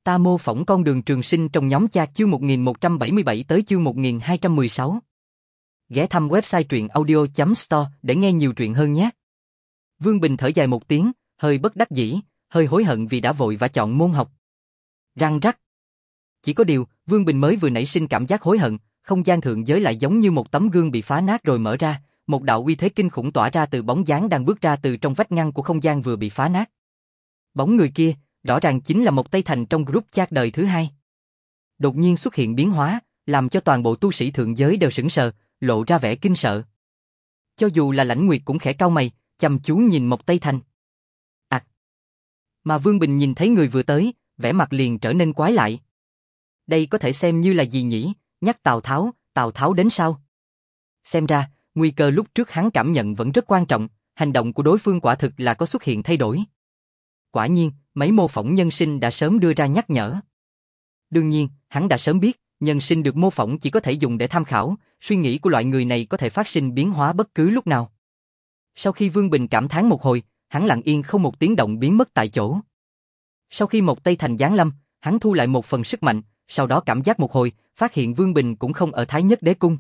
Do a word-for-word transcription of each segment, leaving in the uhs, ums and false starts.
Ta mô phỏng con đường trường sinh trong nhóm chat chương một nghìn một trăm bảy mươi bảy tới chương một nghìn hai trăm mười sáu. Ghé thăm website truyện audio chấm store để nghe nhiều truyện hơn nhé. Vương Bình thở dài một tiếng, hơi bất đắc dĩ, hơi hối hận vì đã vội và chọn môn học. Răng rắc. Chỉ có điều, Vương Bình mới vừa nảy sinh cảm giác hối hận, không gian thượng giới lại giống như một tấm gương bị phá nát rồi mở ra, một đạo uy thế kinh khủng tỏa ra từ bóng dáng đang bước ra từ trong vách ngăn của không gian vừa bị phá nát. Bóng người kia, rõ ràng chính là một Tây Thành trong group chat đời thứ hai. Đột nhiên xuất hiện biến hóa, làm cho toàn bộ tu sĩ thượng giới đều sững sờ, lộ ra vẻ kinh sợ. Cho dù là Lãnh Nguyệt cũng khẽ cau mày, chăm chú nhìn Mộc Tây Thành. À, mà Vương Bình nhìn thấy người vừa tới, vẻ mặt liền trở nên quái lại. Đây có thể xem như là gì nhỉ? Nhắc Tào Tháo, Tào Tháo đến sao? Xem ra, nguy cơ lúc trước hắn cảm nhận vẫn rất quan trọng, hành động của đối phương quả thực là có xuất hiện thay đổi. Quả nhiên, mấy mô phỏng nhân sinh đã sớm đưa ra nhắc nhở. Đương nhiên, hắn đã sớm biết, nhân sinh được mô phỏng chỉ có thể dùng để tham khảo, suy nghĩ của loại người này có thể phát sinh biến hóa bất cứ lúc nào. Sau khi Vương Bình cảm thán một hồi, hắn lặng yên không một tiếng động biến mất tại chỗ. Sau khi Mộc Tây Thành giáng lâm, hắn thu lại một phần sức mạnh, sau đó cảm giác một hồi, phát hiện Vương Bình cũng không ở Thái Nhất Đế Cung.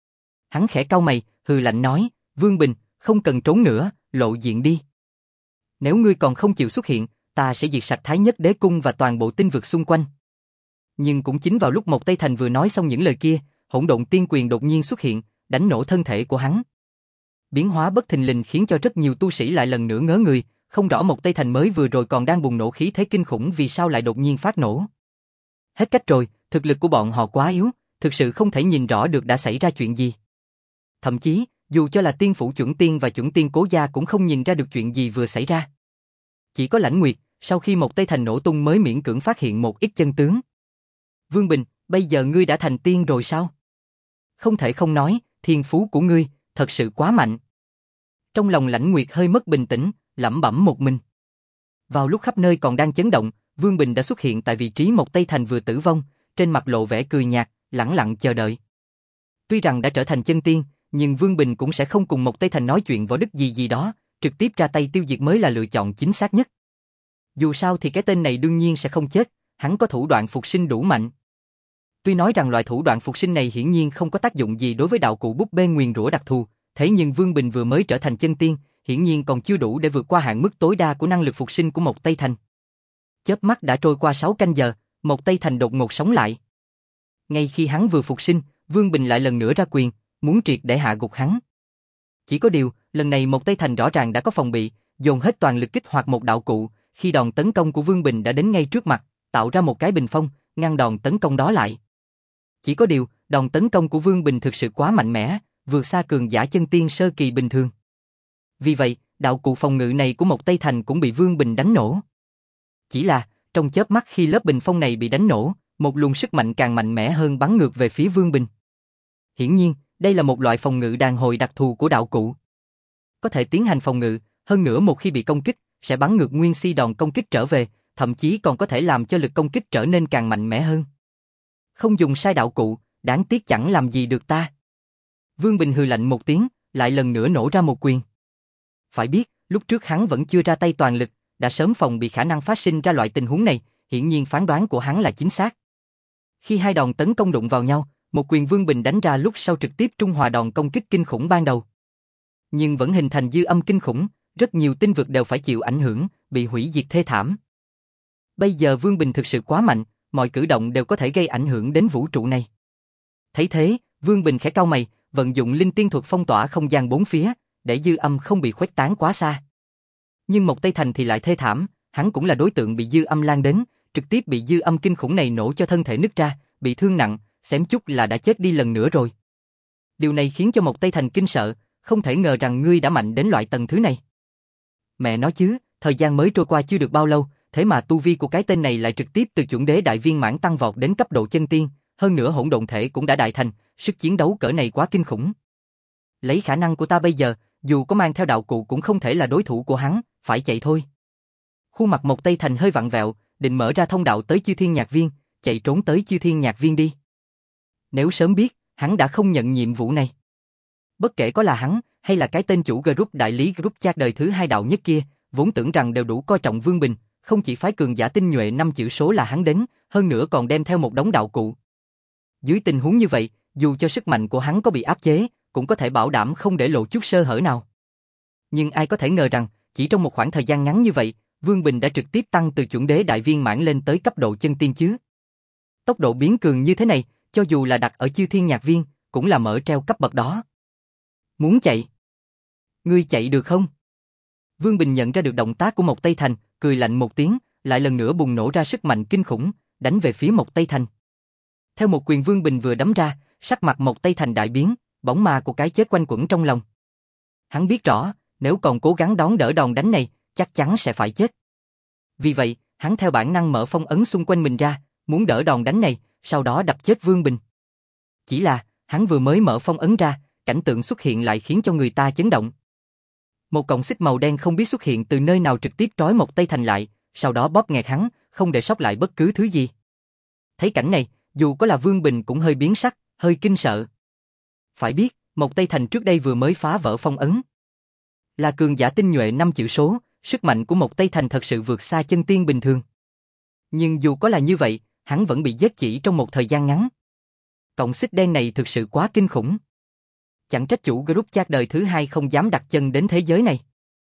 Hắn khẽ cau mày, hừ lạnh nói, Vương Bình, không cần trốn nữa, lộ diện đi. Nếu ngươi còn không chịu xuất hiện, ta sẽ diệt sạch Thái Nhất Đế Cung và toàn bộ tinh vực xung quanh. Nhưng cũng chính vào lúc Mộc Tây Thành vừa nói xong những lời kia, Hỗn Độn Tiên Quyền đột nhiên xuất hiện, đánh nổ thân thể của hắn. Biến hóa bất thình lình khiến cho rất nhiều tu sĩ lại lần nữa ngớ người, không rõ Mộc Tây Thành mới vừa rồi còn đang bùng nổ khí thế kinh khủng vì sao lại đột nhiên phát nổ. Hết cách rồi, thực lực của bọn họ quá yếu, thực sự không thể nhìn rõ được đã xảy ra chuyện gì. Thậm chí, dù cho là tiên phủ chuẩn tiên và chuẩn tiên cố gia cũng không nhìn ra được chuyện gì vừa xảy ra. Chỉ có Lãnh Nguyệt, sau khi Mộc Tây Thành nổ tung mới miễn cưỡng phát hiện một ít chân tướng. Vương Bình, bây giờ ngươi đã thành tiên rồi sao? Không thể không nói, thiên phú của ngươi, thật sự quá mạnh. Trong lòng Lãnh Nguyệt hơi mất bình tĩnh, lẩm bẩm một mình. Vào lúc khắp nơi còn đang chấn động, Vương Bình đã xuất hiện tại vị trí Mộc Tây Thành vừa tử vong, trên mặt lộ vẻ cười nhạt, lẳng lặng chờ đợi. Tuy rằng đã trở thành chân tiên, nhưng Vương Bình cũng sẽ không cùng Mộc Tây Thành nói chuyện võ đức gì gì đó, trực tiếp ra tay tiêu diệt mới là lựa chọn chính xác nhất. Dù sao thì cái tên này đương nhiên sẽ không chết, hắn có thủ đoạn phục sinh đủ mạnh. Tuy nói rằng loại thủ đoạn phục sinh này hiển nhiên không có tác dụng gì đối với đạo cụ búp bê nguyền rủa đặc thù, thế nhưng Vương Bình vừa mới trở thành chân tiên, hiển nhiên còn chưa đủ để vượt qua hạn mức tối đa của năng lực phục sinh của Mộc Tây Thành. Chớp mắt đã trôi qua sáu canh giờ, Mộc Tây Thành đột ngột sống lại. Ngay khi hắn vừa phục sinh, Vương Bình lại lần nữa ra quyền, muốn triệt để hạ gục hắn. Chỉ có điều, lần này Mộc Tây Thành rõ ràng đã có phòng bị, dồn hết toàn lực kích hoạt một đạo cụ, khi đòn tấn công của Vương Bình đã đến ngay trước mặt, tạo ra một cái bình phong, ngăn đòn tấn công đó lại. Chỉ có điều, đòn tấn công của Vương Bình thực sự quá mạnh mẽ, vượt xa cường giả chân tiên sơ kỳ bình thường. Vì vậy, đạo cụ phòng ngự này của Mộc Tây Thành cũng bị Vương Bình đánh nổ. Chỉ là, trong chớp mắt khi lớp bình phong này bị đánh nổ, một luồng sức mạnh càng mạnh mẽ hơn bắn ngược về phía Vương Bình. Hiển nhiên, đây là một loại phòng ngự đàn hồi đặc thù của đạo cụ. Có thể tiến hành phòng ngự, hơn nữa một khi bị công kích, sẽ bắn ngược nguyên si đòn công kích trở về, thậm chí còn có thể làm cho lực công kích trở nên càng mạnh mẽ hơn. Không dùng sai đạo cụ, đáng tiếc chẳng làm gì được ta. Vương Bình hừ lạnh một tiếng, lại lần nữa nổ ra một quyền. Phải biết, lúc trước hắn vẫn chưa ra tay toàn lực, đã sớm phòng bị khả năng phát sinh ra loại tình huống này, hiển nhiên phán đoán của hắn là chính xác. Khi hai đòn tấn công đụng vào nhau, một quyền Vương Bình đánh ra lúc sau trực tiếp trung hòa đòn công kích kinh khủng ban đầu. Nhưng vẫn hình thành dư âm kinh khủng, rất nhiều tinh vực đều phải chịu ảnh hưởng, bị hủy diệt thê thảm. Bây giờ Vương Bình thực sự quá mạnh, mọi cử động đều có thể gây ảnh hưởng đến vũ trụ này. Thấy thế, Vương Bình khẽ cau mày, vận dụng linh tiên thuật phong tỏa không gian bốn phía, để dư âm không bị khuếch tán quá xa. Nhưng Mộc Tây Thành thì lại thê thảm, hắn cũng là đối tượng bị dư âm lan đến, trực tiếp bị dư âm kinh khủng này nổ cho thân thể nứt ra, bị thương nặng, xém chút là đã chết đi lần nữa rồi. Điều này khiến cho Mộc Tây Thành kinh sợ, không thể ngờ rằng ngươi đã mạnh đến loại tầng thứ này. Mẹ nói chứ, thời gian mới trôi qua chưa được bao lâu, thế mà tu vi của cái tên này lại trực tiếp từ chuẩn đế đại viên mãn tăng vọt đến cấp độ chân tiên, hơn nữa hỗn độn thể cũng đã đại thành, sức chiến đấu cỡ này quá kinh khủng. Lấy khả năng của ta bây giờ, dù có mang theo đạo cụ cũng không thể là đối thủ của hắn, phải chạy thôi. Khuôn mặt Mộc Tây Thành hơi vặn vẹo, định mở ra thông đạo tới Chư Thiên Nhạc Viên, chạy trốn tới Chư Thiên Nhạc Viên đi. Nếu sớm biết, hắn đã không nhận nhiệm vụ này. Bất kể có là hắn, hay là cái tên chủ group đại lý group chat đời thứ hai đạo nhất kia, vốn tưởng rằng đều đủ coi trọng Vương Bình, không chỉ phái cường giả tinh nhuệ năm chữ số là hắn đến, hơn nữa còn đem theo một đống đạo cụ. Dưới tình huống như vậy, dù cho sức mạnh của hắn có bị áp chế, cũng có thể bảo đảm không để lộ chút sơ hở nào. Nhưng ai có thể ngờ rằng, chỉ trong một khoảng thời gian ngắn như vậy, Vương Bình đã trực tiếp tăng từ chuẩn đế đại viên mãn lên tới cấp độ chân tiên chứ. Tốc độ biến cường như thế này, cho dù là đặt ở Chư Thiên Nhạc Viên, cũng là mở treo cấp bậc đó. Muốn chạy? Ngươi chạy được không? Vương Bình nhận ra được động tác của Mộc Tây Thành, cười lạnh một tiếng, lại lần nữa bùng nổ ra sức mạnh kinh khủng, đánh về phía Mộc Tây Thành. Theo một quyền Vương Bình vừa đấm ra, sắc mặt Mộc Tây Thành đại biến, bóng ma của cái chết quanh quẩn trong lòng. Hắn biết rõ, nếu còn cố gắng đón đỡ đòn đánh này, chắc chắn sẽ phải chết. Vì vậy, hắn theo bản năng mở phong ấn xung quanh mình ra, muốn đỡ đòn đánh này, sau đó đập chết Vương Bình. Chỉ là, hắn vừa mới mở phong ấn ra, cảnh tượng xuất hiện lại khiến cho người ta chấn động. Một cọng xích màu đen không biết xuất hiện từ nơi nào trực tiếp trói Mộc Tây Thành lại, sau đó bóp nghẹt hắn, không để sót lại bất cứ thứ gì. Thấy cảnh này, dù có là Vương Bình cũng hơi biến sắc, hơi kinh sợ. Phải biết, Mộc Tây Thành trước đây vừa mới phá vỡ phong ấn. Là cường giả tinh nhuệ năm chữ số, sức mạnh của Mộc Tây Thành thật sự vượt xa chân tiên bình thường. Nhưng dù có là như vậy, hắn vẫn bị giết chỉ trong một thời gian ngắn. Cọng xích đen này thực sự quá kinh khủng. Chẳng trách chủ group chat đời thứ hai không dám đặt chân đến thế giới này.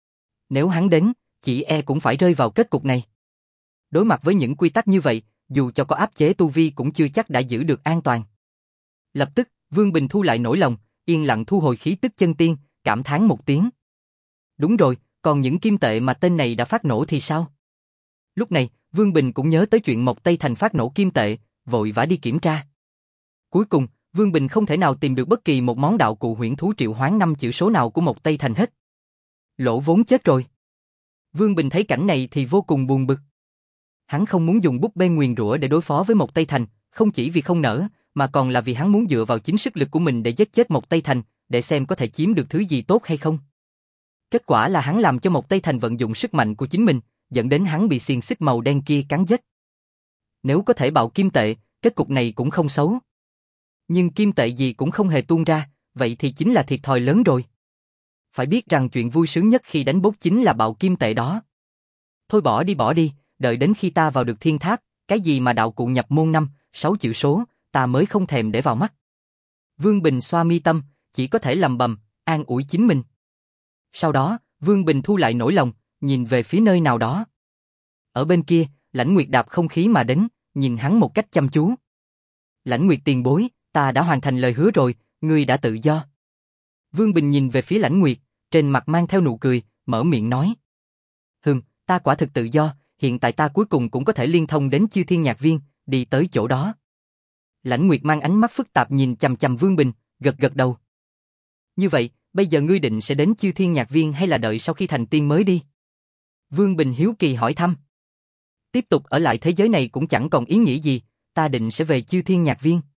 Nếu hắn đến, chỉ e cũng phải rơi vào kết cục này. Đối mặt với những quy tắc như vậy, dù cho có áp chế tu vi cũng chưa chắc đã giữ được an toàn. Lập tức, Vương Bình thu lại nỗi lòng, yên lặng thu hồi khí tức chân tiên, cảm thán một tiếng. Đúng rồi, còn những kim tệ mà tên này đã phát nổ thì sao? Lúc này, Vương Bình cũng nhớ tới chuyện Mộc Tây Thành phát nổ kim tệ, vội vã đi kiểm tra. Cuối cùng, Vương Bình không thể nào tìm được bất kỳ một món đạo cụ huyễn thú triệu hoán năm chữ số nào của Mộc Tây Thành hết. Lỗ vốn chết rồi. Vương Bình thấy cảnh này thì vô cùng buồn bực. Hắn không muốn dùng búp bê nguyền rủa để đối phó với Mộc Tây Thành, không chỉ vì không nỡ, mà còn là vì hắn muốn dựa vào chính sức lực của mình để giết chết Mộc Tây Thành, để xem có thể chiếm được thứ gì tốt hay không. Kết quả là hắn làm cho Mộc Tây Thành vận dụng sức mạnh của chính mình, dẫn đến hắn bị xiềng xích màu đen kia cắn chết. Nếu có thể bạo kim tệ, kết cục này cũng không xấu. Nhưng kim tệ gì cũng không hề tuôn ra, vậy thì chính là thiệt thòi lớn rồi. Phải biết rằng chuyện vui sướng nhất khi đánh bốt chính là bạo kim tệ đó. Thôi bỏ đi bỏ đi, đợi đến khi ta vào được thiên tháp, cái gì mà đạo cụ nhập môn năm, sáu chữ số, ta mới không thèm để vào mắt. Vương Bình xoa mi tâm, chỉ có thể lầm bầm, an ủi chính mình. Sau đó, Vương Bình thu lại nỗi lòng, nhìn về phía nơi nào đó. Ở bên kia, Lãnh Nguyệt đạp không khí mà đến, nhìn hắn một cách chăm chú. Lãnh Nguyệt tiền bối, ta đã hoàn thành lời hứa rồi, ngươi đã tự do. Vương Bình nhìn về phía Lãnh Nguyệt, trên mặt mang theo nụ cười, mở miệng nói. Hừm, ta quả thực tự do, hiện tại ta cuối cùng cũng có thể liên thông đến Chư Thiên Nhạc Viên, đi tới chỗ đó. Lãnh Nguyệt mang ánh mắt phức tạp nhìn chằm chằm Vương Bình, gật gật đầu. Như vậy, bây giờ ngươi định sẽ đến Chư Thiên Nhạc Viên hay là đợi sau khi thành tiên mới đi? Vương Bình hiếu kỳ hỏi thăm. Tiếp tục ở lại thế giới này cũng chẳng còn ý nghĩa gì, ta định sẽ về Chư Thiên Nhạc Viên.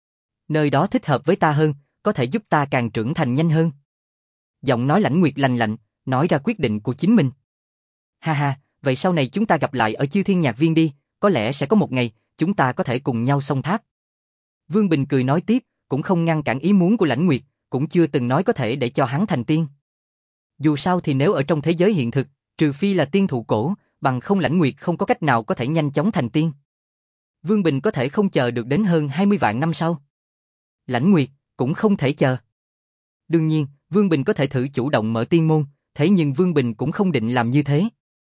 Nơi đó thích hợp với ta hơn, có thể giúp ta càng trưởng thành nhanh hơn. Giọng nói Lãnh Nguyệt lành lạnh, nói ra quyết định của chính mình. Ha ha, vậy sau này chúng ta gặp lại ở Chư Thiên Nhạc Viên đi, có lẽ sẽ có một ngày, chúng ta có thể cùng nhau xông tháp. Vương Bình cười nói tiếp, cũng không ngăn cản ý muốn của Lãnh Nguyệt, cũng chưa từng nói có thể để cho hắn thành tiên. Dù sao thì nếu ở trong thế giới hiện thực, trừ phi là tiên thụ cổ, bằng không Lãnh Nguyệt không có cách nào có thể nhanh chóng thành tiên. Vương Bình có thể không chờ được đến hơn hai mươi vạn năm sau. Lãnh Nguyệt cũng không thể chờ. Đương nhiên, Vương Bình có thể thử chủ động mở tiên môn, thế nhưng Vương Bình cũng không định làm như thế.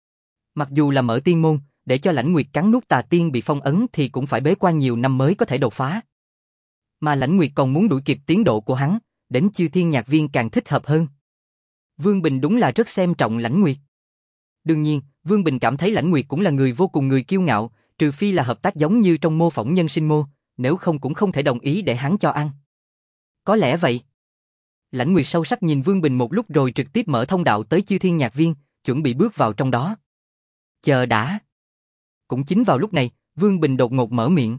Mặc dù là mở tiên môn, để cho Lãnh Nguyệt cắn nuốt tà tiên bị phong ấn thì cũng phải bế quan nhiều năm mới có thể đột phá. Mà Lãnh Nguyệt còn muốn đuổi kịp tiến độ của hắn, đến Chư Thiên Nhạc Viên càng thích hợp hơn. Vương Bình đúng là rất xem trọng Lãnh Nguyệt. Đương nhiên, Vương Bình cảm thấy Lãnh Nguyệt cũng là người vô cùng người kiêu ngạo, trừ phi là hợp tác giống như trong mô phỏng nhân sinh mô, nếu không cũng không thể đồng ý để hắn cho ăn. Có lẽ vậy. Lãnh Nguyệt sâu sắc nhìn Vương Bình một lúc rồi trực tiếp mở thông đạo tới Chư Thiên Nhạc Viên, chuẩn bị bước vào trong đó. Chờ đã. Cũng chính vào lúc này, Vương Bình đột ngột mở miệng.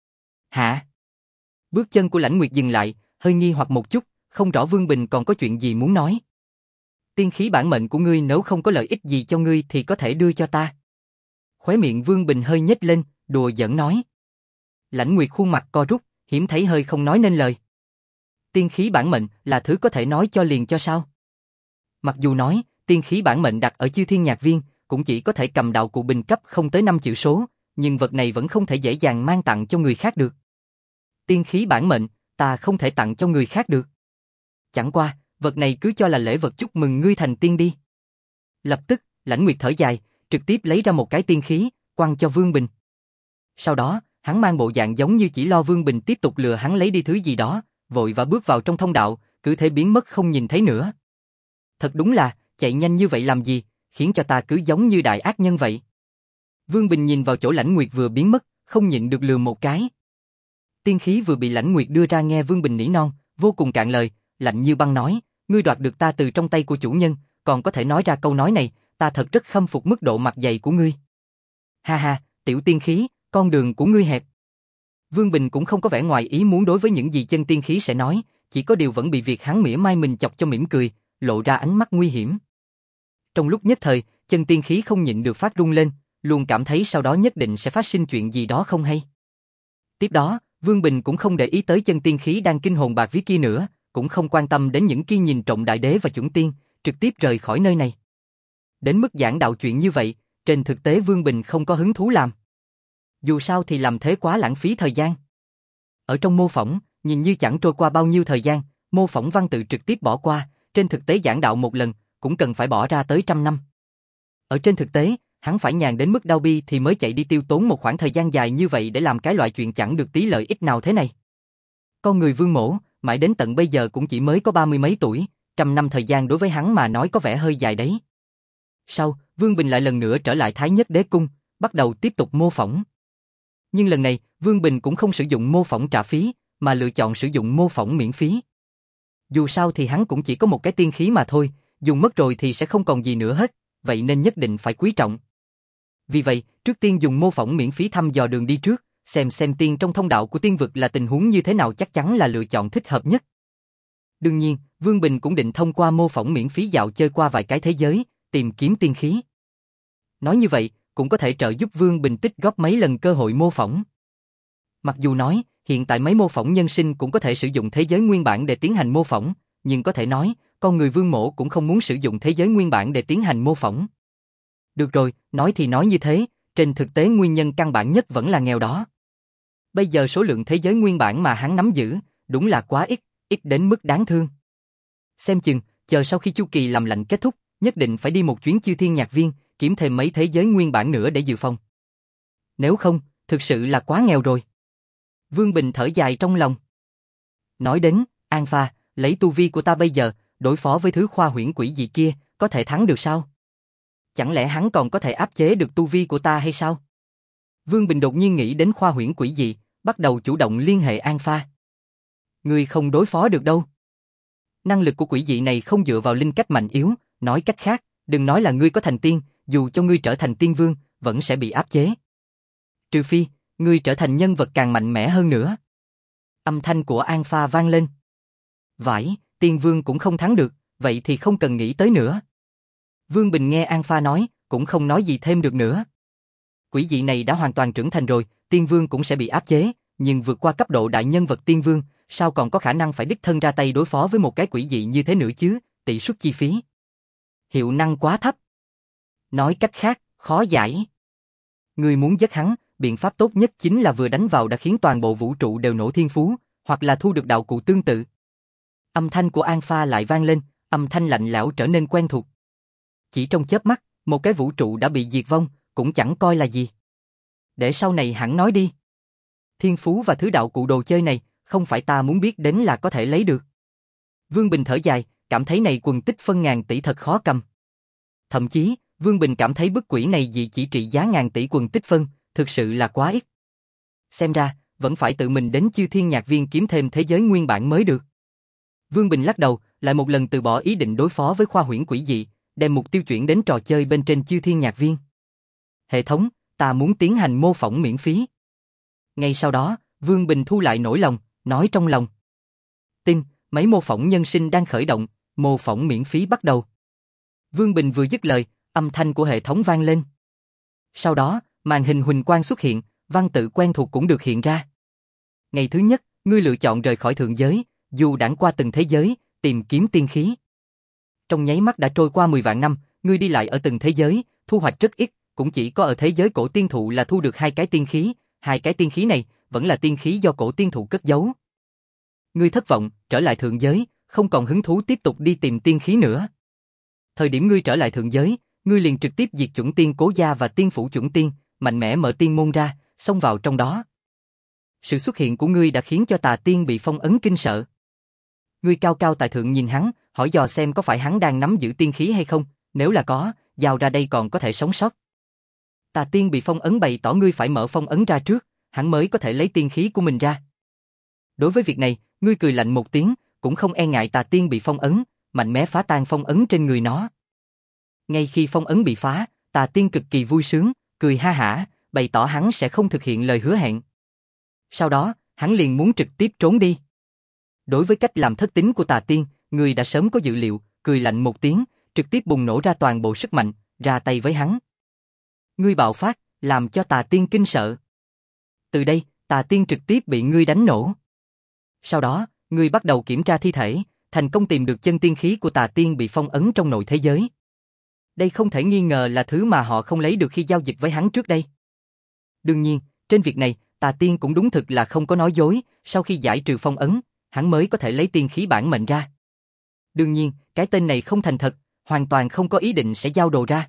Hả? Bước chân của Lãnh Nguyệt dừng lại, hơi nghi hoặc một chút, không rõ Vương Bình còn có chuyện gì muốn nói. Tiên khí bản mệnh của ngươi nếu không có lợi ích gì cho ngươi thì có thể đưa cho ta. Khóe miệng Vương Bình hơi nhếch lên, đùa giỡn nói. Lãnh Nguyệt khuôn mặt co rút, hiếm thấy hơi không nói nên lời. Tiên khí bản mệnh là thứ có thể nói cho liền cho sao? Mặc dù nói, tiên khí bản mệnh đặt ở Chư Thiên Nhạc Viên, cũng chỉ có thể cầm đạo cụ bình cấp không tới năm chữ số, nhưng vật này vẫn không thể dễ dàng mang tặng cho người khác được. Tiên khí bản mệnh, ta không thể tặng cho người khác được. Chẳng qua, vật này cứ cho là lễ vật chúc mừng ngươi thành tiên đi. Lập tức, Lãnh Nguyệt thở dài, trực tiếp lấy ra một cái tiên khí, quăng cho Vương Bình. Sau đó, hắn mang bộ dạng giống như chỉ lo Vương Bình tiếp tục lừa hắn lấy đi thứ gì đó, vội và bước vào trong thông đạo, cứ thế biến mất không nhìn thấy nữa. Thật đúng là, chạy nhanh như vậy làm gì, khiến cho ta cứ giống như đại ác nhân vậy. Vương Bình nhìn vào chỗ Lãnh Nguyệt vừa biến mất, không nhịn được lừa một cái. Tiên khí vừa bị Lãnh Nguyệt đưa ra nghe Vương Bình nỉ non, vô cùng cạn lời, lạnh như băng nói, ngươi đoạt được ta từ trong tay của chủ nhân, còn có thể nói ra câu nói này, ta thật rất khâm phục mức độ mặt dày của ngươi. Ha ha, tiểu tiên khí, con đường của ngươi hẹp. Vương Bình cũng không có vẻ ngoài ý muốn đối với những gì chân tiên khí sẽ nói, chỉ có điều vẫn bị việc hắn mỉa mai mình chọc cho mỉm cười, lộ ra ánh mắt nguy hiểm. Trong lúc nhất thời, chân tiên khí không nhịn được phát rung lên, luôn cảm thấy sau đó nhất định sẽ phát sinh chuyện gì đó không hay. Tiếp đó, Vương Bình cũng không để ý tới chân tiên khí đang kinh hồn bạc vía kia nữa, cũng không quan tâm đến những kia nhìn trộm đại đế và chuẩn tiên, trực tiếp rời khỏi nơi này. Đến mức giảng đạo chuyện như vậy, trên thực tế Vương Bình không có hứng thú làm. Dù sao thì làm thế quá lãng phí thời gian. Ở trong mô phỏng, nhìn như chẳng trôi qua bao nhiêu thời gian, mô phỏng văn tự trực tiếp bỏ qua, trên thực tế giảng đạo một lần, cũng cần phải bỏ ra tới trăm năm. Ở trên thực tế, hắn phải nhàn đến mức đau bi thì mới chạy đi tiêu tốn một khoảng thời gian dài như vậy để làm cái loại chuyện chẳng được tí lợi ích nào thế này. Con người Vương Mỗ, mãi đến tận bây giờ cũng chỉ mới có ba mươi mấy tuổi, trăm năm thời gian đối với hắn mà nói có vẻ hơi dài đấy. Sau, Vương Bình lại lần nữa trở lại Thái Nhất Đế Cung, bắt đầu tiếp tục mô phỏng. Nhưng lần này, Vương Bình cũng không sử dụng mô phỏng trả phí, mà lựa chọn sử dụng mô phỏng miễn phí. Dù sao thì hắn cũng chỉ có một cái tiên khí mà thôi, dùng mất rồi thì sẽ không còn gì nữa hết, vậy nên nhất định phải quý trọng. Vì vậy, trước tiên dùng mô phỏng miễn phí thăm dò đường đi trước, xem xem tiên trong thông đạo của tiên vực là tình huống như thế nào chắc chắn là lựa chọn thích hợp nhất. Đương nhiên, Vương Bình cũng định thông qua mô phỏng miễn phí dạo chơi qua vài cái thế giới, tìm kiếm tiên khí. Nói như vậy, cũng có thể trợ giúp Vương Bình tích góp mấy lần cơ hội mô phỏng. Mặc dù nói, hiện tại mấy mô phỏng nhân sinh cũng có thể sử dụng thế giới nguyên bản để tiến hành mô phỏng, nhưng có thể nói, con người Vương Mỗ cũng không muốn sử dụng thế giới nguyên bản để tiến hành mô phỏng. Được rồi, nói thì nói như thế, trên thực tế nguyên nhân căn bản nhất vẫn là nghèo đó. Bây giờ số lượng thế giới nguyên bản mà hắn nắm giữ, đúng là quá ít, ít đến mức đáng thương. Xem chừng, chờ sau khi chu kỳ làm lạnh kết thúc, nhất định phải đi một chuyến Chư Thiên Nhạc Viên, kiếm thêm mấy thế giới nguyên bản nữa để dự phòng. Nếu không, thực sự là quá nghèo rồi. Vương Bình thở dài trong lòng. Nói đến, An Pha, lấy tu vi của ta bây giờ, đối phó với thứ khoa huyễn quỷ dị kia, có thể thắng được sao? Chẳng lẽ hắn còn có thể áp chế được tu vi của ta hay sao? Vương Bình đột nhiên nghĩ đến khoa huyễn quỷ dị, bắt đầu chủ động liên hệ An Pha. Ngươi không đối phó được đâu. Năng lực của quỷ dị này không dựa vào linh cách mạnh yếu, nói cách khác, đừng nói là ngươi có thành tiên, dù cho ngươi trở thành tiên vương, vẫn sẽ bị áp chế. Trừ phi, ngươi trở thành nhân vật càng mạnh mẽ hơn nữa. Âm thanh của An Pha vang lên. Vãi, tiên vương cũng không thắng được, vậy thì không cần nghĩ tới nữa. Vương Bình nghe An Pha nói, cũng không nói gì thêm được nữa. Quỷ dị này đã hoàn toàn trưởng thành rồi, tiên vương cũng sẽ bị áp chế, nhưng vượt qua cấp độ đại nhân vật tiên vương, sao còn có khả năng phải đích thân ra tay đối phó với một cái quỷ dị như thế nữa chứ, tỷ suất chi phí. Hiệu năng quá thấp. Nói cách khác, khó giải. Người muốn giết hắn, biện pháp tốt nhất chính là vừa đánh vào đã khiến toàn bộ vũ trụ đều nổ thiên phú, hoặc là thu được đạo cụ tương tự. Âm thanh của An Pha lại vang lên, âm thanh lạnh lẽo trở nên quen thuộc. Chỉ trong chớp mắt, một cái vũ trụ đã bị diệt vong, cũng chẳng coi là gì. Để sau này hẳn nói đi. Thiên phú và thứ đạo cụ đồ chơi này, không phải ta muốn biết đến là có thể lấy được. Vương Bình thở dài, cảm thấy này quần tích phân ngàn tỷ thật khó cầm. Thậm chí, Vương Bình cảm thấy bức quỷ này dị chỉ trị giá ngàn tỷ quần tích phân, thực sự là quá ít. Xem ra, vẫn phải tự mình đến Chư Thiên Nhạc Viên kiếm thêm thế giới nguyên bản mới được. Vương Bình lắc đầu, lại một lần từ bỏ ý định đối phó với khoa huyễn quỷ dị, đem mục tiêu chuyển đến trò chơi bên trên Chư Thiên Nhạc Viên. Hệ thống, ta muốn tiến hành mô phỏng miễn phí. Ngay sau đó, Vương Bình thu lại nỗi lòng, nói trong lòng. Tin, máy mô phỏng nhân sinh đang khởi động, mô phỏng miễn phí bắt đầu. Vương Bình vừa dứt lời, âm thanh của hệ thống vang lên. Sau đó, màn hình huỳnh quang xuất hiện, văn tự quen thuộc cũng được hiện ra. Ngày thứ nhất, ngươi lựa chọn rời khỏi thượng giới, dù đãng qua từng thế giới, tìm kiếm tiên khí. Trong nháy mắt đã trôi qua mười vạn năm, ngươi đi lại ở từng thế giới, thu hoạch rất ít, cũng chỉ có ở thế giới cổ tiên thụ là thu được hai cái tiên khí, hai cái tiên khí này vẫn là tiên khí do cổ tiên thụ cất giấu. Ngươi thất vọng, trở lại thượng giới, không còn hứng thú tiếp tục đi tìm tiên khí nữa. Thời điểm ngươi trở lại thượng giới, ngươi liền trực tiếp diệt chuẩn tiên Cố gia và tiên phủ chuẩn tiên, mạnh mẽ mở tiên môn ra, xông vào trong đó. Sự xuất hiện của ngươi đã khiến cho Tà Tiên bị phong ấn kinh sợ. Ngươi cao cao tại thượng nhìn hắn, hỏi dò xem có phải hắn đang nắm giữ tiên khí hay không, nếu là có, giao ra đây còn có thể sống sót. Tà Tiên bị phong ấn bày tỏ ngươi phải mở phong ấn ra trước, hắn mới có thể lấy tiên khí của mình ra. Đối với việc này, ngươi cười lạnh một tiếng, cũng không e ngại Tà Tiên bị phong ấn, mạnh mẽ phá tan phong ấn trên người nó. Ngay khi phong ấn bị phá, Tà Tiên cực kỳ vui sướng, cười ha hả, bày tỏ hắn sẽ không thực hiện lời hứa hẹn. Sau đó, hắn liền muốn trực tiếp trốn đi. Đối với cách làm thất tín của Tà Tiên, ngươi đã sớm có dự liệu, cười lạnh một tiếng, trực tiếp bùng nổ ra toàn bộ sức mạnh, ra tay với hắn. Ngươi bạo phát, làm cho Tà Tiên kinh sợ. Từ đây, Tà Tiên trực tiếp bị ngươi đánh nổ. Sau đó, ngươi bắt đầu kiểm tra thi thể, thành công tìm được chân tiên khí của Tà Tiên bị phong ấn trong nội thế giới. Đây không thể nghi ngờ là thứ mà họ không lấy được khi giao dịch với hắn trước đây. Đương nhiên, trên việc này, Tà Tiên cũng đúng thực là không có nói dối, sau khi giải trừ phong ấn, hắn mới có thể lấy tiên khí bản mệnh ra. Đương nhiên, cái tên này không thành thật, hoàn toàn không có ý định sẽ giao đồ ra.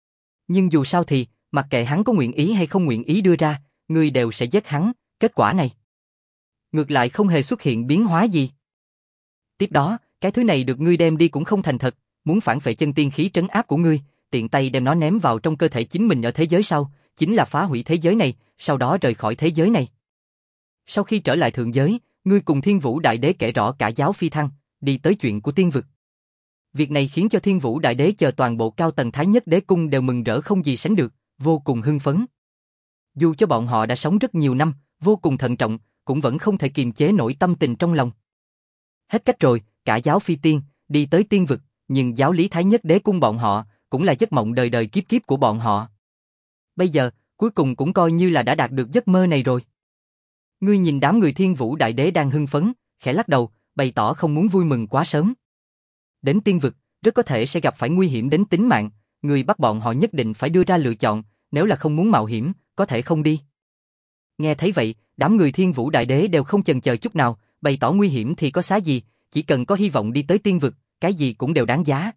Nhưng dù sao thì, mặc kệ hắn có nguyện ý hay không nguyện ý đưa ra, ngươi đều sẽ giết hắn, kết quả này ngược lại không hề xuất hiện biến hóa gì. Tiếp đó, cái thứ này được ngươi đem đi cũng không thành thật, muốn phản phệ chân tiên khí trấn áp của ngươi, tiện tay đem nó ném vào trong cơ thể chính mình ở thế giới sau, chính là phá hủy thế giới này, sau đó rời khỏi thế giới này. Sau khi trở lại thượng giới, ngươi cùng Thiên Vũ Đại Đế kể rõ cả giáo phi thăng, đi tới chuyện của tiên vực. Việc này khiến cho Thiên Vũ Đại Đế chờ toàn bộ cao tầng Thái Nhất Đế Cung đều mừng rỡ không gì sánh được, vô cùng hưng phấn. Dù cho bọn họ đã sống rất nhiều năm, vô cùng thận trọng, cũng vẫn không thể kiềm chế nổi tâm tình trong lòng. Hết cách rồi, cả giáo phi tiên, đi tới tiên vực, nhưng giáo lý Thái Nhất Đế Cung bọn họ, cũng là giấc mộng đời đời kiếp kiếp của bọn họ. Bây giờ, cuối cùng cũng coi như là đã đạt được giấc mơ này rồi. Ngươi nhìn đám người Thiên Vũ Đại Đế đang hưng phấn, khẽ lắc đầu, bày tỏ không muốn vui mừng quá sớm. Đến tiên vực, rất có thể sẽ gặp phải nguy hiểm đến tính mạng, người bắt bọn họ nhất định phải đưa ra lựa chọn, nếu là không muốn mạo hiểm, có thể không đi. Nghe thấy vậy, đám người Thiên Vũ Đại Đế đều không chần chờ chút nào, bày tỏ nguy hiểm thì có xá gì, chỉ cần có hy vọng đi tới tiên vực, cái gì cũng đều đáng giá.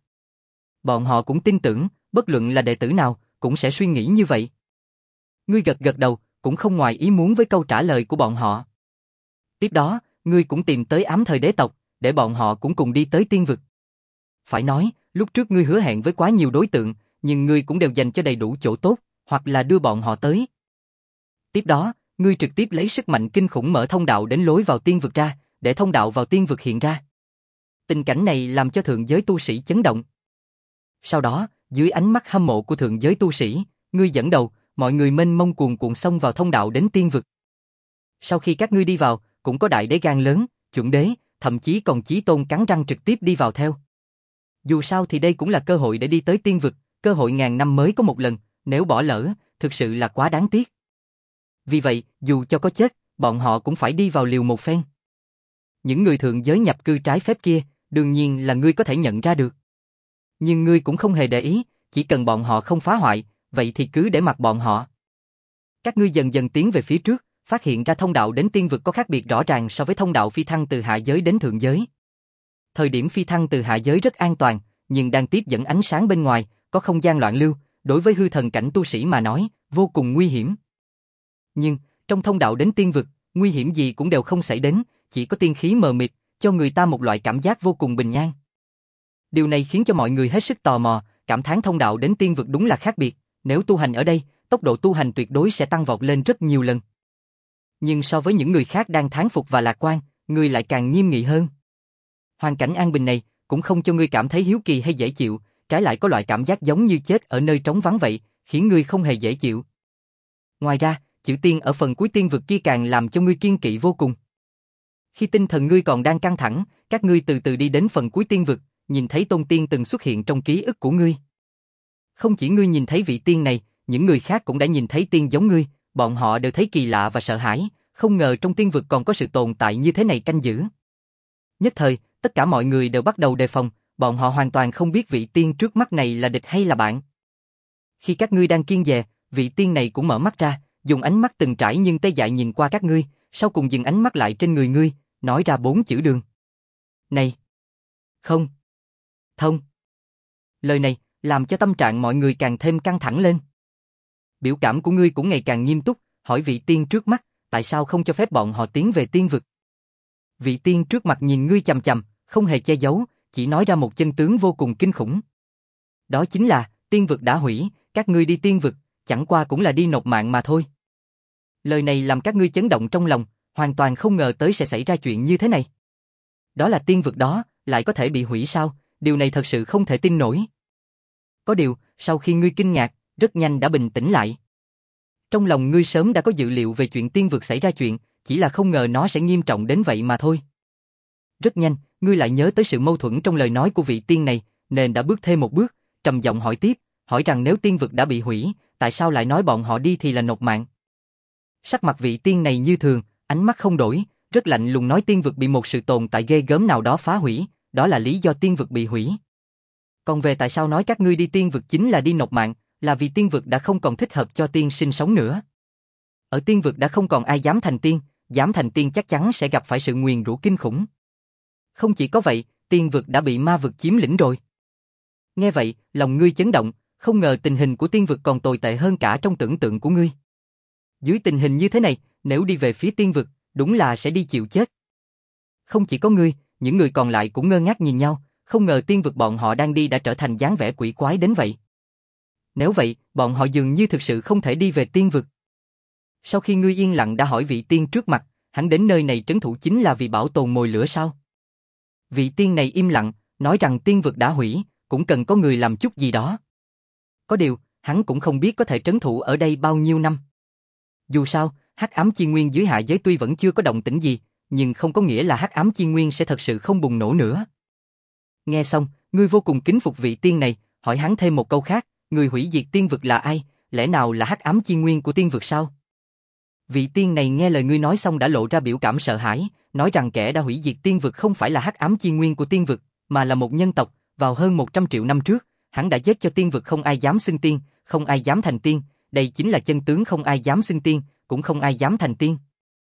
Bọn họ cũng tin tưởng, bất luận là đệ tử nào, cũng sẽ suy nghĩ như vậy. Ngươi gật gật đầu, cũng không ngoài ý muốn với câu trả lời của bọn họ. Tiếp đó, ngươi cũng tìm tới ám thời đế tộc, để bọn họ cũng cùng đi tới tiên vực. Phải nói, lúc trước ngươi hứa hẹn với quá nhiều đối tượng, nhưng ngươi cũng đều dành cho đầy đủ chỗ tốt, hoặc là đưa bọn họ tới. Tiếp đó, ngươi trực tiếp lấy sức mạnh kinh khủng mở thông đạo đến lối vào tiên vực ra, để thông đạo vào tiên vực hiện ra. Tình cảnh này làm cho thượng giới tu sĩ chấn động. Sau đó, dưới ánh mắt hâm mộ của thượng giới tu sĩ, ngươi dẫn đầu, mọi người mênh mông cuồn cuộn xông vào thông đạo đến tiên vực. Sau khi các ngươi đi vào, cũng có đại đế gan lớn, chuẩn đế, thậm chí còn Chí Tôn cắn răng trực tiếp đi vào theo. Dù sao thì đây cũng là cơ hội để đi tới tiên vực, cơ hội ngàn năm mới có một lần, nếu bỏ lỡ, thực sự là quá đáng tiếc. Vì vậy, dù cho có chết, bọn họ cũng phải đi vào liều một phen. Những người thượng giới nhập cư trái phép kia, đương nhiên là ngươi có thể nhận ra được. Nhưng ngươi cũng không hề để ý, chỉ cần bọn họ không phá hoại, vậy thì cứ để mặc bọn họ. Các ngươi dần dần tiến về phía trước, phát hiện ra thông đạo đến tiên vực có khác biệt rõ ràng so với thông đạo phi thăng từ hạ giới đến thượng giới. Thời điểm phi thăng từ hạ giới rất an toàn, nhưng đang tiếp dẫn ánh sáng bên ngoài, có không gian loạn lưu, đối với hư thần cảnh tu sĩ mà nói, vô cùng nguy hiểm. Nhưng, trong thông đạo đến tiên vực, nguy hiểm gì cũng đều không xảy đến, chỉ có tiên khí mờ mịt, cho người ta một loại cảm giác vô cùng bình an. Điều này khiến cho mọi người hết sức tò mò, cảm thán thông đạo đến tiên vực đúng là khác biệt, nếu tu hành ở đây, tốc độ tu hành tuyệt đối sẽ tăng vọt lên rất nhiều lần. Nhưng so với những người khác đang thán phục và lạc quan, ngươi lại càng nghiêm nghị hơn. Hoàn cảnh an bình này cũng không cho ngươi cảm thấy hiếu kỳ hay dễ chịu, trái lại có loại cảm giác giống như chết ở nơi trống vắng vậy, khiến ngươi không hề dễ chịu. Ngoài ra, chữ tiên ở phần cuối tiên vực kia càng làm cho ngươi kiêng kỵ vô cùng. Khi tinh thần ngươi còn đang căng thẳng, các ngươi từ từ đi đến phần cuối tiên vực, nhìn thấy tôn tiên từng xuất hiện trong ký ức của ngươi. Không chỉ ngươi nhìn thấy vị tiên này, những người khác cũng đã nhìn thấy tiên giống ngươi, bọn họ đều thấy kỳ lạ và sợ hãi, không ngờ trong tiên vực còn có sự tồn tại như thế này canh giữ. Nhất thời, tất cả mọi người đều bắt đầu đề phòng, bọn họ hoàn toàn không biết vị tiên trước mắt này là địch hay là bạn. Khi các ngươi đang kiêng dè, vị tiên này cũng mở mắt ra, dùng ánh mắt từng trải nhưng tê dại nhìn qua các ngươi, sau cùng dừng ánh mắt lại trên người ngươi, nói ra bốn chữ đường. Này! Không! Thông! Lời này làm cho tâm trạng mọi người càng thêm căng thẳng lên. Biểu cảm của ngươi cũng ngày càng nghiêm túc, hỏi vị tiên trước mắt, tại sao không cho phép bọn họ tiến về tiên vực? Vị tiên trước mặt nhìn ngươi chằm chằm, không hề che giấu, chỉ nói ra một chân tướng vô cùng kinh khủng. Đó chính là, tiên vực đã hủy, các ngươi đi tiên vực, chẳng qua cũng là đi nộp mạng mà thôi. Lời này làm các ngươi chấn động trong lòng, hoàn toàn không ngờ tới sẽ xảy ra chuyện như thế này. Đó là tiên vực đó, lại có thể bị hủy sao, điều này thật sự không thể tin nổi. Có điều, sau khi ngươi kinh ngạc, rất nhanh đã bình tĩnh lại. Trong lòng ngươi sớm đã có dự liệu về chuyện tiên vực xảy ra chuyện, chỉ là không ngờ nó sẽ nghiêm trọng đến vậy mà thôi. Rất nhanh, ngươi lại nhớ tới sự mâu thuẫn trong lời nói của vị tiên này, nên đã bước thêm một bước, trầm giọng hỏi tiếp, hỏi rằng nếu tiên vực đã bị hủy, tại sao lại nói bọn họ đi thì là nộp mạng? Sắc mặt vị tiên này như thường, ánh mắt không đổi, rất lạnh lùng nói tiên vực bị một sự tồn tại ghê gớm nào đó phá hủy, đó là lý do tiên vực bị hủy. Còn về tại sao nói các ngươi đi tiên vực chính là đi nộp mạng, là vì tiên vực đã không còn thích hợp cho tiên sinh sống nữa. Ở tiên vực đã không còn ai dám thành tiên, dám thành tiên chắc chắn sẽ gặp phải sự nguyền rủa kinh khủng. Không chỉ có vậy, tiên vực đã bị ma vực chiếm lĩnh rồi. Nghe vậy, lòng ngươi chấn động, không ngờ tình hình của tiên vực còn tồi tệ hơn cả trong tưởng tượng của ngươi. Dưới tình hình như thế này, nếu đi về phía tiên vực, đúng là sẽ đi chịu chết. Không chỉ có ngươi, những người còn lại cũng ngơ ngác nhìn nhau, không ngờ tiên vực bọn họ đang đi đã trở thành dáng vẻ quỷ quái đến vậy. Nếu vậy, bọn họ dường như thực sự không thể đi về tiên vực. Sau khi ngươi yên lặng đã hỏi vị tiên trước mặt, hắn đến nơi này trấn thủ chính là vì bảo tồn mồi lửa sao? Vị tiên này im lặng, nói rằng tiên vực đã hủy, cũng cần có người làm chút gì đó. Có điều, hắn cũng không biết có thể trấn thủ ở đây bao nhiêu năm. Dù sao, hắc ám chi nguyên dưới hạ giới tuy vẫn chưa có động tĩnh gì, nhưng không có nghĩa là hắc ám chi nguyên sẽ thật sự không bùng nổ nữa. Nghe xong, ngươi vô cùng kính phục vị tiên này, hỏi hắn thêm một câu khác, người hủy diệt tiên vực là ai, lẽ nào là hắc ám chi nguyên của tiên vực sao? Vị tiên này nghe lời ngươi nói xong đã lộ ra biểu cảm sợ hãi, nói rằng kẻ đã hủy diệt tiên vực không phải là hắc ám chi nguyên của tiên vực, mà là một nhân tộc, vào hơn một trăm triệu năm trước, hắn đã giết cho tiên vực không ai dám xưng tiên, không ai dám thành tiên, đây chính là chân tướng không ai dám xưng tiên, cũng không ai dám thành tiên.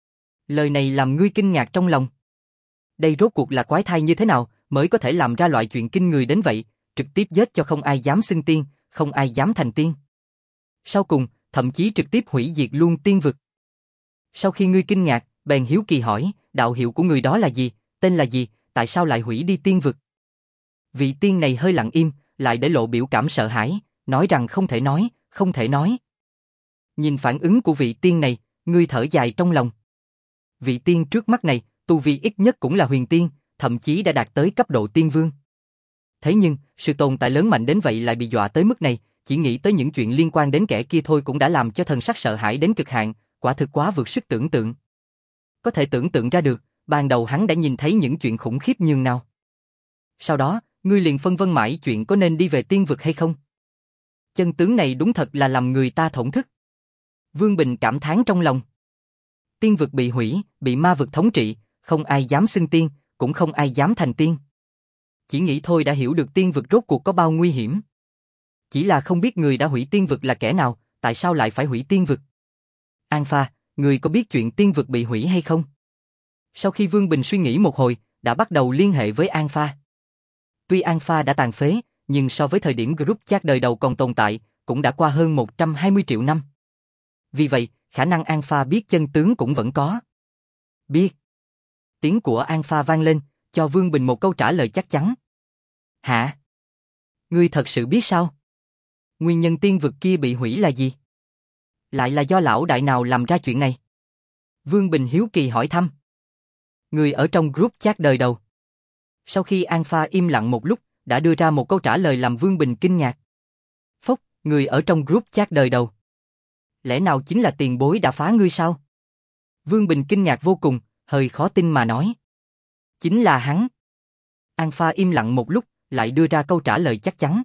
Lời này làm ngươi kinh ngạc trong lòng. Đây rốt cuộc là quái thai như thế nào mới có thể làm ra loại chuyện kinh người đến vậy, trực tiếp giết cho không ai dám xưng tiên, không ai dám thành tiên. Sau cùng, thậm chí trực tiếp hủy diệt luôn tiên vực. Sau khi ngươi kinh ngạc, bèn hiếu kỳ hỏi, đạo hiệu của người đó là gì, tên là gì, tại sao lại hủy đi tiên vực? Vị tiên này hơi lặng im, lại để lộ biểu cảm sợ hãi, nói rằng không thể nói, không thể nói. Nhìn phản ứng của vị tiên này, ngươi thở dài trong lòng. Vị tiên trước mắt này, tu vi ít nhất cũng là huyền tiên, thậm chí đã đạt tới cấp độ tiên vương. Thế nhưng, sự tồn tại lớn mạnh đến vậy lại bị dọa tới mức này, chỉ nghĩ tới những chuyện liên quan đến kẻ kia thôi cũng đã làm cho thần sắc sợ hãi đến cực hạn, quả thực quá vượt sức tưởng tượng. Có thể tưởng tượng ra được, ban đầu hắn đã nhìn thấy những chuyện khủng khiếp nhường nào. Sau đó, ngươi liền phân vân mãi chuyện có nên đi về tiên vực hay không. Chân tướng này đúng thật là làm người ta thổn thức. Vương Bình cảm thán trong lòng. Tiên vực bị hủy, bị ma vực thống trị, không ai dám xưng tiên, cũng không ai dám thành tiên. Chỉ nghĩ thôi đã hiểu được tiên vực rốt cuộc có bao nguy hiểm. Chỉ là không biết người đã hủy tiên vực là kẻ nào, tại sao lại phải hủy tiên vực. An Pha, người có biết chuyện tiên vực bị hủy hay không? Sau khi Vương Bình suy nghĩ một hồi, đã bắt đầu liên hệ với An Pha. Tuy An Pha đã tàn phế, nhưng so với thời điểm group chat đời đầu còn tồn tại, cũng đã qua hơn một trăm hai mươi triệu năm. Vì vậy, khả năng An Pha biết chân tướng cũng vẫn có. Biết. Tiếng của An Pha vang lên, cho Vương Bình một câu trả lời chắc chắn. Hả? Ngươi thật sự biết sao? Nguyên nhân tiên vực kia bị hủy là gì? Lại là do lão đại nào làm ra chuyện này? Vương Bình hiếu kỳ hỏi thăm. Người ở trong group chat đời đầu. Sau khi An Pha im lặng một lúc, đã đưa ra một câu trả lời làm Vương Bình kinh ngạc. Phốc, người ở trong group chat đời đầu. Lẽ nào chính là tiền bối đã phá ngươi sao? Vương Bình kinh ngạc vô cùng, hơi khó tin mà nói. Chính là hắn. An Pha im lặng một lúc, lại đưa ra câu trả lời chắc chắn.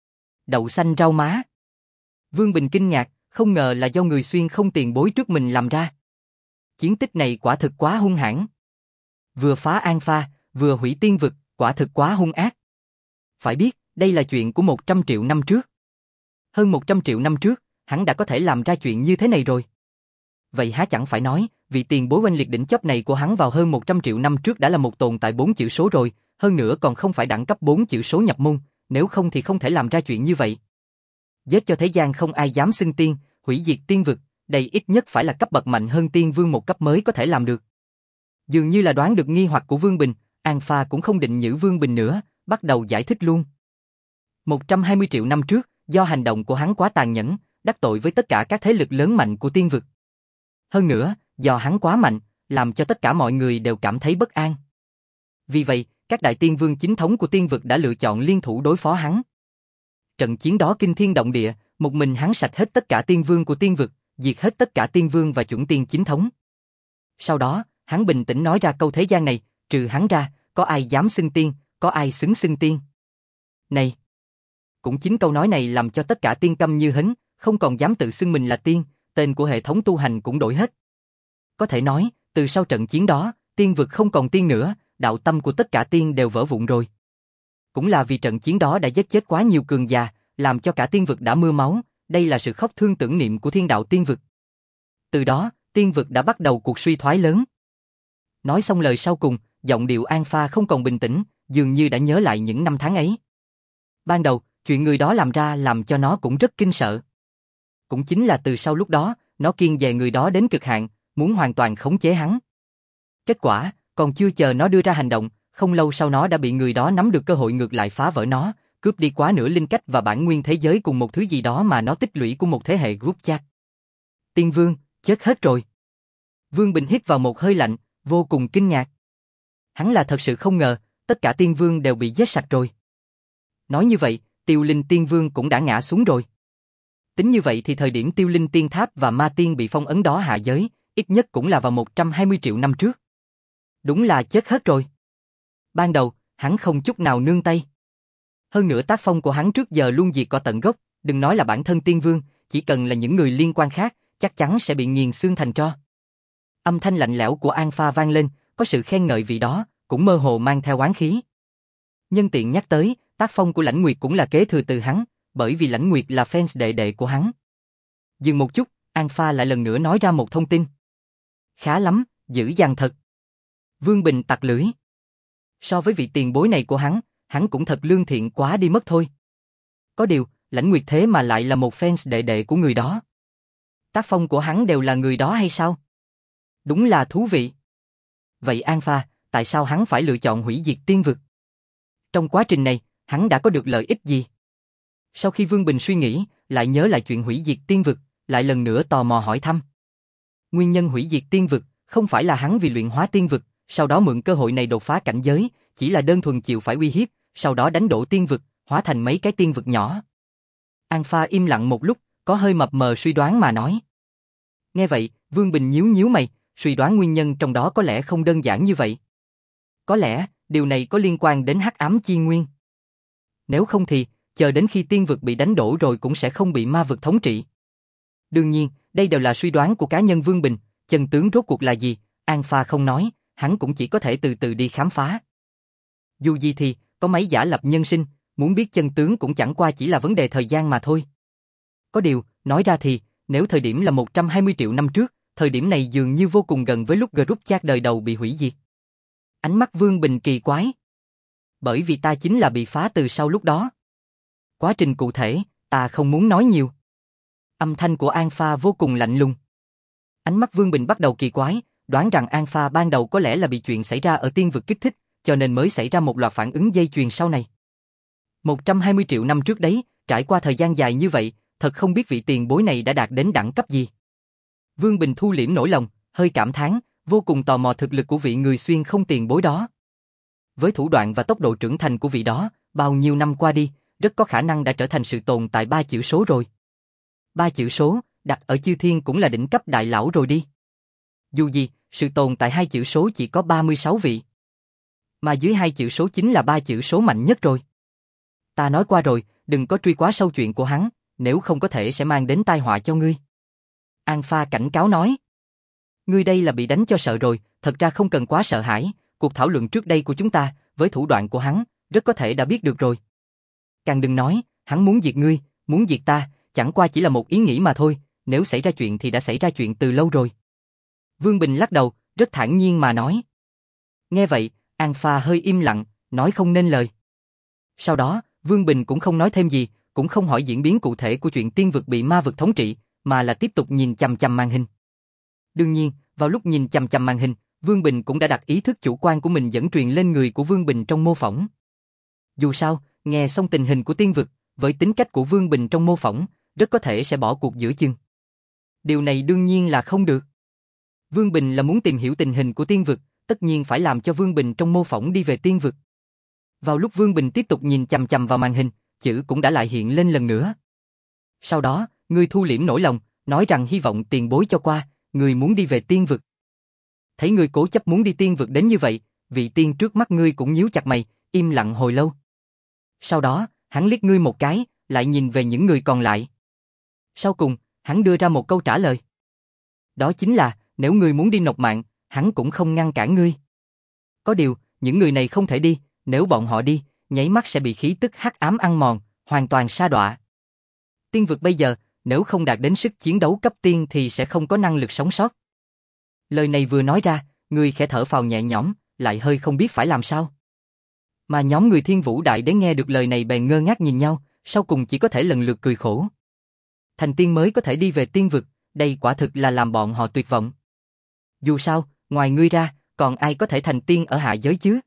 Đậu xanh rau má. Vương Bình kinh ngạc, không ngờ là do người xuyên không tiền bối trước mình làm ra. Chiến tích này quả thực quá hung hãn. Vừa phá An Pha, vừa hủy tiên vực, quả thực quá hung ác. Phải biết, đây là chuyện của một trăm triệu năm trước. Hơn một trăm triệu năm trước, hắn đã có thể làm ra chuyện như thế này rồi. Vậy há chẳng phải nói, vị tiền bối oanh liệt đỉnh chóp này của hắn vào hơn một trăm triệu năm trước đã là một tồn tại bốn chữ số rồi, hơn nữa còn không phải đẳng cấp bốn chữ số nhập môn, nếu không thì không thể làm ra chuyện như vậy. Giết cho thế gian không ai dám xưng tiên, hủy diệt tiên vực, đây ít nhất phải là cấp bậc mạnh hơn tiên vương một cấp mới có thể làm được. Dường như là đoán được nghi hoặc của Vương Bình, An Pha cũng không định nhử Vương Bình nữa, bắt đầu giải thích luôn. một trăm hai mươi triệu năm trước, do hành động của hắn quá tàn nhẫn, đắc tội với tất cả các thế lực lớn mạnh của tiên vực. Hơn nữa, do hắn quá mạnh, làm cho tất cả mọi người đều cảm thấy bất an. Vì vậy, các đại tiên vương chính thống của tiên vực đã lựa chọn liên thủ đối phó hắn. Trận chiến đó kinh thiên động địa, một mình hắn sạch hết tất cả tiên vương của tiên vực, diệt hết tất cả tiên vương và chuẩn tiên chính thống. Sau đó, hắn bình tĩnh nói ra câu thế gian này, trừ hắn ra, có ai dám xưng tiên, có ai xứng xưng tiên. Này! Cũng chính câu nói này làm cho tất cả tiên câm như hến, không còn dám tự xưng mình là tiên, tên của hệ thống tu hành cũng đổi hết. Có thể nói, từ sau trận chiến đó, tiên vực không còn tiên nữa, đạo tâm của tất cả tiên đều vỡ vụn rồi. Cũng là vì trận chiến đó đã giết chết quá nhiều cường già, làm cho cả tiên vực đã mưa máu, đây là sự khóc thương tưởng niệm của thiên đạo tiên vực. Từ đó, tiên vực đã bắt đầu cuộc suy thoái lớn. Nói xong lời sau cùng, giọng điệu An Pha không còn bình tĩnh, dường như đã nhớ lại những năm tháng ấy. Ban đầu, chuyện người đó làm ra làm cho nó cũng rất kinh sợ. Cũng chính là từ sau lúc đó, nó kiêng dè người đó đến cực hạn, muốn hoàn toàn khống chế hắn. Kết quả, còn chưa chờ nó đưa ra hành động, không lâu sau nó đã bị người đó nắm được cơ hội ngược lại phá vỡ nó, cướp đi quá nửa linh cách và bản nguyên thế giới cùng một thứ gì đó mà nó tích lũy của một thế hệ group chat. Tiên Vương, chết hết rồi. Vương Bình hít vào một hơi lạnh, vô cùng kinh ngạc. Hắn là thật sự không ngờ, tất cả tiên vương đều bị giết sạch rồi. Nói như vậy, Tiêu Linh Tiên Vương cũng đã ngã xuống rồi. Tính như vậy thì thời điểm Tiêu Linh Tiên Tháp và Ma Tiên bị phong ấn đó hạ giới, ít nhất cũng là vào một trăm hai mươi triệu năm trước. Đúng là chết hết rồi. Ban đầu, hắn không chút nào nương tay. Hơn nữa tác phong của hắn trước giờ luôn diệt cỏ tận gốc, đừng nói là bản thân Tiên Vương, chỉ cần là những người liên quan khác, chắc chắn sẽ bị nghiền xương thành tro. Âm thanh lạnh lẽo của An Pha vang lên, có sự khen ngợi vị đó, cũng mơ hồ mang theo oán khí. Nhân tiện nhắc tới, tác phong của Lãnh Nguyệt cũng là kế thừa từ hắn, bởi vì Lãnh Nguyệt là fans đệ đệ của hắn. Dừng một chút, An Pha lại lần nữa nói ra một thông tin. Khá lắm, dữ dằn thật. Vương Bình tặc lưỡi. So với vị tiền bối này của hắn, hắn cũng thật lương thiện quá đi mất thôi. Có điều, Lãnh Nguyệt thế mà lại là một fans đệ đệ của người đó. Tác phong của hắn đều là người đó hay sao? Đúng là thú vị. Vậy An Pha, tại sao hắn phải lựa chọn hủy diệt tiên vực? Trong quá trình này, hắn đã có được lợi ích gì? Sau khi Vương Bình suy nghĩ, lại nhớ lại chuyện hủy diệt tiên vực, lại lần nữa tò mò hỏi thăm. Nguyên nhân hủy diệt tiên vực, không phải là hắn vì luyện hóa tiên vực, sau đó mượn cơ hội này đột phá cảnh giới, chỉ là đơn thuần chịu phải uy hiếp, sau đó đánh đổ tiên vực, hóa thành mấy cái tiên vực nhỏ. An Pha im lặng một lúc, có hơi mập mờ suy đoán mà nói. Nghe vậy, Vương Bình nhíu nhíu mày, suy đoán nguyên nhân trong đó có lẽ không đơn giản như vậy. Có lẽ, điều này có liên quan đến hắc ám chi nguyên. Nếu không thì, chờ đến khi tiên vực bị đánh đổ rồi cũng sẽ không bị ma vực thống trị. Đương nhiên, đây đều là suy đoán của cá nhân Vương Bình, chân tướng rốt cuộc là gì, An Pha không nói, hắn cũng chỉ có thể từ từ đi khám phá. Dù gì thì, có mấy giả lập nhân sinh, muốn biết chân tướng cũng chẳng qua chỉ là vấn đề thời gian mà thôi. Có điều, nói ra thì, nếu thời điểm là một trăm hai mươi triệu năm trước, thời điểm này dường như vô cùng gần với lúc group chat đời đầu bị hủy diệt. Ánh mắt Vương Bình kỳ quái. Bởi vì ta chính là bị phá từ sau lúc đó. Quá trình cụ thể, ta không muốn nói nhiều. Âm thanh của An Pha vô cùng lạnh lùng. Ánh mắt Vương Bình bắt đầu kỳ quái, đoán rằng An Pha ban đầu có lẽ là bị chuyện xảy ra ở tiên vực kích thích, cho nên mới xảy ra một loạt phản ứng dây chuyền sau này. một trăm hai mươi triệu năm trước đấy, trải qua thời gian dài như vậy, thật không biết vị tiền bối này đã đạt đến đẳng cấp gì. Vương Bình thu liễm nỗi lòng, hơi cảm thán, vô cùng tò mò thực lực của vị người xuyên không tiền bối đó. Với thủ đoạn và tốc độ trưởng thành của vị đó, bao nhiêu năm qua đi, rất có khả năng đã trở thành sự tồn tại ba chữ số rồi. Ba chữ số, đặt ở chư thiên cũng là đỉnh cấp đại lão rồi đi. Dù gì, sự tồn tại hai chữ số chỉ có ba mươi sáu vị. Mà dưới hai chữ số chính là ba chữ số mạnh nhất rồi. Ta nói qua rồi, đừng có truy quá sâu chuyện của hắn, nếu không có thể sẽ mang đến tai họa cho ngươi. An Pha cảnh cáo nói. Ngươi đây là bị đánh cho sợ rồi, thật ra không cần quá sợ hãi, cuộc thảo luận trước đây của chúng ta, với thủ đoạn của hắn, rất có thể đã biết được rồi. Càng đừng nói, hắn muốn diệt ngươi, muốn diệt ta, chẳng qua chỉ là một ý nghĩ mà thôi, nếu xảy ra chuyện thì đã xảy ra chuyện từ lâu rồi. Vương Bình lắc đầu, rất thản nhiên mà nói. Nghe vậy, An Pha hơi im lặng, nói không nên lời. Sau đó, Vương Bình cũng không nói thêm gì, cũng không hỏi diễn biến cụ thể của chuyện tiên vực bị ma vực thống trị, mà là tiếp tục nhìn chằm chằm màn hình. Đương nhiên, vào lúc nhìn chằm chằm màn hình, Vương Bình cũng đã đặt ý thức chủ quan của mình dẫn truyền lên người của Vương Bình trong mô phỏng. Dù sao, nghe xong tình hình của tiên vực, với tính cách của Vương Bình trong mô phỏng, rất có thể sẽ bỏ cuộc giữa chừng. Điều này đương nhiên là không được. Vương Bình là muốn tìm hiểu tình hình của tiên vực, tất nhiên phải làm cho Vương Bình trong mô phỏng đi về tiên vực. Vào lúc Vương Bình tiếp tục nhìn chằm chằm vào màn hình, chữ cũng đã lại hiện lên lần nữa. Sau đó, ngươi thu liễm nỗi lòng, nói rằng hy vọng tiền bối cho qua, ngươi muốn đi về tiên vực. Thấy ngươi cố chấp muốn đi tiên vực đến như vậy, vị tiên trước mắt ngươi cũng nhíu chặt mày, im lặng hồi lâu. Sau đó, hắn liếc ngươi một cái, lại nhìn về những người còn lại. Sau cùng, hắn đưa ra một câu trả lời. Đó chính là, nếu ngươi muốn đi nộp mạng, hắn cũng không ngăn cản ngươi. Có điều, những người này không thể đi, nếu bọn họ đi, nháy mắt sẽ bị khí tức hắc ám ăn mòn, hoàn toàn sa đọa. Tiên vực bây giờ, nếu không đạt đến sức chiến đấu cấp tiên thì sẽ không có năng lực sống sót. Lời này vừa nói ra, người khẽ thở phào nhẹ nhõm, lại hơi không biết phải làm sao. Mà nhóm người Thiên Vũ Đại Đế nghe được lời này bèn ngơ ngác nhìn nhau, sau cùng chỉ có thể lần lượt cười khổ. Thành tiên mới có thể đi về tiên vực, đây quả thực là làm bọn họ tuyệt vọng. Dù sao, ngoài ngươi ra, còn ai có thể thành tiên ở hạ giới chứ?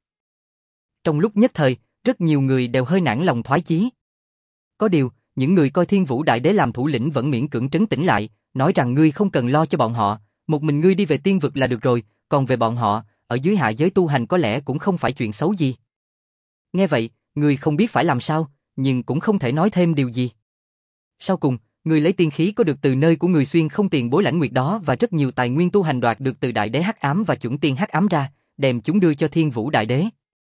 Trong lúc nhất thời, rất nhiều người đều hơi nản lòng thoái chí. Có điều, những người coi Thiên Vũ Đại Đế làm thủ lĩnh vẫn miễn cưỡng trấn tĩnh lại, nói rằng ngươi không cần lo cho bọn họ, một mình ngươi đi về tiên vực là được rồi, còn về bọn họ, ở dưới hạ giới tu hành có lẽ cũng không phải chuyện xấu gì. Nghe vậy, ngươi không biết phải làm sao, nhưng cũng không thể nói thêm điều gì. Sau cùng, ngươi lấy tiên khí có được từ nơi của người xuyên không tiền bối lãnh nguyệt đó và rất nhiều tài nguyên tu hành đoạt được từ Đại Đế Hắc Ám và chuẩn tiên Hắc Ám ra, đem chúng đưa cho Thiên Vũ Đại Đế.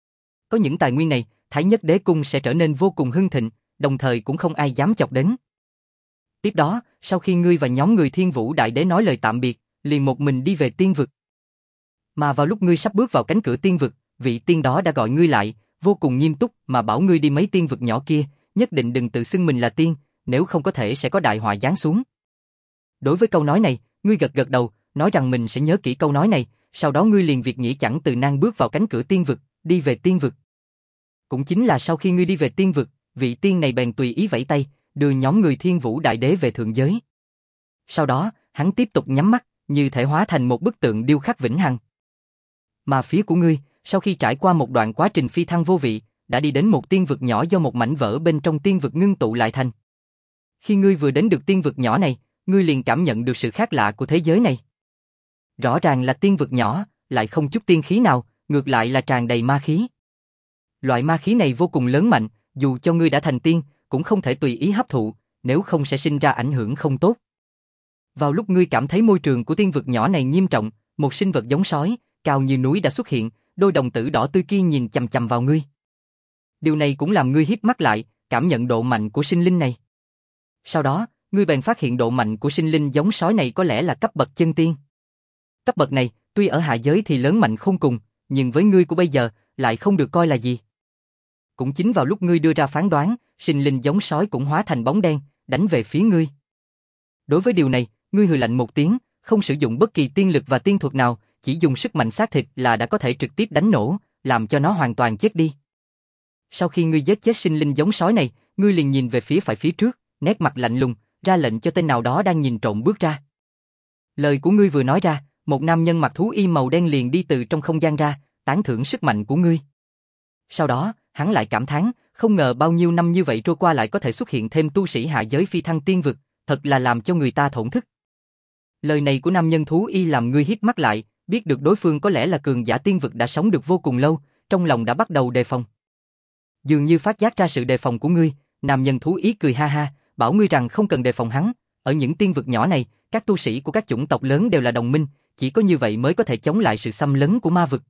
Có những tài nguyên này, Thái Nhất Đế Cung sẽ trở nên vô cùng hưng thịnh, đồng thời cũng không ai dám chọc đến. Tiếp đó, sau khi ngươi và nhóm người Thiên Vũ Đại Đế nói lời tạm biệt, liền một mình đi về tiên vực. Mà vào lúc ngươi sắp bước vào cánh cửa tiên vực, vị tiên đó đã gọi ngươi lại, vô cùng nghiêm túc mà bảo ngươi đi mấy tiên vực nhỏ kia, nhất định đừng tự xưng mình là tiên, nếu không có thể sẽ có đại họa giáng xuống. Đối với câu nói này, ngươi gật gật đầu, nói rằng mình sẽ nhớ kỹ câu nói này, sau đó ngươi liền việc nghĩa chẳng từ nan bước vào cánh cửa tiên vực, đi về tiên vực. Cũng chính là sau khi ngươi đi về tiên vực, vị tiên này bèn tùy ý vẫy tay, đưa nhóm người Thiên Vũ Đại Đế về thượng giới. Sau đó, hắn tiếp tục nhắm mắt, như thể hóa thành một bức tượng điêu khắc vĩnh hằng. Mà phía của ngươi, sau khi trải qua một đoạn quá trình phi thăng vô vị, đã đi đến một tiên vực nhỏ do một mảnh vỡ bên trong tiên vực ngưng tụ lại thành. Khi ngươi vừa đến được tiên vực nhỏ này, ngươi liền cảm nhận được sự khác lạ của thế giới này. Rõ ràng là tiên vực nhỏ, lại không chút tiên khí nào, ngược lại là tràn đầy ma khí. Loại ma khí này vô cùng lớn mạnh, dù cho ngươi đã thành tiên, cũng không thể tùy ý hấp thụ, nếu không sẽ sinh ra ảnh hưởng không tốt. Vào lúc ngươi cảm thấy môi trường của tiên vực nhỏ này nghiêm trọng, một sinh vật giống sói, cao như núi đã xuất hiện, đôi đồng tử đỏ tươi kia nhìn chằm chằm vào ngươi. Điều này cũng làm ngươi híp mắt lại, cảm nhận độ mạnh của sinh linh này. Sau đó, ngươi bèn phát hiện độ mạnh của sinh linh giống sói này có lẽ là cấp bậc chân tiên. Cấp bậc này, tuy ở hạ giới thì lớn mạnh khôn cùng, nhưng với ngươi của bây giờ, lại không được coi là gì. Cũng chính vào lúc ngươi đưa ra phán đoán, sinh linh giống sói cũng hóa thành bóng đen, đánh về phía ngươi. Đối với điều này, ngươi hừ lạnh một tiếng, không sử dụng bất kỳ tiên lực và tiên thuật nào, chỉ dùng sức mạnh xác thịt là đã có thể trực tiếp đánh nổ, làm cho nó hoàn toàn chết đi. Sau khi ngươi giết chết sinh linh giống sói này, ngươi liền nhìn về phía phải phía trước, nét mặt lạnh lùng, ra lệnh cho tên nào đó đang nhìn trộm bước ra. Lời của ngươi vừa nói ra, một nam nhân mặc thú y màu đen liền đi từ trong không gian ra, tán thưởng sức mạnh của ngươi. Sau đó, hắn lại cảm thán, không ngờ bao nhiêu năm như vậy trôi qua lại có thể xuất hiện thêm tu sĩ hạ giới phi thăng tiên vực, thật là làm cho người ta thổn thức. Lời này của nam nhân thú y làm ngươi híp mắt lại, biết được đối phương có lẽ là cường giả tiên vực đã sống được vô cùng lâu, trong lòng đã bắt đầu đề phòng. Dường như phát giác ra sự đề phòng của ngươi, nam nhân thú y cười ha ha, bảo ngươi rằng không cần đề phòng hắn, ở những tiên vực nhỏ này, các tu sĩ của các chủng tộc lớn đều là đồng minh, chỉ có như vậy mới có thể chống lại sự xâm lấn của ma vực.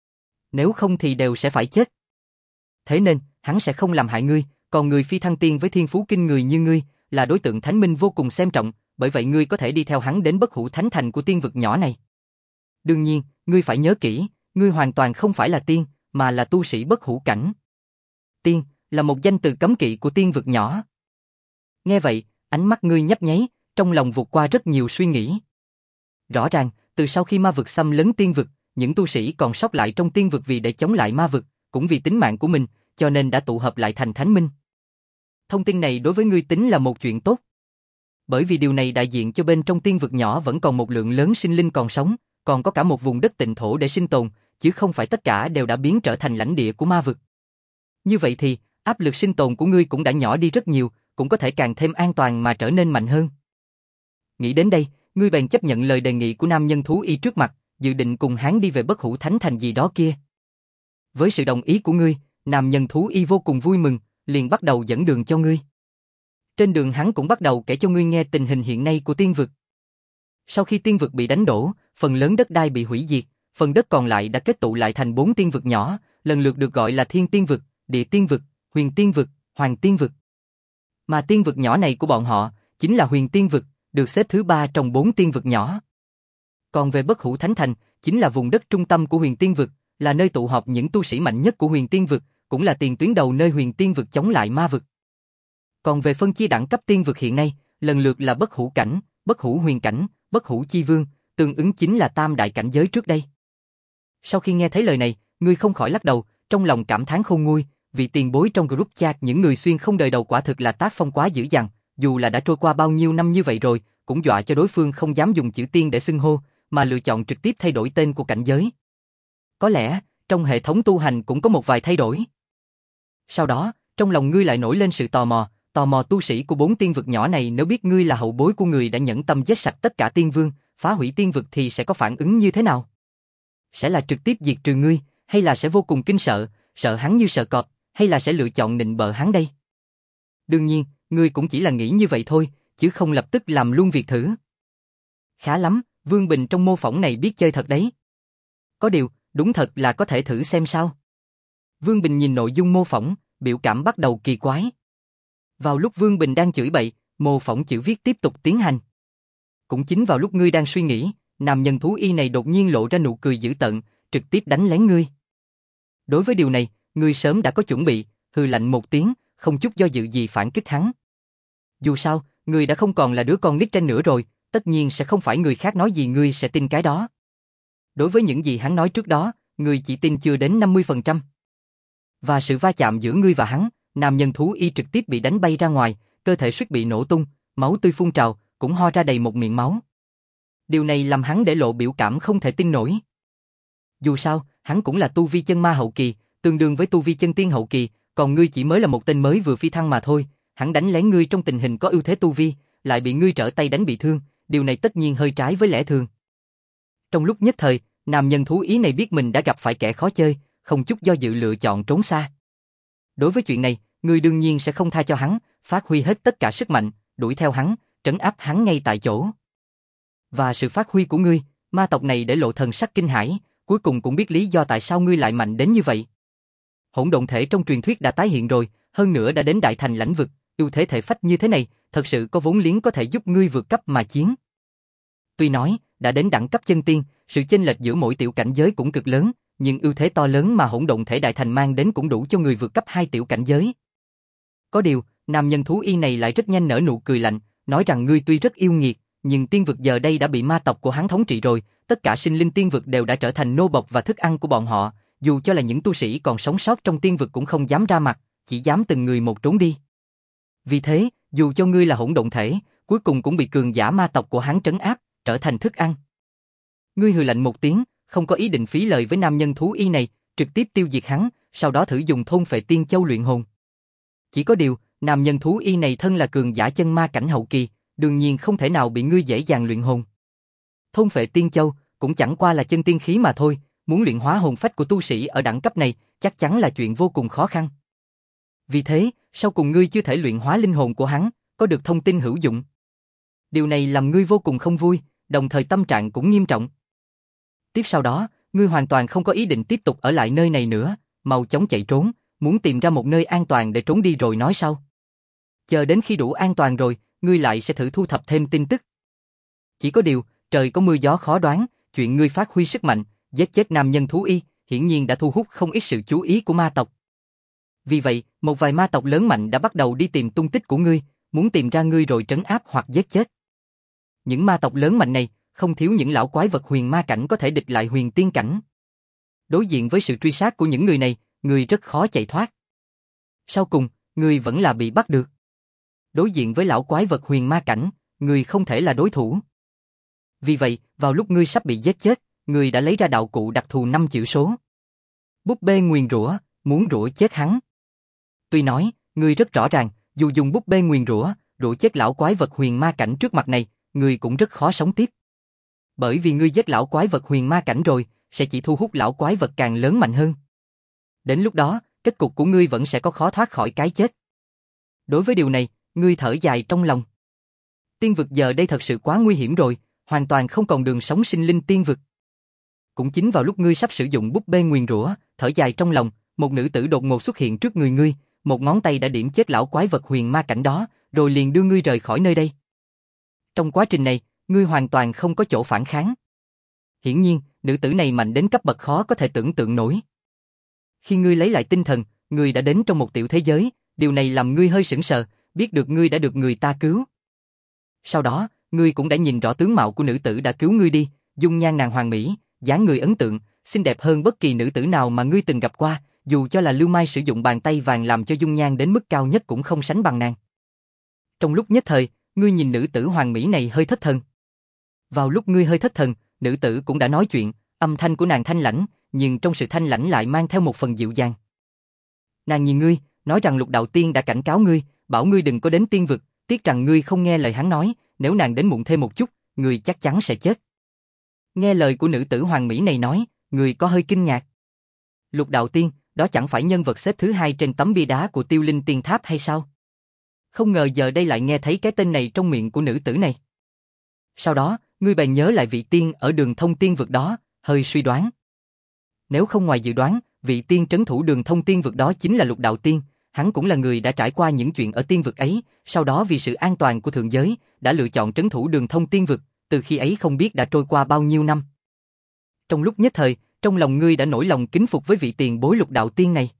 Nếu không thì đều sẽ phải chết. Thế nên, hắn sẽ không làm hại ngươi, còn người phi thăng tiên với thiên phú kinh người như ngươi, là đối tượng thánh minh vô cùng xem trọng, bởi vậy ngươi có thể đi theo hắn đến bất hủ thánh thành của tiên vực nhỏ này. Đương nhiên, ngươi phải nhớ kỹ, ngươi hoàn toàn không phải là tiên, mà là tu sĩ bất hủ cảnh. Tiên, là một danh từ cấm kỵ của tiên vực nhỏ. Nghe vậy, Ánh mắt ngươi nhấp nháy, trong lòng vụt qua rất nhiều suy nghĩ. Rõ ràng, từ sau khi ma vực xâm lấn tiên vực, những tu sĩ còn sót lại trong tiên vực vì để chống lại ma vực, cũng vì tính mạng của mình, cho nên đã tụ hợp lại thành thánh minh. Thông tin này đối với ngươi tính là một chuyện tốt. Bởi vì điều này đại diện cho bên trong tiên vực nhỏ vẫn còn một lượng lớn sinh linh còn sống, còn có cả một vùng đất tịnh thổ để sinh tồn, chứ không phải tất cả đều đã biến trở thành lãnh địa của ma vực. Như vậy thì, áp lực sinh tồn của ngươi cũng đã nhỏ đi rất nhiều, cũng có thể càng thêm an toàn mà trở nên mạnh hơn. Nghĩ đến đây, ngươi bèn chấp nhận lời đề nghị của nam nhân thú y trước mặt, dự định cùng hắn đi về Bất Hủ Thánh Thành gì đó kia. Với sự đồng ý của ngươi, nam nhân thú y vô cùng vui mừng, liền bắt đầu dẫn đường cho ngươi. Trên đường hắn cũng bắt đầu kể cho ngươi nghe tình hình hiện nay của tiên vực. Sau khi tiên vực bị đánh đổ, phần lớn đất đai bị hủy diệt, phần đất còn lại đã kết tụ lại thành bốn tiên vực nhỏ, lần lượt được gọi là Thiên Tiên Vực, Địa Tiên Vực, Huyền Tiên Vực, Hoàng Tiên Vực. Mà tiên vực nhỏ này của bọn họ, chính là Huyền Tiên Vực, được xếp thứ ba trong bốn tiên vực nhỏ. Còn về Bất Hủ Thánh Thành, chính là vùng đất trung tâm của Huyền Tiên Vực, là nơi tụ họp những tu sĩ mạnh nhất của Huyền Tiên Vực, cũng là tiền tuyến đầu nơi Huyền Tiên Vực chống lại ma vực. Còn về phân chia đẳng cấp tiên vực hiện nay, lần lượt là Bất Hủ Cảnh, Bất Hủ Huyền Cảnh, Bất Hủ Chi Vương, tương ứng chính là tam đại cảnh giới trước đây. Sau khi nghe thấy lời này, ngươi không khỏi lắc đầu, trong lòng cảm thán khôn nguôi, vị tiền bối trong group chat những người xuyên không đời đầu quả thực là tác phong quá dữ dằn, dù là đã trôi qua bao nhiêu năm như vậy rồi, cũng dọa cho đối phương không dám dùng chữ tiên để xưng hô, mà lựa chọn trực tiếp thay đổi tên của cảnh giới. Có lẽ, trong hệ thống tu hành cũng có một vài thay đổi. Sau đó, trong lòng ngươi lại nổi lên sự tò mò, tò mò tu sĩ của bốn tiên vực nhỏ này nếu biết ngươi là hậu bối của người đã nhẫn tâm giết sạch tất cả tiên vương, phá hủy tiên vực thì sẽ có phản ứng như thế nào? Sẽ là trực tiếp diệt trừ ngươi, hay là sẽ vô cùng kinh sợ, sợ hắn như sợ cọp, hay là sẽ lựa chọn nịnh bợ hắn đây? Đương nhiên, ngươi cũng chỉ là nghĩ như vậy thôi, chứ không lập tức làm luôn việc thử. Khá lắm, Vương Bình trong mô phỏng này biết chơi thật đấy. Có điều, đúng thật là có thể thử xem sao. Vương Bình nhìn nội dung mô phỏng, biểu cảm bắt đầu kỳ quái. Vào lúc Vương Bình đang chửi bậy, mô phỏng chữ viết tiếp tục tiến hành. Cũng chính vào lúc ngươi đang suy nghĩ, nam nhân thú y này đột nhiên lộ ra nụ cười dữ tợn, trực tiếp đánh lén ngươi. Đối với điều này, ngươi sớm đã có chuẩn bị, hừ lạnh một tiếng, không chút do dự gì phản kích hắn. Dù sao, ngươi đã không còn là đứa con nít trên nữa rồi, tất nhiên sẽ không phải người khác nói gì ngươi sẽ tin cái đó. Đối với những gì hắn nói trước đó, ngươi chỉ tin chưa đến năm mươi phần trăm. Và sự va chạm giữa ngươi và hắn, nam nhân thú y trực tiếp bị đánh bay ra ngoài, cơ thể suýt bị nổ tung, máu tươi phun trào, cũng ho ra đầy một miệng máu. Điều này làm hắn để lộ biểu cảm không thể tin nổi. Dù sao, hắn cũng là tu vi chân ma hậu kỳ, tương đương với tu vi chân tiên hậu kỳ, còn ngươi chỉ mới là một tên mới vừa phi thăng mà thôi, hắn đánh lén ngươi trong tình hình có ưu thế tu vi, lại bị ngươi trở tay đánh bị thương, điều này tất nhiên hơi trái với lẽ thường. Trong lúc nhất thời, nam nhân thú ý này biết mình đã gặp phải kẻ khó chơi, không chút do dự lựa chọn trốn xa. Đối với chuyện này, ngươi đương nhiên sẽ không tha cho hắn, phát huy hết tất cả sức mạnh, đuổi theo hắn, trấn áp hắn ngay tại chỗ. Và sự phát huy của ngươi, ma tộc này để lộ thần sắc kinh hãi, cuối cùng cũng biết lý do tại sao ngươi lại mạnh đến như vậy. Hỗn độn thể trong truyền thuyết đã tái hiện rồi, hơn nữa đã đến đại thành lãnh vực, ưu thế thể phách như thế này, thật sự có vốn liếng có thể giúp ngươi vượt cấp mà chiến. Tuy nói, đã đến đẳng cấp chân tiên, sự chênh lệch giữa mỗi tiểu cảnh giới cũng cực lớn, nhưng ưu thế to lớn mà hỗn độn thể đại thành mang đến cũng đủ cho người vượt cấp hai tiểu cảnh giới. Có điều, nam nhân thú y này lại rất nhanh nở nụ cười lạnh, nói rằng ngươi tuy rất yêu nghiệt, nhưng tiên vực giờ đây đã bị ma tộc của hắn thống trị rồi, tất cả sinh linh tiên vực đều đã trở thành nô bộc và thức ăn của bọn họ, dù cho là những tu sĩ còn sống sót trong tiên vực cũng không dám ra mặt, chỉ dám từng người một trốn đi. Vì thế, dù cho ngươi là hỗn độn thể, cuối cùng cũng bị cường giả ma tộc của hắn trấn áp, trở thành thức ăn. Ngươi hừ lạnh một tiếng, không có ý định phí lời với nam nhân thú y này, trực tiếp tiêu diệt hắn, sau đó thử dùng thôn phệ tiên châu luyện hồn. Chỉ có điều, nam nhân thú y này thân là cường giả chân ma cảnh hậu kỳ, đương nhiên không thể nào bị ngươi dễ dàng luyện hồn. Thôn phệ tiên châu cũng chẳng qua là chân tiên khí mà thôi, muốn luyện hóa hồn phách của tu sĩ ở đẳng cấp này chắc chắn là chuyện vô cùng khó khăn. Vì thế, sau cùng ngươi chưa thể luyện hóa linh hồn của hắn, có được thông tin hữu dụng. Điều này làm ngươi vô cùng không vui, đồng thời tâm trạng cũng nghiêm trọng. Tiếp sau đó, ngươi hoàn toàn không có ý định tiếp tục ở lại nơi này nữa, mau chóng chạy trốn, muốn tìm ra một nơi an toàn để trốn đi rồi nói sau. Chờ đến khi đủ an toàn rồi, ngươi lại sẽ thử thu thập thêm tin tức. Chỉ có điều, trời có mưa gió khó đoán, chuyện ngươi phát huy sức mạnh, giết chết nam nhân thú y, hiển nhiên đã thu hút không ít sự chú ý của ma tộc. Vì vậy, một vài ma tộc lớn mạnh đã bắt đầu đi tìm tung tích của ngươi, muốn tìm ra ngươi rồi trấn áp hoặc giết chết. Những ma tộc lớn mạnh này, không thiếu những lão quái vật huyền ma cảnh có thể địch lại huyền tiên cảnh. Đối diện với sự truy sát của những người này, ngươi rất khó chạy thoát. Sau cùng, ngươi vẫn là bị bắt được. Đối diện với lão quái vật huyền ma cảnh, ngươi không thể là đối thủ. Vì vậy, vào lúc ngươi sắp bị giết chết, ngươi đã lấy ra đạo cụ đặc thù năm chữ số. Búp bê nguyền rủa, muốn rủa chết hắn. Tuy nói, ngươi rất rõ ràng, dù dùng búp bê nguyền rủa, rủa chết lão quái vật huyền ma cảnh trước mặt này, ngươi cũng rất khó sống tiếp. Bởi vì ngươi giết lão quái vật huyền ma cảnh rồi, sẽ chỉ thu hút lão quái vật càng lớn mạnh hơn. Đến lúc đó, kết cục của ngươi vẫn sẽ có khó thoát khỏi cái chết. Đối với điều này, ngươi thở dài trong lòng. Tiên vực giờ đây thật sự quá nguy hiểm rồi, hoàn toàn không còn đường sống sinh linh tiên vực. Cũng chính vào lúc ngươi sắp sử dụng búp bê nguyền rủa, thở dài trong lòng, một nữ tử đột ngột xuất hiện trước người ngươi, một ngón tay đã điểm chết lão quái vật huyền ma cảnh đó, rồi liền đưa ngươi rời khỏi nơi đây. Trong quá trình này, ngươi hoàn toàn không có chỗ phản kháng. Hiển nhiên, nữ tử này mạnh đến cấp bậc khó có thể tưởng tượng nổi. Khi ngươi lấy lại tinh thần, ngươi đã đến trong một tiểu thế giới, điều này làm ngươi hơi sững sờ, biết được ngươi đã được người ta cứu. Sau đó, ngươi cũng đã nhìn rõ tướng mạo của nữ tử đã cứu ngươi đi, dung nhan nàng hoàn mỹ, dáng người ấn tượng, xinh đẹp hơn bất kỳ nữ tử nào mà ngươi từng gặp qua, dù cho là Lưu Mai sử dụng bàn tay vàng làm cho dung nhan đến mức cao nhất cũng không sánh bằng nàng. Trong lúc nhất thời, ngươi nhìn nữ tử hoàn mỹ này hơi thất thần. Vào lúc ngươi hơi thất thần, nữ tử cũng đã nói chuyện, âm thanh của nàng thanh lãnh, nhưng trong sự thanh lãnh lại mang theo một phần dịu dàng. Nàng nhìn ngươi, nói rằng Lục Đạo Tiên đã cảnh cáo ngươi, bảo ngươi đừng có đến tiên vực, tiếc rằng ngươi không nghe lời hắn nói, nếu nàng đến muộn thêm một chút, ngươi chắc chắn sẽ chết. Nghe lời của nữ tử hoàng mỹ này nói, ngươi có hơi kinh ngạc. Lục Đạo Tiên, đó chẳng phải nhân vật xếp thứ hai trên tấm bia đá của Tiêu Linh Tiên Tháp hay sao? Không ngờ giờ đây lại nghe thấy cái tên này trong miệng của nữ tử này. Sau đó, ngươi bèn nhớ lại vị tiên ở đường thông tiên vực đó, hơi suy đoán. Nếu không ngoài dự đoán, vị tiên trấn thủ đường thông tiên vực đó chính là Lục Đạo Tiên, hắn cũng là người đã trải qua những chuyện ở tiên vực ấy, sau đó vì sự an toàn của thượng giới, đã lựa chọn trấn thủ đường thông tiên vực, từ khi ấy không biết đã trôi qua bao nhiêu năm. Trong lúc nhất thời, trong lòng ngươi đã nổi lòng kính phục với vị tiền bối Lục Đạo Tiên này.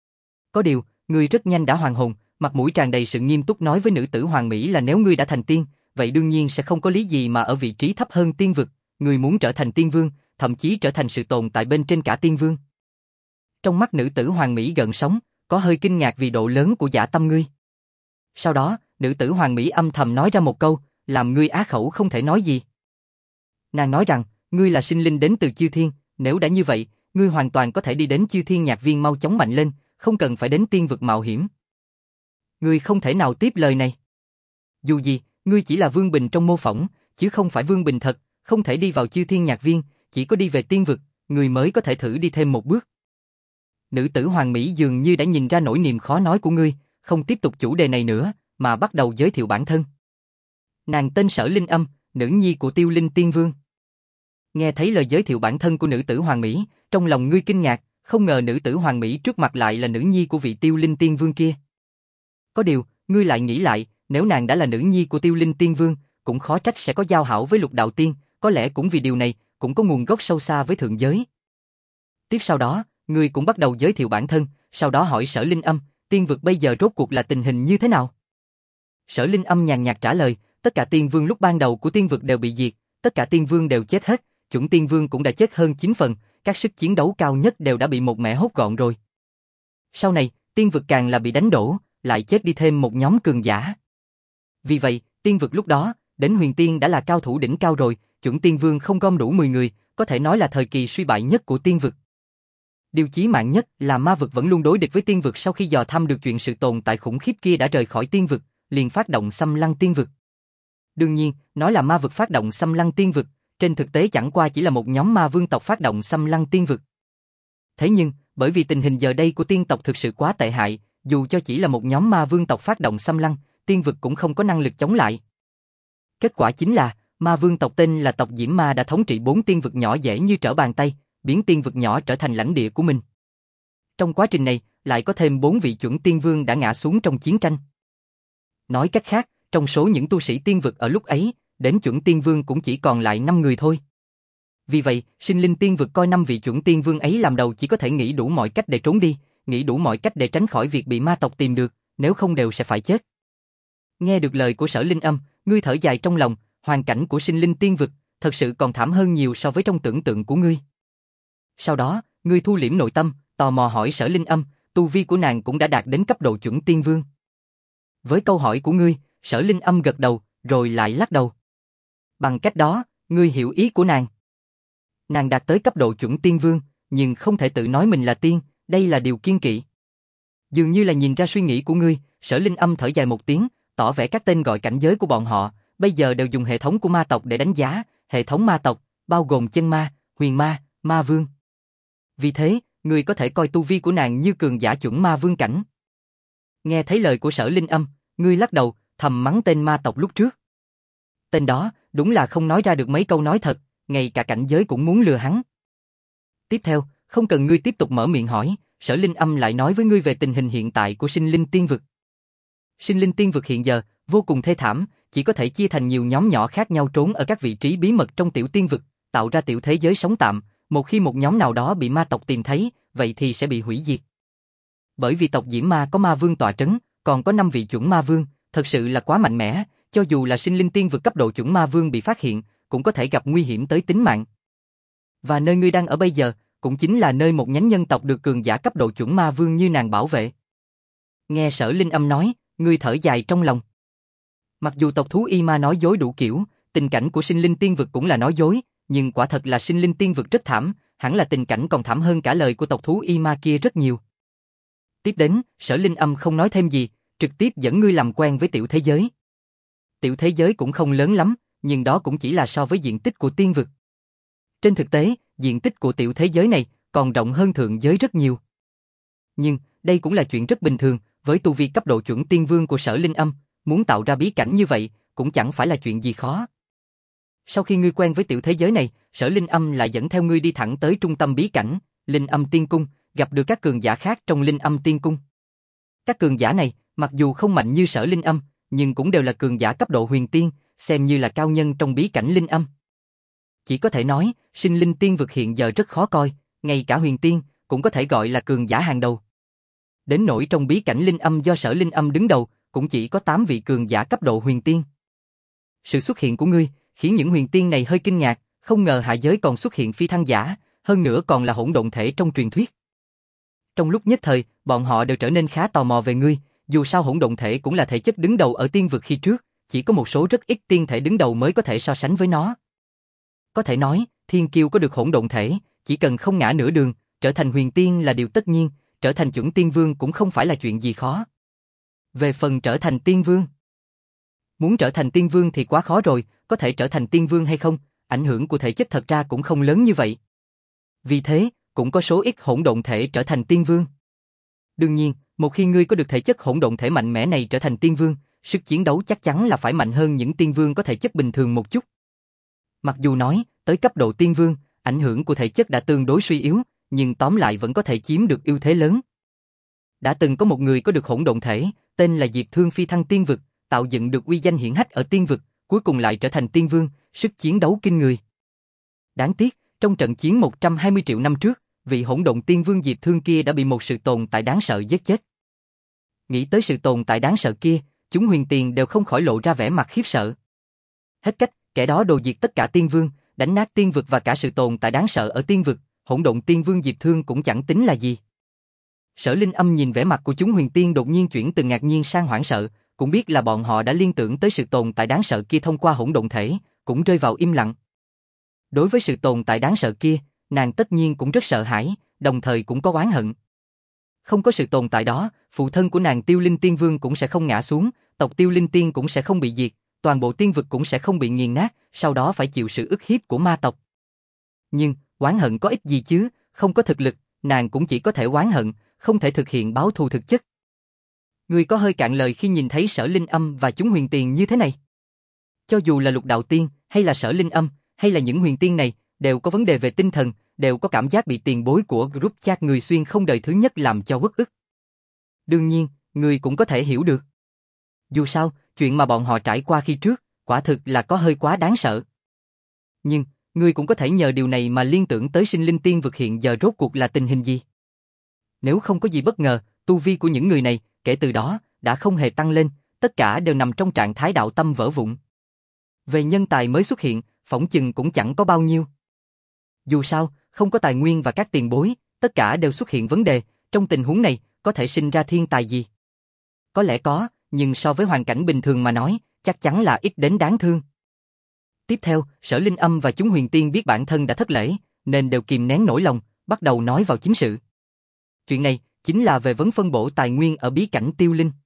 Có điều, ngươi rất nhanh đã hoàn hồn, mặt mũi tràn đầy sự nghiêm túc nói với nữ tử hoàng mỹ là nếu ngươi đã thành tiên, vậy đương nhiên sẽ không có lý gì mà ở vị trí thấp hơn tiên vực, ngươi muốn trở thành tiên vương, thậm chí trở thành sự tồn tại bên trên cả tiên vương. Trong mắt nữ tử hoàng mỹ gợn sóng, có hơi kinh ngạc vì độ lớn của dã tâm ngươi. Sau đó, nữ tử hoàng mỹ âm thầm nói ra một câu, làm ngươi á khẩu không thể nói gì. Nàng nói rằng, ngươi là sinh linh đến từ chư thiên, nếu đã như vậy, ngươi hoàn toàn có thể đi đến chư thiên nhạc viên mau chóng mạnh lên, không cần phải đến tiên vực mạo hiểm. Ngươi không thể nào tiếp lời này. Dù gì, ngươi chỉ là Vương Bình trong mô phỏng, chứ không phải Vương Bình thật, không thể đi vào chư thiên nhạc viên, chỉ có đi về tiên vực, ngươi mới có thể thử đi thêm một bước. Nữ tử hoàng mỹ dường như đã nhìn ra nỗi niềm khó nói của ngươi, không tiếp tục chủ đề này nữa, mà bắt đầu giới thiệu bản thân. Nàng tên Sở Linh Âm, nữ nhi của Tiêu Linh Tiên Vương. Nghe thấy lời giới thiệu bản thân của nữ tử hoàng mỹ, trong lòng ngươi kinh ngạc, không ngờ nữ tử hoàng mỹ trước mặt lại là nữ nhi của vị Tiêu Linh Tiên Vương kia. Có điều, ngươi lại nghĩ lại, nếu nàng đã là nữ nhi của Tiêu Linh Tiên Vương, cũng khó trách sẽ có giao hảo với Lục Đạo Tiên, có lẽ cũng vì điều này, cũng có nguồn gốc sâu xa với thượng giới. Tiếp sau đó, ngươi cũng bắt đầu giới thiệu bản thân, sau đó hỏi Sở Linh Âm, tiên vực bây giờ rốt cuộc là tình hình như thế nào? Sở Linh Âm nhàn nhạt trả lời, tất cả tiên vương lúc ban đầu của tiên vực đều bị diệt, tất cả tiên vương đều chết hết, chuẩn tiên vương cũng đã chết hơn chín phần, các sức chiến đấu cao nhất đều đã bị một mẻ hốt gọn rồi. Sau này, tiên vực càng là bị đánh đổ, lại chết đi thêm một nhóm cường giả. Vì vậy, tiên vực lúc đó, đến huyền tiên đã là cao thủ đỉnh cao rồi, chuẩn tiên vương không gom đủ mười người, có thể nói là thời kỳ suy bại nhất của tiên vực. Điều chí mạng nhất là ma vực vẫn luôn đối địch với tiên vực sau khi dò thăm được chuyện sự tồn tại khủng khiếp kia đã rời khỏi tiên vực, liền phát động xâm lăng tiên vực. Đương nhiên, nói là ma vực phát động xâm lăng tiên vực, trên thực tế chẳng qua chỉ là một nhóm ma vương tộc phát động xâm lăng tiên vực. Thế nhưng, bởi vì tình hình giờ đây của tiên tộc thực sự quá tệ hại, dù cho chỉ là một nhóm ma vương tộc phát động xâm lăng, tiên vực cũng không có năng lực chống lại. Kết quả chính là, ma vương tộc tên là tộc Diễm Ma đã thống trị bốn tiên vực nhỏ dễ như trở bàn tay, biến tiên vực nhỏ trở thành lãnh địa của mình. Trong quá trình này, lại có thêm bốn vị chuẩn tiên vương đã ngã xuống trong chiến tranh. Nói cách khác, trong số những tu sĩ tiên vực ở lúc ấy, đến chuẩn tiên vương cũng chỉ còn lại năm người thôi. Vì vậy, sinh linh tiên vực coi năm vị chuẩn tiên vương ấy làm đầu chỉ có thể nghĩ đủ mọi cách để trốn đi, nghĩ đủ mọi cách để tránh khỏi việc bị ma tộc tìm được, nếu không đều sẽ phải chết. Nghe được lời của Sở Linh Âm, ngươi thở dài trong lòng, hoàn cảnh của sinh linh tiên vực, thật sự còn thảm hơn nhiều so với trong tưởng tượng của ngươi. Sau đó, ngươi thu liễm nội tâm, tò mò hỏi Sở Linh Âm, tu vi của nàng cũng đã đạt đến cấp độ chuẩn tiên vương. Với câu hỏi của ngươi, Sở Linh Âm gật đầu, rồi lại lắc đầu. Bằng cách đó, ngươi hiểu ý của nàng. Nàng đạt tới cấp độ chuẩn tiên vương, nhưng không thể tự nói mình là tiên, đây là điều kiêng kỵ. Dường như là nhìn ra suy nghĩ của ngươi, Sở Linh Âm thở dài một tiếng, tỏ vẻ các tên gọi cảnh giới của bọn họ, bây giờ đều dùng hệ thống của ma tộc để đánh giá, hệ thống ma tộc, bao gồm chân ma, huyền ma, ma vương. Vì thế, ngươi có thể coi tu vi của nàng như cường giả chuẩn ma vương cảnh. Nghe thấy lời của Sở Linh Âm, ngươi lắc đầu, thầm mắng tên ma tộc lúc trước. Tên đó, đúng là không nói ra được mấy câu nói thật, ngay cả cảnh giới cũng muốn lừa hắn. Tiếp theo, không cần ngươi tiếp tục mở miệng hỏi, Sở Linh Âm lại nói với ngươi về tình hình hiện tại của sinh linh tiên vực. Sinh linh tiên vực hiện giờ, vô cùng thê thảm, chỉ có thể chia thành nhiều nhóm nhỏ khác nhau trốn ở các vị trí bí mật trong tiểu tiên vực, tạo ra tiểu thế giới sống tạm, một khi một nhóm nào đó bị ma tộc tìm thấy, vậy thì sẽ bị hủy diệt. Bởi vì tộc Diễm Ma có ma vương tọa trấn, còn có năm vị chuẩn ma vương, thật sự là quá mạnh mẽ, cho dù là sinh linh tiên vực cấp độ chuẩn ma vương bị phát hiện, cũng có thể gặp nguy hiểm tới tính mạng. Và nơi ngươi đang ở bây giờ, cũng chính là nơi một nhánh nhân tộc được cường giả cấp độ chuẩn ma vương như nàng bảo vệ. Nghe Sở Linh Âm nói, ngươi thở dài trong lòng. Mặc dù tộc thú y ma nói dối đủ kiểu, tình cảnh của sinh linh tiên vực cũng là nói dối, nhưng quả thật là sinh linh tiên vực rất thảm, hẳn là tình cảnh còn thảm hơn cả lời của tộc thú y ma kia rất nhiều. Tiếp đến, Sở Linh Âm không nói thêm gì, trực tiếp dẫn ngươi làm quen với tiểu thế giới. Tiểu thế giới cũng không lớn lắm, nhưng đó cũng chỉ là so với diện tích của tiên vực. Trên thực tế, diện tích của tiểu thế giới này còn rộng hơn thượng giới rất nhiều. Nhưng, đây cũng là chuyện rất bình thường, với tu vi cấp độ chuẩn tiên vương của Sở Linh Âm, muốn tạo ra bí cảnh như vậy, cũng chẳng phải là chuyện gì khó. Sau khi ngươi quen với tiểu thế giới này, Sở Linh Âm lại dẫn theo ngươi đi thẳng tới trung tâm bí cảnh, Linh Âm Tiên Cung, gặp được các cường giả khác trong Linh Âm Tiên Cung. Các cường giả này, mặc dù không mạnh như Sở Linh Âm, nhưng cũng đều là cường giả cấp độ huyền tiên, xem như là cao nhân trong bí cảnh Linh Âm. Chỉ có thể nói, sinh linh tiên vực hiện giờ rất khó coi, ngay cả huyền tiên, cũng có thể gọi là cường giả hàng đầu. Đến nỗi trong bí cảnh Linh Âm do Sở Linh Âm đứng đầu, cũng chỉ có tám vị cường giả cấp độ huyền tiên. Sự xuất hiện của ngươi, khiến những huyền tiên này hơi kinh ngạc, không ngờ hạ giới còn xuất hiện phi thăng giả, hơn nữa còn là hỗn độn thể trong truyền thuyết. Trong lúc nhất thời, bọn họ đều trở nên khá tò mò về ngươi, dù sao hỗn độn thể cũng là thể chất đứng đầu ở tiên vực khi trước, chỉ có một số rất ít tiên thể đứng đầu mới có thể so sánh với nó. Có thể nói, thiên kiêu có được hỗn độn thể, chỉ cần không ngã nửa đường, trở thành huyền tiên là điều tất nhiên, trở thành chuẩn tiên vương cũng không phải là chuyện gì khó. Về phần trở thành tiên vương, muốn trở thành tiên vương thì quá khó rồi, có thể trở thành tiên vương hay không, ảnh hưởng của thể chất thật ra cũng không lớn như vậy. Vì thế, cũng có số ít hỗn độn thể trở thành tiên vương. Đương nhiên, một khi ngươi có được thể chất hỗn độn thể mạnh mẽ này trở thành tiên vương, sức chiến đấu chắc chắn là phải mạnh hơn những tiên vương có thể chất bình thường một chút. Mặc dù nói, tới cấp độ tiên vương, ảnh hưởng của thể chất đã tương đối suy yếu, nhưng tóm lại vẫn có thể chiếm được ưu thế lớn. Đã từng có một người có được hỗn độn thể, tên là Diệp Thương phi thăng tiên vực, tạo dựng được uy danh hiển hách ở tiên vực, cuối cùng lại trở thành tiên vương, sức chiến đấu kinh người. Đáng tiếc, trong trận chiến một trăm hai mươi triệu năm trước, vị hỗn độn tiên vương Diệp Thương kia đã bị một sự tồn tại đáng sợ giết chết. Nghĩ tới sự tồn tại đáng sợ kia, chúng huyền tiền đều không khỏi lộ ra vẻ mặt khiếp sợ. Hết cách, kẻ đó đồ diệt tất cả tiên vương, đánh nát tiên vực và cả sự tồn tại đáng sợ ở tiên vực, hỗn độn tiên vương Diệp Thương cũng chẳng tính là gì. Sở Linh Âm nhìn vẻ mặt của chúng huyền tiên đột nhiên chuyển từ ngạc nhiên sang hoảng sợ, cũng biết là bọn họ đã liên tưởng tới sự tồn tại đáng sợ kia thông qua hỗn độn thể, cũng rơi vào im lặng. Đối với sự tồn tại đáng sợ kia, nàng tất nhiên cũng rất sợ hãi, đồng thời cũng có oán hận. Không có sự tồn tại đó, phụ thân của nàng Tiêu Linh Tiên Vương cũng sẽ không ngã xuống, tộc Tiêu Linh Tiên cũng sẽ không bị diệt, toàn bộ tiên vực cũng sẽ không bị nghiền nát, sau đó phải chịu sự ức hiếp của ma tộc. Nhưng, oán hận có ích gì chứ, không có thực lực, nàng cũng chỉ có thể oán hận, không thể thực hiện báo thù thực chất. Ngươi có hơi cạn lời khi nhìn thấy Sở Linh Âm và chúng huyền tiền như thế này. Cho dù là Lục Đạo Tiên, hay là Sở Linh Âm, hay là những huyền tiên này, đều có vấn đề về tinh thần, đều có cảm giác bị tiền bối của group chat người xuyên không đời thứ nhất làm cho uất ức. Đương nhiên, ngươi cũng có thể hiểu được. Dù sao, chuyện mà bọn họ trải qua khi trước, quả thực là có hơi quá đáng sợ. Nhưng, ngươi cũng có thể nhờ điều này mà liên tưởng tới sinh linh tiên vực hiện giờ rốt cuộc là tình hình gì. Nếu không có gì bất ngờ, tu vi của những người này, kể từ đó, đã không hề tăng lên, tất cả đều nằm trong trạng thái đạo tâm vỡ vụn. Về nhân tài mới xuất hiện, phỏng chừng cũng chẳng có bao nhiêu. Dù sao, không có tài nguyên và các tiền bối, tất cả đều xuất hiện vấn đề, trong tình huống này, có thể sinh ra thiên tài gì? Có lẽ có, nhưng so với hoàn cảnh bình thường mà nói, chắc chắn là ít đến đáng thương. Tiếp theo, Sở Linh Âm và chúng huyền tiên biết bản thân đã thất lễ, nên đều kìm nén nỗi lòng, bắt đầu nói vào chính sự. Chuyện này, chính là về vấn phân bổ tài nguyên ở bí cảnh Tiêu Linh.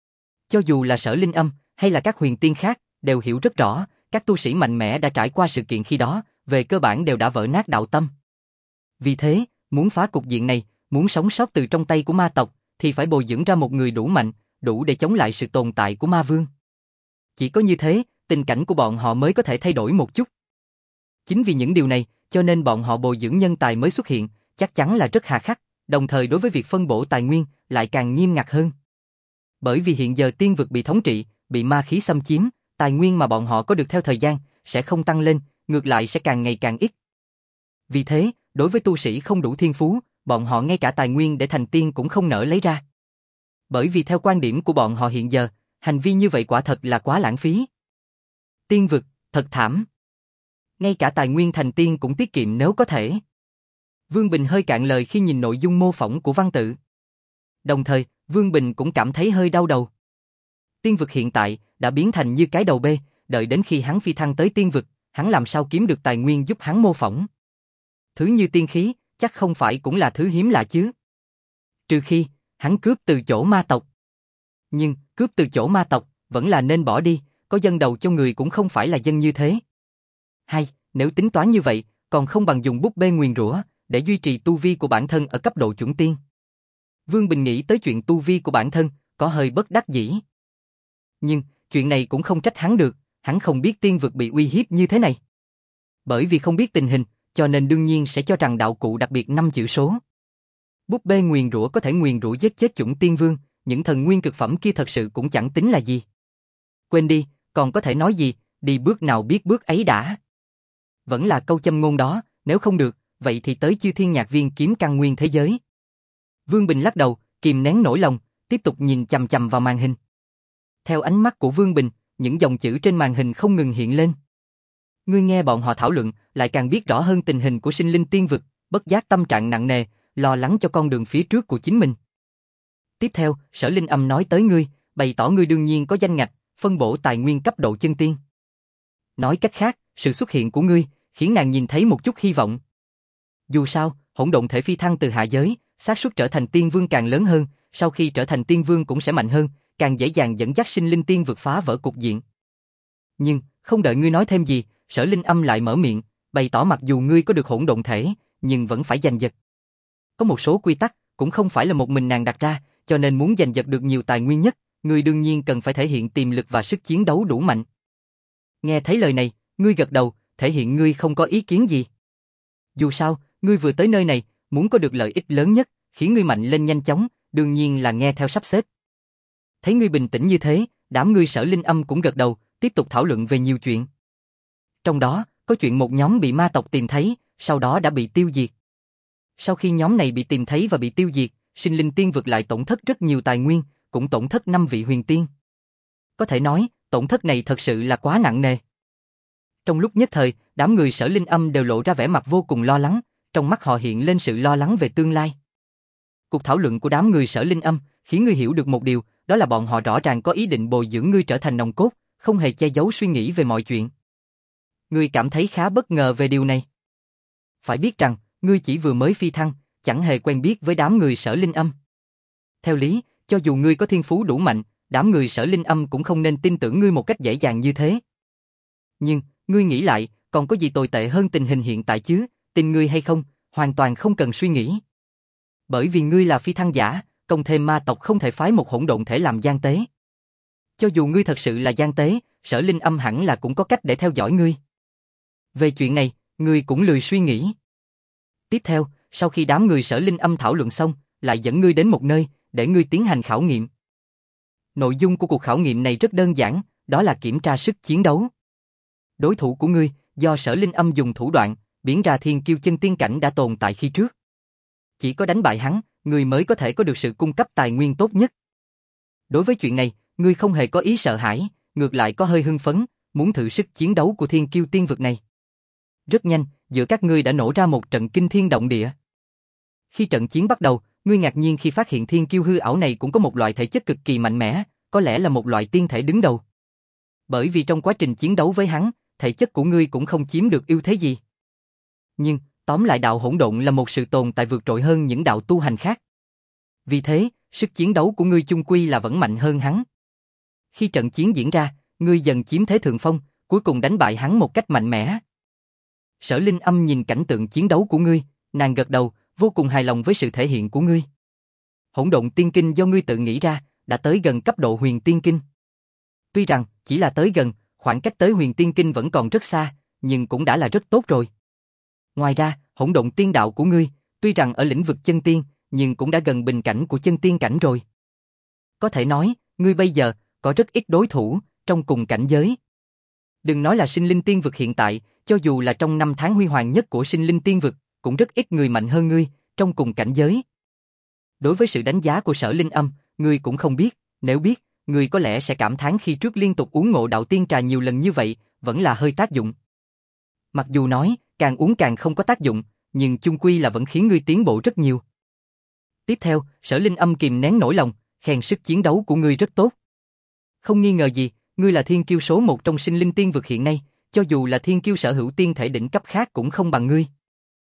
Cho dù là Sở Linh Âm, hay là các huyền tiên khác, đều hiểu rất rõ, các tu sĩ mạnh mẽ đã trải qua sự kiện khi đó, về cơ bản đều đã vỡ nát đạo tâm. Vì thế, muốn phá cục diện này, muốn sống sót từ trong tay của ma tộc, thì phải bồi dưỡng ra một người đủ mạnh, đủ để chống lại sự tồn tại của ma vương. Chỉ có như thế, tình cảnh của bọn họ mới có thể thay đổi một chút. Chính vì những điều này, cho nên bọn họ bồi dưỡng nhân tài mới xuất hiện, chắc chắn là rất hà khắc, đồng thời đối với việc phân bổ tài nguyên, lại càng nghiêm ngặt hơn. Bởi vì hiện giờ tiên vực bị thống trị, bị ma khí xâm chiếm, tài nguyên mà bọn họ có được theo thời gian, sẽ không tăng lên, ngược lại sẽ càng ngày càng ít. Vì thế, đối với tu sĩ không đủ thiên phú, bọn họ ngay cả tài nguyên để thành tiên cũng không nỡ lấy ra. Bởi vì theo quan điểm của bọn họ hiện giờ, hành vi như vậy quả thật là quá lãng phí. Tiên vực, thật thảm. Ngay cả tài nguyên thành tiên cũng tiết kiệm nếu có thể. Vương Bình hơi cạn lời khi nhìn nội dung mô phỏng của văn tự. Đồng thời, Vương Bình cũng cảm thấy hơi đau đầu. Tiên vực hiện tại đã biến thành như cái đầu bê, đợi đến khi hắn phi thăng tới tiên vực, hắn làm sao kiếm được tài nguyên giúp hắn mô phỏng. Thứ như tiên khí, chắc không phải cũng là thứ hiếm lạ chứ. Trừ khi, hắn cướp từ chỗ ma tộc. Nhưng, cướp từ chỗ ma tộc, vẫn là nên bỏ đi, có dân đầu cho người cũng không phải là dân như thế. Hay, nếu tính toán như vậy, còn không bằng dùng búp bê nguyền rủa, để duy trì tu vi của bản thân ở cấp độ chuẩn tiên. Vương Bình nghĩ tới chuyện tu vi của bản thân, có hơi bất đắc dĩ. Nhưng, chuyện này cũng không trách hắn được, hắn không biết tiên vực bị uy hiếp như thế này. Bởi vì không biết tình hình, cho nên đương nhiên sẽ cho rằng đạo cụ đặc biệt năm chữ số. Búp bê nguyền rủa có thể nguyền rủa giết chết chuẩn tiên vương, những thần nguyên cực phẩm kia thật sự cũng chẳng tính là gì. Quên đi, còn có thể nói gì, đi bước nào biết bước ấy đã. Vẫn là câu châm ngôn đó, nếu không được, vậy thì tới Chư Thiên Nhạc Viên kiếm căn nguyên thế giới. Vương Bình lắc đầu, kìm nén nỗi lòng, tiếp tục nhìn chằm chằm vào màn hình. Theo ánh mắt của Vương Bình, những dòng chữ trên màn hình không ngừng hiện lên. Ngươi nghe bọn họ thảo luận, lại càng biết rõ hơn tình hình của sinh linh tiên vực, bất giác tâm trạng nặng nề, lo lắng cho con đường phía trước của chính mình. Tiếp theo, Sở Linh Âm nói tới ngươi, bày tỏ ngươi đương nhiên có danh ngạch, phân bổ tài nguyên cấp độ chân tiên. Nói cách khác, sự xuất hiện của ngươi, khiến nàng nhìn thấy một chút hy vọng. Dù sao, hỗn độn thể phi thăng từ hạ giới, xác suất trở thành tiên vương càng lớn hơn, sau khi trở thành tiên vương cũng sẽ mạnh hơn, càng dễ dàng dẫn dắt sinh linh tiên vượt phá vỡ cục diện. Nhưng, không đợi ngươi nói thêm gì, Sở Linh Âm lại mở miệng, bày tỏ mặc dù ngươi có được hỗn độn thể, nhưng vẫn phải giành giật. Có một số quy tắc, cũng không phải là một mình nàng đặt ra, cho nên muốn giành giật được nhiều tài nguyên nhất, ngươi đương nhiên cần phải thể hiện tiềm lực và sức chiến đấu đủ mạnh. Nghe thấy lời này, ngươi gật đầu, thể hiện ngươi không có ý kiến gì. Dù sao, ngươi vừa tới nơi này, muốn có được lợi ích lớn nhất, khiến ngươi mạnh lên nhanh chóng, đương nhiên là nghe theo sắp xếp. Thấy ngươi bình tĩnh như thế, đám ngươi Sở Linh Âm cũng gật đầu, tiếp tục thảo luận về nhiều chuyện. Trong đó, có chuyện một nhóm bị ma tộc tìm thấy, sau đó đã bị tiêu diệt. Sau khi nhóm này bị tìm thấy và bị tiêu diệt, sinh linh tiên vực lại tổn thất rất nhiều tài nguyên, cũng tổn thất năm vị huyền tiên. Có thể nói, tổn thất này thật sự là quá nặng nề. Trong lúc nhất thời, đám người Sở Linh Âm đều lộ ra vẻ mặt vô cùng lo lắng, trong mắt họ hiện lên sự lo lắng về tương lai. Cuộc thảo luận của đám người Sở Linh Âm khiến ngươi hiểu được một điều, đó là bọn họ rõ ràng có ý định bồi dưỡng ngươi trở thành nòng cốt, không hề che giấu suy nghĩ về mọi chuyện. Ngươi cảm thấy khá bất ngờ về điều này. Phải biết rằng, ngươi chỉ vừa mới phi thăng, chẳng hề quen biết với đám người Sở Linh Âm. Theo lý, cho dù ngươi có thiên phú đủ mạnh, đám người Sở Linh Âm cũng không nên tin tưởng ngươi một cách dễ dàng như thế. Nhưng, ngươi nghĩ lại, còn có gì tồi tệ hơn tình hình hiện tại chứ, tin ngươi hay không, hoàn toàn không cần suy nghĩ. Bởi vì ngươi là phi thăng giả, cộng thêm ma tộc không thể phái một hỗn độn thể làm gian tế. Cho dù ngươi thật sự là gian tế, Sở Linh Âm hẳn là cũng có cách để theo dõi ngươi. Về chuyện này, ngươi cũng lười suy nghĩ. Tiếp theo, sau khi đám người Sở Linh Âm thảo luận xong, lại dẫn ngươi đến một nơi, để ngươi tiến hành khảo nghiệm. Nội dung của cuộc khảo nghiệm này rất đơn giản, đó là kiểm tra sức chiến đấu. Đối thủ của ngươi, do Sở Linh Âm dùng thủ đoạn, biến ra thiên kiêu chân tiên cảnh đã tồn tại khi trước. Chỉ có đánh bại hắn, ngươi mới có thể có được sự cung cấp tài nguyên tốt nhất. Đối với chuyện này, ngươi không hề có ý sợ hãi, ngược lại có hơi hưng phấn, muốn thử sức chiến đấu của thiên kiêu tiên vực này. Rất nhanh, giữa các ngươi đã nổ ra một trận kinh thiên động địa. Khi trận chiến bắt đầu, ngươi ngạc nhiên khi phát hiện thiên kiêu hư ảo này cũng có một loại thể chất cực kỳ mạnh mẽ, có lẽ là một loại tiên thể đứng đầu. Bởi vì trong quá trình chiến đấu với hắn, thể chất của ngươi cũng không chiếm được ưu thế gì. Nhưng, tóm lại đạo hỗn độn là một sự tồn tại vượt trội hơn những đạo tu hành khác. Vì thế, sức chiến đấu của ngươi chung quy là vẫn mạnh hơn hắn. Khi trận chiến diễn ra, ngươi dần chiếm thế thượng phong, cuối cùng đánh bại hắn một cách mạnh mẽ. Sở Linh Âm nhìn cảnh tượng chiến đấu của ngươi, nàng gật đầu, vô cùng hài lòng với sự thể hiện của ngươi. Hỗn độn tiên kinh do ngươi tự nghĩ ra, đã tới gần cấp độ huyền tiên kinh. Tuy rằng, chỉ là tới gần, khoảng cách tới huyền tiên kinh vẫn còn rất xa, nhưng cũng đã là rất tốt rồi. Ngoài ra, hỗn độn tiên đạo của ngươi, tuy rằng ở lĩnh vực chân tiên, nhưng cũng đã gần bình cảnh của chân tiên cảnh rồi. Có thể nói, ngươi bây giờ, có rất ít đối thủ, trong cùng cảnh giới. Đừng nói là sinh linh tiên vực hiện tại, cho dù là trong năm tháng huy hoàng nhất của sinh linh tiên vực, cũng rất ít người mạnh hơn ngươi, trong cùng cảnh giới. Đối với sự đánh giá của Sở Linh Âm, ngươi cũng không biết, nếu biết, ngươi có lẽ sẽ cảm thán khi trước liên tục uống ngộ đạo tiên trà nhiều lần như vậy, vẫn là hơi tác dụng. Mặc dù nói, càng uống càng không có tác dụng, nhưng chung quy là vẫn khiến ngươi tiến bộ rất nhiều. Tiếp theo, Sở Linh Âm kìm nén nỗi lòng, khen sức chiến đấu của ngươi rất tốt. Không nghi ngờ gì, ngươi là thiên kiêu số một trong sinh linh tiên vực hiện nay, cho dù là thiên kiêu sở hữu tiên thể đỉnh cấp khác cũng không bằng ngươi.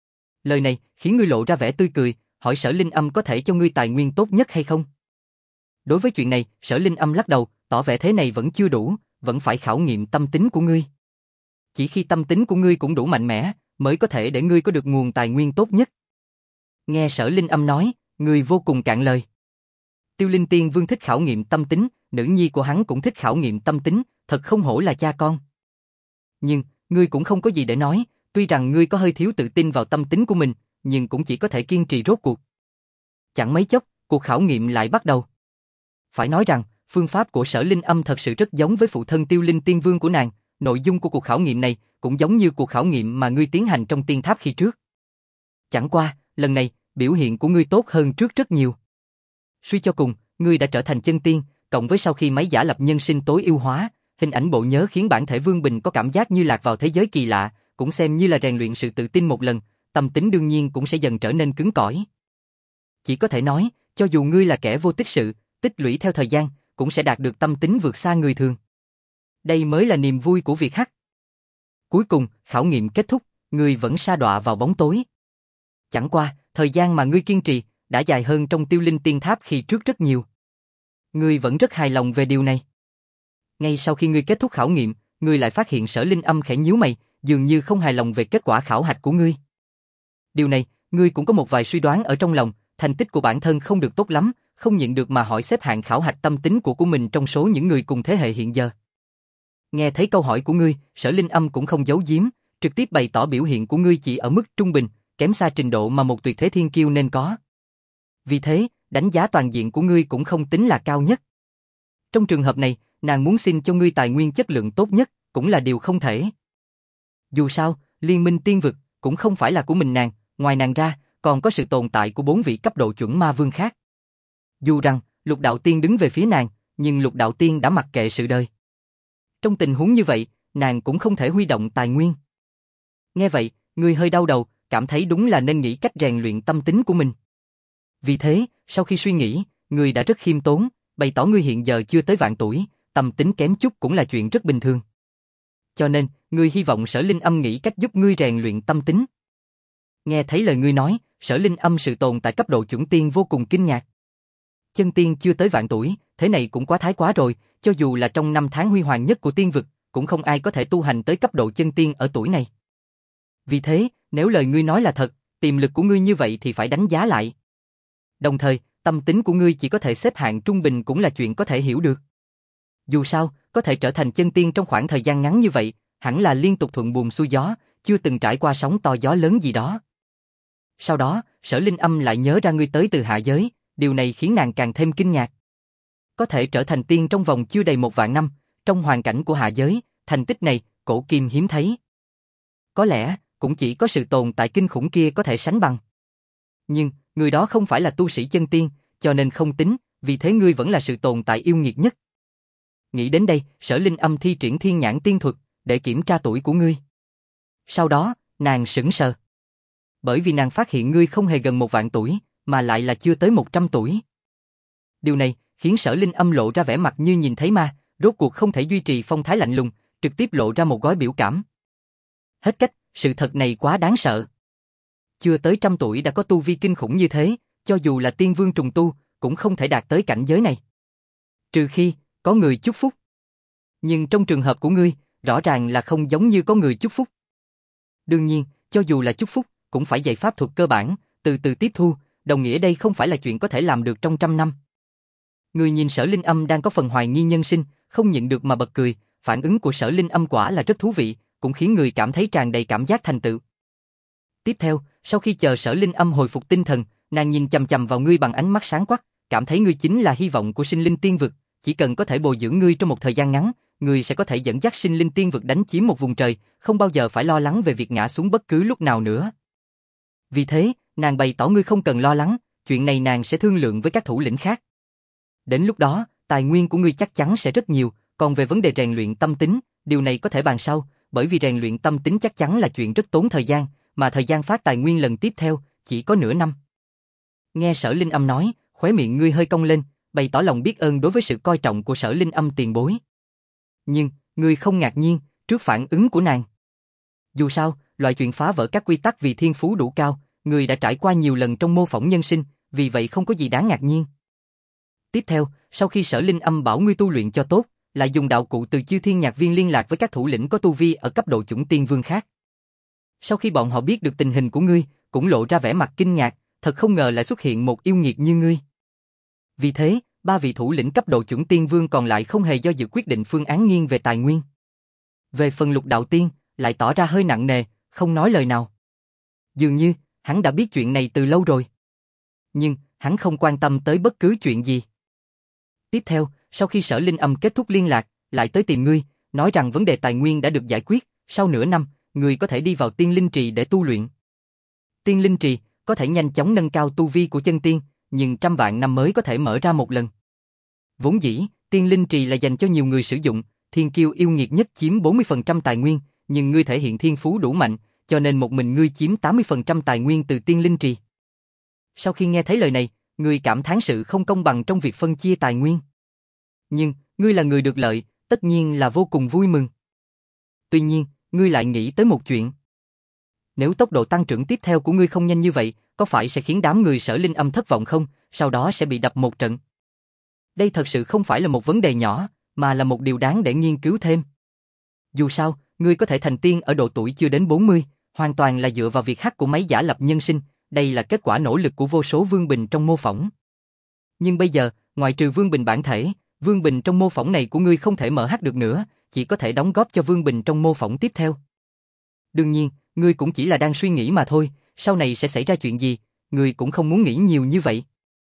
Lời này khiến ngươi lộ ra vẻ tươi cười, hỏi Sở Linh Âm có thể cho ngươi tài nguyên tốt nhất hay không? Đối với chuyện này, Sở Linh Âm lắc đầu, tỏ vẻ thế này vẫn chưa đủ, vẫn phải khảo nghiệm tâm tính của ngươi. Chỉ khi tâm tính của ngươi cũng đủ mạnh mẽ, mới có thể để ngươi có được nguồn tài nguyên tốt nhất. Nghe Sở Linh Âm nói, ngươi vô cùng cạn lời. Tiêu Linh Tiên Vương thích khảo nghiệm tâm tính, nữ nhi của hắn cũng thích khảo nghiệm tâm tính, thật không hổ là cha con. Nhưng, ngươi cũng không có gì để nói, tuy rằng ngươi có hơi thiếu tự tin vào tâm tính của mình, nhưng cũng chỉ có thể kiên trì rốt cuộc. Chẳng mấy chốc, cuộc khảo nghiệm lại bắt đầu. Phải nói rằng, phương pháp của Sở Linh Âm thật sự rất giống với phụ thân Tiêu Linh Tiên Vương của nàng, nội dung của cuộc khảo nghiệm này cũng giống như cuộc khảo nghiệm mà ngươi tiến hành trong tiên tháp khi trước. Chẳng qua, lần này, biểu hiện của ngươi tốt hơn trước rất nhiều. Suy cho cùng, ngươi đã trở thành chân tiên, cộng với sau khi máy giả lập nhân sinh tối ưu hóa, hình ảnh bộ nhớ khiến bản thể Vương Bình có cảm giác như lạc vào thế giới kỳ lạ, cũng xem như là rèn luyện sự tự tin một lần, tâm tính đương nhiên cũng sẽ dần trở nên cứng cỏi. Chỉ có thể nói, cho dù ngươi là kẻ vô tích sự, tích lũy theo thời gian, cũng sẽ đạt được tâm tính vượt xa người thường. Đây mới là niềm vui của việc hắc. Cuối cùng, khảo nghiệm kết thúc, ngươi vẫn sa đọa vào bóng tối. Chẳng qua, thời gian mà ngươi kiên trì, đã dài hơn trong Tiêu Linh Tiên Tháp khi trước rất nhiều. Ngươi vẫn rất hài lòng về điều này. Ngay sau khi ngươi kết thúc khảo nghiệm, ngươi lại phát hiện Sở Linh Âm khẽ nhíu mày, dường như không hài lòng về kết quả khảo hạch của ngươi. Điều này, ngươi cũng có một vài suy đoán ở trong lòng, thành tích của bản thân không được tốt lắm, không nhịn được mà hỏi xếp hạng khảo hạch tâm tính của của mình trong số những người cùng thế hệ hiện giờ. Nghe thấy câu hỏi của ngươi, Sở Linh Âm cũng không giấu giếm, trực tiếp bày tỏ biểu hiện của ngươi chỉ ở mức trung bình, kém xa trình độ mà một tuyệt thế thiên kiêu nên có. Vì thế, đánh giá toàn diện của ngươi cũng không tính là cao nhất. Trong trường hợp này, nàng muốn xin cho ngươi tài nguyên chất lượng tốt nhất, cũng là điều không thể. Dù sao, liên minh tiên vực cũng không phải là của mình nàng, ngoài nàng ra, còn có sự tồn tại của bốn vị cấp độ chuẩn ma vương khác. Dù rằng, Lục Đạo Tiên đứng về phía nàng, nhưng Lục Đạo Tiên đã mặc kệ sự đời. Trong tình huống như vậy, nàng cũng không thể huy động tài nguyên. Nghe vậy, ngươi hơi đau đầu, cảm thấy đúng là nên nghĩ cách rèn luyện tâm tính của mình. Vì thế, sau khi suy nghĩ, ngươi đã rất khiêm tốn, bày tỏ ngươi hiện giờ chưa tới vạn tuổi, tâm tính kém chút cũng là chuyện rất bình thường. Cho nên, ngươi hy vọng Sở Linh Âm nghĩ cách giúp ngươi rèn luyện tâm tính. Nghe thấy lời ngươi nói, Sở Linh Âm sự tồn tại cấp độ chuẩn tiên vô cùng kinh ngạc. Chân tiên chưa tới vạn tuổi, thế này cũng quá thái quá rồi, cho dù là trong năm tháng huy hoàng nhất của tiên vực, cũng không ai có thể tu hành tới cấp độ chân tiên ở tuổi này. Vì thế, nếu lời ngươi nói là thật, tiềm lực của ngươi như vậy thì phải đánh giá lại. Đồng thời, tâm tính của ngươi chỉ có thể xếp hạng trung bình cũng là chuyện có thể hiểu được. Dù sao, có thể trở thành chân tiên trong khoảng thời gian ngắn như vậy, hẳn là liên tục thuận buồm xuôi gió, chưa từng trải qua sóng to gió lớn gì đó. Sau đó, Sở Linh Âm lại nhớ ra ngươi tới từ hạ giới, điều này khiến nàng càng thêm kinh ngạc. Có thể trở thành tiên trong vòng chưa đầy một vạn năm, trong hoàn cảnh của hạ giới, thành tích này, cổ kim hiếm thấy. Có lẽ, cũng chỉ có sự tồn tại kinh khủng kia có thể sánh bằng. Nhưng, người đó không phải là tu sĩ chân tiên, cho nên không tính, vì thế ngươi vẫn là sự tồn tại yêu nghiệt nhất. Nghĩ đến đây, Sở Linh Âm thi triển thiên nhãn tiên thuật, để kiểm tra tuổi của ngươi. Sau đó, nàng sững sờ. Bởi vì nàng phát hiện ngươi không hề gần một vạn tuổi, mà lại là chưa tới một trăm tuổi. Điều này, khiến Sở Linh Âm lộ ra vẻ mặt như nhìn thấy ma, rốt cuộc không thể duy trì phong thái lạnh lùng, trực tiếp lộ ra một gói biểu cảm. Hết cách, sự thật này quá đáng sợ. Chưa tới trăm tuổi đã có tu vi kinh khủng như thế, cho dù là tiên vương trùng tu, cũng không thể đạt tới cảnh giới này. Trừ khi, có người chúc phúc. Nhưng trong trường hợp của ngươi, rõ ràng là không giống như có người chúc phúc. Đương nhiên, cho dù là chúc phúc, cũng phải dạy pháp thuật cơ bản, từ từ tiếp thu, đồng nghĩa đây không phải là chuyện có thể làm được trong trăm năm. Người nhìn Sở Linh Âm đang có phần hoài nghi nhân sinh, không nhịn được mà bật cười, phản ứng của Sở Linh Âm quả là rất thú vị, cũng khiến người cảm thấy tràn đầy cảm giác thành tựu. Tiếp theo, sau khi chờ Sở Linh Âm hồi phục tinh thần, nàng nhìn chằm chằm vào ngươi bằng ánh mắt sáng quắc, cảm thấy ngươi chính là hy vọng của sinh linh tiên vực, chỉ cần có thể bồi dưỡng ngươi trong một thời gian ngắn, ngươi sẽ có thể dẫn dắt sinh linh tiên vực đánh chiếm một vùng trời, không bao giờ phải lo lắng về việc ngã xuống bất cứ lúc nào nữa. Vì thế, nàng bày tỏ ngươi không cần lo lắng, chuyện này nàng sẽ thương lượng với các thủ lĩnh khác. Đến lúc đó, tài nguyên của ngươi chắc chắn sẽ rất nhiều, còn về vấn đề rèn luyện tâm tính, điều này có thể bàn sau, bởi vì rèn luyện tâm tính chắc chắn là chuyện rất tốn thời gian, mà thời gian phát tài nguyên lần tiếp theo chỉ có nửa năm. Nghe Sở Linh Âm nói, khóe miệng ngươi hơi cong lên, bày tỏ lòng biết ơn đối với sự coi trọng của Sở Linh Âm tiền bối. Nhưng, ngươi không ngạc nhiên trước phản ứng của nàng. Dù sao, loại chuyện phá vỡ các quy tắc vì thiên phú đủ cao, ngươi đã trải qua nhiều lần trong mô phỏng nhân sinh, vì vậy không có gì đáng ngạc nhiên. Tiếp theo, sau khi Sở Linh Âm bảo ngươi tu luyện cho tốt, lại dùng đạo cụ từ Chư Thiên Nhạc Viên liên lạc với các thủ lĩnh có tu vi ở cấp độ chuẩn tiên vương khác. Sau khi bọn họ biết được tình hình của ngươi, cũng lộ ra vẻ mặt kinh ngạc, thật không ngờ lại xuất hiện một yêu nghiệt như ngươi. Vì thế, ba vị thủ lĩnh cấp độ chuẩn tiên vương còn lại không hề do dự quyết định phương án nghiêng về tài nguyên. Về phần Lục Đạo Tiên, lại tỏ ra hơi nặng nề, không nói lời nào. Dường như, hắn đã biết chuyện này từ lâu rồi. Nhưng, hắn không quan tâm tới bất cứ chuyện gì. Tiếp theo, sau khi Sở Linh Âm kết thúc liên lạc, lại tới tìm ngươi, nói rằng vấn đề tài nguyên đã được giải quyết, sau nửa năm, ngươi có thể đi vào tiên linh trì để tu luyện. Tiên linh trì có thể nhanh chóng nâng cao tu vi của chân tiên, nhưng trăm vạn năm mới có thể mở ra một lần. Vốn dĩ, tiên linh trì là dành cho nhiều người sử dụng, thiên kiêu yêu nghiệt nhất chiếm bốn mươi phần trăm tài nguyên, nhưng ngươi thể hiện thiên phú đủ mạnh, cho nên một mình ngươi chiếm tám mươi phần trăm tài nguyên từ tiên linh trì. Sau khi nghe thấy lời này, ngươi cảm thán sự không công bằng trong việc phân chia tài nguyên. Nhưng, ngươi là người được lợi, tất nhiên là vô cùng vui mừng. Tuy nhiên, ngươi lại nghĩ tới một chuyện. Nếu tốc độ tăng trưởng tiếp theo của ngươi không nhanh như vậy, có phải sẽ khiến đám người Sở Linh Âm thất vọng không, sau đó sẽ bị đập một trận? Đây thật sự không phải là một vấn đề nhỏ, mà là một điều đáng để nghiên cứu thêm. Dù sao, ngươi có thể thành tiên ở độ tuổi chưa đến bốn mươi, hoàn toàn là dựa vào việc hack của máy giả lập nhân sinh, đây là kết quả nỗ lực của vô số vương bình trong mô phỏng. Nhưng bây giờ, ngoại trừ vương bình bản thể, vương bình trong mô phỏng này của ngươi không thể mở hack được nữa, chỉ có thể đóng góp cho vương bình trong mô phỏng tiếp theo. Đương nhiên, ngươi cũng chỉ là đang suy nghĩ mà thôi, sau này sẽ xảy ra chuyện gì, ngươi cũng không muốn nghĩ nhiều như vậy.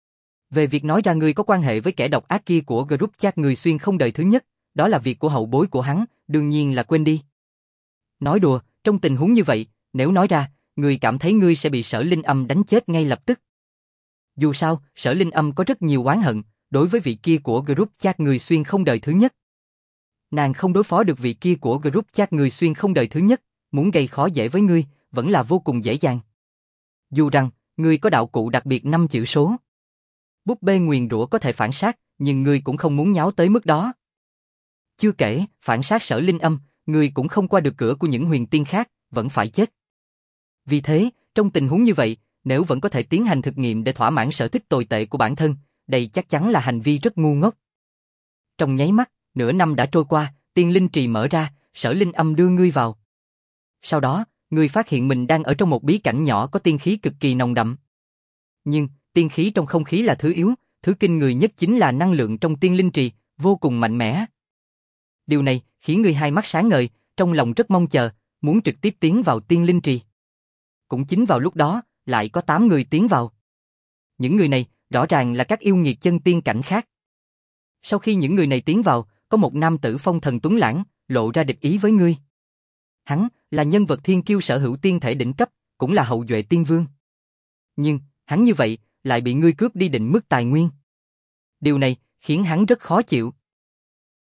Về việc nói ra ngươi có quan hệ với kẻ độc ác kia của group chat người xuyên không đời thứ nhất, đó là việc của hậu bối của hắn, đương nhiên là quên đi. Nói đùa, trong tình huống như vậy, nếu nói ra, ngươi cảm thấy ngươi sẽ bị Sở Linh Âm đánh chết ngay lập tức. Dù sao, Sở Linh Âm có rất nhiều oán hận, đối với vị kia của group chat người xuyên không đời thứ nhất. Nàng không đối phó được vị kia của group chat người xuyên không đời thứ nhất, muốn gây khó dễ với ngươi, vẫn là vô cùng dễ dàng. Dù rằng, ngươi có đạo cụ đặc biệt năm chữ số. Búp bê nguyền rủa có thể phản sát, nhưng ngươi cũng không muốn nháo tới mức đó. Chưa kể, phản sát Sở Linh Âm, ngươi cũng không qua được cửa của những huyền tiên khác, vẫn phải chết. Vì thế, trong tình huống như vậy, nếu vẫn có thể tiến hành thực nghiệm để thỏa mãn sở thích tồi tệ của bản thân, đây chắc chắn là hành vi rất ngu ngốc. Trong nháy mắt, nửa năm đã trôi qua, tiên linh trì mở ra, Sở Linh Âm đưa ngươi vào. Sau đó, ngươi phát hiện mình đang ở trong một bí cảnh nhỏ có tiên khí cực kỳ nồng đậm. Nhưng, tiên khí trong không khí là thứ yếu, thứ kinh người nhất chính là năng lượng trong tiên linh trì, vô cùng mạnh mẽ. Điều này khiến ngươi hai mắt sáng ngời, trong lòng rất mong chờ, muốn trực tiếp tiến vào tiên linh trì. Cũng chính vào lúc đó, lại có tám người tiến vào. Những người này, rõ ràng là các yêu nghiệt chân tiên cảnh khác. Sau khi những người này tiến vào, có một nam tử phong thần tuấn lãng, lộ ra địch ý với ngươi. Hắn là nhân vật thiên kiêu sở hữu tiên thể đỉnh cấp, cũng là hậu duệ tiên vương. Nhưng, hắn như vậy, lại bị ngươi cướp đi định mức tài nguyên. Điều này, khiến hắn rất khó chịu.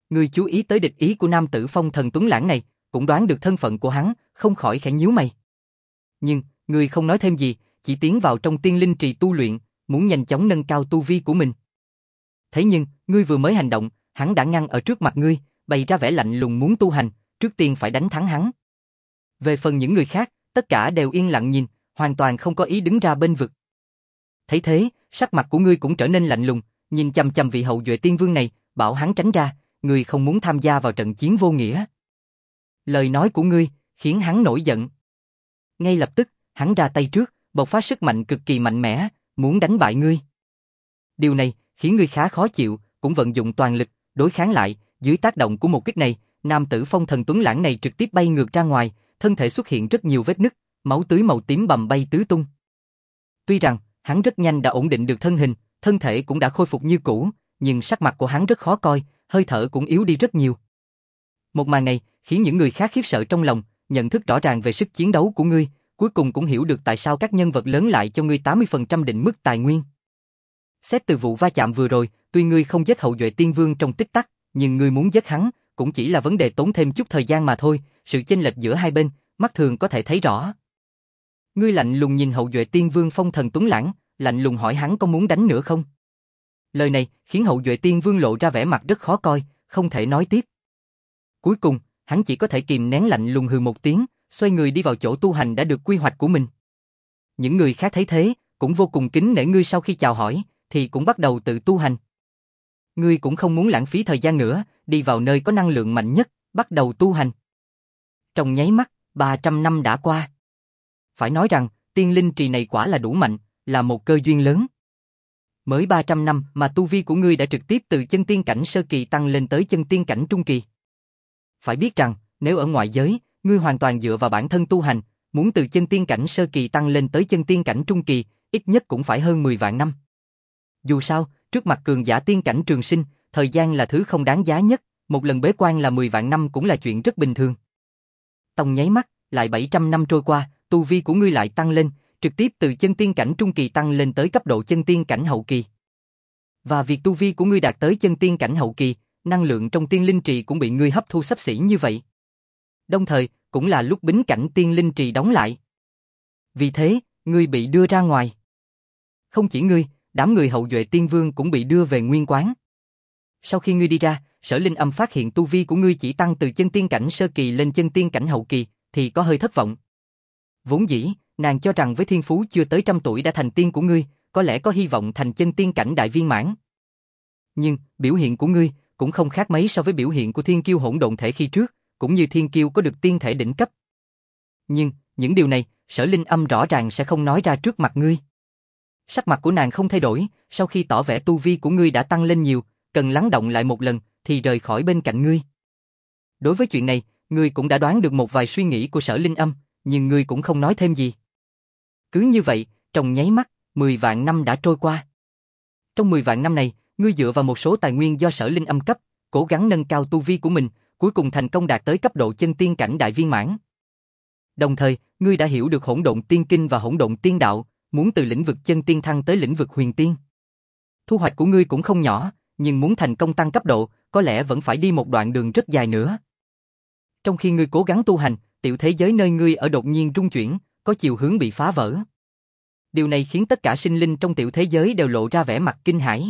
Ngươi chú ý tới địch ý của nam tử phong thần tuấn lãng này, cũng đoán được thân phận của hắn, không khỏi khẽ nhíu mày. Nhưng, ngươi không nói thêm gì, chỉ tiến vào trong tiên linh trì tu luyện, muốn nhanh chóng nâng cao tu vi của mình. Thế nhưng, ngươi vừa mới hành động, hắn đã ngăn ở trước mặt ngươi, bày ra vẻ lạnh lùng muốn tu hành, trước tiên phải đánh thắng hắn. Về phần những người khác, tất cả đều yên lặng nhìn, hoàn toàn không có ý đứng ra bên vực. Thấy thế, sắc mặt của ngươi cũng trở nên lạnh lùng, nhìn chằm chằm vị hậu duệ tiên vương này, bảo hắn tránh ra, ngươi không muốn tham gia vào trận chiến vô nghĩa. Lời nói của ngươi khiến hắn nổi giận. Ngay lập tức, hắn ra tay trước, bộc phát sức mạnh cực kỳ mạnh mẽ, muốn đánh bại ngươi. Điều này khiến ngươi khá khó chịu, cũng vận dụng toàn lực, đối kháng lại, dưới tác động của một kích này, nam tử phong thần tuấn lãng này trực tiếp bay ngược ra ngoài, thân thể xuất hiện rất nhiều vết nứt, máu tươi màu tím bầm bay tứ tung. Tuy rằng, hắn rất nhanh đã ổn định được thân hình, thân thể cũng đã khôi phục như cũ, nhưng sắc mặt của hắn rất khó coi, hơi thở cũng yếu đi rất nhiều. Một màn này khiến những người khác khiếp sợ trong lòng, nhận thức rõ ràng về sức chiến đấu của ngươi, cuối cùng cũng hiểu được tại sao các nhân vật lớn lại cho ngươi tám mươi phần trăm định mức tài nguyên. Xét từ vụ va chạm vừa rồi, tuy ngươi không giết hậu duệ tiên vương trong tích tắc, nhưng ngươi muốn giết hắn, cũng chỉ là vấn đề tốn thêm chút thời gian mà thôi, sự chênh lệch giữa hai bên, mắt thường có thể thấy rõ. Ngươi lạnh lùng nhìn hậu duệ tiên vương phong thần tuấn lãng, lạnh lùng hỏi hắn có muốn đánh nữa không? Lời này khiến hậu duệ tiên vương lộ ra vẻ mặt rất khó coi, không thể nói tiếp. Cuối cùng, hắn chỉ có thể kìm nén lạnh lùng hừ một tiếng, xoay người đi vào chỗ tu hành đã được quy hoạch của mình. Những người khác thấy thế, cũng vô cùng kính nể ngươi, sau khi chào hỏi, thì cũng bắt đầu tự tu hành. Ngươi cũng không muốn lãng phí thời gian nữa, đi vào nơi có năng lượng mạnh nhất, bắt đầu tu hành. Trong nháy mắt, ba trăm năm đã qua. Phải nói rằng, tiên linh trì này quả là đủ mạnh, là một cơ duyên lớn. Mới ba trăm năm mà tu vi của ngươi đã trực tiếp từ chân tiên cảnh sơ kỳ tăng lên tới chân tiên cảnh trung kỳ. Phải biết rằng, nếu ở ngoại giới, ngươi hoàn toàn dựa vào bản thân tu hành, muốn từ chân tiên cảnh sơ kỳ tăng lên tới chân tiên cảnh trung kỳ, ít nhất cũng phải hơn mười vạn năm. Dù sao, trước mặt cường giả tiên cảnh trường sinh, thời gian là thứ không đáng giá nhất, một lần bế quan là mười vạn năm cũng là chuyện rất bình thường. Tông nháy mắt, lại bảy trăm năm trôi qua, tu vi của ngươi lại tăng lên, trực tiếp từ chân tiên cảnh trung kỳ tăng lên tới cấp độ chân tiên cảnh hậu kỳ. Và việc tu vi của ngươi đạt tới chân tiên cảnh hậu kỳ, năng lượng trong tiên linh trì cũng bị ngươi hấp thu xấp xỉ như vậy. Đồng thời, cũng là lúc bính cảnh tiên linh trì đóng lại. Vì thế, ngươi bị đưa ra ngoài. Không chỉ ngươi, đám người hậu duệ tiên vương cũng bị đưa về nguyên quán. Sau khi ngươi đi ra, Sở Linh Âm phát hiện tu vi của ngươi chỉ tăng từ chân tiên cảnh sơ kỳ lên chân tiên cảnh hậu kỳ, thì có hơi thất vọng. Vốn dĩ, nàng cho rằng với thiên phú chưa tới trăm tuổi đã thành tiên của ngươi, có lẽ có hy vọng thành chân tiên cảnh đại viên mãn. Nhưng, biểu hiện của ngươi cũng không khác mấy so với biểu hiện của thiên kiêu hỗn độn thể khi trước, cũng như thiên kiêu có được tiên thể đỉnh cấp. Nhưng, những điều này, Sở Linh Âm rõ ràng sẽ không nói ra trước mặt ngươi. Sắc mặt của nàng không thay đổi, sau khi tỏ vẻ tu vi của ngươi đã tăng lên nhiều, cần lắng động lại một lần, thì rời khỏi bên cạnh ngươi. Đối với chuyện này, ngươi cũng đã đoán được một vài suy nghĩ của Sở Linh Âm, nhưng ngươi cũng không nói thêm gì. Cứ như vậy, trong nháy mắt, mười vạn năm đã trôi qua. Trong mười vạn năm này, ngươi dựa vào một số tài nguyên do Sở Linh Âm cấp, cố gắng nâng cao tu vi của mình, cuối cùng thành công đạt tới cấp độ chân tiên cảnh đại viên mãn. Đồng thời, ngươi đã hiểu được hỗn độn tiên kinh và hỗn độn tiên đạo, muốn từ lĩnh vực chân tiên thăng tới lĩnh vực huyền tiên. Thu hoạch của ngươi cũng không nhỏ, nhưng muốn thành công tăng cấp độ, có lẽ vẫn phải đi một đoạn đường rất dài nữa. Trong khi ngươi cố gắng tu hành, tiểu thế giới nơi ngươi ở đột nhiên rung chuyển, có chiều hướng bị phá vỡ. Điều này khiến tất cả sinh linh trong tiểu thế giới đều lộ ra vẻ mặt kinh hãi.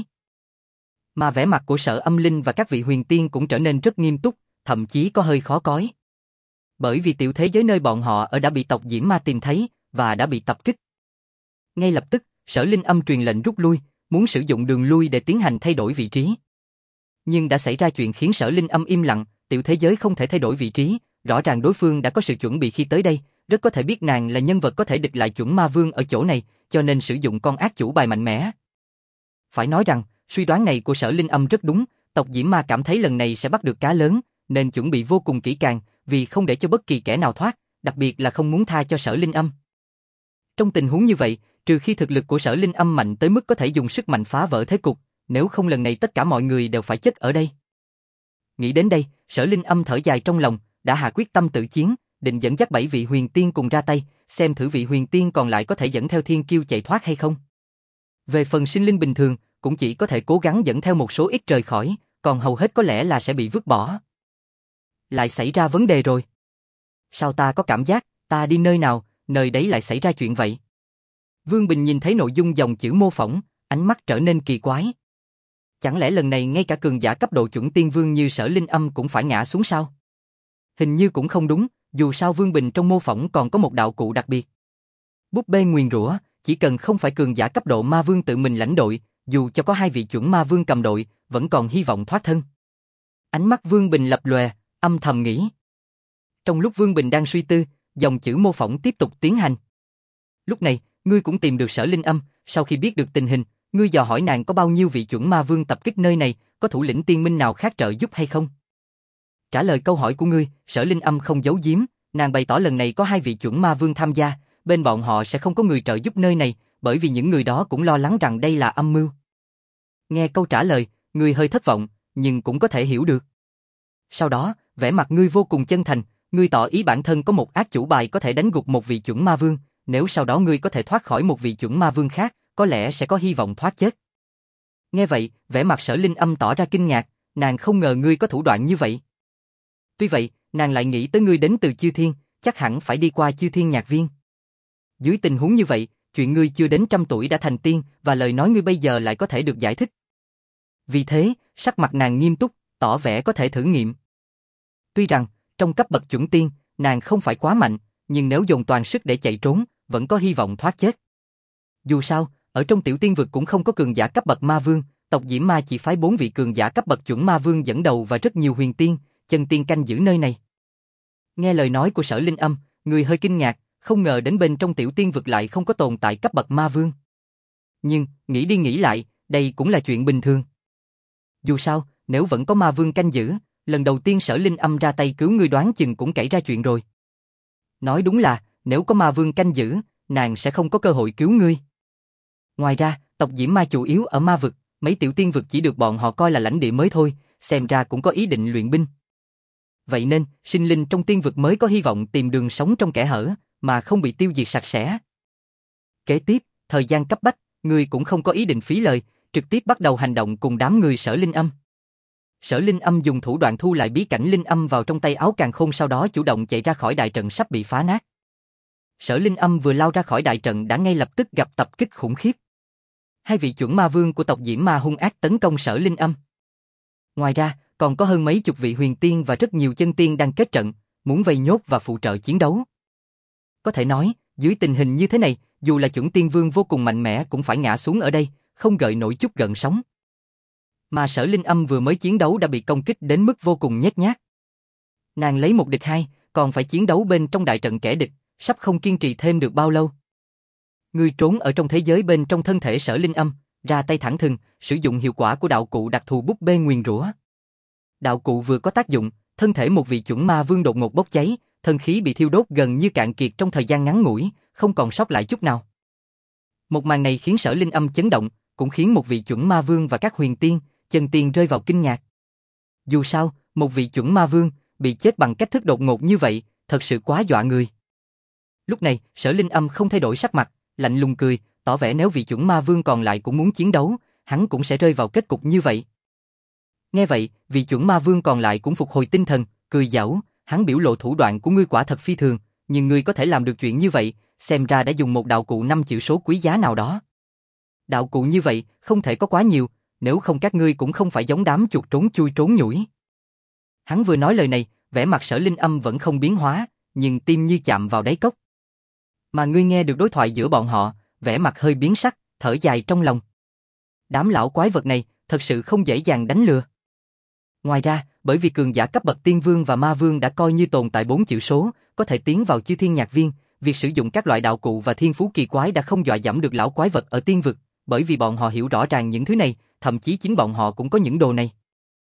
Mà vẻ mặt của Sở Âm Linh và các vị huyền tiên cũng trở nên rất nghiêm túc, thậm chí có hơi khó coi. Bởi vì tiểu thế giới nơi bọn họ ở đã bị tộc Diễm Ma tìm thấy, và đã bị tập kích. Ngay lập tức, Sở Linh Âm truyền lệnh rút lui, muốn sử dụng đường lui để tiến hành thay đổi vị trí. Nhưng đã xảy ra chuyện khiến Sở Linh Âm im lặng, tiểu thế giới không thể thay đổi vị trí, rõ ràng đối phương đã có sự chuẩn bị khi tới đây, rất có thể biết nàng là nhân vật có thể địch lại chuẩn ma vương ở chỗ này, cho nên sử dụng con ác chủ bài mạnh mẽ. Phải nói rằng, suy đoán này của Sở Linh Âm rất đúng, tộc Diễm Ma cảm thấy lần này sẽ bắt được cá lớn, nên chuẩn bị vô cùng kỹ càng, vì không để cho bất kỳ kẻ nào thoát, đặc biệt là không muốn tha cho Sở Linh Âm. Trong tình huống như vậy, trừ khi thực lực của Sở Linh Âm mạnh tới mức có thể dùng sức mạnh phá vỡ thế cục, nếu không lần này tất cả mọi người đều phải chết ở đây. Nghĩ đến đây, Sở Linh Âm thở dài trong lòng, đã hạ quyết tâm tự chiến, định dẫn dắt bảy vị huyền tiên cùng ra tay, xem thử vị huyền tiên còn lại có thể dẫn theo thiên kiêu chạy thoát hay không. Về phần sinh linh bình thường, cũng chỉ có thể cố gắng dẫn theo một số ít rời khỏi, còn hầu hết có lẽ là sẽ bị vứt bỏ. Lại xảy ra vấn đề rồi. Sao ta có cảm giác, ta đi nơi nào, nơi đấy lại xảy ra chuyện vậy? Vương Bình nhìn thấy nội dung dòng chữ mô phỏng, ánh mắt trở nên kỳ quái. Chẳng lẽ lần này ngay cả cường giả cấp độ chuẩn tiên vương như Sở Linh Âm cũng phải ngã xuống sao? Hình như cũng không đúng, dù sao Vương Bình trong mô phỏng còn có một đạo cụ đặc biệt. Búp bê nguyền rủa, chỉ cần không phải cường giả cấp độ ma vương tự mình lãnh đội, dù cho có hai vị chuẩn ma vương cầm đội, vẫn còn hy vọng thoát thân. Ánh mắt Vương Bình lập lòe, âm thầm nghĩ. Trong lúc Vương Bình đang suy tư, dòng chữ mô phỏng tiếp tục tiến hành. Lúc này, ngươi cũng tìm được Sở Linh Âm, sau khi biết được tình hình, ngươi dò hỏi nàng có bao nhiêu vị chuẩn ma vương tập kích nơi này, có thủ lĩnh tiên minh nào khác trợ giúp hay không? Trả lời câu hỏi của ngươi, Sở Linh Âm không giấu giếm, nàng bày tỏ lần này có hai vị chuẩn ma vương tham gia, bên bọn họ sẽ không có người trợ giúp nơi này, bởi vì những người đó cũng lo lắng rằng đây là âm mưu. Nghe câu trả lời, ngươi hơi thất vọng, nhưng cũng có thể hiểu được. Sau đó, vẻ mặt ngươi vô cùng chân thành, ngươi tỏ ý bản thân có một ác chủ bài có thể đánh gục một vị chuẩn ma vương, nếu sau đó ngươi có thể thoát khỏi một vị chuẩn ma vương khác, có lẽ sẽ có hy vọng thoát chết. Nghe vậy, vẻ mặt Sở Linh Âm tỏ ra kinh ngạc, nàng không ngờ ngươi có thủ đoạn như vậy. Tuy vậy, nàng lại nghĩ tới ngươi đến từ Chư Thiên, chắc hẳn phải đi qua Chư Thiên Nhạc Viên. Dưới tình huống như vậy, chuyện ngươi chưa đến trăm tuổi đã thành tiên và lời nói ngươi bây giờ lại có thể được giải thích. Vì thế, sắc mặt nàng nghiêm túc, tỏ vẻ có thể thử nghiệm. Tuy rằng, trong cấp bậc chuẩn tiên, nàng không phải quá mạnh, nhưng nếu dồn toàn sức để chạy trốn, vẫn có hy vọng thoát chết. Dù sao, ở trong tiểu tiên vực cũng không có cường giả cấp bậc ma vương, tộc Diễm Ma chỉ phái bốn vị cường giả cấp bậc chuẩn ma vương dẫn đầu và rất nhiều huyền tiên, chân tiên canh giữ nơi này. Nghe lời nói của Sở Linh Âm, người hơi kinh ngạc, không ngờ đến bên trong tiểu tiên vực lại không có tồn tại cấp bậc ma vương. Nhưng, nghĩ đi nghĩ lại, đây cũng là chuyện bình thường. Dù sao, nếu vẫn có ma vương canh giữ, lần đầu tiên Sở Linh Âm ra tay cứu người đoán chừng cũng xảy ra chuyện rồi. Nói đúng là, nếu có ma vương canh giữ, nàng sẽ không có cơ hội cứu ngươi. Ngoài ra, tộc Diễm Ma chủ yếu ở ma vực, mấy tiểu tiên vực chỉ được bọn họ coi là lãnh địa mới thôi, xem ra cũng có ý định luyện binh. Vậy nên, sinh linh trong tiên vực mới có hy vọng tìm đường sống trong kẽ hở, mà không bị tiêu diệt sạch sẽ. Kế tiếp, thời gian cấp bách, ngươi cũng không có ý định phí lời, trực tiếp bắt đầu hành động cùng đám người Sở Linh Âm. Sở Linh Âm dùng thủ đoạn thu lại bí cảnh linh âm vào trong tay áo càn khôn, sau đó chủ động chạy ra khỏi đại trận sắp bị phá nát. Sở Linh Âm vừa lao ra khỏi đại trận đã ngay lập tức gặp tập kích khủng khiếp. Hai vị chuẩn ma vương của tộc Diễm Ma hung ác tấn công Sở Linh Âm. Ngoài ra, còn có hơn mấy chục vị huyền tiên và rất nhiều chân tiên đang kết trận, muốn vây nhốt và phụ trợ chiến đấu. Có thể nói, dưới tình hình như thế này, dù là chuẩn tiên vương vô cùng mạnh mẽ cũng phải ngã xuống ở đây, không gợi nổi chút gợn sóng. Mà Sở Linh Âm vừa mới chiến đấu đã bị công kích đến mức vô cùng nhếch nhác. Nàng lấy một địch hai, còn phải chiến đấu bên trong đại trận kẻ địch, sắp không kiên trì thêm được bao lâu. Ngươi trốn ở trong thế giới bên trong thân thể Sở Linh Âm, ra tay thẳng thừng, sử dụng hiệu quả của đạo cụ đặc thù búp bê nguyền rủa. Đạo cụ vừa có tác dụng, thân thể một vị chuẩn ma vương đột ngột bốc cháy, thân khí bị thiêu đốt gần như cạn kiệt trong thời gian ngắn ngủi, không còn sót lại chút nào. Một màn này khiến Sở Linh Âm chấn động, cũng khiến một vị chuẩn ma vương và các huyền tiên, chân tiên rơi vào kinh ngạc. Dù sao, một vị chuẩn ma vương bị chết bằng cách thức đột ngột như vậy, thật sự quá dọa người. Lúc này, Sở Linh Âm không thay đổi sắc mặt, lạnh lùng cười, tỏ vẻ nếu vị chuẩn ma vương còn lại cũng muốn chiến đấu, hắn cũng sẽ rơi vào kết cục như vậy. Nghe vậy, vị chuẩn ma vương còn lại cũng phục hồi tinh thần, cười giễu, hắn biểu lộ thủ đoạn của ngươi quả thật phi thường, nhưng ngươi có thể làm được chuyện như vậy, xem ra đã dùng một đạo cụ năm chữ số quý giá nào đó. Đạo cụ như vậy, không thể có quá nhiều, nếu không các ngươi cũng không phải giống đám chuột trốn chui trốn nhủi. Hắn vừa nói lời này, vẻ mặt Sở Linh Âm vẫn không biến hóa, nhưng tim như chạm vào đáy cốc. Mà ngươi nghe được đối thoại giữa bọn họ, vẻ mặt hơi biến sắc, thở dài trong lòng. Đám lão quái vật này, thật sự không dễ dàng đánh lừa. Ngoài ra, bởi vì cường giả cấp bậc tiên vương và ma vương đã coi như tồn tại bốn chữ số, có thể tiến vào Chư Thiên Nhạc Viên, việc sử dụng các loại đạo cụ và thiên phú kỳ quái đã không dọa dẫm được lão quái vật ở tiên vực, bởi vì bọn họ hiểu rõ ràng những thứ này, thậm chí chính bọn họ cũng có những đồ này.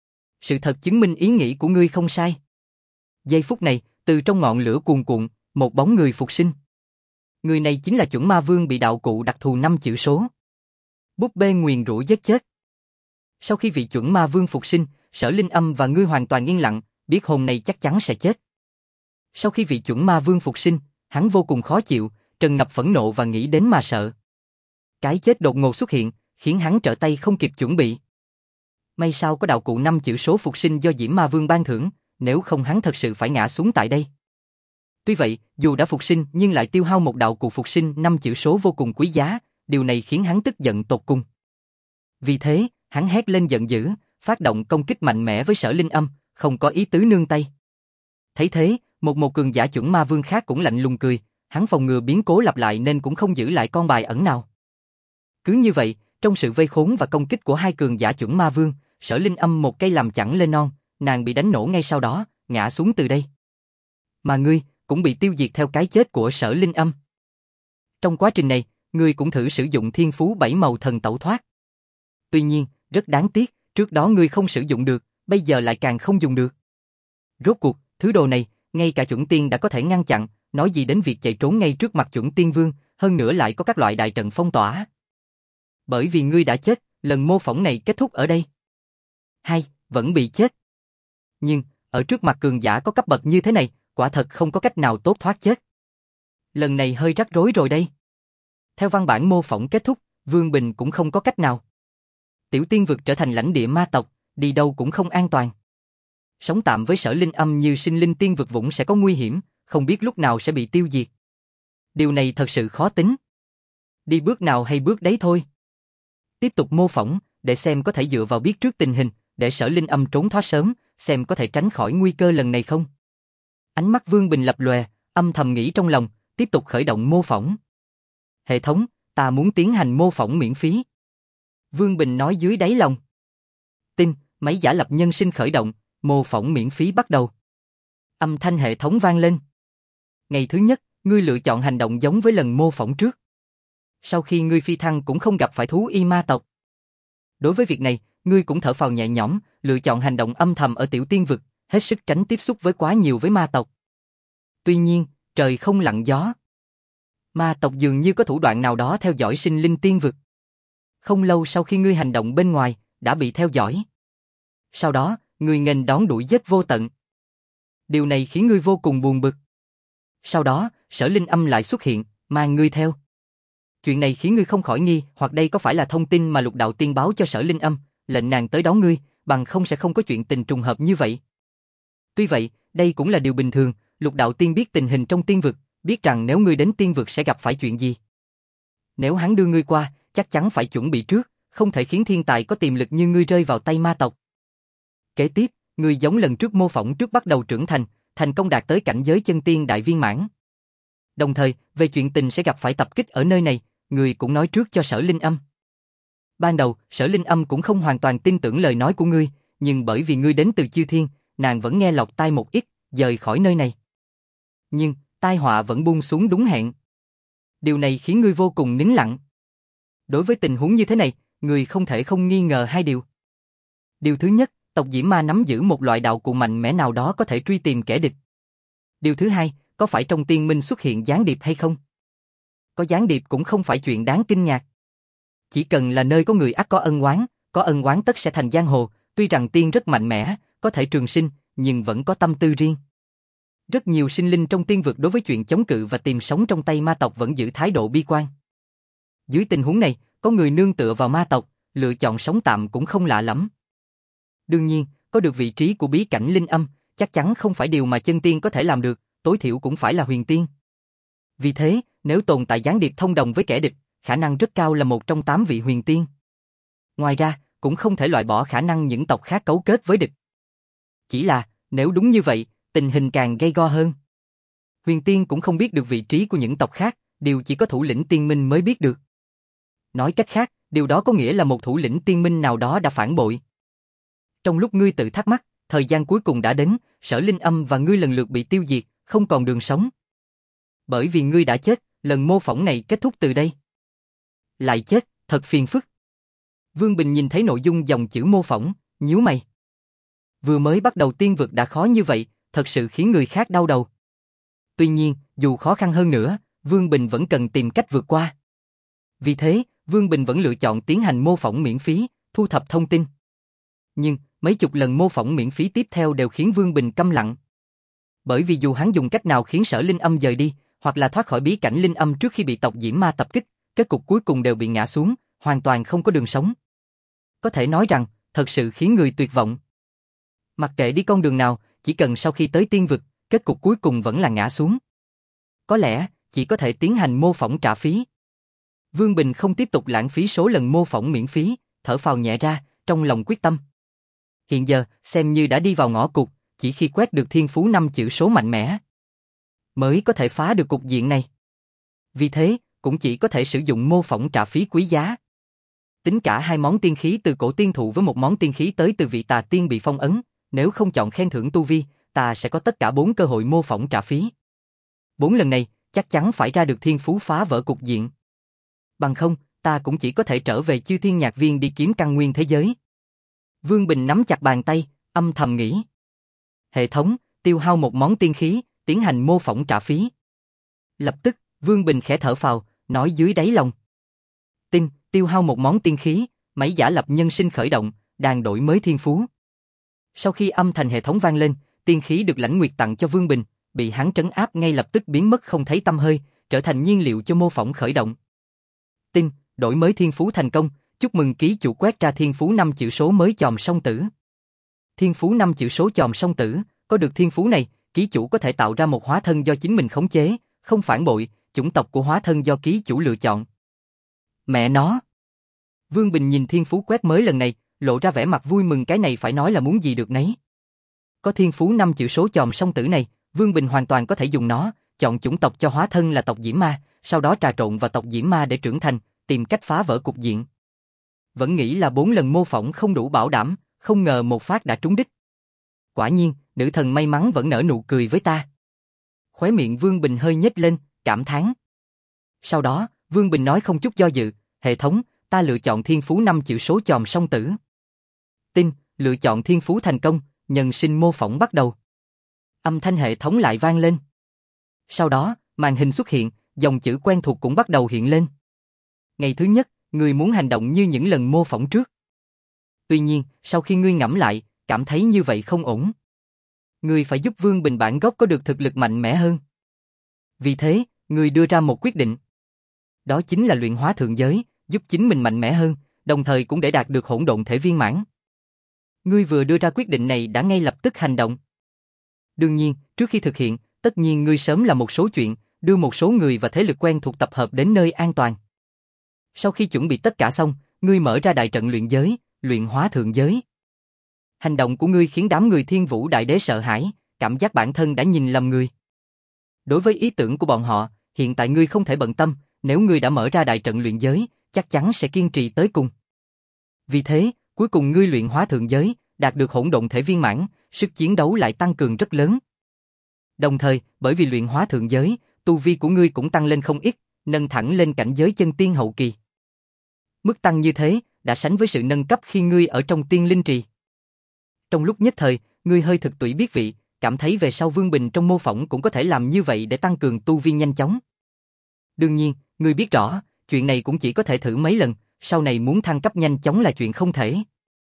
Sự thật chứng minh ý nghĩ của ngươi không sai. Giây phút này, từ trong ngọn lửa cuồn cuộn, một bóng người phục sinh. Người này chính là chuẩn ma vương bị đạo cụ đặc thù năm chữ số. Búp bê nguyền rủa giết chết. Sau khi vị chuẩn ma vương phục sinh, Sở Linh Âm và ngươi hoàn toàn yên lặng, biết hôm nay chắc chắn sẽ chết. Sau khi vị chuẩn ma vương phục sinh, hắn vô cùng khó chịu, tràn ngập phẫn nộ và nghĩ đến mà sợ. Cái chết đột ngột xuất hiện, khiến hắn trở tay không kịp chuẩn bị. May sao có đạo cụ năm chữ số phục sinh do Diễm Ma Vương ban thưởng, nếu không hắn thật sự phải ngã xuống tại đây. Tuy vậy, dù đã phục sinh nhưng lại tiêu hao một đạo cụ phục sinh năm chữ số vô cùng quý giá, điều này khiến hắn tức giận tột cùng. Vì thế, hắn hét lên giận dữ, phát động công kích mạnh mẽ với Sở Linh Âm, không có ý tứ nương tay. Thấy thế, một một cường giả chuẩn ma vương khác cũng lạnh lùng cười, hắn phòng ngừa biến cố lặp lại nên cũng không giữ lại con bài ẩn nào. Cứ như vậy, trong sự vây khốn và công kích của hai cường giả chuẩn ma vương, Sở Linh Âm một cây làm chẳng lên non, nàng bị đánh nổ ngay sau đó, ngã xuống từ đây. Mà ngươi cũng bị tiêu diệt theo cái chết của Sở Linh Âm. Trong quá trình này, ngươi cũng thử sử dụng thiên phú bảy màu thần tẩu thoát. Tuy nhiên, rất đáng tiếc, trước đó ngươi không sử dụng được, bây giờ lại càng không dùng được. Rốt cuộc, thứ đồ này, ngay cả chuẩn tiên đã có thể ngăn chặn, nói gì đến việc chạy trốn ngay trước mặt chuẩn tiên vương, hơn nữa lại có các loại đại trận phong tỏa. Bởi vì ngươi đã chết, lần mô phỏng này kết thúc ở đây. Hay, vẫn bị chết. Nhưng, ở trước mặt cường giả có cấp bậc như thế này, quả thật không có cách nào tốt thoát chết. Lần này hơi rắc rối rồi đây. Theo văn bản mô phỏng kết thúc, Vương Bình cũng không có cách nào. Tiểu tiên vực trở thành lãnh địa ma tộc, đi đâu cũng không an toàn. Sống tạm với Sở Linh Âm như sinh linh tiên vực vũng sẽ có nguy hiểm, không biết lúc nào sẽ bị tiêu diệt. Điều này thật sự khó tính. Đi bước nào hay bước đấy thôi. Tiếp tục mô phỏng, để xem có thể dựa vào biết trước tình hình, để Sở Linh Âm trốn thoát sớm, xem có thể tránh khỏi nguy cơ lần này không. Ánh mắt Vương Bình lập lòe, âm thầm nghĩ trong lòng, tiếp tục khởi động mô phỏng. Hệ thống, ta muốn tiến hành mô phỏng miễn phí. Vương Bình nói dưới đáy lòng. Tin, máy giả lập nhân sinh khởi động, mô phỏng miễn phí bắt đầu. Âm thanh hệ thống vang lên. Ngày thứ nhất, ngươi lựa chọn hành động giống với lần mô phỏng trước. Sau khi ngươi phi thăng cũng không gặp phải thú y ma tộc. Đối với việc này, ngươi cũng thở phào nhẹ nhõm, lựa chọn hành động âm thầm ở tiểu tiên vực, hết sức tránh tiếp xúc với quá nhiều với ma tộc. Tuy nhiên, trời không lặng gió. Ma tộc dường như có thủ đoạn nào đó theo dõi sinh linh tiên vực. Không lâu sau khi ngươi hành động bên ngoài, đã bị theo dõi. Sau đó, ngươi nghênh đón đuổi giết vô tận. Điều này khiến ngươi vô cùng buồn bực. Sau đó, Sở Linh Âm lại xuất hiện, mang ngươi theo. Chuyện này khiến ngươi không khỏi nghi, hoặc đây có phải là thông tin mà Lục Đạo Tiên báo cho Sở Linh Âm, lệnh nàng tới đón ngươi, bằng không sẽ không có chuyện tình trùng hợp như vậy. Tuy vậy, đây cũng là điều bình thường, Lục Đạo Tiên biết tình hình trong tiên vực, biết rằng nếu ngươi đến tiên vực sẽ gặp phải chuyện gì. Nếu hắn đưa ngươi qua, chắc chắn phải chuẩn bị trước, không thể khiến thiên tài có tiềm lực như ngươi rơi vào tay ma tộc. Kế tiếp, ngươi giống lần trước mô phỏng trước bắt đầu trưởng thành, thành công đạt tới cảnh giới chân tiên đại viên mãn. Đồng thời, về chuyện tình sẽ gặp phải tập kích ở nơi này, ngươi cũng nói trước cho Sở Linh Âm. Ban đầu, Sở Linh Âm cũng không hoàn toàn tin tưởng lời nói của ngươi, nhưng bởi vì ngươi đến từ Chư Thiên, nàng vẫn nghe lọt tai một ít, rời khỏi nơi này. Nhưng, tai họa vẫn buông xuống đúng hẹn. Điều này khiến ngươi vô cùng nín lặng. Đối với tình huống như thế này, ngươi không thể không nghi ngờ hai điều. Điều thứ nhất, tộc Diễm Ma nắm giữ một loại đạo cụ mạnh mẽ nào đó có thể truy tìm kẻ địch. Điều thứ hai, có phải trong tiên minh xuất hiện gián điệp hay không? Có gián điệp cũng không phải chuyện đáng kinh ngạc. Chỉ cần là nơi có người ắt có ân oán, có ân oán tất sẽ thành giang hồ, tuy rằng tiên rất mạnh mẽ, có thể trường sinh, nhưng vẫn có tâm tư riêng. Rất nhiều sinh linh trong tiên vực đối với chuyện chống cự và tìm sống trong tay ma tộc vẫn giữ thái độ bi quan. Dưới tình huống này, có người nương tựa vào ma tộc, lựa chọn sống tạm cũng không lạ lắm. Đương nhiên, có được vị trí của bí cảnh linh âm, chắc chắn không phải điều mà chân tiên có thể làm được, tối thiểu cũng phải là huyền tiên. Vì thế, nếu tồn tại gián điệp thông đồng với kẻ địch, khả năng rất cao là một trong tám vị huyền tiên. Ngoài ra, cũng không thể loại bỏ khả năng những tộc khác cấu kết với địch. Chỉ là, nếu đúng như vậy, tình hình càng gay go hơn. Huyền tiên cũng không biết được vị trí của những tộc khác, điều chỉ có thủ lĩnh tiên minh mới biết được. Nói cách khác, điều đó có nghĩa là một thủ lĩnh tiên minh nào đó đã phản bội. Trong lúc ngươi tự thắc mắc, thời gian cuối cùng đã đến, Sở Linh Âm và ngươi lần lượt bị tiêu diệt, không còn đường sống. Bởi vì ngươi đã chết, lần mô phỏng này kết thúc từ đây. Lại chết, thật phiền phức. Vương Bình nhìn thấy nội dung dòng chữ mô phỏng, nhíu mày. Vừa mới bắt đầu tiên vực đã khó như vậy, thật sự khiến người khác đau đầu. Tuy nhiên, dù khó khăn hơn nữa, Vương Bình vẫn cần tìm cách vượt qua. Vì thế, Vương Bình vẫn lựa chọn tiến hành mô phỏng miễn phí, thu thập thông tin. Nhưng, mấy chục lần mô phỏng miễn phí tiếp theo đều khiến Vương Bình câm lặng. Bởi vì dù hắn dùng cách nào khiến Sở Linh Âm dời đi, hoặc là thoát khỏi bí cảnh linh âm trước khi bị tộc Diễm Ma tập kích, kết cục cuối cùng đều bị ngã xuống, hoàn toàn không có đường sống. Có thể nói rằng, thật sự khiến người tuyệt vọng. Mặc kệ đi con đường nào, chỉ cần sau khi tới tiên vực, kết cục cuối cùng vẫn là ngã xuống. Có lẽ, chỉ có thể tiến hành mô phỏng trả phí. Vương Bình không tiếp tục lãng phí số lần mô phỏng miễn phí, thở phào nhẹ ra, trong lòng quyết tâm. Hiện giờ, xem như đã đi vào ngõ cụt, chỉ khi quét được thiên phú năm chữ số mạnh mẽ, mới có thể phá được cục diện này. Vì thế, cũng chỉ có thể sử dụng mô phỏng trả phí quý giá. Tính cả hai món tiên khí từ cổ tiên thụ với một món tiên khí tới từ vị tà tiên bị phong ấn, nếu không chọn khen thưởng tu vi, ta sẽ có tất cả bốn cơ hội mô phỏng trả phí. Bốn lần này, chắc chắn phải ra được thiên phú phá vỡ cục diện. Bằng không, ta cũng chỉ có thể trở về Chư Thiên Nhạc Viên đi kiếm căn nguyên thế giới. Vương Bình nắm chặt bàn tay, âm thầm nghĩ. Hệ thống, tiêu hao một món tiên khí, tiến hành mô phỏng trả phí. Lập tức, Vương Bình khẽ thở phào, nói dưới đáy lòng. Tin, tiêu hao một món tiên khí, máy giả lập nhân sinh khởi động, đàn đổi mới thiên phú. Sau khi âm thanh hệ thống vang lên, tiên khí được Lãnh Nguyệt tặng cho Vương Bình, bị hắn trấn áp ngay lập tức biến mất không thấy tăm hơi, trở thành nhiên liệu cho mô phỏng khởi động. Tin, đổi mới thiên phú thành công, chúc mừng ký chủ quét ra thiên phú năm chữ số mới chòm song tử. Thiên phú năm chữ số chòm song tử, có được thiên phú này, ký chủ có thể tạo ra một hóa thân do chính mình khống chế, không phản bội, chủng tộc của hóa thân do ký chủ lựa chọn. Mẹ nó! Vương Bình nhìn thiên phú quét mới lần này, lộ ra vẻ mặt vui mừng, cái này phải nói là muốn gì được nấy. Có thiên phú năm chữ số chòm song tử này, Vương Bình hoàn toàn có thể dùng nó, chọn chủng tộc cho hóa thân là tộc Diễm Ma, sau đó trà trộn vào tộc Diễm Ma để trưởng thành, tìm cách phá vỡ cục diện. Vẫn nghĩ là bốn lần mô phỏng không đủ bảo đảm, không ngờ một phát đã trúng đích. Quả nhiên, nữ thần may mắn vẫn nở nụ cười với ta. Khóe miệng Vương Bình hơi nhếch lên, cảm thán. Sau đó, Vương Bình nói không chút do dự, hệ thống, ta lựa chọn thiên phú năm chữ số chòm song tử. Tin, lựa chọn thiên phú thành công, nhân sinh mô phỏng bắt đầu. Âm thanh hệ thống lại vang lên. Sau đó, màn hình xuất hiện, dòng chữ quen thuộc cũng bắt đầu hiện lên. Ngày thứ nhất, ngươi muốn hành động như những lần mô phỏng trước. Tuy nhiên, sau khi ngươi ngẫm lại, cảm thấy như vậy không ổn. Ngươi phải giúp Vương Bình bản gốc có được thực lực mạnh mẽ hơn. Vì thế, ngươi đưa ra một quyết định. Đó chính là luyện hóa thượng giới, giúp chính mình mạnh mẽ hơn, đồng thời cũng để đạt được hỗn độn thể viên mãn. Ngươi vừa đưa ra quyết định này đã ngay lập tức hành động. Đương nhiên, trước khi thực hiện, tất nhiên ngươi sớm làm một số chuyện, đưa một số người và thế lực quen thuộc tập hợp đến nơi an toàn. Sau khi chuẩn bị tất cả xong, ngươi mở ra đại trận luyện giới, luyện hóa thượng giới. Hành động của ngươi khiến đám người Thiên Vũ Đại Đế sợ hãi, cảm giác bản thân đã nhìn lầm người. Đối với ý tưởng của bọn họ, hiện tại ngươi không thể bận tâm, nếu ngươi đã mở ra đại trận luyện giới, chắc chắn sẽ kiên trì tới cùng. Vì thế, cuối cùng ngươi luyện hóa thượng giới, đạt được hỗn độn thể viên mãn, sức chiến đấu lại tăng cường rất lớn. Đồng thời, bởi vì luyện hóa thượng giới, tu vi của ngươi cũng tăng lên không ít, nâng thẳng lên cảnh giới chân tiên hậu kỳ. Mức tăng như thế, đã sánh với sự nâng cấp khi ngươi ở trong tiên linh trì. Trong lúc nhất thời, ngươi hơi thực tụy biết vị, cảm thấy về sau Vương Bình trong mô phỏng cũng có thể làm như vậy để tăng cường tu vi nhanh chóng. Đương nhiên, ngươi biết rõ, chuyện này cũng chỉ có thể thử mấy lần, sau này muốn thăng cấp nhanh chóng là chuyện không thể.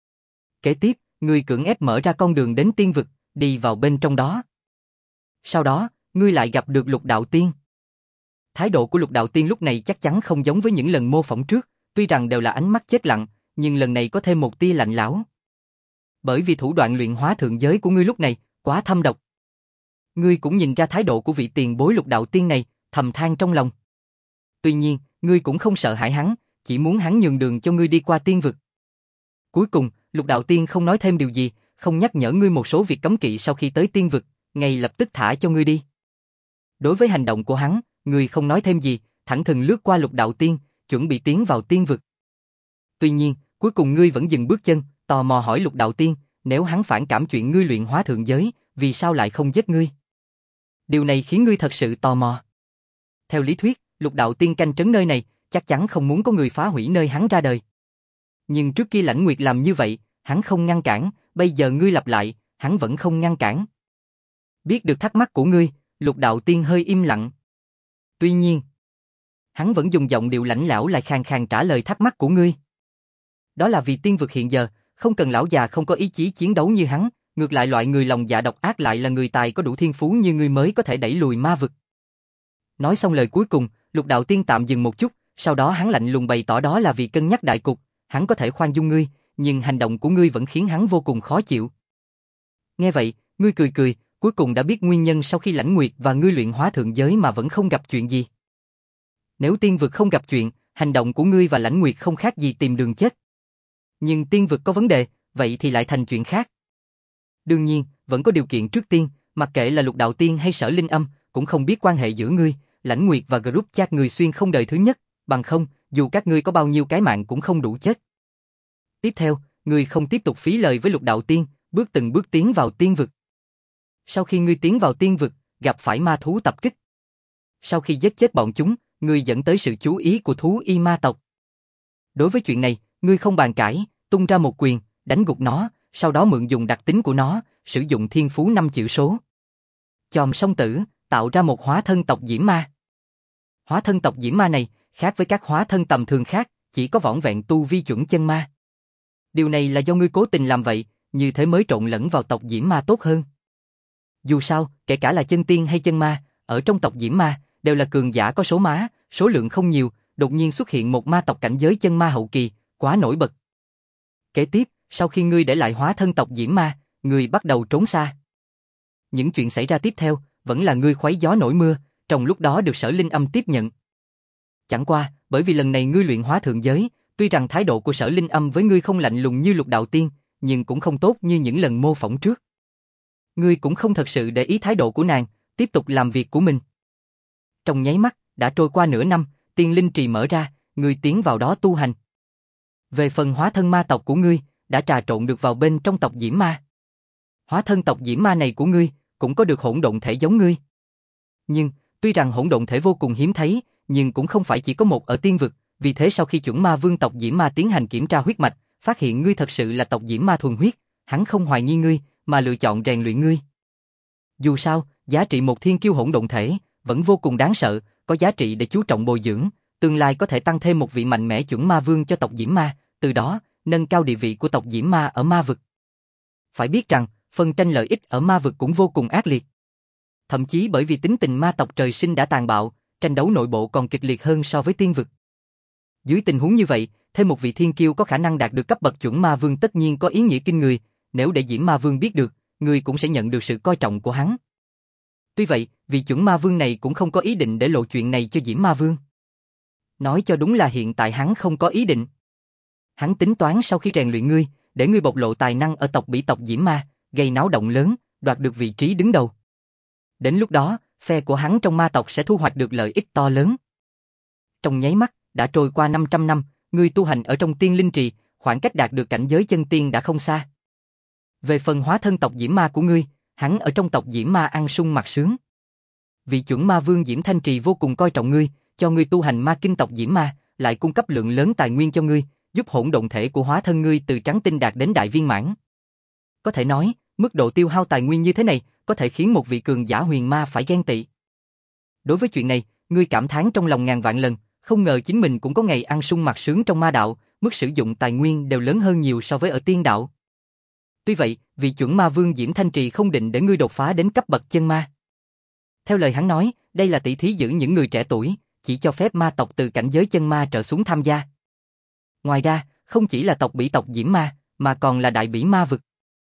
Kế tiếp, ngươi cưỡng ép mở ra con đường đến tiên vực, đi vào bên trong đó. Sau đó, ngươi lại gặp được Lục Đạo Tiên. Thái độ của Lục Đạo Tiên lúc này chắc chắn không giống với những lần mô phỏng trước, tuy rằng đều là ánh mắt chết lặng, nhưng lần này có thêm một tia lạnh lẽo. Bởi vì thủ đoạn luyện hóa thượng giới của ngươi lúc này quá thâm độc. Ngươi cũng nhìn ra thái độ của vị tiền bối Lục Đạo Tiên này, thầm than trong lòng. Tuy nhiên, ngươi cũng không sợ hãi hắn, chỉ muốn hắn nhường đường cho ngươi đi qua tiên vực. Cuối cùng, Lục Đạo Tiên không nói thêm điều gì, không nhắc nhở ngươi một số việc cấm kỵ sau khi tới tiên vực, ngay lập tức thả cho ngươi đi. Đối với hành động của hắn, ngươi không nói thêm gì, thẳng thừng lướt qua Lục Đạo Tiên, chuẩn bị tiến vào tiên vực. Tuy nhiên, cuối cùng ngươi vẫn dừng bước chân, tò mò hỏi Lục Đạo Tiên, nếu hắn phản cảm chuyện ngươi luyện hóa thượng giới, vì sao lại không giết ngươi? Điều này khiến ngươi thật sự tò mò. Theo lý thuyết, Lục Đạo Tiên canh trấn nơi này, chắc chắn không muốn có người phá hủy nơi hắn ra đời. Nhưng trước kia Lãnh Nguyệt làm như vậy, hắn không ngăn cản, bây giờ ngươi lặp lại, hắn vẫn không ngăn cản. Biết được thắc mắc của ngươi, Lục Đạo Tiên hơi im lặng. Tuy nhiên, hắn vẫn dùng giọng điệu lạnh lẽo lại khàn khàn trả lời thắc mắc của ngươi. Đó là vì tiên vực hiện giờ, không cần lão già không có ý chí chiến đấu như hắn, ngược lại loại người lòng dạ độc ác lại là người tài có đủ thiên phú như ngươi mới có thể đẩy lùi ma vực. Nói xong lời cuối cùng, Lục Đạo Tiên tạm dừng một chút, sau đó hắn lạnh lùng bày tỏ đó là vì cân nhắc đại cục, hắn có thể khoan dung ngươi, nhưng hành động của ngươi vẫn khiến hắn vô cùng khó chịu. Nghe vậy, ngươi cười cười, cuối cùng đã biết nguyên nhân sau khi Lãnh Nguyệt và ngươi luyện hóa thượng giới mà vẫn không gặp chuyện gì. Nếu tiên vực không gặp chuyện, hành động của ngươi và Lãnh Nguyệt không khác gì tìm đường chết. Nhưng tiên vực có vấn đề, vậy thì lại thành chuyện khác. Đương nhiên, vẫn có điều kiện trước tiên, mặc kệ là Lục Đạo Tiên hay Sở Linh Âm, cũng không biết quan hệ giữa ngươi, Lãnh Nguyệt và group chat người xuyên không đời thứ nhất, bằng không, dù các ngươi có bao nhiêu cái mạng cũng không đủ chết. Tiếp theo, ngươi không tiếp tục phí lời với Lục Đạo Tiên, bước từng bước tiến vào tiên vực. Sau khi ngươi tiến vào tiên vực, gặp phải ma thú tập kích. Sau khi giết chết bọn chúng, ngươi dẫn tới sự chú ý của thú y ma tộc. Đối với chuyện này, ngươi không bàn cãi, tung ra một quyền, đánh gục nó, sau đó mượn dùng đặc tính của nó, sử dụng thiên phú năm chữ số. Chòm song tử, tạo ra một hóa thân tộc diễm ma. Hóa thân tộc diễm ma này, khác với các hóa thân tầm thường khác, chỉ có vỏn vẹn tu vi chuẩn chân ma. Điều này là do ngươi cố tình làm vậy, như thế mới trộn lẫn vào tộc diễm ma tốt hơn. Dù sao, kể cả là chân tiên hay chân ma, ở trong tộc diễm ma, đều là cường giả có số má, số lượng không nhiều, đột nhiên xuất hiện một ma tộc cảnh giới chân ma hậu kỳ, quá nổi bật. Kế tiếp, sau khi ngươi để lại hóa thân tộc diễm ma, ngươi bắt đầu trốn xa. Những chuyện xảy ra tiếp theo, vẫn là ngươi khuấy gió nổi mưa, trong lúc đó được Sở Linh Âm tiếp nhận. Chẳng qua, bởi vì lần này ngươi luyện hóa thượng giới, tuy rằng thái độ của Sở Linh Âm với ngươi không lạnh lùng như Lục Đạo Tiên, nhưng cũng không tốt như những lần mô phỏng trước. Ngươi cũng không thật sự để ý thái độ của nàng, tiếp tục làm việc của mình. Trong nháy mắt, đã trôi qua nửa năm, tiên linh trì mở ra, ngươi tiến vào đó tu hành. Về phần hóa thân ma tộc của ngươi, đã trà trộn được vào bên trong tộc diễm ma. Hóa thân tộc diễm ma này của ngươi, cũng có được hỗn độn thể giống ngươi. Nhưng, tuy rằng hỗn độn thể vô cùng hiếm thấy, nhưng cũng không phải chỉ có một ở tiên vực, vì thế sau khi chuẩn ma vương tộc diễm ma tiến hành kiểm tra huyết mạch, phát hiện ngươi thật sự là tộc diễm ma thuần huyết, hắn không hoài nghi ngươi, mà lựa chọn rèn luyện ngươi. Dù sao, giá trị một thiên kiêu hỗn độn thể, vẫn vô cùng đáng sợ, có giá trị để chú trọng bồi dưỡng, tương lai có thể tăng thêm một vị mạnh mẽ chuẩn ma vương cho tộc diễm ma, từ đó, nâng cao địa vị của tộc diễm ma ở ma vực. Phải biết rằng, phân tranh lợi ích ở ma vực cũng vô cùng ác liệt. Thậm chí bởi vì tính tình ma tộc trời sinh đã tàn bạo, tranh đấu nội bộ còn kịch liệt hơn so với tiên vực. Dưới tình huống như vậy, thêm một vị thiên kiêu có khả năng đạt được cấp bậc chuẩn ma vương tất nhiên có ý nghĩa kinh người, nếu để Diễm Ma Vương biết được, người cũng sẽ nhận được sự coi trọng của hắn. Tuy vậy, vị chuẩn ma vương này cũng không có ý định để lộ chuyện này cho Diễm Ma Vương. Nói cho đúng là hiện tại hắn không có ý định. Hắn tính toán sau khi rèn luyện ngươi, để ngươi bộc lộ tài năng ở tộc Bỉ tộc Diễm Ma, gây náo động lớn, đoạt được vị trí đứng đầu. Đến lúc đó, phe của hắn trong ma tộc sẽ thu hoạch được lợi ích to lớn. Trong nháy mắt, đã trôi qua năm trăm năm, ngươi tu hành ở trong tiên linh trì, khoảng cách đạt được cảnh giới chân tiên đã không xa. Về phần hóa thân tộc Diễm Ma của ngươi, hắn ở trong tộc Diễm Ma ăn sung mặc sướng. Vị chuẩn ma vương Diễm Thanh Trì vô cùng coi trọng ngươi, cho ngươi tu hành ma kinh tộc Diễm Ma, lại cung cấp lượng lớn tài nguyên cho ngươi, giúp hỗn độn thể của hóa thân ngươi từ trắng tinh đạt đến đại viên mãn. Có thể nói, mức độ tiêu hao tài nguyên như thế này, có thể khiến một vị cường giả huyền ma phải ghen tị. Đối với chuyện này, ngươi cảm thán trong lòng ngàn vạn lần, không ngờ chính mình cũng có ngày ăn sung mặc sướng trong ma đạo, mức sử dụng tài nguyên đều lớn hơn nhiều so với ở tiên đạo. Tuy vậy, vị chuẩn ma vương Diễm Thanh Trì không định để ngươi đột phá đến cấp bậc chân ma. Theo lời hắn nói, đây là tỷ thí giữ những người trẻ tuổi, chỉ cho phép ma tộc từ cảnh giới chân ma trở xuống tham gia. Ngoài ra, không chỉ là tộc Bỉ tộc Diễm Ma, mà còn là đại Bỉ ma vực.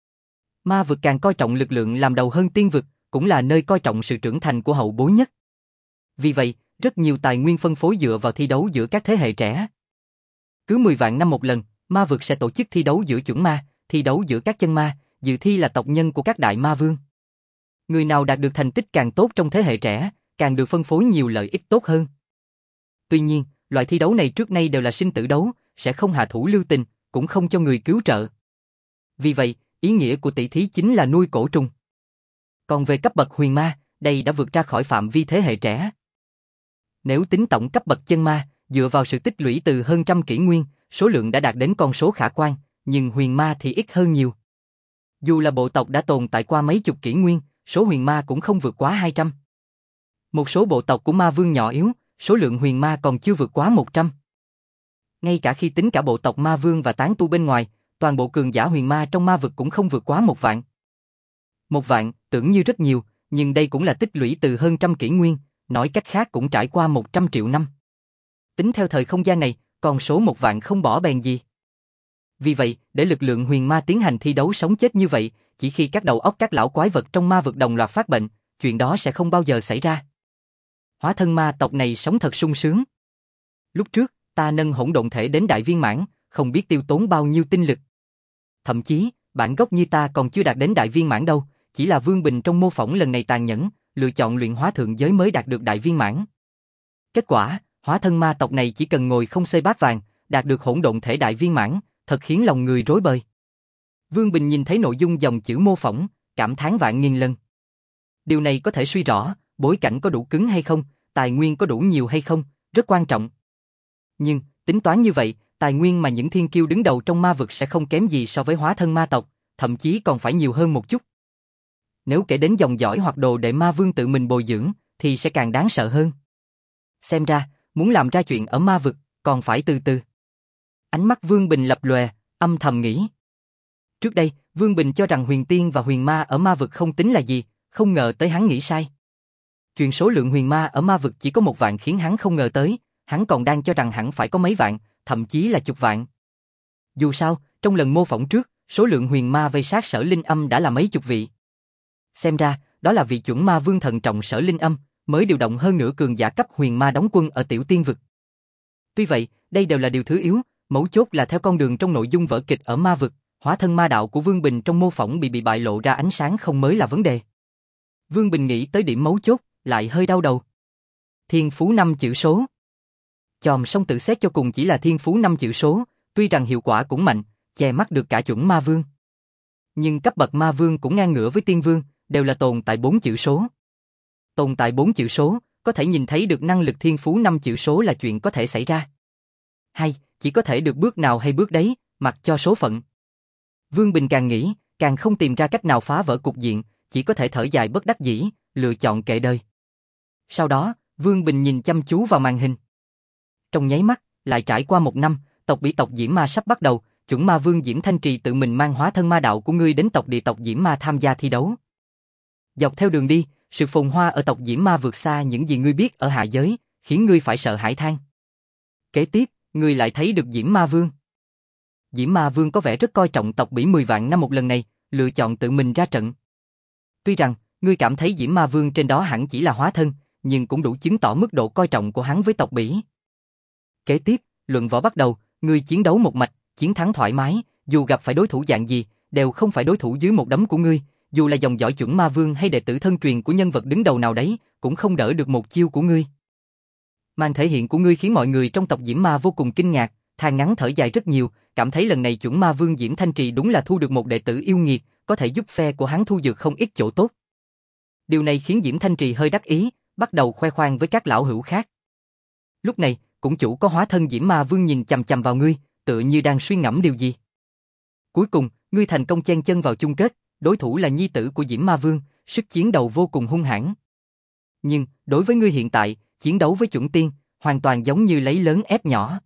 Ma vực càng coi trọng lực lượng làm đầu hơn tiên vực, cũng là nơi coi trọng sự trưởng thành của hậu bối nhất. Vì vậy, rất nhiều tài nguyên phân phối dựa vào thi đấu giữa các thế hệ trẻ. Cứ mười vạn năm một lần, ma vực sẽ tổ chức thi đấu giữa chuẩn ma, thi đấu giữa các chân ma, dự thi là tộc nhân của các đại ma vương. Người nào đạt được thành tích càng tốt trong thế hệ trẻ, càng được phân phối nhiều lợi ích tốt hơn. Tuy nhiên, loại thi đấu này trước nay đều là sinh tử đấu, sẽ không hạ thủ lưu tình, cũng không cho người cứu trợ. Vì vậy, ý nghĩa của tỷ thí chính là nuôi cổ trùng. Còn về cấp bậc huyền ma, đây đã vượt ra khỏi phạm vi thế hệ trẻ. Nếu tính tổng cấp bậc chân ma, dựa vào sự tích lũy từ hơn trăm kỷ nguyên, số lượng đã đạt đến con số khả quan, nhưng huyền ma thì ít hơn nhiều. Dù là bộ tộc đã tồn tại qua mấy chục kỷ nguyên, số huyền ma cũng không vượt quá hai trăm. Một số bộ tộc của ma vương nhỏ yếu, số lượng huyền ma còn chưa vượt quá một trăm. Ngay cả khi tính cả bộ tộc ma vương và tán tu bên ngoài, toàn bộ cường giả huyền ma trong ma vực cũng không vượt quá một vạn. Một vạn, tưởng như rất nhiều, nhưng đây cũng là tích lũy từ hơn trăm kỷ nguyên, nói cách khác cũng trải qua một trăm triệu năm. Tính theo thời không gian này, con số một vạn không bỏ bèn gì. Vì vậy, để lực lượng huyền ma tiến hành thi đấu sống chết như vậy, chỉ khi các đầu óc các lão quái vật trong ma vực đồng loạt phát bệnh, chuyện đó sẽ không bao giờ xảy ra. Hóa thân ma tộc này sống thật sung sướng. Lúc trước, ta nâng hỗn độn thể đến đại viên mãn, không biết tiêu tốn bao nhiêu tinh lực. Thậm chí, bản gốc như ta còn chưa đạt đến đại viên mãn đâu, chỉ là Vương Bình trong mô phỏng lần này tàn nhẫn, lựa chọn luyện hóa thượng giới mới đạt được đại viên mãn. Kết quả, hóa thân ma tộc này chỉ cần ngồi không xây bát vàng, đạt được hỗn độn thể đại viên mãn, thật khiến lòng người rối bời. Vương Bình nhìn thấy nội dung dòng chữ mô phỏng, cảm thán vạn nghìn lần. Điều này có thể suy rõ, bối cảnh có đủ cứng hay không, tài nguyên có đủ nhiều hay không, rất quan trọng. Nhưng, tính toán như vậy, tài nguyên mà những thiên kiêu đứng đầu trong ma vực sẽ không kém gì so với hóa thân ma tộc, thậm chí còn phải nhiều hơn một chút. Nếu kể đến dòng dõi hoặc đồ để ma vương tự mình bồi dưỡng, thì sẽ càng đáng sợ hơn. Xem ra, muốn làm ra chuyện ở ma vực, còn phải từ từ. Ánh mắt Vương Bình lập lòe, âm thầm nghĩ. Trước đây, Vương Bình cho rằng huyền tiên và huyền ma ở ma vực không tính là gì, không ngờ tới hắn nghĩ sai. Chuyện số lượng huyền ma ở ma vực chỉ có một vạn khiến hắn không ngờ tới, hắn còn đang cho rằng hẳn phải có mấy vạn, thậm chí là chục vạn. Dù sao, trong lần mô phỏng trước, số lượng huyền ma vây sát Sở Linh Âm đã là mấy chục vị. Xem ra, đó là vị chuẩn ma vương thần trọng Sở Linh Âm, mới điều động hơn nửa cường giả cấp huyền ma đóng quân ở Tiểu Tiên vực. Tuy vậy, đây đều là điều thứ yếu, mấu chốt là theo con đường trong nội dung vở kịch ở ma vực, hóa thân ma đạo của Vương Bình trong mô phỏng bị bị bại lộ ra ánh sáng không mới là vấn đề. Vương Bình nghĩ tới điểm mấu chốt, lại hơi đau đầu. Thiên phú năm chữ số. Chòm song tự xét cho cùng chỉ là thiên phú năm chữ số, tuy rằng hiệu quả cũng mạnh, che mắt được cả chuẩn ma vương. Nhưng cấp bậc ma vương cũng ngang ngửa với tiên vương, đều là tồn tại bốn chữ số. Tồn tại bốn chữ số, có thể nhìn thấy được năng lực thiên phú năm chữ số là chuyện có thể xảy ra. Hay, chỉ có thể được bước nào hay bước đấy, mặc cho số phận. Vương Bình càng nghĩ, càng không tìm ra cách nào phá vỡ cục diện, chỉ có thể thở dài bất đắc dĩ, lựa chọn kệ đời. Sau đó, Vương Bình nhìn chăm chú vào màn hình. Trong nháy mắt, lại trải qua một năm, tộc Bỉ tộc Diễm Ma sắp bắt đầu, chuẩn ma vương Diễm Thanh Trì tự mình mang hóa thân ma đạo của ngươi đến tộc địa tộc Diễm Ma tham gia thi đấu. Dọc theo đường đi, sự phồn hoa ở tộc Diễm Ma vượt xa những gì ngươi biết ở hạ giới, khiến ngươi phải sợ hãi than. Kế tiếp, ngươi lại thấy được Diễm Ma Vương. Diễm Ma Vương có vẻ rất coi trọng tộc Bỉ mười vạn năm một lần này, lựa chọn tự mình ra trận. Tuy rằng, ngươi cảm thấy Diễm Ma Vương trên đó hẳn chỉ là hóa thân, nhưng cũng đủ chứng tỏ mức độ coi trọng của hắn với tộc Bỉ. Kế tiếp, luận võ bắt đầu, ngươi chiến đấu một mạch, chiến thắng thoải mái, dù gặp phải đối thủ dạng gì, đều không phải đối thủ dưới một đấm của ngươi, dù là dòng dõi chuẩn ma vương hay đệ tử thân truyền của nhân vật đứng đầu nào đấy, cũng không đỡ được một chiêu của ngươi. Màn thể hiện của ngươi khiến mọi người trong tộc Diễm Ma vô cùng kinh ngạc, than ngắn thở dài rất nhiều, cảm thấy lần này chuẩn ma vương Diễm Thanh Trì đúng là thu được một đệ tử yêu nghiệt, có thể giúp phe của hắn thu được không ít chỗ tốt. Điều này khiến Diễm Thanh Trì hơi đắc ý, bắt đầu khoe khoang với các lão hữu khác. Lúc này, cũng chủ có hóa thân Diễm Ma Vương nhìn chằm chằm vào ngươi, tựa như đang suy ngẫm điều gì. Cuối cùng, ngươi thành công chen chân vào chung kết, đối thủ là nhi tử của Diễm Ma Vương, sức chiến đầu vô cùng hung hãn. Nhưng, đối với ngươi hiện tại, chiến đấu với chuẩn tiên, hoàn toàn giống như lấy lớn ép nhỏ.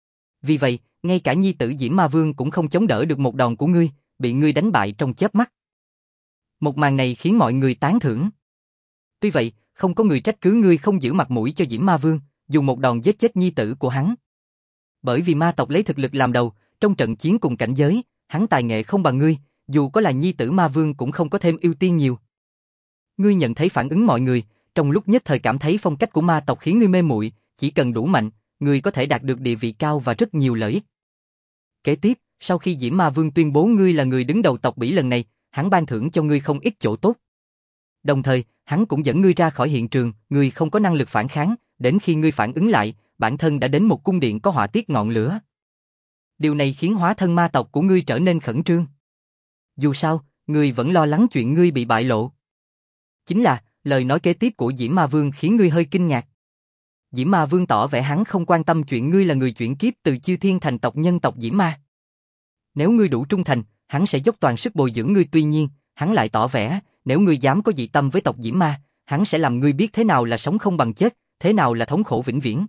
Vì vậy, ngay cả nhi tử Diễm Ma Vương cũng không chống đỡ được một đòn của ngươi, bị ngươi đánh bại trong chớp mắt. Một màn này khiến mọi người tán thưởng. Tuy vậy, không có người trách cứ ngươi không giữ mặt mũi cho Diễm Ma Vương, dùng một đòn giết chết nhi tử của hắn. Bởi vì ma tộc lấy thực lực làm đầu, trong trận chiến cùng cảnh giới, hắn tài nghệ không bằng ngươi, dù có là nhi tử ma vương cũng không có thêm ưu tiên nhiều. Ngươi nhận thấy phản ứng mọi người, trong lúc nhất thời cảm thấy phong cách của ma tộc khiến ngươi mê muội, chỉ cần đủ mạnh, ngươi có thể đạt được địa vị cao và rất nhiều lợi ích. Kế tiếp, sau khi Diễm Ma Vương tuyên bố ngươi là người đứng đầu tộc Bỉ lần này, hắn ban thưởng cho ngươi không ít chỗ tốt. Đồng thời, hắn cũng dẫn ngươi ra khỏi hiện trường, ngươi không có năng lực phản kháng, đến khi ngươi phản ứng lại, bản thân đã đến một cung điện có họa tiết ngọn lửa. Điều này khiến hóa thân ma tộc của ngươi trở nên khẩn trương. Dù sao, ngươi vẫn lo lắng chuyện ngươi bị bại lộ. Chính là, lời nói kế tiếp của Diễm Ma Vương khiến ngươi hơi kinh ngạc. Diễm Ma Vương tỏ vẻ hắn không quan tâm chuyện ngươi là người chuyển kiếp từ chư thiên thành tộc nhân tộc Diễm Ma. Nếu ngươi đủ trung thành, hắn sẽ dốc toàn sức bồi dưỡng ngươi, tuy nhiên, hắn lại tỏ vẻ, nếu ngươi dám có dị tâm với tộc Diễm Ma, hắn sẽ làm ngươi biết thế nào là sống không bằng chết, thế nào là thống khổ vĩnh viễn.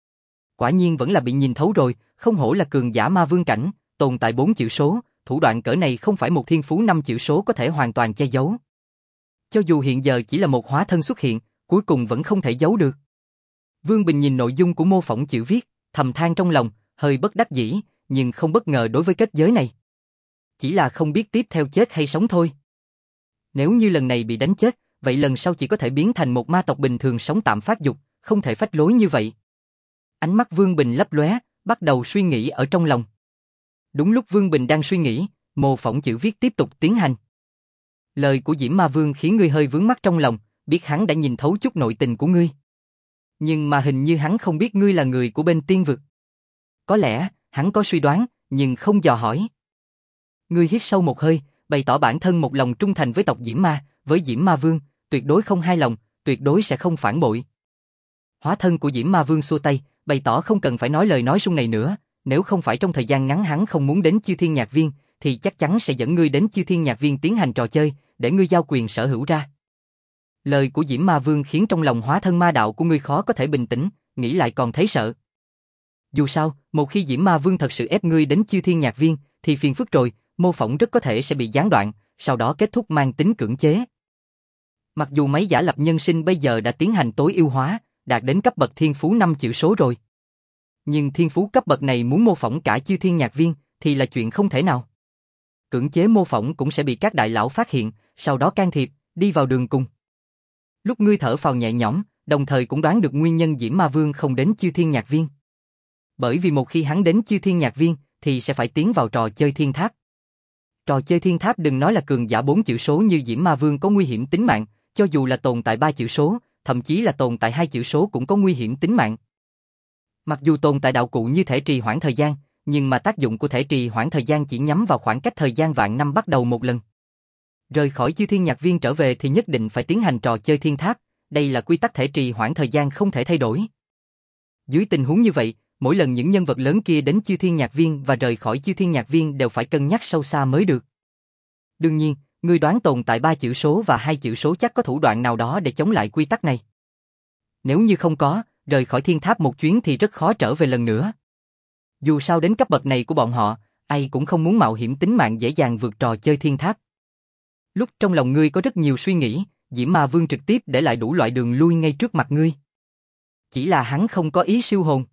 Quả nhiên vẫn là bị nhìn thấu rồi, không hổ là cường giả ma vương cảnh, tồn tại bốn chữ số, thủ đoạn cỡ này không phải một thiên phú năm chữ số có thể hoàn toàn che giấu. Cho dù hiện giờ chỉ là một hóa thân xuất hiện, cuối cùng vẫn không thể giấu được. Vương Bình nhìn nội dung của mô phỏng chữ viết, thầm than trong lòng, hơi bất đắc dĩ, nhưng không bất ngờ đối với kết giới này. Chỉ là không biết tiếp theo chết hay sống thôi. Nếu như lần này bị đánh chết, vậy lần sau chỉ có thể biến thành một ma tộc bình thường sống tạm phát dục, không thể phách lối như vậy. Ánh mắt Vương Bình lấp lóe, bắt đầu suy nghĩ ở trong lòng. Đúng lúc Vương Bình đang suy nghĩ, mô phỏng chữ viết tiếp tục tiến hành. Lời của Diễm Ma Vương khiến ngươi hơi vướng mắc trong lòng, biết hắn đã nhìn thấu chút nội tình của ngươi. Nhưng mà hình như hắn không biết ngươi là người của bên tiên vực. Có lẽ, hắn có suy đoán, nhưng không dò hỏi. Ngươi hít sâu một hơi, bày tỏ bản thân một lòng trung thành với tộc Diễm Ma, với Diễm Ma Vương, tuyệt đối không hai lòng, tuyệt đối sẽ không phản bội. Hóa thân của Diễm Ma Vương xua tay, bày tỏ không cần phải nói lời nói sung này nữa, nếu không phải trong thời gian ngắn hắn không muốn đến Chư Thiên Nhạc Viên, thì chắc chắn sẽ dẫn ngươi đến Chư Thiên Nhạc Viên tiến hành trò chơi, để ngươi giao quyền sở hữu ra. Lời của Diễm Ma Vương khiến trong lòng hóa thân ma đạo của ngươi khó có thể bình tĩnh, nghĩ lại còn thấy sợ. Dù sao, một khi Diễm Ma Vương thật sự ép ngươi đến Chư Thiên Nhạc Viên, thì phiền phức rồi, mô phỏng rất có thể sẽ bị gián đoạn, sau đó kết thúc mang tính cưỡng chế. Mặc dù máy giả lập nhân sinh bây giờ đã tiến hành tối ưu hóa, đạt đến cấp bậc thiên phú năm chữ số rồi. Nhưng thiên phú cấp bậc này muốn mô phỏng cả Chư Thiên Nhạc Viên thì là chuyện không thể nào. Cưỡng chế mô phỏng cũng sẽ bị các đại lão phát hiện, sau đó can thiệp, đi vào đường cùng. Lúc ngươi thở phào nhẹ nhõm, đồng thời cũng đoán được nguyên nhân Diễm Ma Vương không đến Chư Thiên Nhạc Viên. Bởi vì một khi hắn đến Chư Thiên Nhạc Viên thì sẽ phải tiến vào trò chơi thiên tháp. Trò chơi thiên tháp đừng nói là cường giả bốn chữ số như Diễm Ma Vương có nguy hiểm tính mạng, cho dù là tồn tại ba chữ số, thậm chí là tồn tại hai chữ số cũng có nguy hiểm tính mạng. Mặc dù tồn tại đạo cụ như thể trì hoãn thời gian, nhưng mà tác dụng của thể trì hoãn thời gian chỉ nhắm vào khoảng cách thời gian vạn năm bắt đầu một lần. Rời khỏi Chư Thiên Nhạc Viên trở về thì nhất định phải tiến hành trò chơi thiên tháp, đây là quy tắc thể trì hoãn thời gian không thể thay đổi. Dưới tình huống như vậy, mỗi lần những nhân vật lớn kia đến Chư Thiên Nhạc Viên và rời khỏi Chư Thiên Nhạc Viên đều phải cân nhắc sâu xa mới được. Đương nhiên, ngươi đoán tồn tại ba chữ số và hai chữ số chắc có thủ đoạn nào đó để chống lại quy tắc này. Nếu như không có, rời khỏi thiên tháp một chuyến thì rất khó trở về lần nữa. Dù sao đến cấp bậc này của bọn họ, ai cũng không muốn mạo hiểm tính mạng dễ dàng vượt trò chơi thiên tháp. Lúc trong lòng ngươi có rất nhiều suy nghĩ, Diễm Ma Vương trực tiếp để lại đủ loại đường lui ngay trước mặt ngươi. Chỉ là hắn không có ý siêu hồn.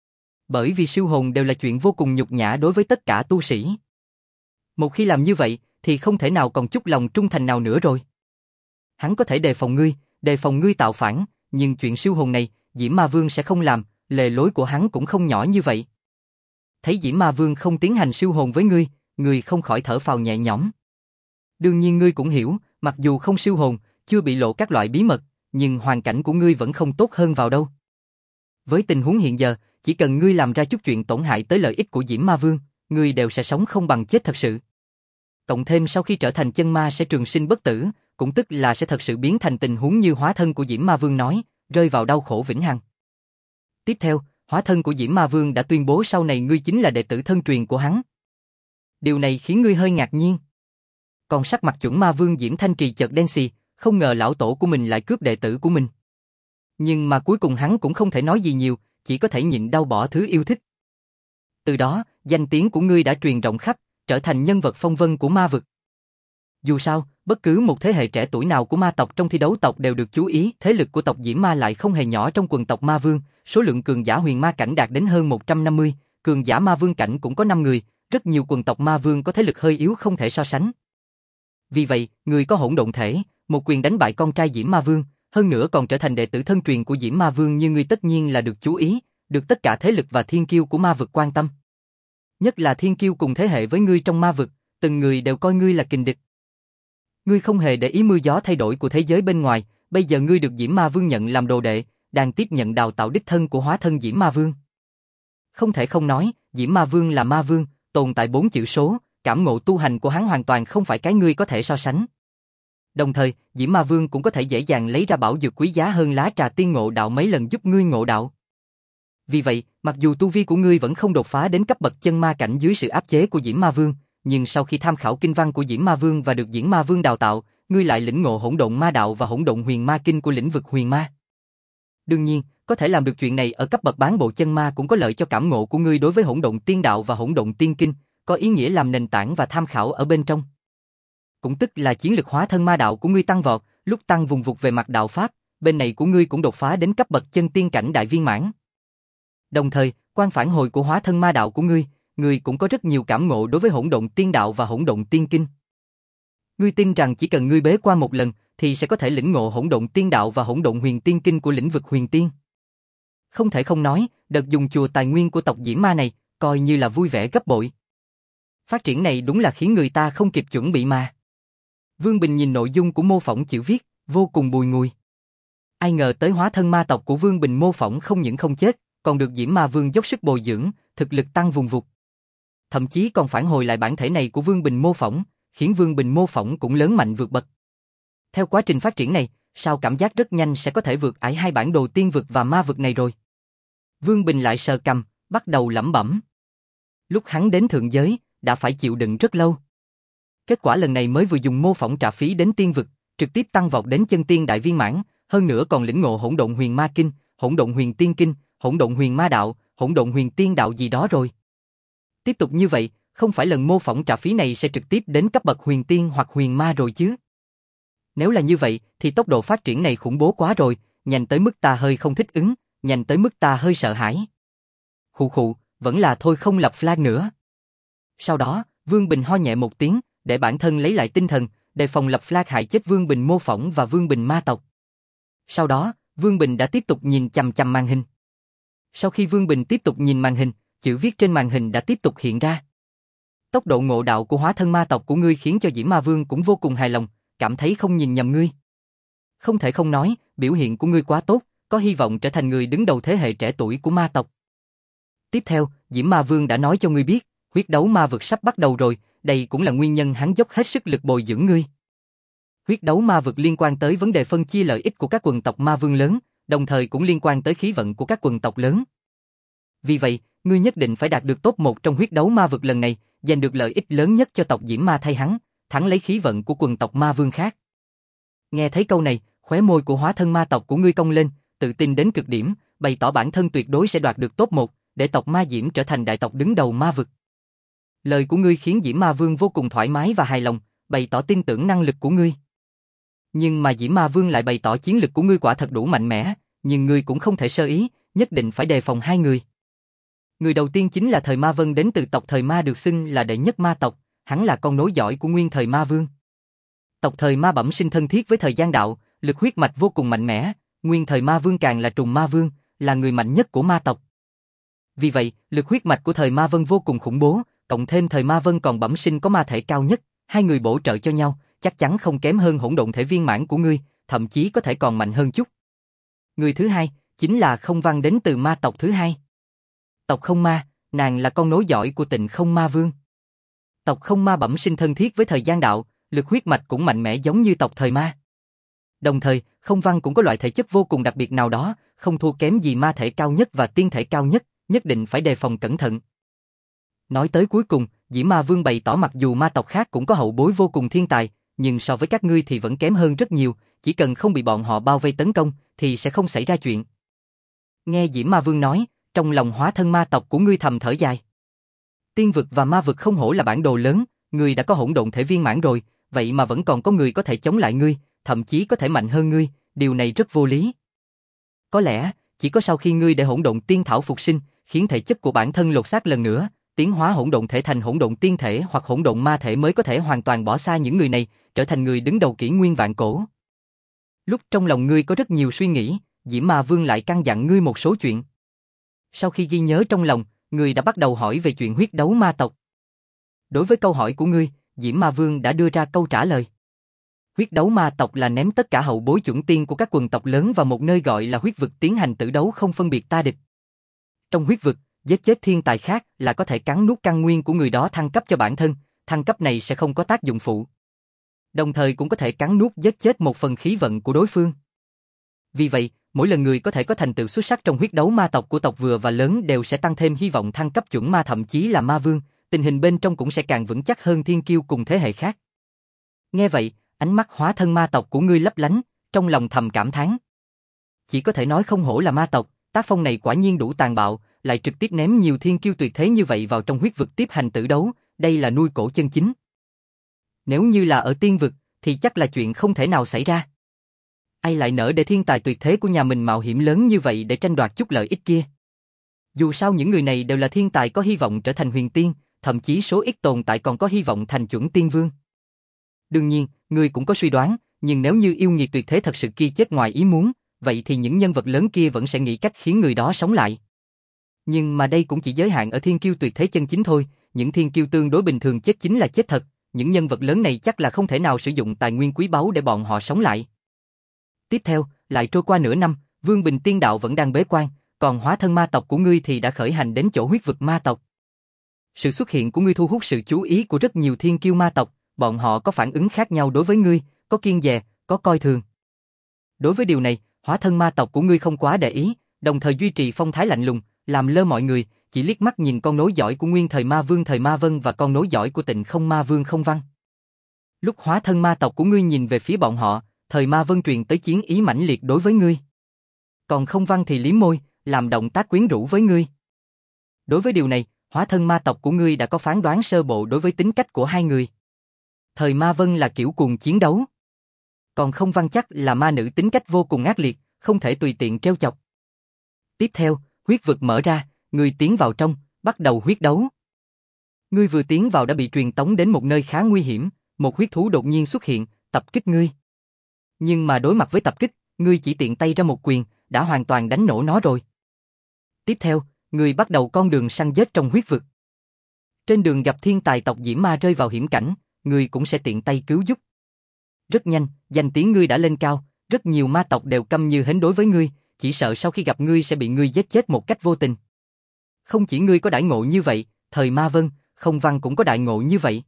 Bởi vì siêu hồn đều là chuyện vô cùng nhục nhã đối với tất cả tu sĩ. Một khi làm như vậy, thì không thể nào còn chút lòng trung thành nào nữa rồi. Hắn có thể đề phòng ngươi, đề phòng ngươi tạo phản, nhưng chuyện siêu hồn này, Diễm Ma Vương sẽ không làm, lề lối của hắn cũng không nhỏ như vậy. Thấy Diễm Ma Vương không tiến hành siêu hồn với ngươi, ngươi không khỏi thở phào nhẹ nhõm. Đương nhiên ngươi cũng hiểu, mặc dù không siêu hồn, chưa bị lộ các loại bí mật, nhưng hoàn cảnh của ngươi vẫn không tốt hơn vào đâu. Với tình huống hiện giờ, chỉ cần ngươi làm ra chút chuyện tổn hại tới lợi ích của Diễm Ma Vương, ngươi đều sẽ sống không bằng chết thật sự. Cộng thêm sau khi trở thành chân ma sẽ trường sinh bất tử, cũng tức là sẽ thật sự biến thành tình huống như hóa thân của Diễm Ma Vương nói, rơi vào đau khổ vĩnh hằng. Tiếp theo, hóa thân của Diễm Ma Vương đã tuyên bố sau này ngươi chính là đệ tử thân truyền của hắn. Điều này khiến ngươi hơi ngạc nhiên. Còn sắc mặt chuẩn ma vương Diễm Thanh Trì chợt đen xì, không ngờ lão tổ của mình lại cướp đệ tử của mình. Nhưng mà cuối cùng hắn cũng không thể nói gì nhiều, chỉ có thể nhịn đau bỏ thứ yêu thích. Từ đó, danh tiếng của ngươi đã truyền rộng khắp, trở thành nhân vật phong vân của ma vực. Dù sao, bất cứ một thế hệ trẻ tuổi nào của ma tộc trong thi đấu tộc đều được chú ý, thế lực của tộc Diễm Ma lại không hề nhỏ trong quần tộc ma vương, số lượng cường giả huyền ma cảnh đạt đến hơn một trăm năm mươi, cường giả ma vương cảnh cũng có năm người, rất nhiều quần tộc ma vương có thế lực hơi yếu không thể so sánh. Vì vậy, người có hỗn độn thể, một quyền đánh bại con trai Diễm Ma Vương, hơn nữa còn trở thành đệ tử thân truyền của Diễm Ma Vương như ngươi tất nhiên là được chú ý, được tất cả thế lực và thiên kiêu của ma vực quan tâm. Nhất là thiên kiêu cùng thế hệ với ngươi trong ma vực, từng người đều coi ngươi là kình địch. Ngươi không hề để ý mưa gió thay đổi của thế giới bên ngoài, bây giờ ngươi được Diễm Ma Vương nhận làm đồ đệ, đang tiếp nhận đào tạo đích thân của hóa thân Diễm Ma Vương. Không thể không nói, Diễm Ma Vương là ma vương, tồn tại bốn chữ số, cảm ngộ tu hành của hắn hoàn toàn không phải cái ngươi có thể so sánh. Đồng thời, Diễm Ma Vương cũng có thể dễ dàng lấy ra bảo dược quý giá hơn lá trà tiên ngộ đạo mấy lần giúp ngươi ngộ đạo. Vì vậy, mặc dù tu vi của ngươi vẫn không đột phá đến cấp bậc chân ma cảnh dưới sự áp chế của Diễm Ma Vương, nhưng sau khi tham khảo kinh văn của Diễm Ma Vương và được Diễm Ma Vương đào tạo, ngươi lại lĩnh ngộ hỗn độn ma đạo và hỗn độn huyền ma kinh của lĩnh vực huyền ma. Đương nhiên, có thể làm được chuyện này ở cấp bậc bán bộ chân ma cũng có lợi cho cảm ngộ của ngươi đối với hỗn độn tiên đạo và hỗn độn tiên kinh, có ý nghĩa làm nền tảng và tham khảo ở bên trong. Cũng tức là chiến lực hóa thân ma đạo của ngươi tăng vọt, lúc tăng vùng vụt về mặt đạo pháp, bên này của ngươi cũng đột phá đến cấp bậc chân tiên cảnh đại viên mãn. Đồng thời, quan phản hồi của hóa thân ma đạo của ngươi, ngươi cũng có rất nhiều cảm ngộ đối với hỗn độn tiên đạo và hỗn độn tiên kinh. Ngươi tin rằng chỉ cần ngươi bế qua một lần, thì sẽ có thể lĩnh ngộ hỗn độn tiên đạo và hỗn độn huyền tiên kinh của lĩnh vực huyền tiên. Không thể không nói, đợt dùng chùa tài nguyên của tộc Diễm Ma này, coi như là vui vẻ gấp bội. Phát triển này đúng là khiến người ta không kịp chuẩn bị mà. Vương Bình nhìn nội dung của mô phỏng chữ viết, vô cùng bùi ngùi. Ai ngờ tới hóa thân ma tộc của Vương Bình mô phỏng không những không chết, còn được Diễm Ma Vương dốc sức bồi dưỡng, thực lực tăng vùng vụt. Thậm chí còn phản hồi lại bản thể này của Vương Bình mô phỏng, khiến Vương Bình mô phỏng cũng lớn mạnh vượt bậc. Theo quá trình phát triển này, sao cảm giác rất nhanh sẽ có thể vượt ải hai bản đồ tiên vực và ma vực này rồi. Vương Bình lại sờ cằm, bắt đầu lẩm bẩm. Lúc hắn đến thượng giới, đã phải chịu đựng rất lâu. Kết quả lần này mới vừa dùng mô phỏng trả phí đến tiên vực, trực tiếp tăng vọt đến chân tiên đại viên mãn, hơn nữa còn lĩnh ngộ hỗn độn huyền ma kinh, hỗn độn huyền tiên kinh, hỗn độn huyền ma đạo, hỗn độn huyền tiên đạo gì đó rồi. Tiếp tục như vậy, không phải lần mô phỏng trả phí này sẽ trực tiếp đến cấp bậc huyền tiên hoặc huyền ma rồi chứ? Nếu là như vậy, thì tốc độ phát triển này khủng bố quá rồi, nhanh tới mức ta hơi không thích ứng, nhanh tới mức ta hơi sợ hãi. Khụ khụ, vẫn là thôi không lập flag nữa. Sau đó, Vương Bình ho nhẹ một tiếng, để bản thân lấy lại tinh thần, đề phòng lập flag hại chết Vương Bình mô phỏng và Vương Bình ma tộc. Sau đó, Vương Bình đã tiếp tục nhìn chằm chằm màn hình. Sau khi Vương Bình tiếp tục nhìn màn hình, chữ viết trên màn hình đã tiếp tục hiện ra. Tốc độ ngộ đạo của hóa thân ma tộc của ngươi khiến cho Diễm Ma Vương cũng vô cùng hài lòng, cảm thấy không nhìn nhầm ngươi. Không thể không nói, biểu hiện của ngươi quá tốt, có hy vọng trở thành người đứng đầu thế hệ trẻ tuổi của ma tộc. Tiếp theo, Diễm Ma Vương đã nói cho ngươi biết, huyết đấu ma vực sắp bắt đầu rồi, đây cũng là nguyên nhân hắn dốc hết sức lực bồi dưỡng ngươi. Huyết đấu ma vực liên quan tới vấn đề phân chia lợi ích của các quần tộc ma vương lớn, đồng thời cũng liên quan tới khí vận của các quần tộc lớn. Vì vậy, ngươi nhất định phải đạt được top một trong huyết đấu ma vực lần này, giành được lợi ích lớn nhất cho tộc Diễm Ma thay hắn, thắng lấy khí vận của quần tộc ma vương khác. Nghe thấy câu này, khóe môi của hóa thân ma tộc của ngươi cong lên, tự tin đến cực điểm, bày tỏ bản thân tuyệt đối sẽ đoạt được top một, để tộc Ma Diễm trở thành đại tộc đứng đầu ma vực. Lời của ngươi khiến Diễm Ma Vương vô cùng thoải mái và hài lòng, bày tỏ tin tưởng năng lực của ngươi. Nhưng mà Diễm Ma Vương lại bày tỏ chiến lực của ngươi quả thật đủ mạnh mẽ, nhưng ngươi cũng không thể sơ ý, nhất định phải đề phòng hai người. Người đầu tiên chính là Thời Ma Vân đến từ tộc Thời Ma được xưng là đệ nhất ma tộc, hắn là con nối dõi của nguyên Thời Ma Vương. Tộc Thời Ma bẩm sinh thân thiết với Thời Gian Đạo, lực huyết mạch vô cùng mạnh mẽ, nguyên Thời Ma Vương càng là trùng ma vương, là người mạnh nhất của ma tộc. Vì vậy, lực huyết mạch của Thời Ma Vân vô cùng khủng bố, cộng thêm Thời Ma Vân còn bẩm sinh có ma thể cao nhất, hai người bổ trợ cho nhau, chắc chắn không kém hơn hỗn độn thể viên mãn của ngươi, thậm chí có thể còn mạnh hơn chút. Người thứ hai, chính là Không Văn đến từ ma tộc thứ hai. Tộc Không Ma, nàng là con nối dõi của Tịnh Không Ma Vương. Tộc Không Ma bẩm sinh thân thiết với Thời Gian Đạo, lực huyết mạch cũng mạnh mẽ giống như tộc Thời Ma. Đồng thời, Không Văn cũng có loại thể chất vô cùng đặc biệt nào đó, không thua kém gì ma thể cao nhất và tiên thể cao nhất, nhất định phải đề phòng cẩn thận. Nói tới cuối cùng, Diễm Ma Vương bày tỏ mặc dù ma tộc khác cũng có hậu bối vô cùng thiên tài, nhưng so với các ngươi thì vẫn kém hơn rất nhiều, chỉ cần không bị bọn họ bao vây tấn công, thì sẽ không xảy ra chuyện. Nghe Diễm Ma Vương nói, trong lòng hóa thân ma tộc của ngươi thầm thở dài. Tiên vực và ma vực không hổ là bản đồ lớn, ngươi đã có hỗn độn thể viên mãn rồi, vậy mà vẫn còn có người có thể chống lại ngươi, thậm chí có thể mạnh hơn ngươi, điều này rất vô lý. Có lẽ, chỉ có sau khi ngươi để hỗn độn tiên thảo phục sinh, khiến thể chất của bản thân lột xác lần nữa, tiến hóa hỗn độn thể thành hỗn độn tiên thể hoặc hỗn độn ma thể mới có thể hoàn toàn bỏ xa những người này, trở thành người đứng đầu kỷ nguyên vạn cổ. Lúc trong lòng ngươi có rất nhiều suy nghĩ, Diễm Ma Vương lại căn dặn ngươi một số chuyện. Sau khi ghi nhớ trong lòng, ngươi đã bắt đầu hỏi về chuyện huyết đấu ma tộc. Đối với câu hỏi của ngươi, Diễm Ma Vương đã đưa ra câu trả lời. Huyết đấu ma tộc là ném tất cả hậu bối chuẩn tiên của các quần tộc lớn vào một nơi gọi là huyết vực tiến hành tử đấu không phân biệt ta địch. Trong huyết vực, giết chết thiên tài khác là có thể cắn nuốt căn nguyên của người đó thăng cấp cho bản thân, thăng cấp này sẽ không có tác dụng phụ. Đồng thời cũng có thể cắn nuốt giết chết một phần khí vận của đối phương. Vì vậy, mỗi lần người có thể có thành tựu xuất sắc trong huyết đấu ma tộc của tộc vừa và lớn đều sẽ tăng thêm hy vọng thăng cấp chuẩn ma thậm chí là ma vương, tình hình bên trong cũng sẽ càng vững chắc hơn thiên kiêu cùng thế hệ khác. Nghe vậy, ánh mắt hóa thân ma tộc của ngươi lấp lánh, trong lòng thầm cảm thán. Chỉ có thể nói không hổ là ma tộc, tác phong này quả nhiên đủ tàn bạo, lại trực tiếp ném nhiều thiên kiêu tuyệt thế như vậy vào trong huyết vực tiếp hành tử đấu, đây là nuôi cổ chân chính. Nếu như là ở tiên vực, thì chắc là chuyện không thể nào xảy ra. Ai lại nỡ để thiên tài tuyệt thế của nhà mình mạo hiểm lớn như vậy để tranh đoạt chút lợi ích kia? Dù sao những người này đều là thiên tài có hy vọng trở thành huyền tiên, thậm chí số ít tồn tại còn có hy vọng thành chuẩn tiên vương. Đương nhiên, ngươi cũng có suy đoán, nhưng nếu như yêu nghiệt tuyệt thế thật sự kia chết ngoài ý muốn, vậy thì những nhân vật lớn kia vẫn sẽ nghĩ cách khiến người đó sống lại. Nhưng mà đây cũng chỉ giới hạn ở thiên kiêu tuyệt thế chân chính thôi, những thiên kiêu tương đối bình thường chết chính là chết thật, những nhân vật lớn này chắc là không thể nào sử dụng tài nguyên quý báu để bọn họ sống lại. Tiếp theo, lại trôi qua nửa năm, Vương Bình Tiên Đạo vẫn đang bế quan, còn hóa thân ma tộc của ngươi thì đã khởi hành đến chỗ huyết vực ma tộc. Sự xuất hiện của ngươi thu hút sự chú ý của rất nhiều thiên kiêu ma tộc, bọn họ có phản ứng khác nhau đối với ngươi, có kiêng dè, có coi thường. Đối với điều này, hóa thân ma tộc của ngươi không quá để ý, đồng thời duy trì phong thái lạnh lùng, làm lơ mọi người, chỉ liếc mắt nhìn con nối dõi của nguyên thời ma vương thời ma vân và con nối dõi của tịnh không ma vương không văn. Lúc hóa thân ma tộc của ngươi nhìn về phía bọn họ, thời ma vân truyền tới chiến ý mãnh liệt đối với ngươi. Còn không văn thì liếm môi, làm động tác quyến rũ với ngươi. Đối với điều này, hóa thân ma tộc của ngươi đã có phán đoán sơ bộ đối với tính cách của hai người. Thời ma vân là kiểu cuồng chiến đấu. Còn không văn chắc là ma nữ tính cách vô cùng ác liệt, không thể tùy tiện trêu chọc. Tiếp theo, huyết vực mở ra, ngươi tiến vào trong, bắt đầu huyết đấu. Ngươi vừa tiến vào đã bị truyền tống đến một nơi khá nguy hiểm, một huyết thú đột nhiên xuất hiện, tập kích ngươi. Nhưng mà đối mặt với tập kích, ngươi chỉ tiện tay ra một quyền, đã hoàn toàn đánh nổ nó rồi. Tiếp theo, ngươi bắt đầu con đường săn giết trong huyết vực. Trên đường gặp thiên tài tộc Diễm Ma rơi vào hiểm cảnh, ngươi cũng sẽ tiện tay cứu giúp. Rất nhanh, danh tiếng ngươi đã lên cao, rất nhiều ma tộc đều căm như hến đối với ngươi, chỉ sợ sau khi gặp ngươi sẽ bị ngươi giết chết một cách vô tình. Không chỉ ngươi có đại ngộ như vậy, thời ma vân, không văn cũng có đại ngộ như vậy.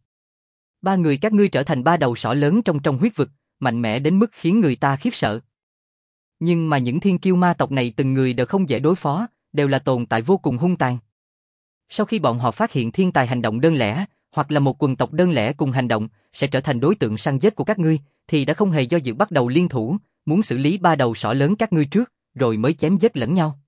Ba người các ngươi trở thành ba đầu sỏ lớn trong trong huyết vực, mạnh mẽ đến mức khiến người ta khiếp sợ. Nhưng mà những thiên kiêu ma tộc này từng người đều không dễ đối phó, đều là tồn tại vô cùng hung tàn. Sau khi bọn họ phát hiện thiên tài hành động đơn lẻ, hoặc là một quần tộc đơn lẻ cùng hành động, sẽ trở thành đối tượng săn giết của các ngươi, thì đã không hề do dự bắt đầu liên thủ, muốn xử lý ba đầu sỏ lớn các ngươi trước, rồi mới chém giết lẫn nhau.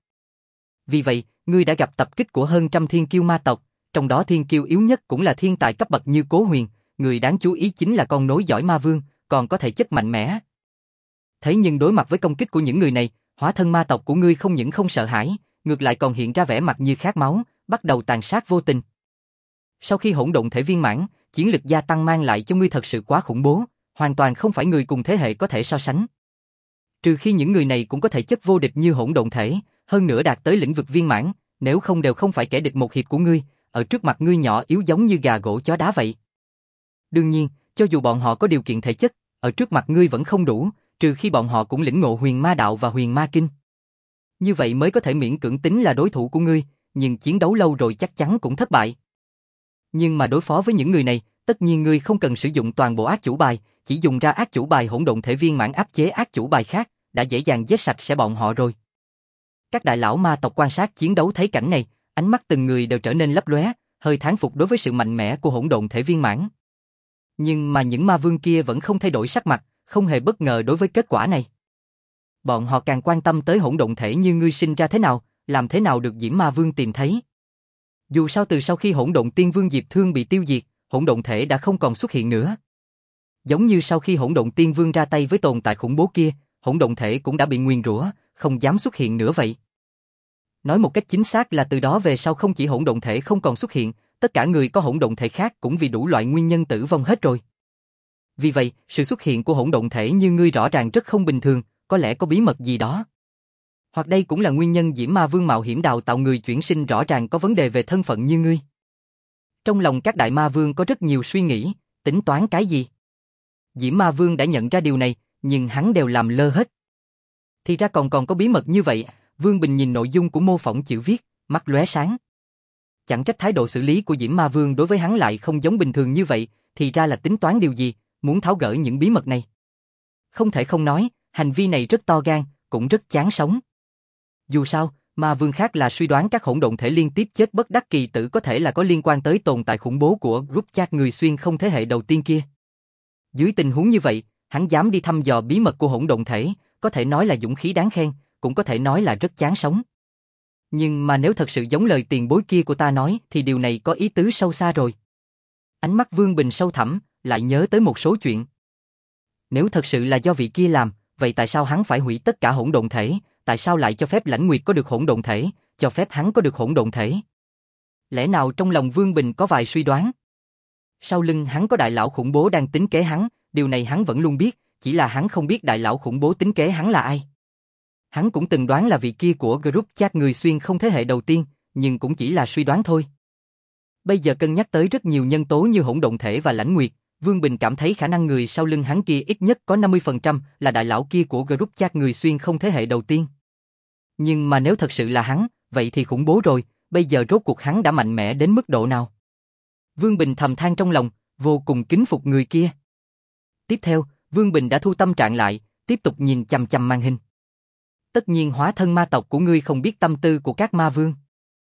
Vì vậy, ngươi đã gặp tập kích của hơn trăm thiên kiêu ma tộc, trong đó thiên kiêu yếu nhất cũng là thiên tài cấp bậc như Cố Huyền, người đáng chú ý chính là con nối dõi ma vương, còn có thể chất mạnh mẽ. Thế nhưng đối mặt với công kích của những người này, hóa thân ma tộc của ngươi không những không sợ hãi, ngược lại còn hiện ra vẻ mặt như khát máu, bắt đầu tàn sát vô tình. Sau khi hỗn độn thể viên mãn, chiến lực gia tăng mang lại cho ngươi thật sự quá khủng bố, hoàn toàn không phải người cùng thế hệ có thể so sánh. Trừ khi những người này cũng có thể chất vô địch như hỗn độn thể, hơn nữa đạt tới lĩnh vực viên mãn, nếu không đều không phải kẻ địch một hiệp của ngươi, ở trước mặt ngươi nhỏ yếu giống như gà gỗ chó đá vậy. Đương nhiên, cho dù bọn họ có điều kiện thể chất, ở trước mặt ngươi vẫn không đủ, trừ khi bọn họ cũng lĩnh ngộ huyền ma đạo và huyền ma kinh. Như vậy mới có thể miễn cưỡng tính là đối thủ của ngươi, nhưng chiến đấu lâu rồi chắc chắn cũng thất bại. Nhưng mà đối phó với những người này, tất nhiên ngươi không cần sử dụng toàn bộ ác chủ bài, chỉ dùng ra ác chủ bài hỗn độn thể viên mãn áp chế ác chủ bài khác, đã dễ dàng giết sạch sẽ bọn họ rồi. Các đại lão ma tộc quan sát chiến đấu thấy cảnh này, ánh mắt từng người đều trở nên lấp lóe, hơi thán phục đối với sự mạnh mẽ của hỗn độn thể viên mãn. Nhưng mà những ma vương kia vẫn không thay đổi sắc mặt, không hề bất ngờ đối với kết quả này. Bọn họ càng quan tâm tới hỗn độn thể như ngươi sinh ra thế nào, làm thế nào được Diễm Ma Vương tìm thấy. Dù sao từ sau khi hỗn độn tiên vương Diệp Thương bị tiêu diệt, hỗn độn thể đã không còn xuất hiện nữa. Giống như sau khi hỗn độn tiên vương ra tay với tồn tại khủng bố kia, hỗn độn thể cũng đã bị nguyền rủa, không dám xuất hiện nữa vậy. Nói một cách chính xác là từ đó về sau không chỉ hỗn độn thể không còn xuất hiện, tất cả người có hỗn độn thể khác cũng vì đủ loại nguyên nhân tử vong hết rồi. Vì vậy, sự xuất hiện của hỗn độn thể như ngươi rõ ràng rất không bình thường, có lẽ có bí mật gì đó. Hoặc đây cũng là nguyên nhân Diễm Ma Vương mạo hiểm đào tạo người chuyển sinh rõ ràng có vấn đề về thân phận như ngươi. Trong lòng các đại ma vương có rất nhiều suy nghĩ, tính toán cái gì. Diễm Ma Vương đã nhận ra điều này, nhưng hắn đều làm lơ hết. Thì ra còn còn có bí mật như vậy, Vương Bình nhìn nội dung của mô phỏng chữ viết, mắt lóe sáng. Chẳng trách thái độ xử lý của Diễm Ma Vương đối với hắn lại không giống bình thường như vậy, thì ra là tính toán điều gì, muốn tháo gỡ những bí mật này. Không thể không nói, hành vi này rất to gan, cũng rất chán sống. Dù sao, ma vương khác là suy đoán các hỗn độn thể liên tiếp chết bất đắc kỳ tử có thể là có liên quan tới tồn tại khủng bố của group chat người xuyên không thế hệ đầu tiên kia. Dưới tình huống như vậy, hắn dám đi thăm dò bí mật của hỗn độn thể, có thể nói là dũng khí đáng khen, cũng có thể nói là rất chán sống. Nhưng mà nếu thật sự giống lời tiền bối kia của ta nói thì điều này có ý tứ sâu xa rồi. Ánh mắt Vương Bình sâu thẳm, lại nhớ tới một số chuyện. Nếu thật sự là do vị kia làm, vậy tại sao hắn phải hủy tất cả hỗn độn thể, tại sao lại cho phép Lãnh Nguyệt có được hỗn độn thể, cho phép hắn có được hỗn độn thể. Lẽ nào trong lòng Vương Bình có vài suy đoán? Sau lưng hắn có đại lão khủng bố đang tính kế hắn, điều này hắn vẫn luôn biết, chỉ là hắn không biết đại lão khủng bố tính kế hắn là ai. Hắn cũng từng đoán là vị kia của group chat người xuyên không thế hệ đầu tiên, nhưng cũng chỉ là suy đoán thôi. Bây giờ cân nhắc tới rất nhiều nhân tố như hỗn độn thể và lãnh nguyệt, Vương Bình cảm thấy khả năng người sau lưng hắn kia ít nhất có năm mươi phần trăm là đại lão kia của group chat người xuyên không thế hệ đầu tiên. Nhưng mà nếu thật sự là hắn, vậy thì khủng bố rồi, bây giờ rốt cuộc hắn đã mạnh mẽ đến mức độ nào? Vương Bình thầm than trong lòng, vô cùng kính phục người kia. Tiếp theo, Vương Bình đã thu tâm trạng lại, tiếp tục nhìn chằm chằm màn hình. Tất nhiên hóa thân ma tộc của ngươi không biết tâm tư của các ma vương.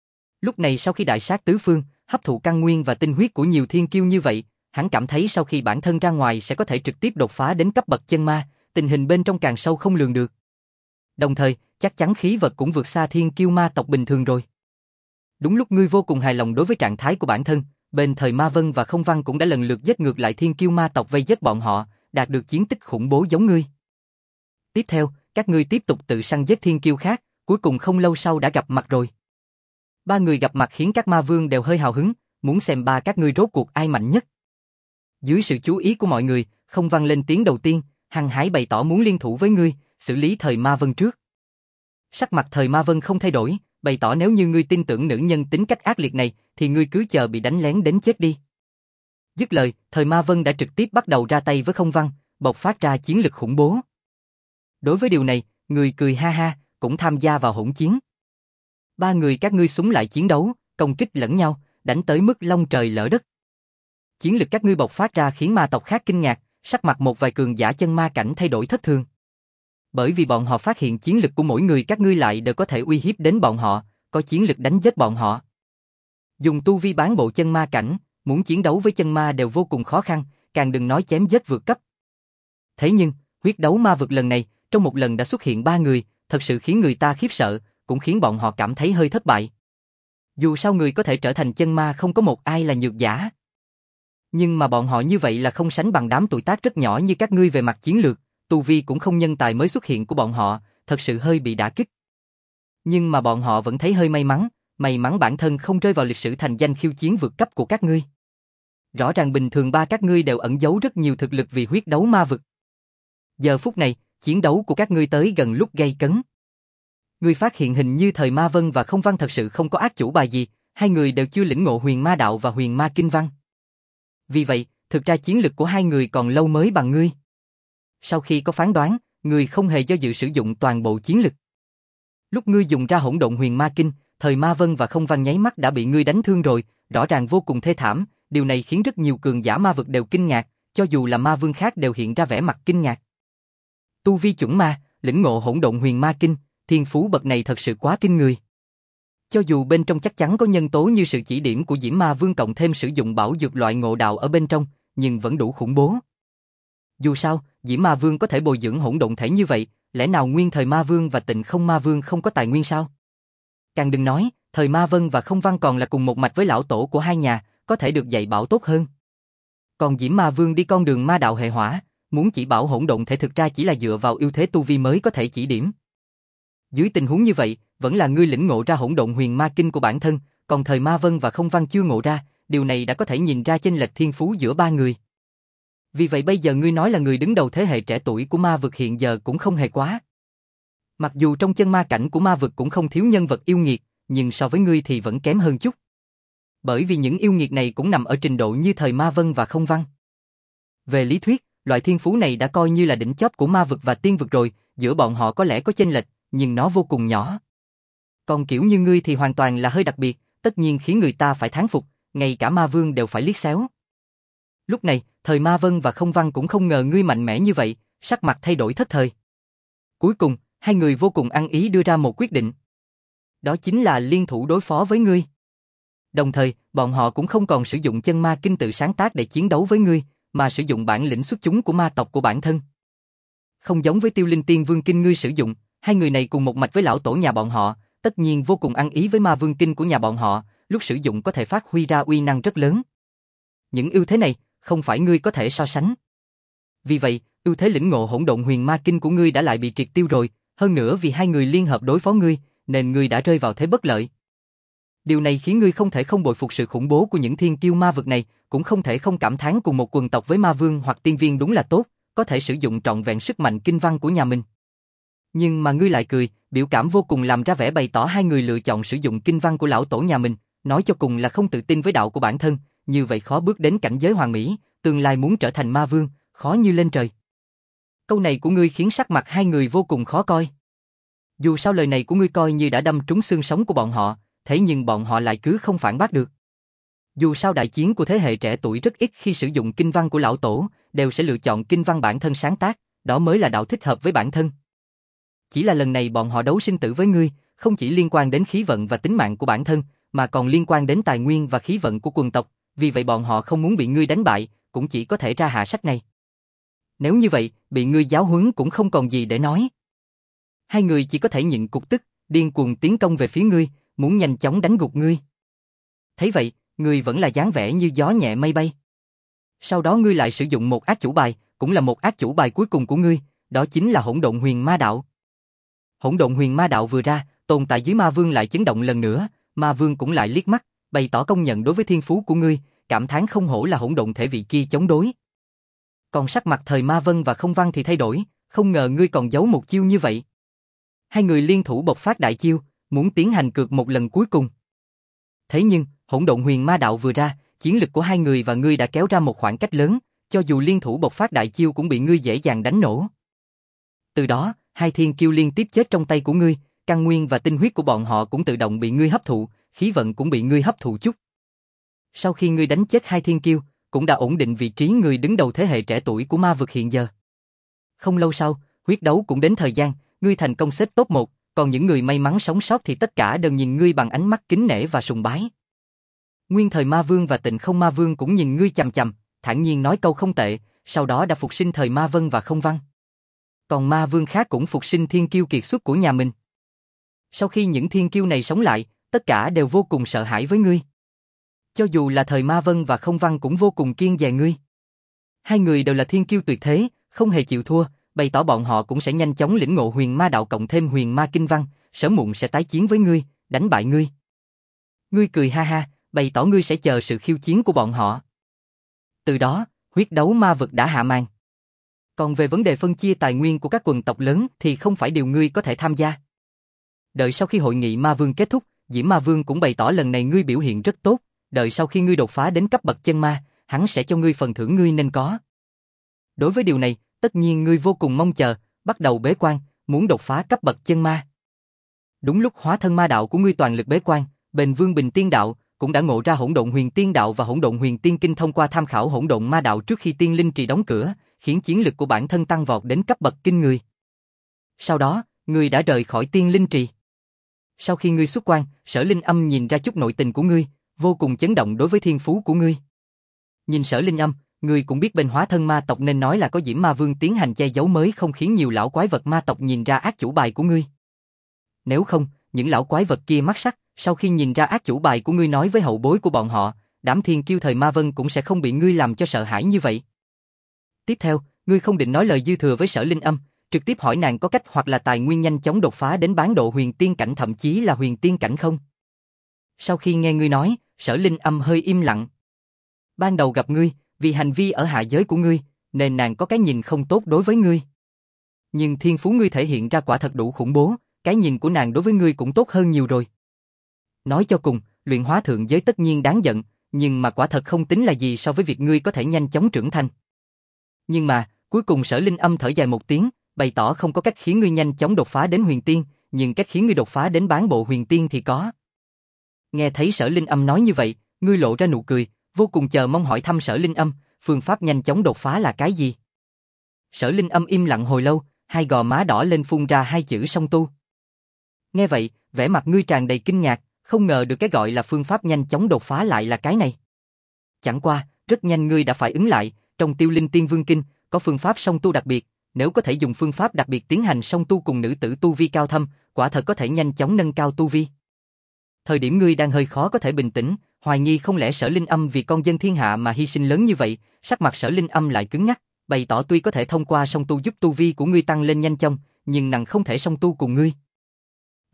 Lúc này sau khi đại sát tứ phương, hấp thụ căn nguyên và tinh huyết của nhiều thiên kiêu như vậy, hắn cảm thấy sau khi bản thân ra ngoài sẽ có thể trực tiếp đột phá đến cấp bậc chân ma, tình hình bên trong càng sâu không lường được. Đồng thời, chắc chắn khí vật cũng vượt xa thiên kiêu ma tộc bình thường rồi. Đúng lúc ngươi vô cùng hài lòng đối với trạng thái của bản thân, bên thời Ma Vân và Không Văn cũng đã lần lượt giết ngược lại thiên kiêu ma tộc vây giết bọn họ, đạt được chiến tích khủng bố giống ngươi. Tiếp theo, các ngươi tiếp tục tự săn giết thiên kiêu khác, cuối cùng không lâu sau đã gặp mặt rồi. Ba người gặp mặt khiến các ma vương đều hơi hào hứng, muốn xem ba các ngươi rốt cuộc ai mạnh nhất. Dưới sự chú ý của mọi người, Không Văn lên tiếng đầu tiên, hăng hái bày tỏ muốn liên thủ với ngươi, xử lý thời Ma Vân trước. Sắc mặt thời Ma Vân không thay đổi, bày tỏ nếu như ngươi tin tưởng nữ nhân tính cách ác liệt này, thì ngươi cứ chờ bị đánh lén đến chết đi. Dứt lời, thời Ma Vân đã trực tiếp bắt đầu ra tay với Không Văn, bộc phát ra chiến lực khủng bố. Đối với điều này, người cười ha ha, cũng tham gia vào hỗn chiến. Ba người các ngươi súng lại chiến đấu, công kích lẫn nhau, đánh tới mức long trời lỡ đất. Chiến lực các ngươi bộc phát ra khiến ma tộc khác kinh ngạc, sắc mặt một vài cường giả chân ma cảnh thay đổi thất thường. Bởi vì bọn họ phát hiện chiến lực của mỗi người các ngươi lại đều có thể uy hiếp đến bọn họ, có chiến lực đánh giết bọn họ. Dùng tu vi bán bộ chân ma cảnh, muốn chiến đấu với chân ma đều vô cùng khó khăn, càng đừng nói chém giết vượt cấp. Thế nhưng, huyết đấu ma vực lần này, trong một lần đã xuất hiện ba người, thật sự khiến người ta khiếp sợ, cũng khiến bọn họ cảm thấy hơi thất bại. Dù sao người có thể trở thành chân ma không có một ai là nhược giả. Nhưng mà bọn họ như vậy là không sánh bằng đám tuổi tác rất nhỏ như các ngươi về mặt chiến lược, tu vi cũng không nhân tài mới xuất hiện của bọn họ, thật sự hơi bị đả kích. Nhưng mà bọn họ vẫn thấy hơi may mắn, may mắn bản thân không rơi vào lịch sử thành danh khiêu chiến vượt cấp của các ngươi. Rõ ràng bình thường ba các ngươi đều ẩn giấu rất nhiều thực lực vì huyết đấu ma vực. Giờ phút này, chiến đấu của các ngươi tới gần lúc gay cấn. Ngươi phát hiện hình như thời Ma Vân và Không Văn thật sự không có ác chủ bài gì, hai người đều chưa lĩnh ngộ huyền ma đạo và huyền ma kinh văn. Vì vậy, thực ra chiến lực của hai người còn lâu mới bằng ngươi. Sau khi có phán đoán, ngươi không hề do dự sử dụng toàn bộ chiến lực. Lúc ngươi dùng ra hỗn độn huyền ma kinh, thời Ma Vân và Không Văn nháy mắt đã bị ngươi đánh thương rồi, rõ ràng vô cùng thê thảm, điều này khiến rất nhiều cường giả ma vực đều kinh ngạc, cho dù là ma vương khác đều hiện ra vẻ mặt kinh ngạc. Tu vi chuẩn ma, lĩnh ngộ hỗn độn huyền ma kinh, thiên phú bậc này thật sự quá kinh người. Cho dù bên trong chắc chắn có nhân tố như sự chỉ điểm của Diễm Ma Vương cộng thêm sử dụng bảo dược loại ngộ đạo ở bên trong, nhưng vẫn đủ khủng bố. Dù sao, Diễm Ma Vương có thể bồi dưỡng hỗn độn thể như vậy, lẽ nào nguyên thời Ma Vương và Tịnh Không Ma Vương không có tài nguyên sao? Càng đừng nói, thời Ma Vân và Không Văn còn là cùng một mạch với lão tổ của hai nhà, có thể được dạy bảo tốt hơn. Còn Diễm Ma Vương đi con đường ma đạo hệ hỏa, muốn chỉ bảo hỗn độn thể thực ra chỉ là dựa vào ưu thế tu vi mới có thể chỉ điểm. Dưới tình huống như vậy, vẫn là ngươi lĩnh ngộ ra hỗn độn huyền ma kinh của bản thân, còn thời Ma Vân và Không Văn chưa ngộ ra, điều này đã có thể nhìn ra chênh lệch thiên phú giữa ba người. Vì vậy bây giờ ngươi nói là người đứng đầu thế hệ trẻ tuổi của ma vực hiện giờ cũng không hề quá. Mặc dù trong chân ma cảnh của ma vực cũng không thiếu nhân vật yêu nghiệt, nhưng so với ngươi thì vẫn kém hơn chút. Bởi vì những yêu nghiệt này cũng nằm ở trình độ như thời Ma Vân và Không Văn. Về lý thuyết, loại thiên phú này đã coi như là đỉnh chóp của ma vực và tiên vực rồi, giữa bọn họ có lẽ có chênh lệch, nhưng nó vô cùng nhỏ. Còn kiểu như ngươi thì hoàn toàn là hơi đặc biệt, tất nhiên khiến người ta phải thán phục, ngay cả ma vương đều phải liếc xéo. Lúc này, thời Ma Vân và Không Văn cũng không ngờ ngươi mạnh mẽ như vậy, sắc mặt thay đổi thất thời. Cuối cùng, hai người vô cùng ăn ý đưa ra một quyết định. Đó chính là liên thủ đối phó với ngươi. Đồng thời, bọn họ cũng không còn sử dụng chân ma kinh tự sáng tác để chiến đấu với ngươi, mà sử dụng bản lĩnh xuất chúng của ma tộc của bản thân. Không giống với Tiêu Linh Tiên Vương kinh ngươi sử dụng, hai người này cùng một mạch với lão tổ nhà bọn họ, tất nhiên vô cùng ăn ý với ma vương kinh của nhà bọn họ, lúc sử dụng có thể phát huy ra uy năng rất lớn. Những ưu thế này, không phải ngươi có thể so sánh. Vì vậy, ưu thế lĩnh ngộ hỗn độn huyền ma kinh của ngươi đã lại bị triệt tiêu rồi, hơn nữa vì hai người liên hợp đối phó ngươi, nên ngươi đã rơi vào thế bất lợi. Điều này khiến ngươi không thể không bội phục sự khủng bố của những thiên kiêu ma vực này, cũng không thể không cảm thán cùng một quần tộc với ma vương hoặc tiên viên đúng là tốt, có thể sử dụng trọn vẹn sức mạnh kinh văn của nhà mình. Nhưng mà ngươi lại cười, biểu cảm vô cùng làm ra vẻ bày tỏ hai người lựa chọn sử dụng kinh văn của lão tổ nhà mình, nói cho cùng là không tự tin với đạo của bản thân, như vậy khó bước đến cảnh giới hoàn mỹ, tương lai muốn trở thành ma vương, khó như lên trời. Câu này của ngươi khiến sắc mặt hai người vô cùng khó coi. Dù sao lời này của ngươi coi như đã đâm trúng xương sống của bọn họ, thế nhưng bọn họ lại cứ không phản bác được. Dù sao đại chiến của thế hệ trẻ tuổi rất ít khi sử dụng kinh văn của lão tổ, đều sẽ lựa chọn kinh văn bản thân sáng tác, đó mới là đạo thích hợp với bản thân. Chỉ là lần này bọn họ đấu sinh tử với ngươi, không chỉ liên quan đến khí vận và tính mạng của bản thân, mà còn liên quan đến tài nguyên và khí vận của quần tộc, vì vậy bọn họ không muốn bị ngươi đánh bại, cũng chỉ có thể ra hạ sách này. Nếu như vậy, bị ngươi giáo huấn cũng không còn gì để nói. Hai người chỉ có thể nhịn cục tức, điên cuồng tiến công về phía ngươi, muốn nhanh chóng đánh gục ngươi. Thấy vậy, ngươi vẫn là dáng vẻ như gió nhẹ mây bay. Sau đó ngươi lại sử dụng một ác chủ bài, cũng là một ác chủ bài cuối cùng của ngươi, đó chính là Hỗn Độn Huyền Ma Đạo. Hỗn Độn Huyền Ma Đạo vừa ra, tồn tại dưới Ma Vương lại chấn động lần nữa, Ma Vương cũng lại liếc mắt, bày tỏ công nhận đối với thiên phú của ngươi, cảm thán không hổ là hỗn độn thể vị kia chống đối. Còn sắc mặt Thời Ma Vân và Không Văn thì thay đổi, không ngờ ngươi còn giấu một chiêu như vậy. Hai người liên thủ bộc phát đại chiêu, muốn tiến hành cược một lần cuối cùng. Thế nhưng, Hỗn Độn Huyền Ma Đạo vừa ra, chiến lực của hai người và ngươi đã kéo ra một khoảng cách lớn, cho dù liên thủ bộc phát đại chiêu cũng bị ngươi dễ dàng đánh nổ. Từ đó, hai thiên kiêu liên tiếp chết trong tay của ngươi, căn nguyên và tinh huyết của bọn họ cũng tự động bị ngươi hấp thụ, khí vận cũng bị ngươi hấp thụ chút. Sau khi ngươi đánh chết hai thiên kiêu, cũng đã ổn định vị trí người đứng đầu thế hệ trẻ tuổi của ma vực hiện giờ. Không lâu sau, huyết đấu cũng đến thời gian, ngươi thành công xếp top một, còn những người may mắn sống sót thì tất cả đều nhìn ngươi bằng ánh mắt kính nể và sùng bái. Nguyên Thời Ma Vương và Tịnh Không Ma Vương cũng nhìn ngươi chằm chằm, thản nhiên nói câu không tệ, sau đó đã phục sinh Thời Ma Vân và Không Văn. Còn Ma Vương khác cũng phục sinh thiên kiêu kiệt xuất của nhà mình. Sau khi những thiên kiêu này sống lại, tất cả đều vô cùng sợ hãi với ngươi. Cho dù là Thời Ma Vân và Không Văn cũng vô cùng kiêng dè ngươi. Hai người đều là thiên kiêu tuyệt thế, không hề chịu thua, bày tỏ bọn họ cũng sẽ nhanh chóng lĩnh ngộ Huyền Ma Đạo cộng thêm Huyền Ma Kinh Văn, sớm muộn sẽ tái chiến với ngươi, đánh bại ngươi. Ngươi cười ha ha, bày tỏ ngươi sẽ chờ sự khiêu chiến của bọn họ. Từ đó, huyết đấu ma vực đã hạ màn. Còn về vấn đề phân chia tài nguyên của các quần tộc lớn thì không phải điều ngươi có thể tham gia. Đợi sau khi hội nghị Ma Vương kết thúc, Diễm Ma Vương cũng bày tỏ lần này ngươi biểu hiện rất tốt, đợi sau khi ngươi đột phá đến cấp bậc chân ma, hắn sẽ cho ngươi phần thưởng ngươi nên có. Đối với điều này, tất nhiên ngươi vô cùng mong chờ, bắt đầu bế quan, muốn đột phá cấp bậc chân ma. Đúng lúc hóa thân ma đạo của ngươi toàn lực bế quan, Bền Vương Bình Tiên Đạo cũng đã ngộ ra Hỗn Độn Huyền Tiên Đạo và Hỗn Độn Huyền Tiên Kinh thông qua tham khảo Hỗn Độn Ma Đạo trước khi Tiên Linh Trì đóng cửa, khiến chiến lực của bản thân tăng vọt đến cấp bậc kinh người. Sau đó, ngươi đã rời khỏi Tiên Linh Trì. Sau khi ngươi xuất quan, Sở Linh Âm nhìn ra chút nội tình của ngươi, vô cùng chấn động đối với thiên phú của ngươi. Nhìn Sở Linh Âm, ngươi cũng biết bên hóa thân ma tộc nên nói là có Diễm Ma Vương tiến hành che giấu mới không khiến nhiều lão quái vật ma tộc nhìn ra ác chủ bài của ngươi. Nếu không, những lão quái vật kia mắt sắc, sau khi nhìn ra ác chủ bài của ngươi nói với hậu bối của bọn họ, đám thiên kiêu Thời Ma Vân cũng sẽ không bị ngươi làm cho sợ hãi như vậy. Tiếp theo, ngươi không định nói lời dư thừa với Sở Linh Âm, trực tiếp hỏi nàng có cách hoặc là tài nguyên nhanh chóng đột phá đến bán độ huyền tiên cảnh thậm chí là huyền tiên cảnh không? Sau khi nghe ngươi nói, Sở Linh Âm hơi im lặng. Ban đầu gặp ngươi, vì hành vi ở hạ giới của ngươi, nên nàng có cái nhìn không tốt đối với ngươi. Nhưng thiên phú ngươi thể hiện ra quả thật đủ khủng bố, cái nhìn của nàng đối với ngươi cũng tốt hơn nhiều rồi. Nói cho cùng, luyện hóa thượng giới tất nhiên đáng giận, nhưng mà quả thật không tính là gì so với việc ngươi có thể nhanh chóng trưởng thành. Nhưng mà, cuối cùng Sở Linh Âm thở dài một tiếng, bày tỏ không có cách khiến ngươi nhanh chóng đột phá đến huyền tiên, nhưng cách khiến ngươi đột phá đến bán bộ huyền tiên thì có. Nghe thấy Sở Linh Âm nói như vậy, ngươi lộ ra nụ cười, vô cùng chờ mong hỏi thăm Sở Linh Âm, phương pháp nhanh chóng đột phá là cái gì? Sở Linh Âm im lặng hồi lâu, hai gò má đỏ lên phun ra hai chữ song tu. Nghe vậy, vẻ mặt ngươi tràn đầy kinh ngạc, không ngờ được cái gọi là phương pháp nhanh chóng đột phá lại là cái này. Chẳng qua, rất nhanh ngươi đã phải ứng lại, trong Tiêu Linh Tiên Vương Kinh, có phương pháp song tu đặc biệt, nếu có thể dùng phương pháp đặc biệt tiến hành song tu cùng nữ tử tu vi cao thâm, quả thật có thể nhanh chóng nâng cao tu vi. Thời điểm ngươi đang hơi khó có thể bình tĩnh, hoài nghi không lẽ Sở Linh Âm vì con dân thiên hạ mà hy sinh lớn như vậy, sắc mặt Sở Linh Âm lại cứng ngắc, bày tỏ tuy có thể thông qua song tu giúp tu vi của ngươi tăng lên nhanh chóng, nhưng nàng không thể song tu cùng ngươi.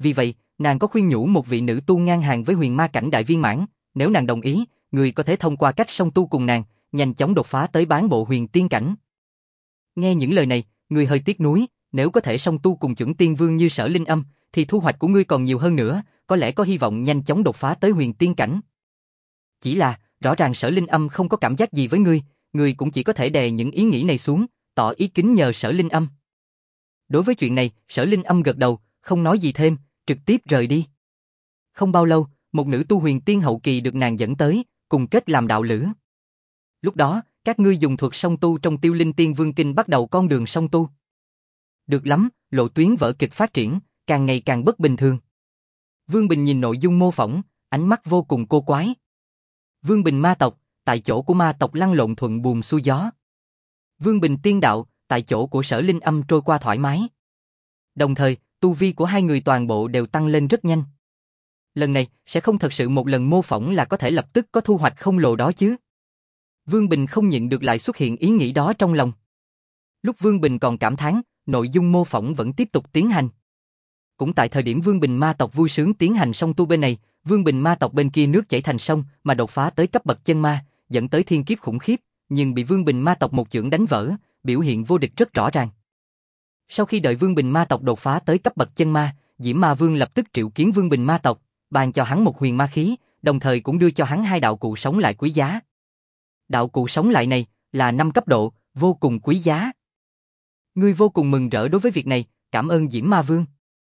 Vì vậy, nàng có khuyên nhủ một vị nữ tu ngang hàng với huyền ma cảnh đại viên mãn, nếu nàng đồng ý, người có thể thông qua cách song tu cùng nàng, nhanh chóng đột phá tới bán bộ huyền tiên cảnh. Nghe những lời này, người hơi tiếc nuối, nếu có thể song tu cùng chuẩn tiên vương như Sở Linh Âm, thì thu hoạch của ngươi còn nhiều hơn nữa, có lẽ có hy vọng nhanh chóng đột phá tới huyền tiên cảnh. Chỉ là, rõ ràng Sở Linh Âm không có cảm giác gì với ngươi, ngươi cũng chỉ có thể đè những ý nghĩ này xuống, tỏ ý kính nhờ Sở Linh Âm. Đối với chuyện này, Sở Linh Âm gật đầu, không nói gì thêm, trực tiếp rời đi. Không bao lâu, một nữ tu huyền tiên hậu kỳ được nàng dẫn tới, cùng kết làm đạo lữ. Lúc đó, các ngươi dùng thuật song tu trong Tiêu Linh Tiên Vương Kinh bắt đầu con đường song tu. Được lắm, lộ tuyến vở kịch phát triển, càng ngày càng bất bình thường. Vương Bình nhìn nội dung mô phỏng, ánh mắt vô cùng cô quái. Vương Bình ma tộc, tại chỗ của ma tộc lăn lộn thuận buồm xuôi gió. Vương Bình tiên đạo, tại chỗ của Sở Linh Âm trôi qua thoải mái. Đồng thời, tu vi của hai người toàn bộ đều tăng lên rất nhanh. Lần này, sẽ không thật sự một lần mô phỏng là có thể lập tức có thu hoạch không lồ đó chứ. Vương Bình không nhịn được lại xuất hiện ý nghĩ đó trong lòng. Lúc Vương Bình còn cảm thán, nội dung mô phỏng vẫn tiếp tục tiến hành. Cũng tại thời điểm Vương Bình ma tộc vui sướng tiến hành song tu bên này, Vương Bình ma tộc bên kia nước chảy thành sông mà đột phá tới cấp bậc chân ma, dẫn tới thiên kiếp khủng khiếp, nhưng bị Vương Bình ma tộc một chưởng đánh vỡ, biểu hiện vô địch rất rõ ràng. Sau khi đợi Vương Bình ma tộc đột phá tới cấp bậc chân ma, Diễm Ma Vương lập tức triệu kiến Vương Bình ma tộc, ban cho hắn một huyền ma khí, đồng thời cũng đưa cho hắn hai đạo cụ sống lại quý giá. Đạo cụ sống lại này là năm cấp độ, vô cùng quý giá. Ngươi vô cùng mừng rỡ đối với việc này, cảm ơn Diễm Ma Vương.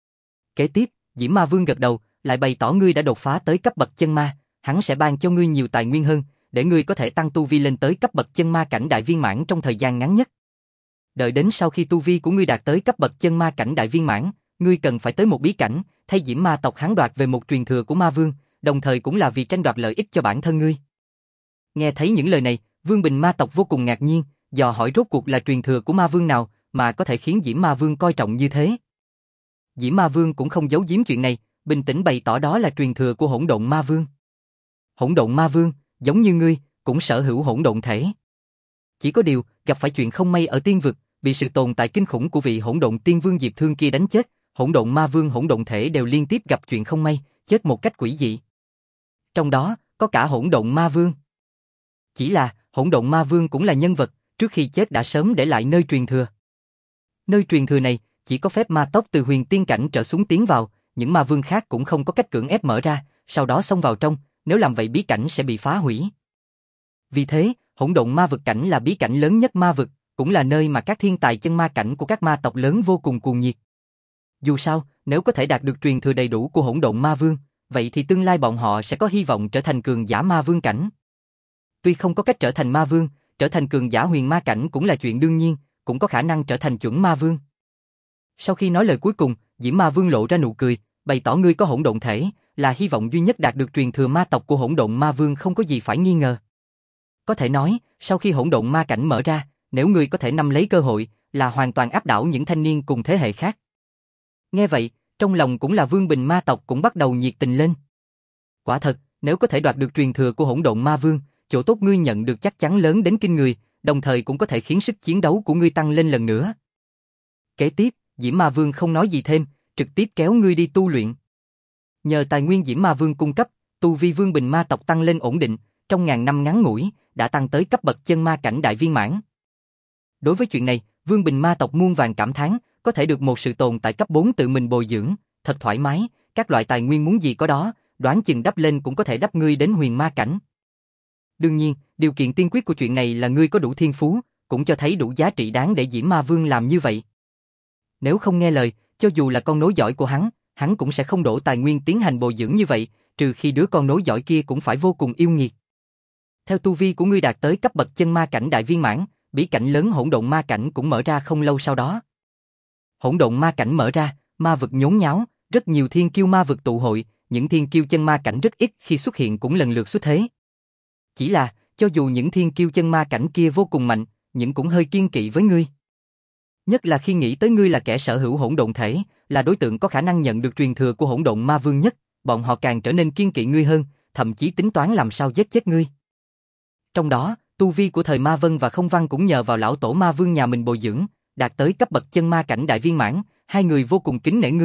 Kế tiếp, Diễm Ma Vương gật đầu, lại bày tỏ ngươi đã đột phá tới cấp bậc chân ma, hắn sẽ ban cho ngươi nhiều tài nguyên hơn, để ngươi có thể tăng tu vi lên tới cấp bậc chân ma cảnh đại viên mãn trong thời gian ngắn nhất. Đợi đến sau khi tu vi của ngươi đạt tới cấp bậc chân ma cảnh đại viên mãn, ngươi cần phải tới một bí cảnh, thay Diễm Ma tộc hắn đoạt về một truyền thừa của Ma Vương, đồng thời cũng là vì tranh đoạt lợi ích cho bản thân ngươi. Nghe thấy những lời này, Vương Bình ma tộc vô cùng ngạc nhiên, dò hỏi rốt cuộc là truyền thừa của Ma Vương nào mà có thể khiến Diễm Ma Vương coi trọng như thế. Diễm Ma Vương cũng không giấu giếm chuyện này, bình tĩnh bày tỏ đó là truyền thừa của Hỗn Độn Ma Vương. Hỗn Độn Ma Vương, giống như ngươi, cũng sở hữu hỗn độn thể. Chỉ có điều, gặp phải chuyện không may ở tiên vực, bị sự tồn tại kinh khủng của vị Hỗn Độn Tiên Vương Diệp Thương kia đánh chết, Hỗn Độn Ma Vương hỗn độn thể đều liên tiếp gặp chuyện không may, chết một cách quỷ dị. Trong đó, có cả Hỗn Độn Ma Vương. Chỉ là, Hỗn Độn Ma Vương cũng là nhân vật, trước khi chết đã sớm để lại nơi truyền thừa. Nơi truyền thừa này, chỉ có phép ma tốc từ huyền tiên cảnh trở xuống tiến vào, những ma vương khác cũng không có cách cưỡng ép mở ra, sau đó xông vào trong, nếu làm vậy bí cảnh sẽ bị phá hủy. Vì thế, Hỗn Độn Ma vực cảnh là bí cảnh lớn nhất ma vực, cũng là nơi mà các thiên tài chân ma cảnh của các ma tộc lớn vô cùng cuồng nhiệt. Dù sao, nếu có thể đạt được truyền thừa đầy đủ của Hỗn Độn Ma Vương, vậy thì tương lai bọn họ sẽ có hy vọng trở thành cường giả ma vương cảnh. Tuy không có cách trở thành ma vương, trở thành cường giả huyền ma cảnh cũng là chuyện đương nhiên, cũng có khả năng trở thành chuẩn ma vương. Sau khi nói lời cuối cùng, Diễm Ma Vương lộ ra nụ cười, bày tỏ ngươi có hỗn độn thể, là hy vọng duy nhất đạt được truyền thừa ma tộc của Hỗn Độn Ma Vương, không có gì phải nghi ngờ. Có thể nói, sau khi hỗn độn ma cảnh mở ra, nếu ngươi có thể nắm lấy cơ hội, là hoàn toàn áp đảo những thanh niên cùng thế hệ khác. Nghe vậy, trong lòng cũng là Vương Bình ma tộc cũng bắt đầu nhiệt tình lên. Quả thật, nếu có thể đoạt được truyền thừa của Hỗn Độn Ma Vương, chỗ tốt ngươi nhận được chắc chắn lớn đến kinh người, đồng thời cũng có thể khiến sức chiến đấu của ngươi tăng lên lần nữa. Kế tiếp, Diễm Ma Vương không nói gì thêm, trực tiếp kéo ngươi đi tu luyện. Nhờ tài nguyên Diễm Ma Vương cung cấp, tu vi Vương Bình ma tộc tăng lên ổn định, trong ngàn năm ngắn ngủi, đã tăng tới cấp bậc chân ma cảnh đại viên mãn. Đối với chuyện này, Vương Bình ma tộc muôn vàn cảm thán, có thể được một sự tồn tại cấp bốn tự mình bồi dưỡng, thật thoải mái, các loại tài nguyên muốn gì có đó, đoán chừng đắp lên cũng có thể đắp ngươi đến huyền ma cảnh. Đương nhiên, điều kiện tiên quyết của chuyện này là ngươi có đủ thiên phú, cũng cho thấy đủ giá trị đáng để Diễm Ma Vương làm như vậy. Nếu không nghe lời, cho dù là con nối dõi của hắn, hắn cũng sẽ không đổ tài nguyên tiến hành bồi dưỡng như vậy, trừ khi đứa con nối dõi kia cũng phải vô cùng yêu nghiệt. Theo tu vi của ngươi đạt tới cấp bậc chân ma cảnh đại viên mãn, bí cảnh lớn hỗn độn ma cảnh cũng mở ra không lâu sau đó. Hỗn độn ma cảnh mở ra, ma vực nhốn nháo, rất nhiều thiên kiêu ma vực tụ hội, những thiên kiêu chân ma cảnh rất ít khi xuất hiện cũng lần lượt xuất thế. Chỉ là, cho dù những thiên kiêu chân ma cảnh kia vô cùng mạnh, nhưng cũng hơi kiêng kỵ với ngươi. Nhất là khi nghĩ tới ngươi là kẻ sở hữu hỗn độn thể, là đối tượng có khả năng nhận được truyền thừa của Hỗn Độn Ma Vương nhất, bọn họ càng trở nên kiêng kỵ ngươi hơn, thậm chí tính toán làm sao giết chết ngươi. Trong đó, tu vi của thời Ma Vân và Không Văn cũng nhờ vào lão tổ Ma Vương nhà mình bồi dưỡng, đạt tới cấp bậc chân ma cảnh đại viên mãn, hai người vô cùng kính nể ngươi,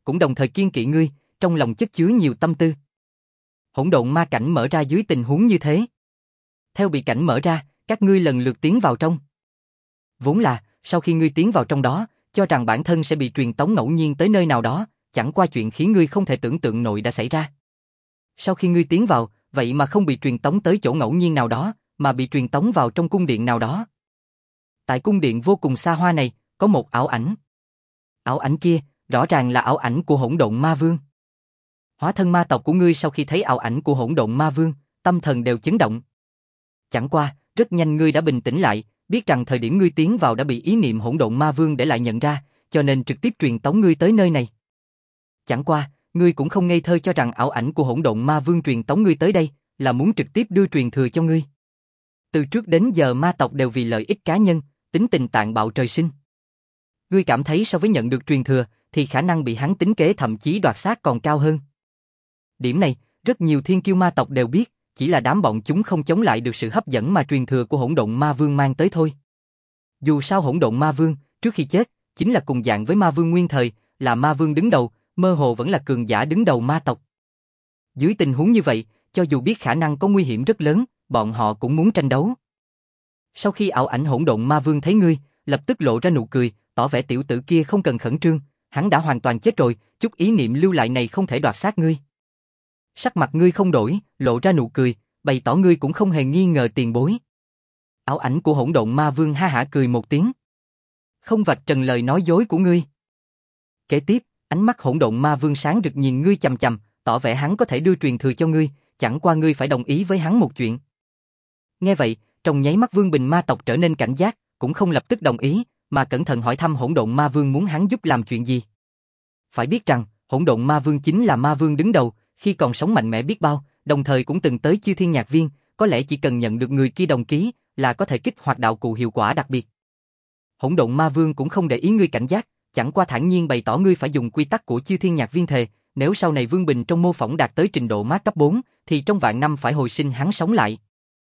cũng đồng thời kiêng kỵ ngươi, trong lòng chất chứa nhiều tâm tư. Hỗn độn ma cảnh mở ra dưới tình huống như thế. Theo bị cảnh mở ra, các ngươi lần lượt tiến vào trong. Vốn là, sau khi ngươi tiến vào trong đó, cho rằng bản thân sẽ bị truyền tống ngẫu nhiên tới nơi nào đó, chẳng qua chuyện khiến ngươi không thể tưởng tượng nổi đã xảy ra. Sau khi ngươi tiến vào, vậy mà không bị truyền tống tới chỗ ngẫu nhiên nào đó, mà bị truyền tống vào trong cung điện nào đó. Tại cung điện vô cùng xa hoa này, có một ảo ảnh. Ảo ảnh kia, rõ ràng là ảo ảnh của Hỗn Độn Ma Vương. Hóa thân ma tộc của ngươi sau khi thấy ảo ảnh của Hỗn Độn Ma Vương, tâm thần đều chấn động. Chẳng qua, rất nhanh ngươi đã bình tĩnh lại, biết rằng thời điểm ngươi tiến vào đã bị ý niệm Hỗn Độn Ma Vương để lại nhận ra, cho nên trực tiếp truyền tống ngươi tới nơi này. Chẳng qua, ngươi cũng không ngây thơ cho rằng ảo ảnh của Hỗn Độn Ma Vương truyền tống ngươi tới đây, là muốn trực tiếp đưa truyền thừa cho ngươi. Từ trước đến giờ ma tộc đều vì lợi ích cá nhân, tính tình tàn bạo trời sinh. Ngươi cảm thấy so với nhận được truyền thừa, thì khả năng bị hắn tính kế thậm chí đoạt xác còn cao hơn. Điểm này, rất nhiều thiên kiêu ma tộc đều biết, chỉ là đám bọn chúng không chống lại được sự hấp dẫn mà truyền thừa của Hỗn Độn Ma Vương mang tới thôi. Dù sao Hỗn Độn Ma Vương, trước khi chết, chính là cùng dạng với Ma Vương nguyên thời, là Ma Vương đứng đầu, mơ hồ vẫn là cường giả đứng đầu ma tộc. Dưới tình huống như vậy, cho dù biết khả năng có nguy hiểm rất lớn, bọn họ cũng muốn tranh đấu. Sau khi ảo ảnh Hỗn Độn Ma Vương thấy ngươi, lập tức lộ ra nụ cười, tỏ vẻ tiểu tử kia không cần khẩn trương, hắn đã hoàn toàn chết rồi, chút ý niệm lưu lại này không thể đoạt xác ngươi. Sắc mặt ngươi không đổi, lộ ra nụ cười, bày tỏ ngươi cũng không hề nghi ngờ tiền bối. Ảo ảnh của Hỗn Độn Ma Vương ha hả cười một tiếng. Không vạch trần lời nói dối của ngươi. Kế tiếp, ánh mắt Hỗn Độn Ma Vương sáng rực nhìn ngươi chằm chằm, tỏ vẻ hắn có thể đưa truyền thừa cho ngươi, chẳng qua ngươi phải đồng ý với hắn một chuyện. Nghe vậy, trong nháy mắt Vương Bình ma tộc trở nên cảnh giác, cũng không lập tức đồng ý, mà cẩn thận hỏi thăm Hỗn Độn Ma Vương muốn hắn giúp làm chuyện gì. Phải biết rằng, Hỗn Độn Ma Vương chính là Ma Vương đứng đầu, khi còn sống mạnh mẽ biết bao, đồng thời cũng từng tới Chư Thiên Nhạc Viên, có lẽ chỉ cần nhận được người kia đồng ký, là có thể kích hoạt đạo cụ hiệu quả đặc biệt. Hỗn Độn Ma Vương cũng không để ý ngươi cảnh giác, chẳng qua thản nhiên bày tỏ ngươi phải dùng quy tắc của Chư Thiên Nhạc Viên thề, nếu sau này Vương Bình trong mô phỏng đạt tới trình độ mát cấp bốn, thì trong vạn năm phải hồi sinh hắn sống lại.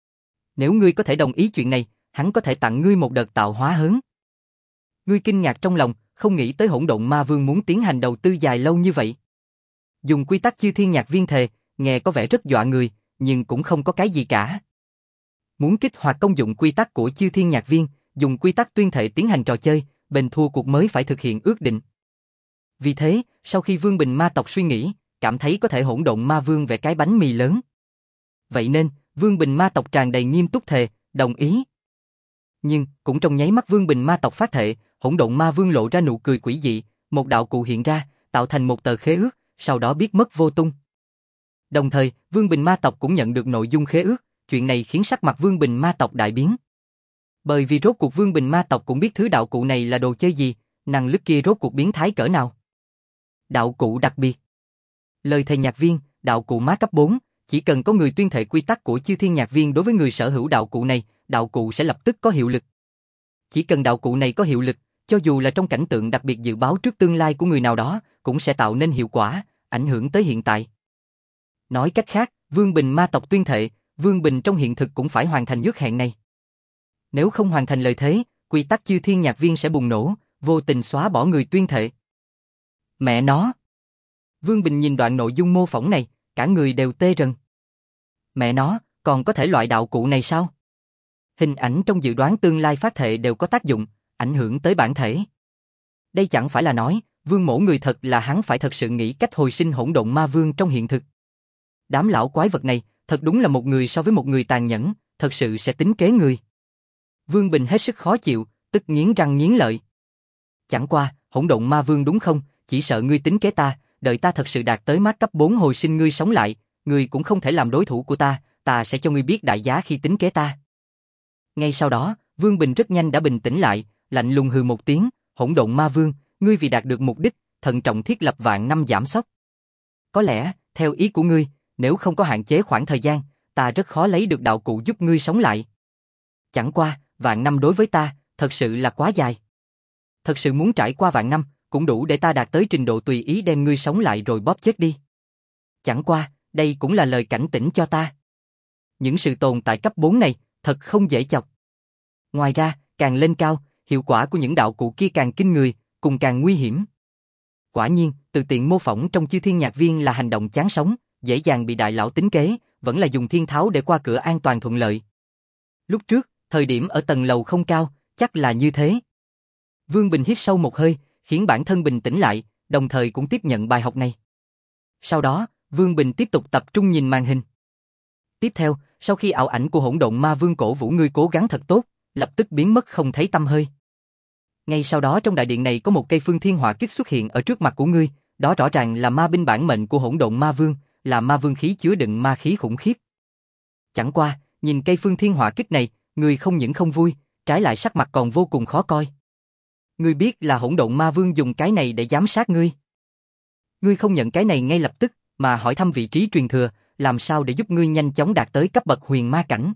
Nếu ngươi có thể đồng ý chuyện này, hắn có thể tặng ngươi một đợt tạo hóa hớn. Ngươi kinh ngạc trong lòng, không nghĩ tới Hỗn Độn Ma Vương muốn tiến hành đầu tư dài lâu như vậy. Dùng quy tắc Chư Thiên Nhạc Viên thề, nghe có vẻ rất dọa người, nhưng cũng không có cái gì cả. Muốn kích hoạt công dụng quy tắc của Chư Thiên Nhạc Viên, dùng quy tắc tuyên thệ tiến hành trò chơi, bên thua cuộc mới phải thực hiện ước định. Vì thế, sau khi Vương Bình ma tộc suy nghĩ, cảm thấy có thể Hỗn Độn Ma Vương vẽ cái bánh mì lớn. Vậy nên, Vương Bình ma tộc tràn đầy nghiêm túc thề, đồng ý. Nhưng, cũng trong nháy mắt Vương Bình ma tộc phát thệ, Hỗn Độn Ma Vương lộ ra nụ cười quỷ dị, một đạo cụ hiện ra, tạo thành một tờ khế ước, sau đó biến mất vô tung. Đồng thời, Vương Bình ma tộc cũng nhận được nội dung khế ước, chuyện này khiến sắc mặt Vương Bình ma tộc đại biến. Bởi vì rốt cuộc Vương Bình ma tộc cũng biết thứ đạo cụ này là đồ chơi gì, năng lực kia rốt cuộc biến thái cỡ nào. Đạo cụ đặc biệt. Lời thề nhạc viên, đạo cụ má cấp bốn, chỉ cần có người tuyên thệ quy tắc của Chư Thiên Nhạc Viên đối với người sở hữu đạo cụ này, đạo cụ sẽ lập tức có hiệu lực. Chỉ cần đạo cụ này có hiệu lực, cho dù là trong cảnh tượng đặc biệt dự báo trước tương lai của người nào đó, cũng sẽ tạo nên hiệu quả, ảnh hưởng tới hiện tại. Nói cách khác, Vương Bình ma tộc tuyên thệ, Vương Bình trong hiện thực cũng phải hoàn thành ước hẹn này. Nếu không hoàn thành lời thế, quy tắc Chư Thiên Nhạc Viên sẽ bùng nổ, vô tình xóa bỏ người tuyên thệ. Mẹ nó! Vương Bình nhìn đoạn nội dung mô phỏng này, cả người đều tê rần. Mẹ nó, còn có thể loại đạo cụ này sao? Hình ảnh trong dự đoán tương lai phát thệ đều có tác dụng, ảnh hưởng tới bản thể. Đây chẳng phải là nói, Vương mổ người thật là hắn phải thật sự nghĩ cách hồi sinh Hỗn Độn Ma Vương trong hiện thực. Đám lão quái vật này, thật đúng là một người so với một người tàn nhẫn, thật sự sẽ tính kế người. Vương Bình hết sức khó chịu, tức nghiến răng nghiến lợi. Chẳng qua, Hỗn Độn Ma Vương đúng không, chỉ sợ ngươi tính kế ta, đợi ta thật sự đạt tới mát cấp bốn hồi sinh ngươi sống lại, ngươi cũng không thể làm đối thủ của ta, ta sẽ cho ngươi biết đại giá khi tính kế ta. Ngay sau đó, Vương Bình rất nhanh đã bình tĩnh lại, lạnh lùng hừ một tiếng, Hỗn Độn Ma Vương, ngươi vì đạt được mục đích, thận trọng thiết lập vạn năm giảm sốc. Có lẽ, theo ý của ngươi, nếu không có hạn chế khoảng thời gian, ta rất khó lấy được đạo cụ giúp ngươi sống lại. Chẳng qua, vạn năm đối với ta, thật sự là quá dài. Thật sự muốn trải qua vạn năm, cũng đủ để ta đạt tới trình độ tùy ý đem ngươi sống lại rồi bóp chết đi. Chẳng qua, đây cũng là lời cảnh tỉnh cho ta. Những sự tồn tại cấp bốn này, thật không dễ chọc. Ngoài ra, càng lên cao, hiệu quả của những đạo cụ kia càng kinh người, cùng càng nguy hiểm. quả nhiên, từ tiện mô phỏng trong Chư Thiên Nhạc Viên là hành động chán sống, dễ dàng bị đại lão tính kế, vẫn là dùng thiên tháo để qua cửa an toàn thuận lợi. Lúc trước, thời điểm ở tầng lầu không cao, chắc là như thế. Vương Bình hít sâu một hơi, khiến bản thân bình tĩnh lại, đồng thời cũng tiếp nhận bài học này. Sau đó, Vương Bình tiếp tục tập trung nhìn màn hình. Tiếp theo, sau khi ảo ảnh của hỗn độn ma vương cổ vũ ngươi cố gắng thật tốt, lập tức biến mất không thấy tăm hơi. Ngay sau đó trong đại điện này có một cây phương thiên hỏa kích xuất hiện ở trước mặt của ngươi, đó rõ ràng là ma binh bản mệnh của hỗn độn ma vương, là ma vương khí chứa đựng ma khí khủng khiếp. Chẳng qua, nhìn cây phương thiên hỏa kích này, ngươi không những không vui, trái lại sắc mặt còn vô cùng khó coi. Ngươi biết là hỗn độn ma vương dùng cái này để giám sát ngươi. Ngươi không nhận cái này ngay lập tức, mà hỏi thăm vị trí truyền thừa, làm sao để giúp ngươi nhanh chóng đạt tới cấp bậc huyền ma cảnh.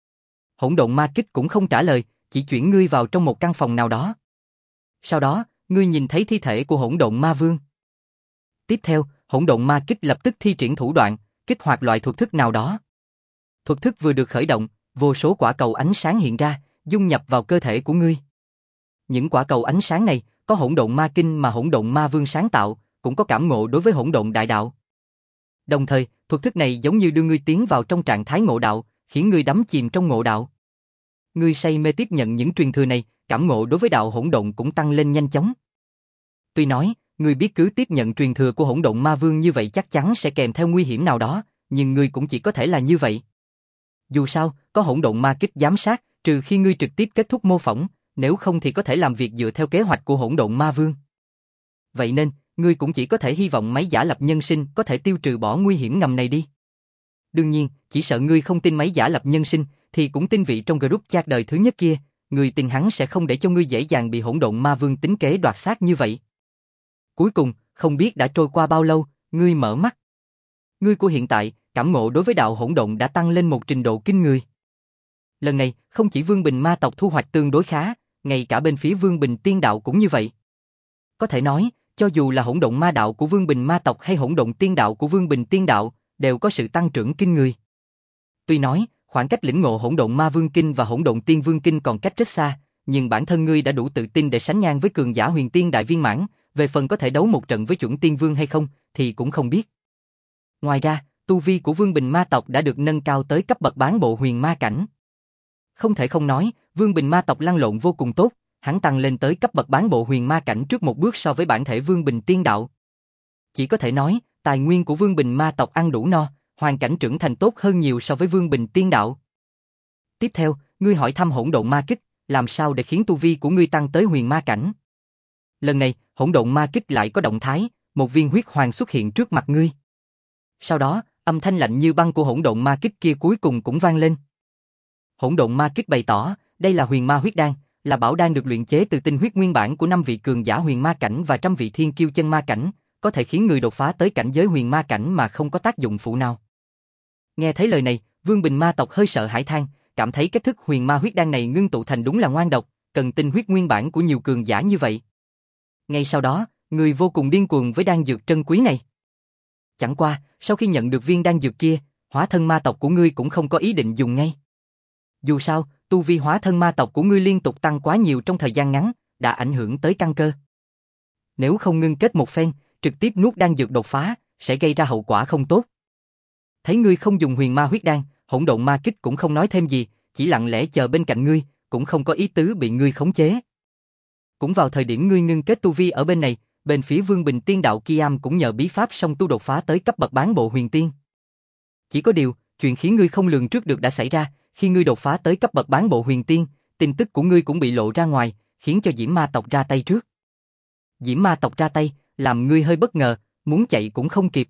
Hỗn độn ma kích cũng không trả lời, chỉ chuyển ngươi vào trong một căn phòng nào đó. Sau đó, ngươi nhìn thấy thi thể của hỗn độn ma vương. Tiếp theo, hỗn độn ma kích lập tức thi triển thủ đoạn, kích hoạt loại thuật thức nào đó. Thuật thức vừa được khởi động, vô số quả cầu ánh sáng hiện ra, dung nhập vào cơ thể của ngươi. Những quả cầu ánh sáng này, có hỗn độn ma kinh mà hỗn độn ma vương sáng tạo, cũng có cảm ngộ đối với hỗn độn đại đạo. Đồng thời, thuật thức này giống như đưa ngươi tiến vào trong trạng thái ngộ đạo, khiến ngươi đắm chìm trong ngộ đạo. Ngươi say mê tiếp nhận những truyền thừa này, cảm ngộ đối với đạo hỗn độn cũng tăng lên nhanh chóng. Tuy nói, ngươi biết cứ tiếp nhận truyền thừa của hỗn độn ma vương như vậy chắc chắn sẽ kèm theo nguy hiểm nào đó, nhưng ngươi cũng chỉ có thể là như vậy. Dù sao, có hỗn độn ma kích giám sát, trừ khi ngươi trực tiếp kết thúc mô phỏng, nếu không thì có thể làm việc dựa theo kế hoạch của hỗn độn ma vương. Vậy nên, ngươi cũng chỉ có thể hy vọng máy giả lập nhân sinh có thể tiêu trừ bỏ nguy hiểm ngầm này đi. Đương nhiên, chỉ sợ ngươi không tin máy giả lập nhân sinh, thì cũng tin vị trong group chat đời thứ nhất kia, ngươi tin hắn sẽ không để cho ngươi dễ dàng bị hỗn độn ma vương tính kế đoạt xác như vậy. Cuối cùng, không biết đã trôi qua bao lâu, ngươi mở mắt. Ngươi của hiện tại, cảm ngộ đối với đạo hỗn độn đã tăng lên một trình độ kinh người. Lần này, không chỉ Vương Bình ma tộc thu hoạch tương đối khá, ngay cả bên phía Vương Bình tiên đạo cũng như vậy. Có thể nói, cho dù là hỗn độn ma đạo của Vương Bình ma tộc hay hỗn độn tiên đạo của Vương Bình tiên đạo, đều có sự tăng trưởng kinh người. Tuy nói, khoảng cách lĩnh ngộ hỗn độn ma vương kinh và hỗn độn tiên vương kinh còn cách rất xa, nhưng bản thân ngươi đã đủ tự tin để sánh ngang với cường giả huyền tiên đại viên mãn, về phần có thể đấu một trận với chuẩn tiên vương hay không, thì cũng không biết. Ngoài ra, tu vi của Vương Bình ma tộc đã được nâng cao tới cấp bậc bán bộ huyền ma cảnh. Không thể không nói, Vương Bình ma tộc lăn lộn vô cùng tốt, hắn tăng lên tới cấp bậc bán bộ huyền ma cảnh trước một bước so với bản thể Vương Bình tiên đạo. Chỉ có thể nói, tài nguyên của Vương Bình ma tộc ăn đủ no, hoàn cảnh trưởng thành tốt hơn nhiều so với Vương Bình tiên đạo. Tiếp theo, ngươi hỏi thăm hỗn độn ma kích, làm sao để khiến tu vi của ngươi tăng tới huyền ma cảnh. Lần này, hỗn độn ma kích lại có động thái, một viên huyết hoàng xuất hiện trước mặt ngươi. Sau đó, âm thanh lạnh như băng của hỗn độn ma kích kia cuối cùng cũng vang lên. Hỗn độn ma kích bày tỏ, đây là huyền ma huyết đan, là bảo đan được luyện chế từ tinh huyết nguyên bản của năm vị cường giả huyền ma cảnh và trăm vị thiên kiêu chân ma cảnh, có thể khiến người đột phá tới cảnh giới huyền ma cảnh mà không có tác dụng phụ nào. Nghe thấy lời này, Vương Bình ma tộc hơi sợ hãi than, cảm thấy cách thức huyền ma huyết đan này ngưng tụ thành đúng là ngoan độc, cần tinh huyết nguyên bản của nhiều cường giả như vậy. Ngay sau đó, người vô cùng điên cuồng với đan dược trân quý này. Chẳng qua, sau khi nhận được viên đan dược kia, hóa thân ma tộc của ngươi cũng không có ý định dùng ngay. Dù sao, tu vi hóa thân ma tộc của ngươi liên tục tăng quá nhiều trong thời gian ngắn, đã ảnh hưởng tới căn cơ. Nếu không ngưng kết một phen, trực tiếp nuốt đan dược đột phá, sẽ gây ra hậu quả không tốt. Thấy ngươi không dùng huyền ma huyết đan, hỗn độn ma kích cũng không nói thêm gì, chỉ lặng lẽ chờ bên cạnh ngươi, cũng không có ý tứ bị ngươi khống chế. Cũng vào thời điểm ngươi ngưng kết tu vi ở bên này, bên phía Vương Bình tiên đạo Kiam cũng nhờ bí pháp song tu đột phá tới cấp bậc bán bộ huyền tiên. Chỉ có điều, chuyện khiến ngươi không lường trước được đã xảy ra, khi ngươi đột phá tới cấp bậc bán bộ huyền tiên, tin tức của ngươi cũng bị lộ ra ngoài, khiến cho Diễm Ma tộc ra tay trước. Diễm Ma tộc ra tay, làm ngươi hơi bất ngờ, muốn chạy cũng không kịp.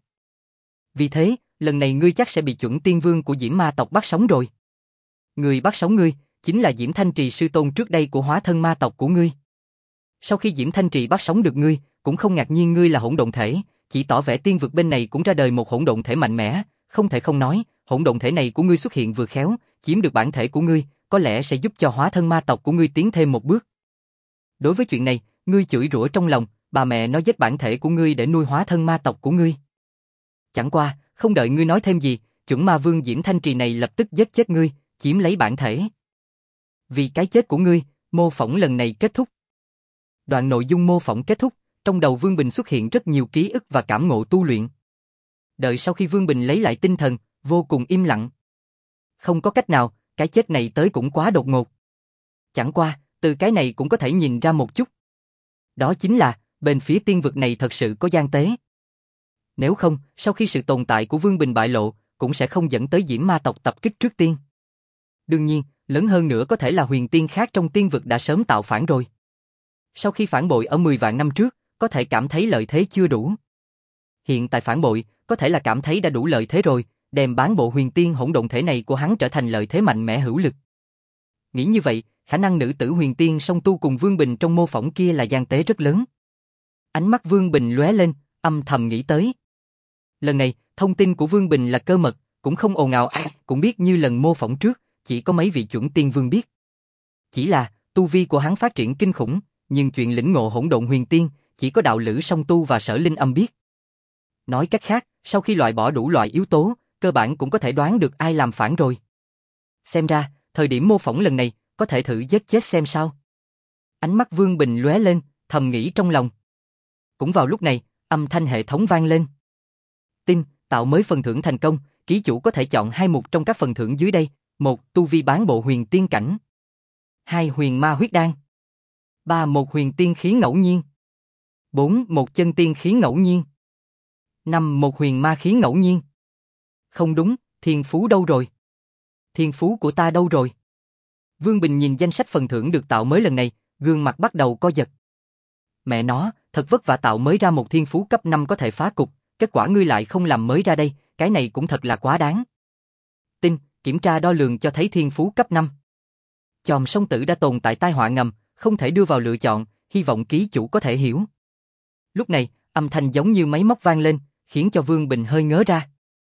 Vì thế, lần này ngươi chắc sẽ bị chuẩn tiên vương của Diễm Ma tộc bắt sống rồi. Người bắt sống ngươi, chính là Diễm Thanh Trì sư tôn trước đây của hóa thân ma tộc của ngươi. Sau khi Diễm Thanh Trì bắt sống được ngươi, cũng không ngạc nhiên ngươi là hỗn độn thể, chỉ tỏ vẻ tiên vực bên này cũng ra đời một hỗn độn thể mạnh mẽ, không thể không nói, hỗn độn thể này của ngươi xuất hiện vừa khéo, chiếm được bản thể của ngươi, có lẽ sẽ giúp cho hóa thân ma tộc của ngươi tiến thêm một bước. Đối với chuyện này, ngươi chửi rủa trong lòng, bà mẹ nó giết bản thể của ngươi để nuôi hóa thân ma tộc của ngươi. Chẳng qua, không đợi ngươi nói thêm gì, chuẩn ma vương Diễm Thanh Trì này lập tức giết chết ngươi, chiếm lấy bản thể. Vì cái chết của ngươi, mô phỏng lần này kết thúc. Đoạn nội dung mô phỏng kết thúc, trong đầu Vương Bình xuất hiện rất nhiều ký ức và cảm ngộ tu luyện. Đợi sau khi Vương Bình lấy lại tinh thần, vô cùng im lặng. Không có cách nào, cái chết này tới cũng quá đột ngột. Chẳng qua, từ cái này cũng có thể nhìn ra một chút. Đó chính là, bên phía tiên vực này thật sự có gian tế. Nếu không, sau khi sự tồn tại của Vương Bình bại lộ, cũng sẽ không dẫn tới Diễm Ma tộc tập kích trước tiên. Đương nhiên, lớn hơn nữa có thể là huyền tiên khác trong tiên vực đã sớm tạo phản rồi. Sau khi phản bội ở mười vạn năm trước, có thể cảm thấy lợi thế chưa đủ. Hiện tại phản bội, có thể là cảm thấy đã đủ lợi thế rồi, đem bán bộ huyền tiên hỗn độn thể này của hắn trở thành lợi thế mạnh mẽ hữu lực. Nghĩ như vậy, khả năng nữ tử huyền tiên song tu cùng Vương Bình trong mô phỏng kia là gian tế rất lớn. Ánh mắt Vương Bình lóe lên, âm thầm nghĩ tới. Lần này, thông tin của Vương Bình là cơ mật, cũng không ồn ào ai, cũng biết như lần mô phỏng trước, chỉ có mấy vị chuẩn tiên vương biết. Chỉ là, tu vi của hắn phát triển kinh khủng, nhưng chuyện lĩnh ngộ hỗn độn huyền tiên, chỉ có đạo lữ song tu và Sở Linh Âm biết. Nói cách khác, sau khi loại bỏ đủ loại yếu tố, cơ bản cũng có thể đoán được ai làm phản rồi. Xem ra, thời điểm mô phỏng lần này, có thể thử giết chết xem sao. Ánh mắt Vương Bình lóe lên, thầm nghĩ trong lòng. Cũng vào lúc này, âm thanh hệ thống vang lên. Tin, tạo mới phần thưởng thành công, ký chủ có thể chọn hai mục trong các phần thưởng dưới đây. Một, tu vi bán bộ huyền tiên cảnh. Hai, huyền ma huyết đan. Ba, một huyền tiên khí ngẫu nhiên. Bốn, một chân tiên khí ngẫu nhiên. Năm, một huyền ma khí ngẫu nhiên. Không đúng, thiên phú đâu rồi? Thiên phú của ta đâu rồi? Vương Bình nhìn danh sách phần thưởng được tạo mới lần này, gương mặt bắt đầu co giật. Mẹ nó, thật vất vả tạo mới ra một thiên phú cấp năm có thể phá cục, kết quả ngươi lại không làm mới ra đây, cái này cũng thật là quá đáng. Tin, kiểm tra đo lường cho thấy thiên phú cấp năm. Chòm song tử đã tồn tại tai họa ngầm, không thể đưa vào lựa chọn, hy vọng ký chủ có thể hiểu. Lúc này, âm thanh giống như máy móc vang lên, khiến cho Vương Bình hơi ngớ ra.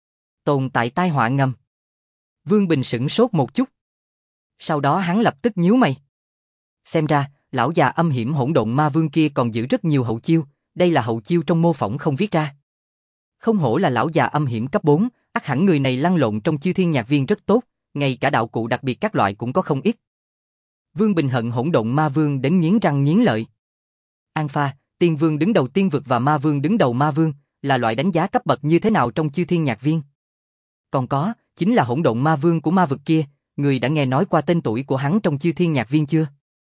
Tồn tại tai họa ngầm. Vương Bình sửng sốt một chút. Sau đó hắn lập tức nhíu mày. Xem ra, lão già âm hiểm hỗn độn ma vương kia còn giữ rất nhiều hậu chiêu, đây là hậu chiêu trong mô phỏng không viết ra. Không hổ là lão già âm hiểm cấp bốn, ắt hẳn người này lăn lộn trong chư thiên nhạc viên rất tốt, ngay cả đạo cụ đặc biệt các loại cũng có không ít. Vương Bình hận hỗn độn ma vương đến nghiến răng nghiến lợi. Alpha, tiên vương đứng đầu tiên vực và ma vương đứng đầu ma vương, là loại đánh giá cấp bậc như thế nào trong chư thiên nhạc viên? Còn có, chính là hỗn độn ma vương của ma vực kia, người đã nghe nói qua tên tuổi của hắn trong chư thiên nhạc viên chưa?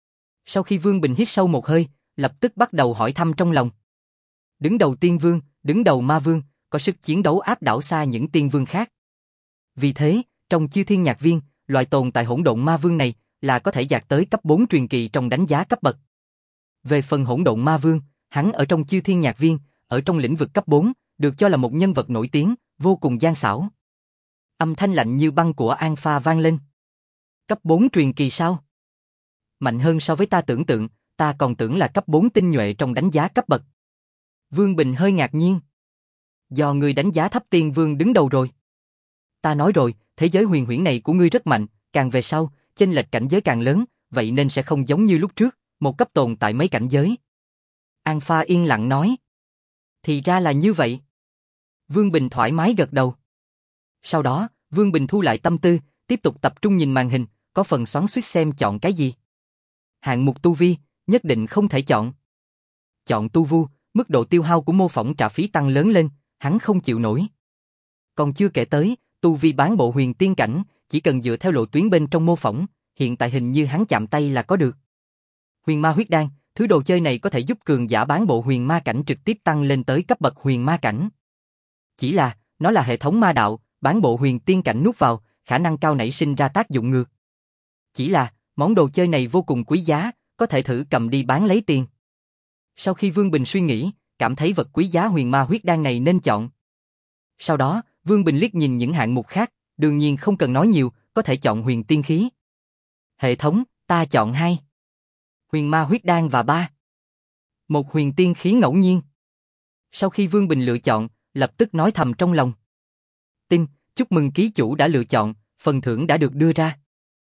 Sau khi Vương Bình hít sâu một hơi, lập tức bắt đầu hỏi thăm trong lòng. Đứng đầu tiên vương, đứng đầu ma vương, có sức chiến đấu áp đảo xa những tiên vương khác. Vì thế, trong chư thiên nhạc viên, loại tồn tại hỗn độn ma vương này là có thể dạt tới cấp bốn truyền kỳ trong đánh giá cấp bậc. Về phần hỗn độn ma vương, hắn ở trong chư thiên nhạc viên, ở trong lĩnh vực cấp bốn, được cho là một nhân vật nổi tiếng, vô cùng gian xảo. Âm thanh lạnh như băng của Alpha vang lên. Cấp bốn truyền kỳ sao? Mạnh hơn so với ta tưởng tượng, ta còn tưởng là cấp bốn tinh nhuệ trong đánh giá cấp bậc. Vương Bình hơi ngạc nhiên. Do ngươi đánh giá thấp tiên vương đứng đầu rồi. Ta nói rồi, thế giới huyền huyễn này của ngươi rất mạnh, càng về sau, chênh lệch cảnh giới càng lớn, vậy nên sẽ không giống như lúc trước, một cấp tồn tại mấy cảnh giới. Alpha yên lặng nói. Thì ra là như vậy. Vương Bình thoải mái gật đầu. Sau đó, Vương Bình thu lại tâm tư, tiếp tục tập trung nhìn màn hình, có phần xoắn xuýt xem chọn cái gì. Hạng mục tu vi, nhất định không thể chọn. Chọn tu vu, mức độ tiêu hao của mô phỏng trả phí tăng lớn lên, hắn không chịu nổi. Còn chưa kể tới, tu vi bán bộ huyền tiên cảnh, chỉ cần dựa theo lộ tuyến bên trong mô phỏng, hiện tại hình như hắn chạm tay là có được. Huyền ma huyết đan, thứ đồ chơi này có thể giúp cường giả bán bộ huyền ma cảnh trực tiếp tăng lên tới cấp bậc huyền ma cảnh. Chỉ là, nó là hệ thống ma đạo, bán bộ huyền tiên cảnh nuốt vào, khả năng cao nảy sinh ra tác dụng ngược. Chỉ là, món đồ chơi này vô cùng quý giá, có thể thử cầm đi bán lấy tiền. Sau khi Vương Bình suy nghĩ, cảm thấy vật quý giá huyền ma huyết đan này nên chọn. Sau đó, Vương Bình liếc nhìn những hạng mục khác, đương nhiên không cần nói nhiều, có thể chọn huyền tiên khí. Hệ thống, ta chọn hai. Huyền ma huyết đan và ba. Một huyền tiên khí ngẫu nhiên. Sau khi Vương Bình lựa chọn, lập tức nói thầm trong lòng. Tin, chúc mừng ký chủ đã lựa chọn, phần thưởng đã được đưa ra.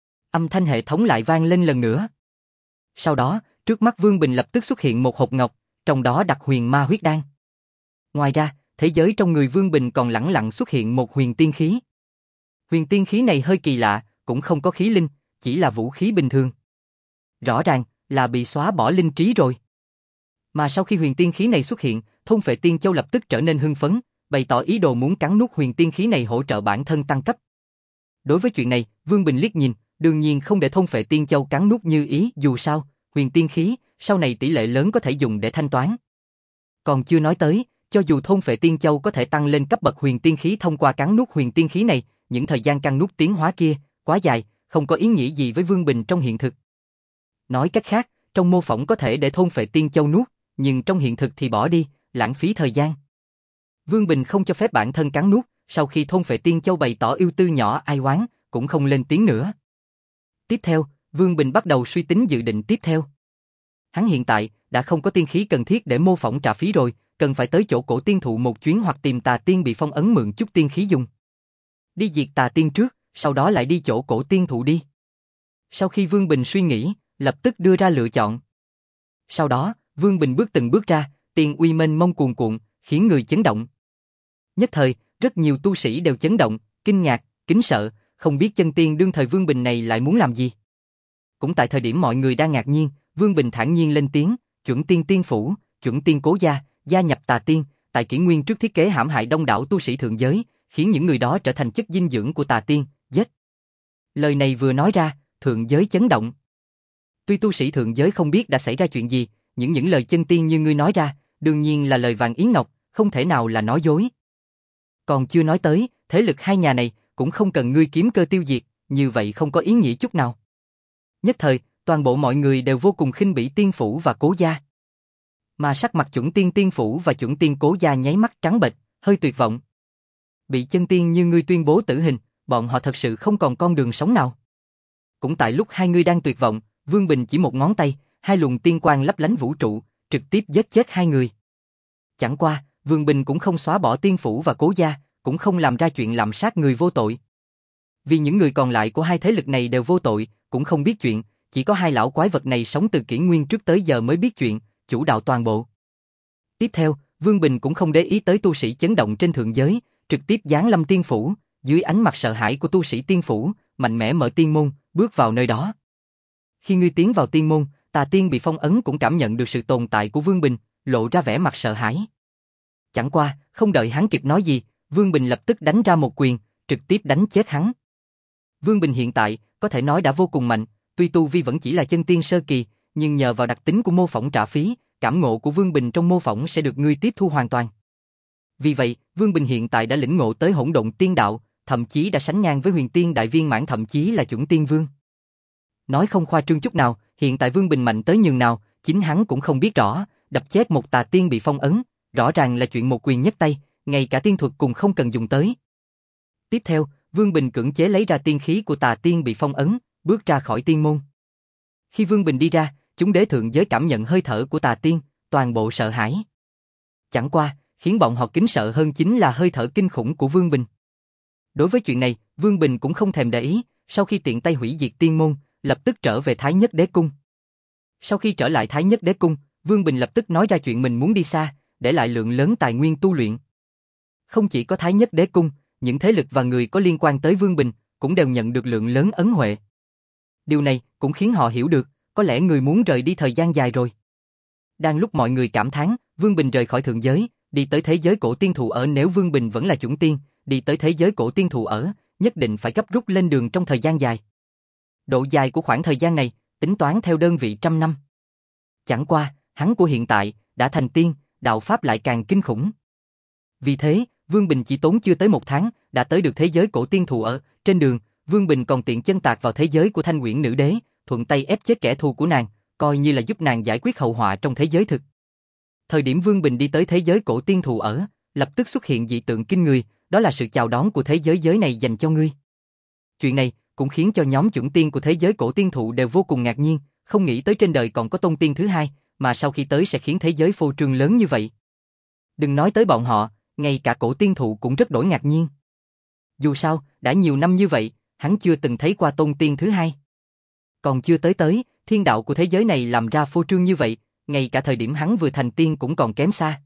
Âm thanh hệ thống lại vang lên lần nữa. Sau đó, trước mắt Vương Bình lập tức xuất hiện một hộp ngọc, trong đó đặt huyền ma huyết đan. Ngoài ra, thế giới trong người Vương Bình còn lẳng lặng xuất hiện một huyền tiên khí. Huyền tiên khí này hơi kỳ lạ, cũng không có khí linh, chỉ là vũ khí bình thường. Rõ ràng là bị xóa bỏ linh trí rồi. Mà sau khi huyền tiên khí này xuất hiện, thôn phệ tiên châu lập tức trở nên hưng phấn, bày tỏ ý đồ muốn cắn nuốt huyền tiên khí này hỗ trợ bản thân tăng cấp. Đối với chuyện này, Vương Bình liếc nhìn, đương nhiên không để thôn phệ tiên châu cắn nuốt như ý, dù sao, huyền tiên khí, sau này tỷ lệ lớn có thể dùng để thanh toán. Còn chưa nói tới, cho dù thôn phệ tiên châu có thể tăng lên cấp bậc huyền tiên khí thông qua cắn nuốt huyền tiên khí này, những thời gian cắn nuốt tiến hóa kia, quá dài, không có ý nghĩa gì với Vương Bình trong hiện thực. Nói cách khác, trong mô phỏng có thể để thôn phệ tiên châu nuốt, nhưng trong hiện thực thì bỏ đi, lãng phí thời gian. Vương Bình không cho phép bản thân cắn nuốt, sau khi thôn phệ tiên châu bày tỏ yêu tư nhỏ ai oán, cũng không lên tiếng nữa. Tiếp theo, Vương Bình bắt đầu suy tính dự định tiếp theo. Hắn hiện tại đã không có tiên khí cần thiết để mô phỏng trả phí rồi, cần phải tới chỗ cổ tiên thụ một chuyến hoặc tìm tà tiên bị phong ấn mượn chút tiên khí dùng. Đi diệt tà tiên trước, sau đó lại đi chỗ cổ tiên thụ đi. Sau khi Vương Bình suy nghĩ, lập tức đưa ra lựa chọn. Sau đó, Vương Bình bước từng bước ra, tiên uy mênh mông cuồn cuộn, khiến người chấn động. Nhất thời, rất nhiều tu sĩ đều chấn động, kinh ngạc, kính sợ, không biết chân tiên đương thời Vương Bình này lại muốn làm gì. Cũng tại thời điểm mọi người đang ngạc nhiên, Vương Bình thản nhiên lên tiếng, chuẩn tiên tiên phủ, chuẩn tiên cố gia, gia nhập tà tiên, tại kỷ nguyên trước thiết kế hãm hại đông đảo tu sĩ thượng giới, khiến những người đó trở thành chất dinh dưỡng của tà tiên, giết. Lời này vừa nói ra, thượng giới chấn động. Tuy tu sĩ thượng giới không biết đã xảy ra chuyện gì, những những lời chân tiên như ngươi nói ra, đương nhiên là lời vàng ý ngọc, không thể nào là nói dối. Còn chưa nói tới, thế lực hai nhà này cũng không cần ngươi kiếm cơ tiêu diệt, như vậy không có ý nghĩa chút nào. Nhất thời, toàn bộ mọi người đều vô cùng khinh bỉ tiên phủ và cố gia. Mà sắc mặt chuẩn tiên tiên phủ và chuẩn tiên cố gia nháy mắt trắng bệch, hơi tuyệt vọng. Bị chân tiên như ngươi tuyên bố tử hình, bọn họ thật sự không còn con đường sống nào. Cũng tại lúc hai người đang tuyệt vọng, Vương Bình chỉ một ngón tay, hai luồng tiên quang lấp lánh vũ trụ, trực tiếp giết chết hai người. Chẳng qua, Vương Bình cũng không xóa bỏ tiên phủ và cố gia, cũng không làm ra chuyện làm sát người vô tội. Vì những người còn lại của hai thế lực này đều vô tội, cũng không biết chuyện, chỉ có hai lão quái vật này sống từ kỷ nguyên trước tới giờ mới biết chuyện, chủ đạo toàn bộ. Tiếp theo, Vương Bình cũng không để ý tới tu sĩ chấn động trên thượng giới, trực tiếp giáng lâm tiên phủ, dưới ánh mặt sợ hãi của tu sĩ tiên phủ, mạnh mẽ mở tiên môn, bước vào nơi đó. Khi ngươi tiến vào tiên môn, tà tiên bị phong ấn cũng cảm nhận được sự tồn tại của Vương Bình, lộ ra vẻ mặt sợ hãi. Chẳng qua, không đợi hắn kịp nói gì, Vương Bình lập tức đánh ra một quyền, trực tiếp đánh chết hắn. Vương Bình hiện tại, có thể nói đã vô cùng mạnh, tuy tu vi vẫn chỉ là chân tiên sơ kỳ, nhưng nhờ vào đặc tính của mô phỏng trả phí, cảm ngộ của Vương Bình trong mô phỏng sẽ được ngươi tiếp thu hoàn toàn. Vì vậy, Vương Bình hiện tại đã lĩnh ngộ tới hỗn độn tiên đạo, thậm chí đã sánh ngang với huyền tiên đại viên mãn, thậm chí là chuẩn tiên vương. Nói không khoa trương chút nào, hiện tại Vương Bình mạnh tới nhường nào, chính hắn cũng không biết rõ, đập chết một tà tiên bị phong ấn, rõ ràng là chuyện một quyền nhất tay, ngay cả tiên thuật cùng không cần dùng tới. Tiếp theo, Vương Bình cưỡng chế lấy ra tiên khí của tà tiên bị phong ấn, bước ra khỏi tiên môn. Khi Vương Bình đi ra, chúng đế thượng giới cảm nhận hơi thở của tà tiên, toàn bộ sợ hãi. Chẳng qua, khiến bọn họ kính sợ hơn chính là hơi thở kinh khủng của Vương Bình. Đối với chuyện này, Vương Bình cũng không thèm để ý, sau khi tiện tay hủy diệt tiên môn, lập tức trở về Thái Nhất Đế Cung. Sau khi trở lại Thái Nhất Đế Cung, Vương Bình lập tức nói ra chuyện mình muốn đi xa, để lại lượng lớn tài nguyên tu luyện. Không chỉ có Thái Nhất Đế Cung, những thế lực và người có liên quan tới Vương Bình cũng đều nhận được lượng lớn ấn huệ. Điều này cũng khiến họ hiểu được, có lẽ người muốn rời đi thời gian dài rồi. Đang lúc mọi người cảm thán, Vương Bình rời khỏi thượng giới, đi tới thế giới cổ tiên thụ ở, nếu Vương Bình vẫn là chuẩn tiên, đi tới thế giới cổ tiên thụ ở, nhất định phải gấp rút lên đường trong thời gian dài. Độ dài của khoảng thời gian này, tính toán theo đơn vị trăm năm. Chẳng qua, hắn của hiện tại, đã thành tiên, đạo pháp lại càng kinh khủng. Vì thế, Vương Bình chỉ tốn chưa tới một tháng, đã tới được thế giới cổ tiên thụ ở, trên đường, Vương Bình còn tiện chân tạc vào thế giới của Thanh Uyển Nữ Đế, thuận tay ép chết kẻ thù của nàng, coi như là giúp nàng giải quyết hậu họa trong thế giới thực. Thời điểm Vương Bình đi tới thế giới cổ tiên thụ ở, lập tức xuất hiện dị tượng kinh người, đó là sự chào đón của thế giới giới này dành cho ngươi. Chuyện này cũng khiến cho nhóm chuẩn tiên của thế giới cổ tiên thụ đều vô cùng ngạc nhiên, không nghĩ tới trên đời còn có tôn tiên thứ hai, mà sau khi tới sẽ khiến thế giới phô trương lớn như vậy. Đừng nói tới bọn họ, ngay cả cổ tiên thụ cũng rất đổi ngạc nhiên. Dù sao, đã nhiều năm như vậy, hắn chưa từng thấy qua tôn tiên thứ hai. Còn chưa tới tới, thiên đạo của thế giới này làm ra phô trương như vậy, ngay cả thời điểm hắn vừa thành tiên cũng còn kém xa.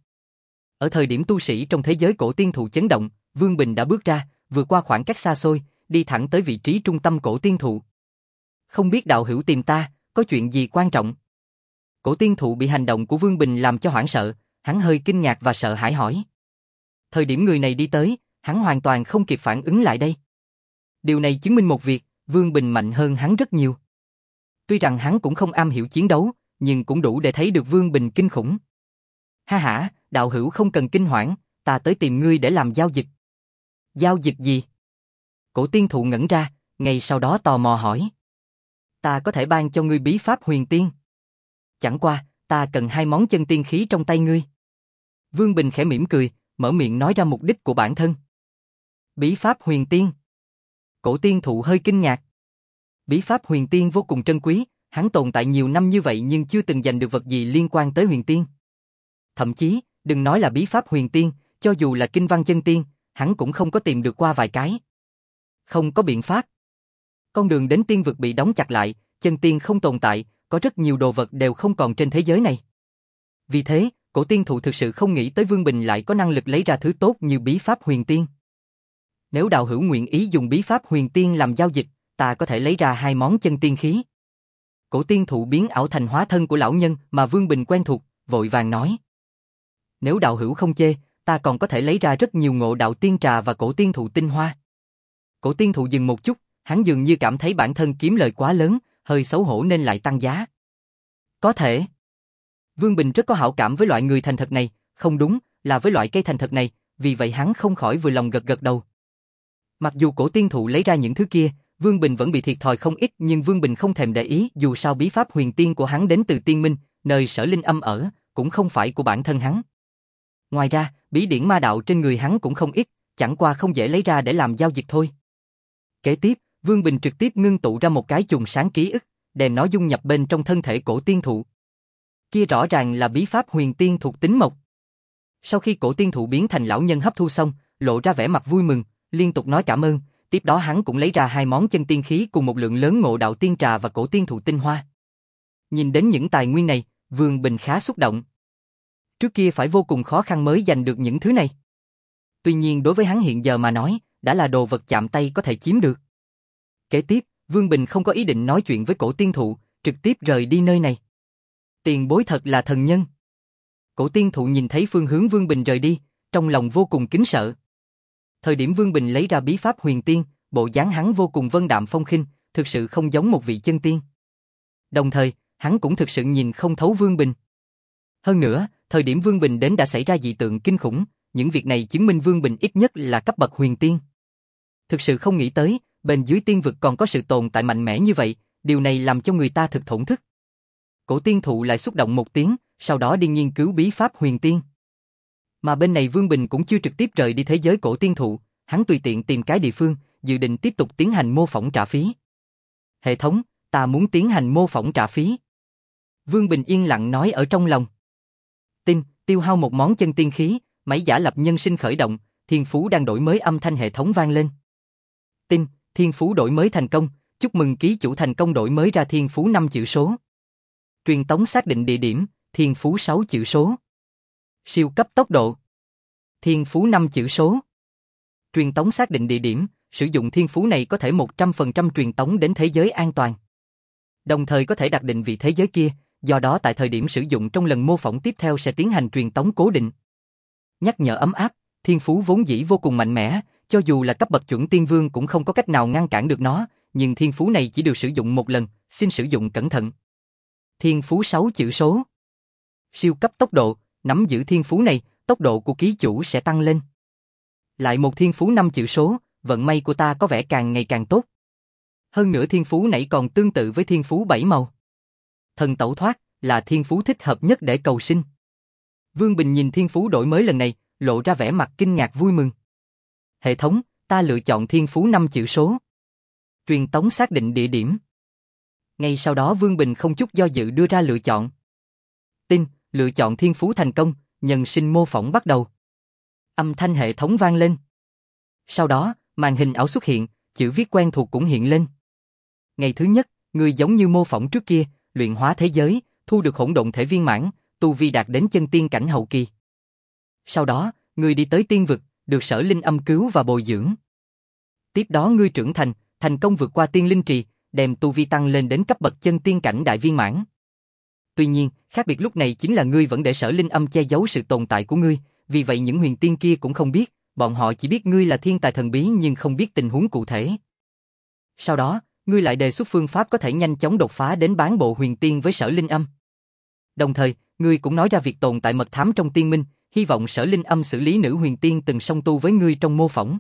Ở thời điểm tu sĩ trong thế giới cổ tiên thụ chấn động, Vương Bình đã bước ra, vượt qua khoảng cách xa xôi, đi thẳng tới vị trí trung tâm cổ tiên thụ. Không biết đạo hữu tìm ta, có chuyện gì quan trọng? Cổ tiên thụ bị hành động của Vương Bình làm cho hoảng sợ, hắn hơi kinh ngạc và sợ hãi hỏi. Thời điểm người này đi tới, hắn hoàn toàn không kịp phản ứng lại đây. Điều này chứng minh một việc, Vương Bình mạnh hơn hắn rất nhiều. Tuy rằng hắn cũng không am hiểu chiến đấu, nhưng cũng đủ để thấy được Vương Bình kinh khủng. Ha ha, đạo hữu không cần kinh hoảng, ta tới tìm ngươi để làm giao dịch. Giao dịch gì? Cổ tiên thụ ngẩn ra, ngay sau đó tò mò hỏi. Ta có thể ban cho ngươi bí pháp huyền tiên. Chẳng qua, ta cần hai món chân tiên khí trong tay ngươi. Vương Bình khẽ mỉm cười, mở miệng nói ra mục đích của bản thân. Bí pháp huyền tiên. Cổ tiên thụ hơi kinh ngạc. Bí pháp huyền tiên vô cùng trân quý, hắn tồn tại nhiều năm như vậy nhưng chưa từng giành được vật gì liên quan tới huyền tiên. Thậm chí, đừng nói là bí pháp huyền tiên, cho dù là kinh văn chân tiên, hắn cũng không có tìm được qua vài cái. Không có biện pháp. Con đường đến tiên vực bị đóng chặt lại, chân tiên không tồn tại, có rất nhiều đồ vật đều không còn trên thế giới này. Vì thế, cổ tiên thụ thực sự không nghĩ tới Vương Bình lại có năng lực lấy ra thứ tốt như bí pháp huyền tiên. Nếu đạo hữu nguyện ý dùng bí pháp huyền tiên làm giao dịch, ta có thể lấy ra hai món chân tiên khí. Cổ tiên thụ biến ảo thành hóa thân của lão nhân mà Vương Bình quen thuộc, vội vàng nói. Nếu đạo hữu không chê, ta còn có thể lấy ra rất nhiều ngộ đạo tiên trà và cổ tiên thụ tinh hoa. Cổ tiên thụ dừng một chút, hắn dường như cảm thấy bản thân kiếm lời quá lớn, hơi xấu hổ nên lại tăng giá. Có thể. Vương Bình rất có hảo cảm với loại người thành thật này, không đúng, là với loại cây thành thật này, vì vậy hắn không khỏi vừa lòng gật gật đầu. Mặc dù cổ tiên thụ lấy ra những thứ kia, Vương Bình vẫn bị thiệt thòi không ít nhưng Vương Bình không thèm để ý dù sao bí pháp huyền tiên của hắn đến từ tiên minh, nơi Sở Linh Âm ở, cũng không phải của bản thân hắn. Ngoài ra, bí điển ma đạo trên người hắn cũng không ít, chẳng qua không dễ lấy ra để làm giao dịch thôi. Kế tiếp, Vương Bình trực tiếp ngưng tụ ra một cái chùm sáng ký ức, đem nó dung nhập bên trong thân thể cổ tiên thụ. Kia rõ ràng là bí pháp huyền tiên thuộc tính mộc. Sau khi cổ tiên thụ biến thành lão nhân hấp thu xong, lộ ra vẻ mặt vui mừng, liên tục nói cảm ơn, tiếp đó hắn cũng lấy ra hai món chân tiên khí cùng một lượng lớn ngộ đạo tiên trà và cổ tiên thụ tinh hoa. Nhìn đến những tài nguyên này, Vương Bình khá xúc động. Trước kia phải vô cùng khó khăn mới giành được những thứ này. Tuy nhiên đối với hắn hiện giờ mà nói, đã là đồ vật chạm tay có thể chiếm được. Kế tiếp, Vương Bình không có ý định nói chuyện với cổ tiên thụ, trực tiếp rời đi nơi này. Tiền bối thật là thần nhân. Cổ tiên thụ nhìn thấy phương hướng Vương Bình rời đi, trong lòng vô cùng kính sợ. Thời điểm Vương Bình lấy ra bí pháp huyền tiên, bộ dáng hắn vô cùng vân đạm phong khinh, thực sự không giống một vị chân tiên. Đồng thời, hắn cũng thực sự nhìn không thấu Vương Bình. Hơn nữa, thời điểm Vương Bình đến đã xảy ra dị tượng kinh khủng, những việc này chứng minh Vương Bình ít nhất là cấp bậc huyền tiên. Thực sự không nghĩ tới, bên dưới tiên vực còn có sự tồn tại mạnh mẽ như vậy, điều này làm cho người ta thực thổn thức. Cổ tiên thụ lại xúc động một tiếng, sau đó đi nghiên cứu bí pháp huyền tiên. Mà bên này Vương Bình cũng chưa trực tiếp rời đi thế giới cổ tiên thụ, hắn tùy tiện tìm cái địa phương, dự định tiếp tục tiến hành mô phỏng trả phí. Hệ thống, ta muốn tiến hành mô phỏng trả phí. Vương Bình yên lặng nói ở trong lòng. Tin, tiêu hao một món chân tiên khí, máy giả lập nhân sinh khởi động, thiên phú đang đổi mới âm thanh hệ thống vang lên. Tin, thiên phú đổi mới thành công, chúc mừng ký chủ thành công đổi mới ra thiên phú năm chữ số. Truyền tống xác định địa điểm, thiên phú sáu chữ số. Siêu cấp tốc độ. Thiên phú năm chữ số. Truyền tống xác định địa điểm, sử dụng thiên phú này có thể một trăm phần trăm truyền tống đến thế giới an toàn. Đồng thời có thể đặt định vị thế giới kia, do đó tại thời điểm sử dụng trong lần mô phỏng tiếp theo sẽ tiến hành truyền tống cố định. Nhắc nhở ấm áp, thiên phú vốn dĩ vô cùng mạnh mẽ, cho dù là cấp bậc chuẩn tiên vương cũng không có cách nào ngăn cản được nó, nhưng thiên phú này chỉ được sử dụng một lần, xin sử dụng cẩn thận. Thiên phú sáu chữ số. Siêu cấp tốc độ, nắm giữ thiên phú này, tốc độ của ký chủ sẽ tăng lên. Lại một thiên phú năm chữ số, vận may của ta có vẻ càng ngày càng tốt. Hơn nữa thiên phú nãy còn tương tự với thiên phú bảy màu. Thần tẩu thoát là thiên phú thích hợp nhất để cầu sinh. Vương Bình nhìn thiên phú đổi mới lần này, lộ ra vẻ mặt kinh ngạc vui mừng. Hệ thống, ta lựa chọn thiên phú năm chữ số. Truyền tống xác định địa điểm. Ngay sau đó Vương Bình không chút do dự đưa ra lựa chọn. Tin, lựa chọn thiên phú thành công, nhân sinh mô phỏng bắt đầu. Âm thanh hệ thống vang lên. Sau đó, màn hình ảo xuất hiện, chữ viết quen thuộc cũng hiện lên. Ngày thứ nhất, người giống như mô phỏng trước kia, luyện hóa thế giới, thu được hỗn độn thể viên mãn, tu vi đạt đến chân tiên cảnh hậu kỳ. Sau đó, người đi tới tiên vực, được Sở Linh Âm cứu và bồi dưỡng. Tiếp đó ngươi trưởng thành, thành công vượt qua tiên linh trì, đem tu vi tăng lên đến cấp bậc chân tiên cảnh đại viên mãn. Tuy nhiên, khác biệt lúc này chính là ngươi vẫn để Sở Linh Âm che giấu sự tồn tại của ngươi, vì vậy những huyền tiên kia cũng không biết, bọn họ chỉ biết ngươi là thiên tài thần bí nhưng không biết tình huống cụ thể. Sau đó, ngươi lại đề xuất phương pháp có thể nhanh chóng đột phá đến bán bộ huyền tiên với Sở Linh Âm. Đồng thời, ngươi cũng nói ra việc tồn tại mật thám trong tiên minh, hy vọng Sở Linh Âm xử lý nữ huyền tiên từng song tu với ngươi trong mô phỏng.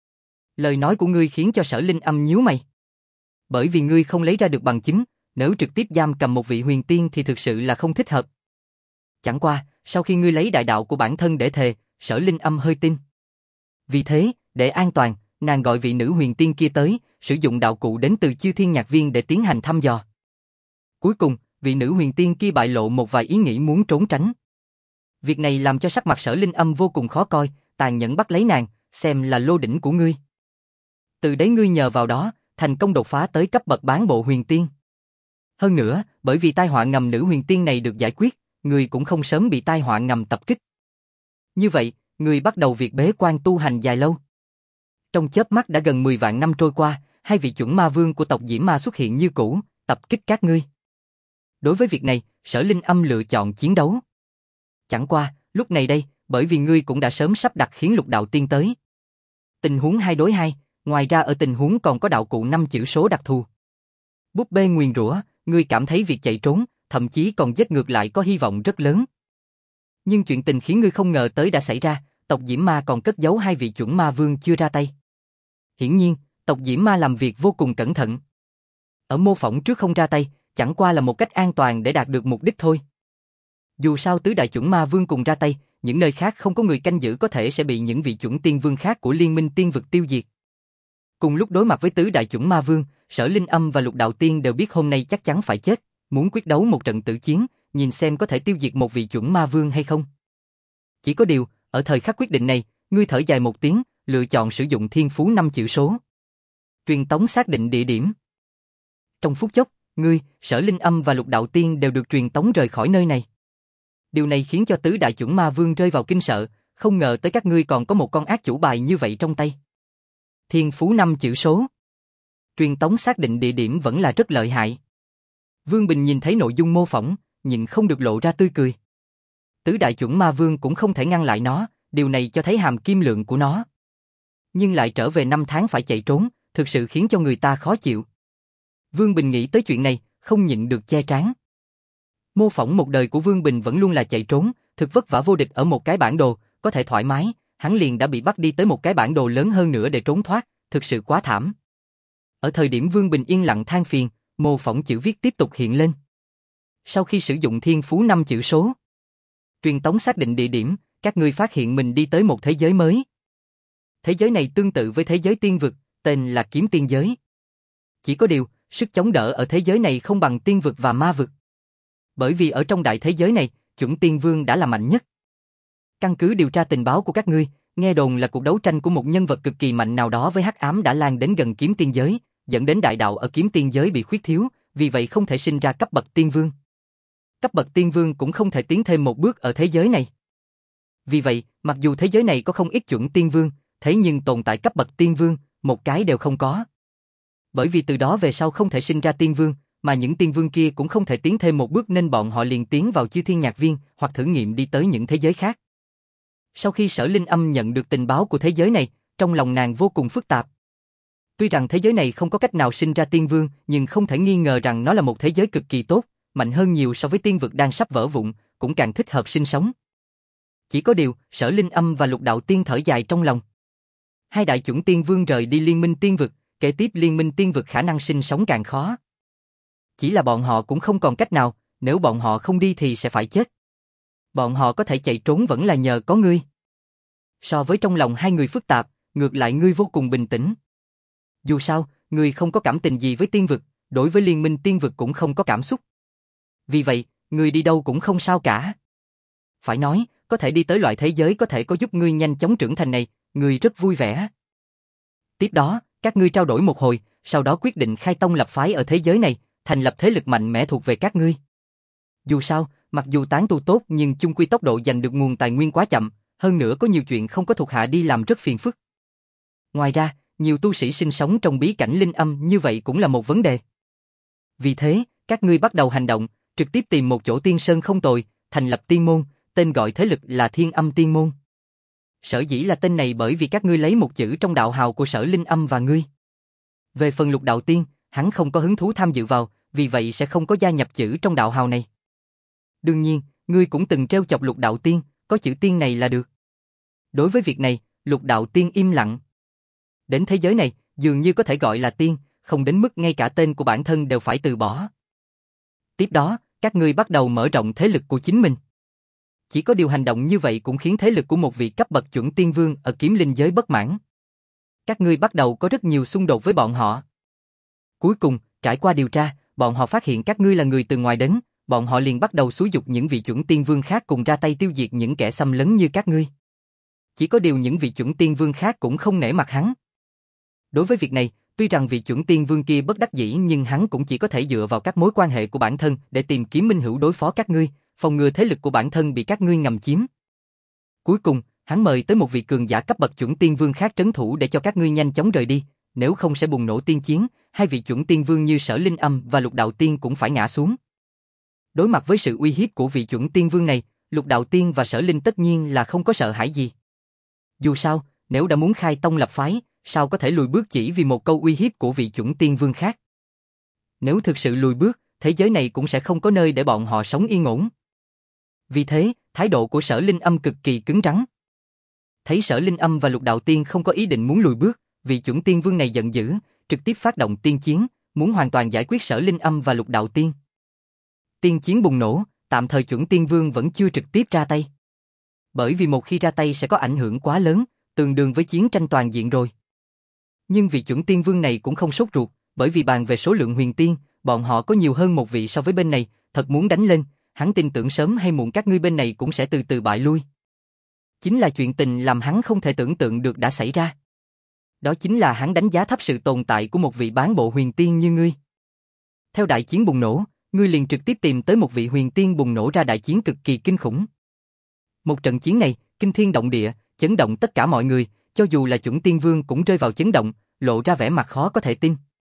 Lời nói của ngươi khiến cho Sở Linh Âm nhíu mày. Bởi vì ngươi không lấy ra được bằng chứng, nếu trực tiếp giam cầm một vị huyền tiên thì thực sự là không thích hợp. Chẳng qua, sau khi ngươi lấy đại đạo của bản thân để thề, Sở Linh Âm hơi tin. Vì thế, để an toàn, nàng gọi vị nữ huyền tiên kia tới, sử dụng đạo cụ đến từ Chư Thiên Nhạc Viên để tiến hành thăm dò. Cuối cùng, vị nữ huyền tiên kia bại lộ một vài ý nghĩ muốn trốn tránh. Việc này làm cho sắc mặt Sở Linh Âm vô cùng khó coi, tàn nhẫn bắt lấy nàng, xem là lô đỉnh của ngươi. Từ đấy ngươi nhờ vào đó, thành công đột phá tới cấp bậc bán bộ huyền tiên. Hơn nữa, bởi vì tai họa ngầm nữ huyền tiên này được giải quyết, ngươi cũng không sớm bị tai họa ngầm tập kích. Như vậy, ngươi bắt đầu việc bế quan tu hành dài lâu. Trong chớp mắt đã gần mười vạn năm trôi qua, hai vị chuẩn ma vương của tộc Diễm Ma xuất hiện như cũ, tập kích các ngươi. Đối với việc này, Sở Linh Âm lựa chọn chiến đấu. Chẳng qua, lúc này đây, bởi vì ngươi cũng đã sớm sắp đặt khiến Lục Đạo Tiên tới. Tình huống hai đối hai, ngoài ra ở tình huống còn có đạo cụ năm chữ số đặc thù. Búp bê nguyền rủa, ngươi cảm thấy việc chạy trốn, thậm chí còn giết ngược lại có hy vọng rất lớn. Nhưng chuyện tình khiến ngươi không ngờ tới đã xảy ra, tộc Diễm Ma còn cất giấu hai vị chuẩn ma vương chưa ra tay. Hiển nhiên, tộc Diễm Ma làm việc vô cùng cẩn thận. Ở mô phỏng trước không ra tay, chẳng qua là một cách an toàn để đạt được mục đích thôi. Dù sao tứ đại chuẩn ma vương cùng ra tay, những nơi khác không có người canh giữ có thể sẽ bị những vị chuẩn tiên vương khác của liên minh tiên vực tiêu diệt. Cùng lúc đối mặt với tứ đại chuẩn ma vương, Sở Linh Âm và Lục Đạo Tiên đều biết hôm nay chắc chắn phải chết, muốn quyết đấu một trận tử chiến, nhìn xem có thể tiêu diệt một vị chuẩn ma vương hay không. Chỉ có điều, ở thời khắc quyết định này, ngươi thở dài một tiếng, lựa chọn sử dụng thiên phú năm chữ số. Truyền tống xác định địa điểm. Trong phút chốc, ngươi, Sở Linh Âm và Lục Đạo Tiên đều được truyền tống rời khỏi nơi này. Điều này khiến cho tứ đại chuẩn ma vương rơi vào kinh sợ, không ngờ tới các ngươi còn có một con ác chủ bài như vậy trong tay. Thiên phú năm chữ số. Truyền tống xác định địa điểm vẫn là rất lợi hại. Vương Bình nhìn thấy nội dung mô phỏng, nhịn không được lộ ra tươi cười. Tứ đại chuẩn ma vương cũng không thể ngăn lại nó, điều này cho thấy hàm kim lượng của nó. Nhưng lại trở về năm tháng phải chạy trốn, thực sự khiến cho người ta khó chịu. Vương Bình nghĩ tới chuyện này, không nhịn được che trán. Mô phỏng một đời của Vương Bình vẫn luôn là chạy trốn, thực vất vả vô địch ở một cái bản đồ, có thể thoải mái, hắn liền đã bị bắt đi tới một cái bản đồ lớn hơn nữa để trốn thoát, thực sự quá thảm. Ở thời điểm Vương Bình yên lặng than phiền, mô phỏng chữ viết tiếp tục hiện lên. Sau khi sử dụng thiên phú năm chữ số, truyền tống xác định địa điểm, các ngươi phát hiện mình đi tới một thế giới mới. Thế giới này tương tự với thế giới tiên vực, tên là Kiếm Tiên Giới. Chỉ có điều, sức chống đỡ ở thế giới này không bằng tiên vực và ma vực. Bởi vì ở trong đại thế giới này, chuẩn tiên vương đã là mạnh nhất. Căn cứ điều tra tình báo của các ngươi, nghe đồn là cuộc đấu tranh của một nhân vật cực kỳ mạnh nào đó với hắc ám đã lan đến gần Kiếm Tiên Giới, dẫn đến đại đạo ở Kiếm Tiên Giới bị khuyết thiếu, vì vậy không thể sinh ra cấp bậc tiên vương. Cấp bậc tiên vương cũng không thể tiến thêm một bước ở thế giới này. Vì vậy, mặc dù thế giới này có không ít chuẩn tiên vương, thế nhưng tồn tại cấp bậc tiên vương, một cái đều không có. Bởi vì từ đó về sau không thể sinh ra tiên vương, mà những tiên vương kia cũng không thể tiến thêm một bước nên bọn họ liền tiến vào Chư Thiên Nhạc Viên hoặc thử nghiệm đi tới những thế giới khác. Sau khi Sở Linh Âm nhận được tình báo của thế giới này, trong lòng nàng vô cùng phức tạp. Tuy rằng thế giới này không có cách nào sinh ra tiên vương, nhưng không thể nghi ngờ rằng nó là một thế giới cực kỳ tốt, mạnh hơn nhiều so với tiên vực đang sắp vỡ vụn, cũng càng thích hợp sinh sống. Chỉ có điều, Sở Linh Âm và Lục Đạo Tiên thở dài trong lòng. Hai đại chuẩn tiên vương rời đi liên minh tiên vực, kế tiếp liên minh tiên vực khả năng sinh sống càng khó. Chỉ là bọn họ cũng không còn cách nào, nếu bọn họ không đi thì sẽ phải chết. Bọn họ có thể chạy trốn vẫn là nhờ có ngươi. So với trong lòng hai người phức tạp, ngược lại ngươi vô cùng bình tĩnh. Dù sao, ngươi không có cảm tình gì với tiên vực, đối với liên minh tiên vực cũng không có cảm xúc. Vì vậy, ngươi đi đâu cũng không sao cả. Phải nói, có thể đi tới loại thế giới có thể có giúp ngươi nhanh chóng trưởng thành này, ngươi rất vui vẻ. Tiếp đó, các ngươi trao đổi một hồi, sau đó quyết định khai tông lập phái ở thế giới này, thành lập thế lực mạnh mẽ thuộc về các ngươi. Dù sao, mặc dù tán tu tốt nhưng chung quy tốc độ giành được nguồn tài nguyên quá chậm, hơn nữa có nhiều chuyện không có thuộc hạ đi làm rất phiền phức. Ngoài ra, nhiều tu sĩ sinh sống trong bí cảnh linh âm như vậy cũng là một vấn đề. Vì thế, các ngươi bắt đầu hành động, trực tiếp tìm một chỗ tiên sơn không tồi, thành lập tiên môn, tên gọi thế lực là Thiên Âm Tiên Môn. Sở dĩ là tên này bởi vì các ngươi lấy một chữ trong đạo hào của Sở Linh Âm và ngươi. Về phần Lục Đạo Tiên, hắn không có hứng thú tham dự vào, vì vậy sẽ không có gia nhập chữ trong đạo hào này. Đương nhiên, ngươi cũng từng trêu chọc Lục Đạo Tiên, có chữ tiên này là được. Đối với việc này, Lục Đạo Tiên im lặng. Đến thế giới này, dường như có thể gọi là tiên, không đến mức ngay cả tên của bản thân đều phải từ bỏ. Tiếp đó, các ngươi bắt đầu mở rộng thế lực của chính mình. Chỉ có điều hành động như vậy cũng khiến thế lực của một vị cấp bậc chuẩn tiên vương ở kiếm linh giới bất mãn. Các ngươi bắt đầu có rất nhiều xung đột với bọn họ. Cuối cùng, trải qua điều tra, bọn họ phát hiện các ngươi là người từ ngoài đến, bọn họ liền bắt đầu xúi giục những vị chuẩn tiên vương khác cùng ra tay tiêu diệt những kẻ xâm lấn như các ngươi. Chỉ có điều những vị chuẩn tiên vương khác cũng không nể mặt hắn. Đối với việc này, tuy rằng vị chuẩn tiên vương kia bất đắc dĩ nhưng hắn cũng chỉ có thể dựa vào các mối quan hệ của bản thân để tìm kiếm minh hữu đối phó các ngươi, phòng ngừa thế lực của bản thân bị các ngươi ngầm chiếm. Cuối cùng, hắn mời tới một vị cường giả cấp bậc chuẩn tiên vương khác trấn thủ để cho các ngươi nhanh chóng rời đi, nếu không sẽ bùng nổ tiên chiến, hai vị chuẩn tiên vương như Sở Linh Âm và Lục Đạo Tiên cũng phải ngã xuống. Đối mặt với sự uy hiếp của vị chuẩn tiên vương này, Lục Đạo Tiên và Sở Linh tất nhiên là không có sợ hãi gì. Dù sao, nếu đã muốn khai tông lập phái, sao có thể lùi bước chỉ vì một câu uy hiếp của vị chuẩn tiên vương khác. Nếu thực sự lùi bước, thế giới này cũng sẽ không có nơi để bọn họ sống yên ổn. Vì thế, thái độ của Sở Linh Âm cực kỳ cứng rắn. Thấy Sở Linh Âm và Lục Đạo Tiên không có ý định muốn lùi bước, vị chuẩn tiên vương này giận dữ, trực tiếp phát động tiên chiến, muốn hoàn toàn giải quyết Sở Linh Âm và Lục Đạo Tiên. Tiên chiến bùng nổ, tạm thời chuẩn tiên vương vẫn chưa trực tiếp ra tay. Bởi vì một khi ra tay sẽ có ảnh hưởng quá lớn, tương đương với chiến tranh toàn diện rồi. Nhưng vị chuẩn tiên vương này cũng không sốt ruột, bởi vì bàn về số lượng huyền tiên, bọn họ có nhiều hơn một vị so với bên này, thật muốn đánh lên, hắn tin tưởng sớm hay muộn các ngươi bên này cũng sẽ từ từ bại lui. Chính là chuyện tình làm hắn không thể tưởng tượng được đã xảy ra. Đó chính là hắn đánh giá thấp sự tồn tại của một vị bán bộ huyền tiên như ngươi. Theo đại chiến bùng nổ, ngươi liền trực tiếp tìm tới một vị huyền tiên bùng nổ ra đại chiến cực kỳ kinh khủng. Một trận chiến này, kinh thiên động địa, chấn động tất cả mọi người, cho dù là chuẩn tiên vương cũng rơi vào chấn động, lộ ra vẻ mặt khó có thể tin.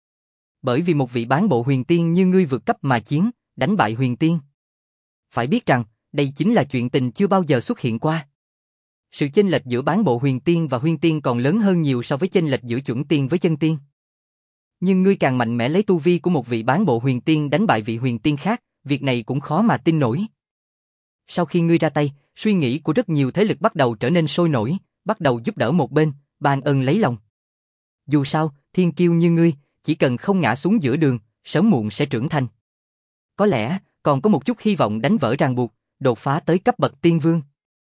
Bởi vì một vị bán bộ huyền tiên như ngươi vượt cấp mà chiến, đánh bại huyền tiên. Phải biết rằng, đây chính là chuyện tình chưa bao giờ xuất hiện qua. Sự chênh lệch giữa bán bộ huyền tiên và huyên tiên còn lớn hơn nhiều so với chênh lệch giữa chuẩn tiên với chân tiên. Nhưng ngươi càng mạnh mẽ lấy tu vi của một vị bán bộ huyền tiên đánh bại vị huyền tiên khác, việc này cũng khó mà tin nổi. Sau khi ngươi ra tay, suy nghĩ của rất nhiều thế lực bắt đầu trở nên sôi nổi, bắt đầu giúp đỡ một bên, ban ơn lấy lòng. Dù sao, thiên kiêu như ngươi, chỉ cần không ngã xuống giữa đường, sớm muộn sẽ trưởng thành. Có lẽ, còn có một chút hy vọng đánh vỡ ràng buộc, đột phá tới cấp bậc tiên vương.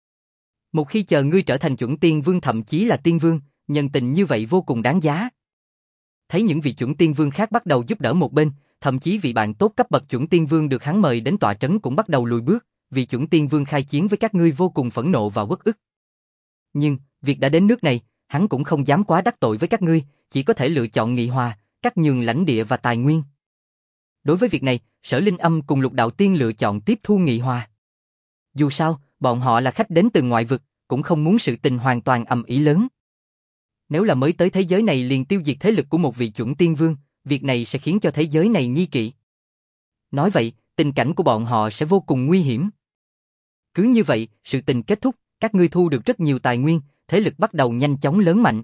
Một khi chờ ngươi trở thành chuẩn tiên vương thậm chí là tiên vương, nhân tình như vậy vô cùng đáng giá. Thấy những vị chuẩn tiên vương khác bắt đầu giúp đỡ một bên, thậm chí vị bạn tốt cấp bậc chuẩn tiên vương được hắn mời đến tọa trấn cũng bắt đầu lùi bước, vị chuẩn tiên vương khai chiến với các ngươi vô cùng phẫn nộ và uất ức. Nhưng, việc đã đến nước này, hắn cũng không dám quá đắc tội với các ngươi, chỉ có thể lựa chọn nghị hòa, cắt nhường lãnh địa và tài nguyên. Đối với việc này, Sở Linh Âm cùng Lục Đạo Tiên lựa chọn tiếp thu nghị hòa. Dù sao, bọn họ là khách đến từ ngoại vực, cũng không muốn sự tình hoàn toàn ầm ĩ lớn. Nếu là mới tới thế giới này liền tiêu diệt thế lực của một vị chuẩn tiên vương, việc này sẽ khiến cho thế giới này nghi kỵ. Nói vậy, tình cảnh của bọn họ sẽ vô cùng nguy hiểm. Cứ như vậy, sự tình kết thúc, các ngươi thu được rất nhiều tài nguyên, thế lực bắt đầu nhanh chóng lớn mạnh.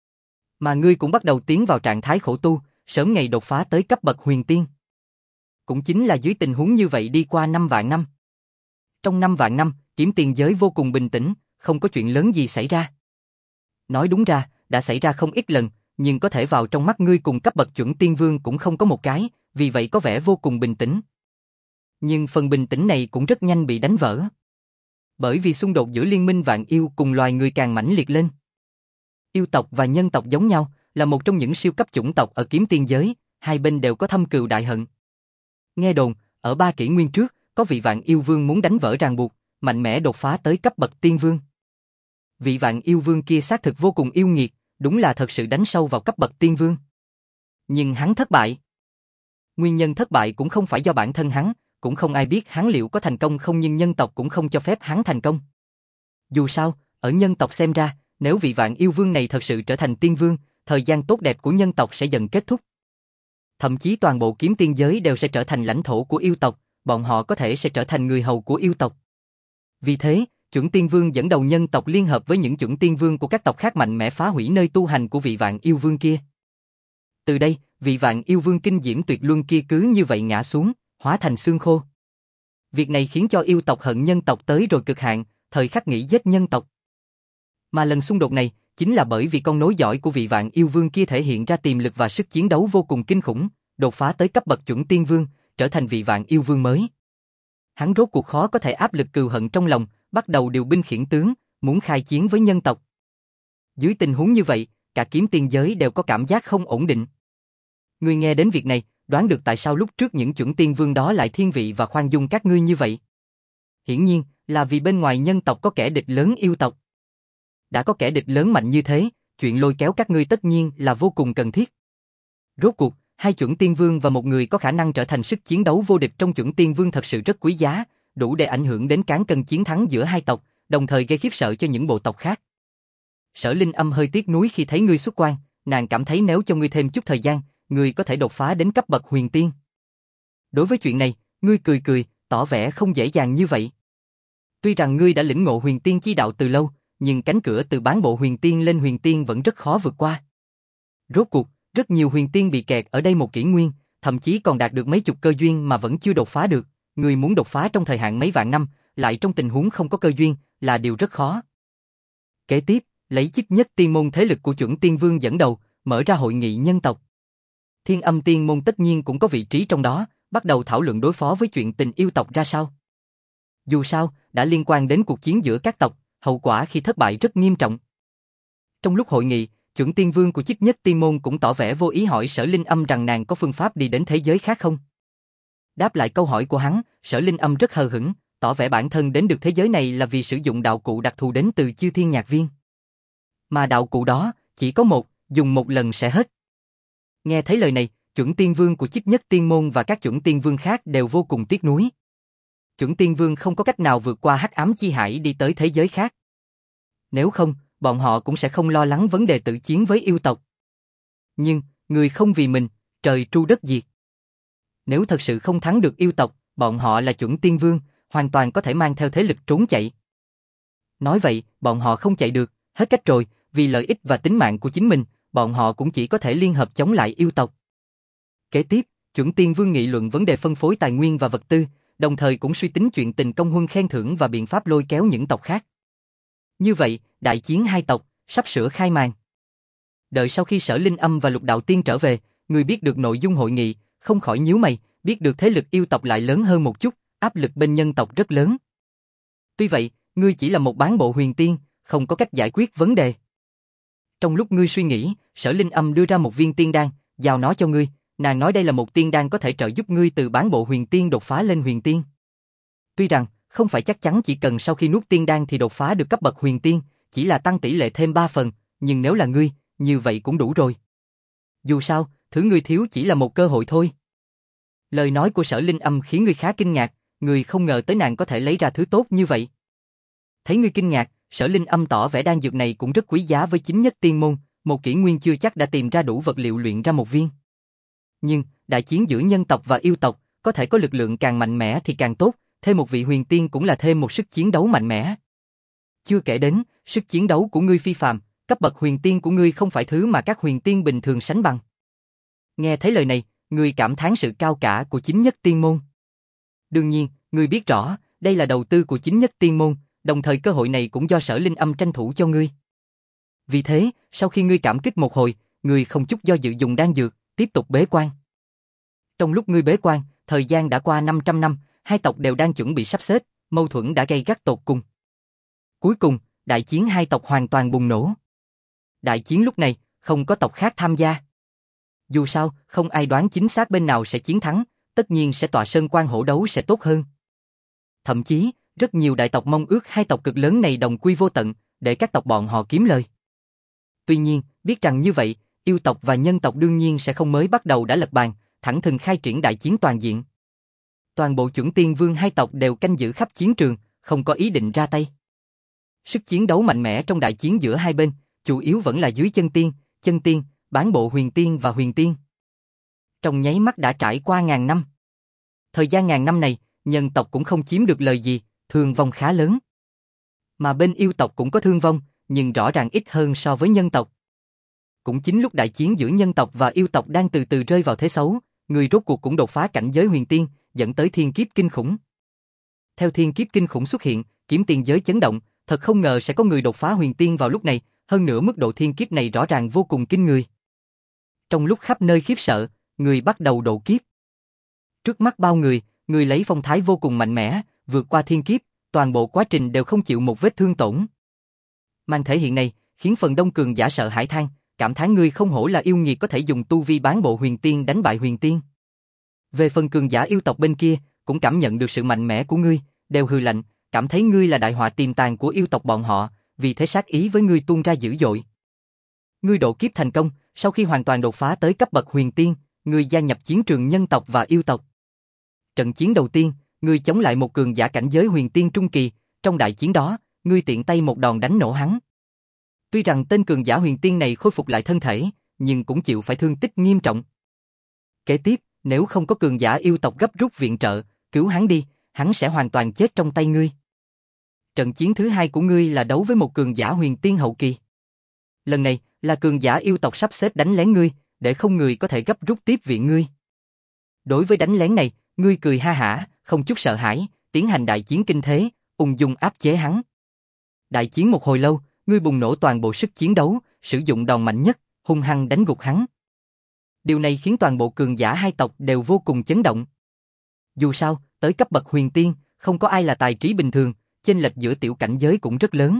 Mà ngươi cũng bắt đầu tiến vào trạng thái khổ tu, sớm ngày đột phá tới cấp bậc huyền tiên. Cũng chính là dưới tình huống như vậy đi qua năm vạn năm. Trong năm vạn năm, kiếm tiền giới vô cùng bình tĩnh, không có chuyện lớn gì xảy ra. Nói đúng ra, đã xảy ra không ít lần, nhưng có thể vào trong mắt ngươi cùng cấp bậc chuẩn tiên vương cũng không có một cái, vì vậy có vẻ vô cùng bình tĩnh. Nhưng phần bình tĩnh này cũng rất nhanh bị đánh vỡ. Bởi vì xung đột giữa liên minh vạn yêu cùng loài người càng mãnh liệt lên. Yêu tộc và nhân tộc giống nhau, là một trong những siêu cấp chủng tộc ở kiếm tiên giới, hai bên đều có thâm cừu đại hận. Nghe đồn, ở ba kỷ nguyên trước, có vị vạn yêu vương muốn đánh vỡ ràng buộc, mạnh mẽ đột phá tới cấp bậc tiên vương. Vị vạn yêu vương kia xác thực vô cùng yêu nghiệt, đúng là thật sự đánh sâu vào cấp bậc tiên vương. Nhưng hắn thất bại. Nguyên nhân thất bại cũng không phải do bản thân hắn, cũng không ai biết hắn liệu có thành công không, nhưng nhân tộc cũng không cho phép hắn thành công. Dù sao, ở nhân tộc xem ra, nếu vị vạn yêu vương này thật sự trở thành tiên vương, thời gian tốt đẹp của nhân tộc sẽ dần kết thúc. Thậm chí toàn bộ kiếm tiên giới đều sẽ trở thành lãnh thổ của yêu tộc, bọn họ có thể sẽ trở thành người hầu của yêu tộc. Vì thế, Chuẩn Tiên Vương dẫn đầu nhân tộc liên hợp với những Chuẩn Tiên Vương của các tộc khác mạnh mẽ phá hủy nơi tu hành của vị Vạn Yêu Vương kia. Từ đây, vị Vạn Yêu Vương kinh diễm tuyệt luân kia cứ như vậy ngã xuống, hóa thành xương khô. Việc này khiến cho yêu tộc hận nhân tộc tới rồi cực hạn, thời khắc nghĩ giết nhân tộc. Mà lần xung đột này, chính là bởi vì con nối dõi của vị Vạn Yêu Vương kia thể hiện ra tiềm lực và sức chiến đấu vô cùng kinh khủng, đột phá tới cấp bậc Chuẩn Tiên Vương, trở thành vị Vạn Yêu Vương mới. Hắn rốt cuộc khó có thể áp lực cừu hận trong lòng, bắt đầu điều binh khiển tướng, muốn khai chiến với nhân tộc. Dưới tình huống như vậy, cả kiếm tiên giới đều có cảm giác không ổn định. Ngươi nghe đến việc này, đoán được tại sao lúc trước những Chuẩn Tiên Vương đó lại thiên vị và khoan dung các ngươi như vậy. Hiển nhiên, là vì bên ngoài nhân tộc có kẻ địch lớn yêu tộc. Đã có kẻ địch lớn mạnh như thế, chuyện lôi kéo các ngươi tất nhiên là vô cùng cần thiết. Rốt cuộc, hai Chuẩn Tiên Vương và một người có khả năng trở thành sức chiến đấu vô địch trong Chuẩn Tiên Vương thật sự rất quý giá, đủ để ảnh hưởng đến cán cân chiến thắng giữa hai tộc, đồng thời gây khiếp sợ cho những bộ tộc khác. Sở Linh Âm hơi tiếc nuối khi thấy ngươi xuất quan, nàng cảm thấy nếu cho ngươi thêm chút thời gian, ngươi có thể đột phá đến cấp bậc huyền tiên. Đối với chuyện này, ngươi cười cười, tỏ vẻ không dễ dàng như vậy. Tuy rằng ngươi đã lĩnh ngộ huyền tiên chi đạo từ lâu, nhưng cánh cửa từ bán bộ huyền tiên lên huyền tiên vẫn rất khó vượt qua. Rốt cuộc, rất nhiều huyền tiên bị kẹt ở đây một kỷ nguyên, thậm chí còn đạt được mấy chục cơ duyên mà vẫn chưa đột phá được. Ngươi muốn đột phá trong thời hạn mấy vạn năm, lại trong tình huống không có cơ duyên, là điều rất khó. Kế tiếp, lấy chức nhất tiên môn thế lực của Chuẩn Tiên Vương dẫn đầu, mở ra hội nghị nhân tộc. Thiên Âm Tiên môn tất nhiên cũng có vị trí trong đó, bắt đầu thảo luận đối phó với chuyện tình yêu tộc ra sao. Dù sao, đã liên quan đến cuộc chiến giữa các tộc, hậu quả khi thất bại rất nghiêm trọng. Trong lúc hội nghị, Chuẩn Tiên Vương của chức nhất tiên môn cũng tỏ vẻ vô ý hỏi Sở Linh Âm rằng nàng có phương pháp đi đến thế giới khác không. Đáp lại câu hỏi của hắn, Sở Linh Âm rất hờ hững, tỏ vẻ bản thân đến được thế giới này là vì sử dụng đạo cụ đặc thù đến từ Chư Thiên Nhạc Viên. Mà đạo cụ đó, chỉ có một, dùng một lần sẽ hết. Nghe thấy lời này, Chuẩn Tiên Vương của chức nhất tiên môn và các Chuẩn Tiên Vương khác đều vô cùng tiếc nuối. Chuẩn Tiên Vương không có cách nào vượt qua hắc ám chi hải đi tới thế giới khác. Nếu không, bọn họ cũng sẽ không lo lắng vấn đề tự chiến với yêu tộc. Nhưng, người không vì mình, trời tru đất diệt. Nếu thật sự không thắng được yêu tộc, bọn họ là Chuẩn Tiên Vương, hoàn toàn có thể mang theo thế lực trốn chạy. Nói vậy, bọn họ không chạy được, hết cách rồi, vì lợi ích và tính mạng của chính mình, bọn họ cũng chỉ có thể liên hợp chống lại yêu tộc. Kế tiếp, Chuẩn Tiên Vương nghị luận vấn đề phân phối tài nguyên và vật tư, đồng thời cũng suy tính chuyện tình công huân khen thưởng và biện pháp lôi kéo những tộc khác. Như vậy, đại chiến hai tộc, sắp sửa khai màn. Đợi sau khi Sở Linh Âm và Lục Đạo Tiên trở về, người biết được nội dung hội nghị, không khỏi nhíu mày, biết được thế lực yêu tộc lại lớn hơn một chút, áp lực bên nhân tộc rất lớn. Tuy vậy, ngươi chỉ là một bán bộ huyền tiên, không có cách giải quyết vấn đề. Trong lúc ngươi suy nghĩ, Sở Linh Âm đưa ra một viên tiên đan, giao nó cho ngươi, nàng nói đây là một tiên đan có thể trợ giúp ngươi từ bán bộ huyền tiên đột phá lên huyền tiên. Tuy rằng, không phải chắc chắn chỉ cần sau khi nuốt tiên đan thì đột phá được cấp bậc huyền tiên, chỉ là tăng tỷ lệ thêm ba phần, nhưng nếu là ngươi, như vậy cũng đủ rồi. Dù sao, thứ ngươi thiếu chỉ là một cơ hội thôi. Lời nói của Sở Linh Âm khiến ngươi khá kinh ngạc, ngươi không ngờ tới nàng có thể lấy ra thứ tốt như vậy. Thấy ngươi kinh ngạc, Sở Linh Âm tỏ vẻ đan dược này cũng rất quý giá với chính nhất tiên môn, một kỷ nguyên chưa chắc đã tìm ra đủ vật liệu luyện ra một viên. Nhưng, đại chiến giữa nhân tộc và yêu tộc, có thể có lực lượng càng mạnh mẽ thì càng tốt, thêm một vị huyền tiên cũng là thêm một sức chiến đấu mạnh mẽ. Chưa kể đến, sức chiến đấu của ngươi phi phàm, cấp bậc huyền tiên của ngươi không phải thứ mà các huyền tiên bình thường sánh bằng. Nghe thấy lời này, ngươi cảm thán sự cao cả của chính nhất tiên môn. Đương nhiên, ngươi biết rõ, đây là đầu tư của chính nhất tiên môn, đồng thời cơ hội này cũng do Sở Linh Âm tranh thủ cho ngươi. Vì thế, sau khi ngươi cảm kích một hồi, ngươi không chút do dự dùng đan dược, tiếp tục bế quan. Trong lúc ngươi bế quan, thời gian đã qua năm trăm năm, hai tộc đều đang chuẩn bị sắp xếp, mâu thuẫn đã gay gắt tột cùng. Cuối cùng, đại chiến hai tộc hoàn toàn bùng nổ. Đại chiến lúc này, không có tộc khác tham gia. Dù sao, không ai đoán chính xác bên nào sẽ chiến thắng, tất nhiên sẽ tọa sơn quan hổ đấu sẽ tốt hơn. Thậm chí, rất nhiều đại tộc mong ước hai tộc cực lớn này đồng quy vô tận, để các tộc bọn họ kiếm lời. Tuy nhiên, biết rằng như vậy, yêu tộc và nhân tộc đương nhiên sẽ không mới bắt đầu đã lật bàn, thẳng thừng khai triển đại chiến toàn diện. Toàn bộ Chuẩn Tiên Vương hai tộc đều canh giữ khắp chiến trường, không có ý định ra tay. Sức chiến đấu mạnh mẽ trong đại chiến giữa hai bên, chủ yếu vẫn là dưới chân tiên, chân tiên, bán bộ huyền tiên và huyền tiên. Trong nháy mắt đã trải qua ngàn năm. Thời gian ngàn năm này, nhân tộc cũng không chiếm được lời gì, thương vong khá lớn. Mà bên yêu tộc cũng có thương vong, nhưng rõ ràng ít hơn so với nhân tộc. Cũng chính lúc đại chiến giữa nhân tộc và yêu tộc đang từ từ rơi vào thế xấu, người rốt cuộc cũng đột phá cảnh giới huyền tiên, dẫn tới thiên kiếp kinh khủng. Theo thiên kiếp kinh khủng xuất hiện, kiếm tiền giới chấn động, thật không ngờ sẽ có người đột phá huyền tiên vào lúc này, hơn nữa mức độ thiên kiếp này rõ ràng vô cùng kinh người. Trong lúc khắp nơi khiếp sợ, người bắt đầu độ kiếp. Trước mắt bao người, người lấy phong thái vô cùng mạnh mẽ, vượt qua thiên kiếp, toàn bộ quá trình đều không chịu một vết thương tổn. Màn thể hiện này, khiến phần đông cường giả sợ hãi than, cảm thán ngươi không hổ là yêu nghiệt có thể dùng tu vi bán bộ huyền tiên đánh bại huyền tiên. Về phần cường giả yêu tộc bên kia, cũng cảm nhận được sự mạnh mẽ của ngươi, đều hừ lạnh, cảm thấy ngươi là đại họa tiềm tàng của yêu tộc bọn họ, vì thế sát ý với ngươi tuôn ra dữ dội. Ngươi độ kiếp thành công, sau khi hoàn toàn đột phá tới cấp bậc huyền tiên, ngươi gia nhập chiến trường nhân tộc và yêu tộc. Trận chiến đầu tiên, ngươi chống lại một cường giả cảnh giới huyền tiên trung kỳ, trong đại chiến đó, ngươi tiện tay một đòn đánh nổ hắn. Tuy rằng tên cường giả huyền tiên này khôi phục lại thân thể, nhưng cũng chịu phải thương tích nghiêm trọng. Kế tiếp, nếu không có cường giả yêu tộc gấp rút viện trợ, cứu hắn đi, hắn sẽ hoàn toàn chết trong tay ngươi. Trận chiến thứ hai của ngươi là đấu với một cường giả huyền tiên hậu kỳ. Lần này, là cường giả yêu tộc sắp xếp đánh lén ngươi, để không người có thể gấp rút tiếp viện ngươi. Đối với đánh lén này, ngươi cười ha hả, không chút sợ hãi, tiến hành đại chiến kinh thế, ung dung áp chế hắn. Đại chiến một hồi lâu, ngươi bùng nổ toàn bộ sức chiến đấu, sử dụng đòn mạnh nhất, hung hăng đánh gục hắn. Điều này khiến toàn bộ cường giả hai tộc đều vô cùng chấn động. Dù sao, tới cấp bậc huyền tiên, không có ai là tài trí bình thường, chênh lệch giữa tiểu cảnh giới cũng rất lớn.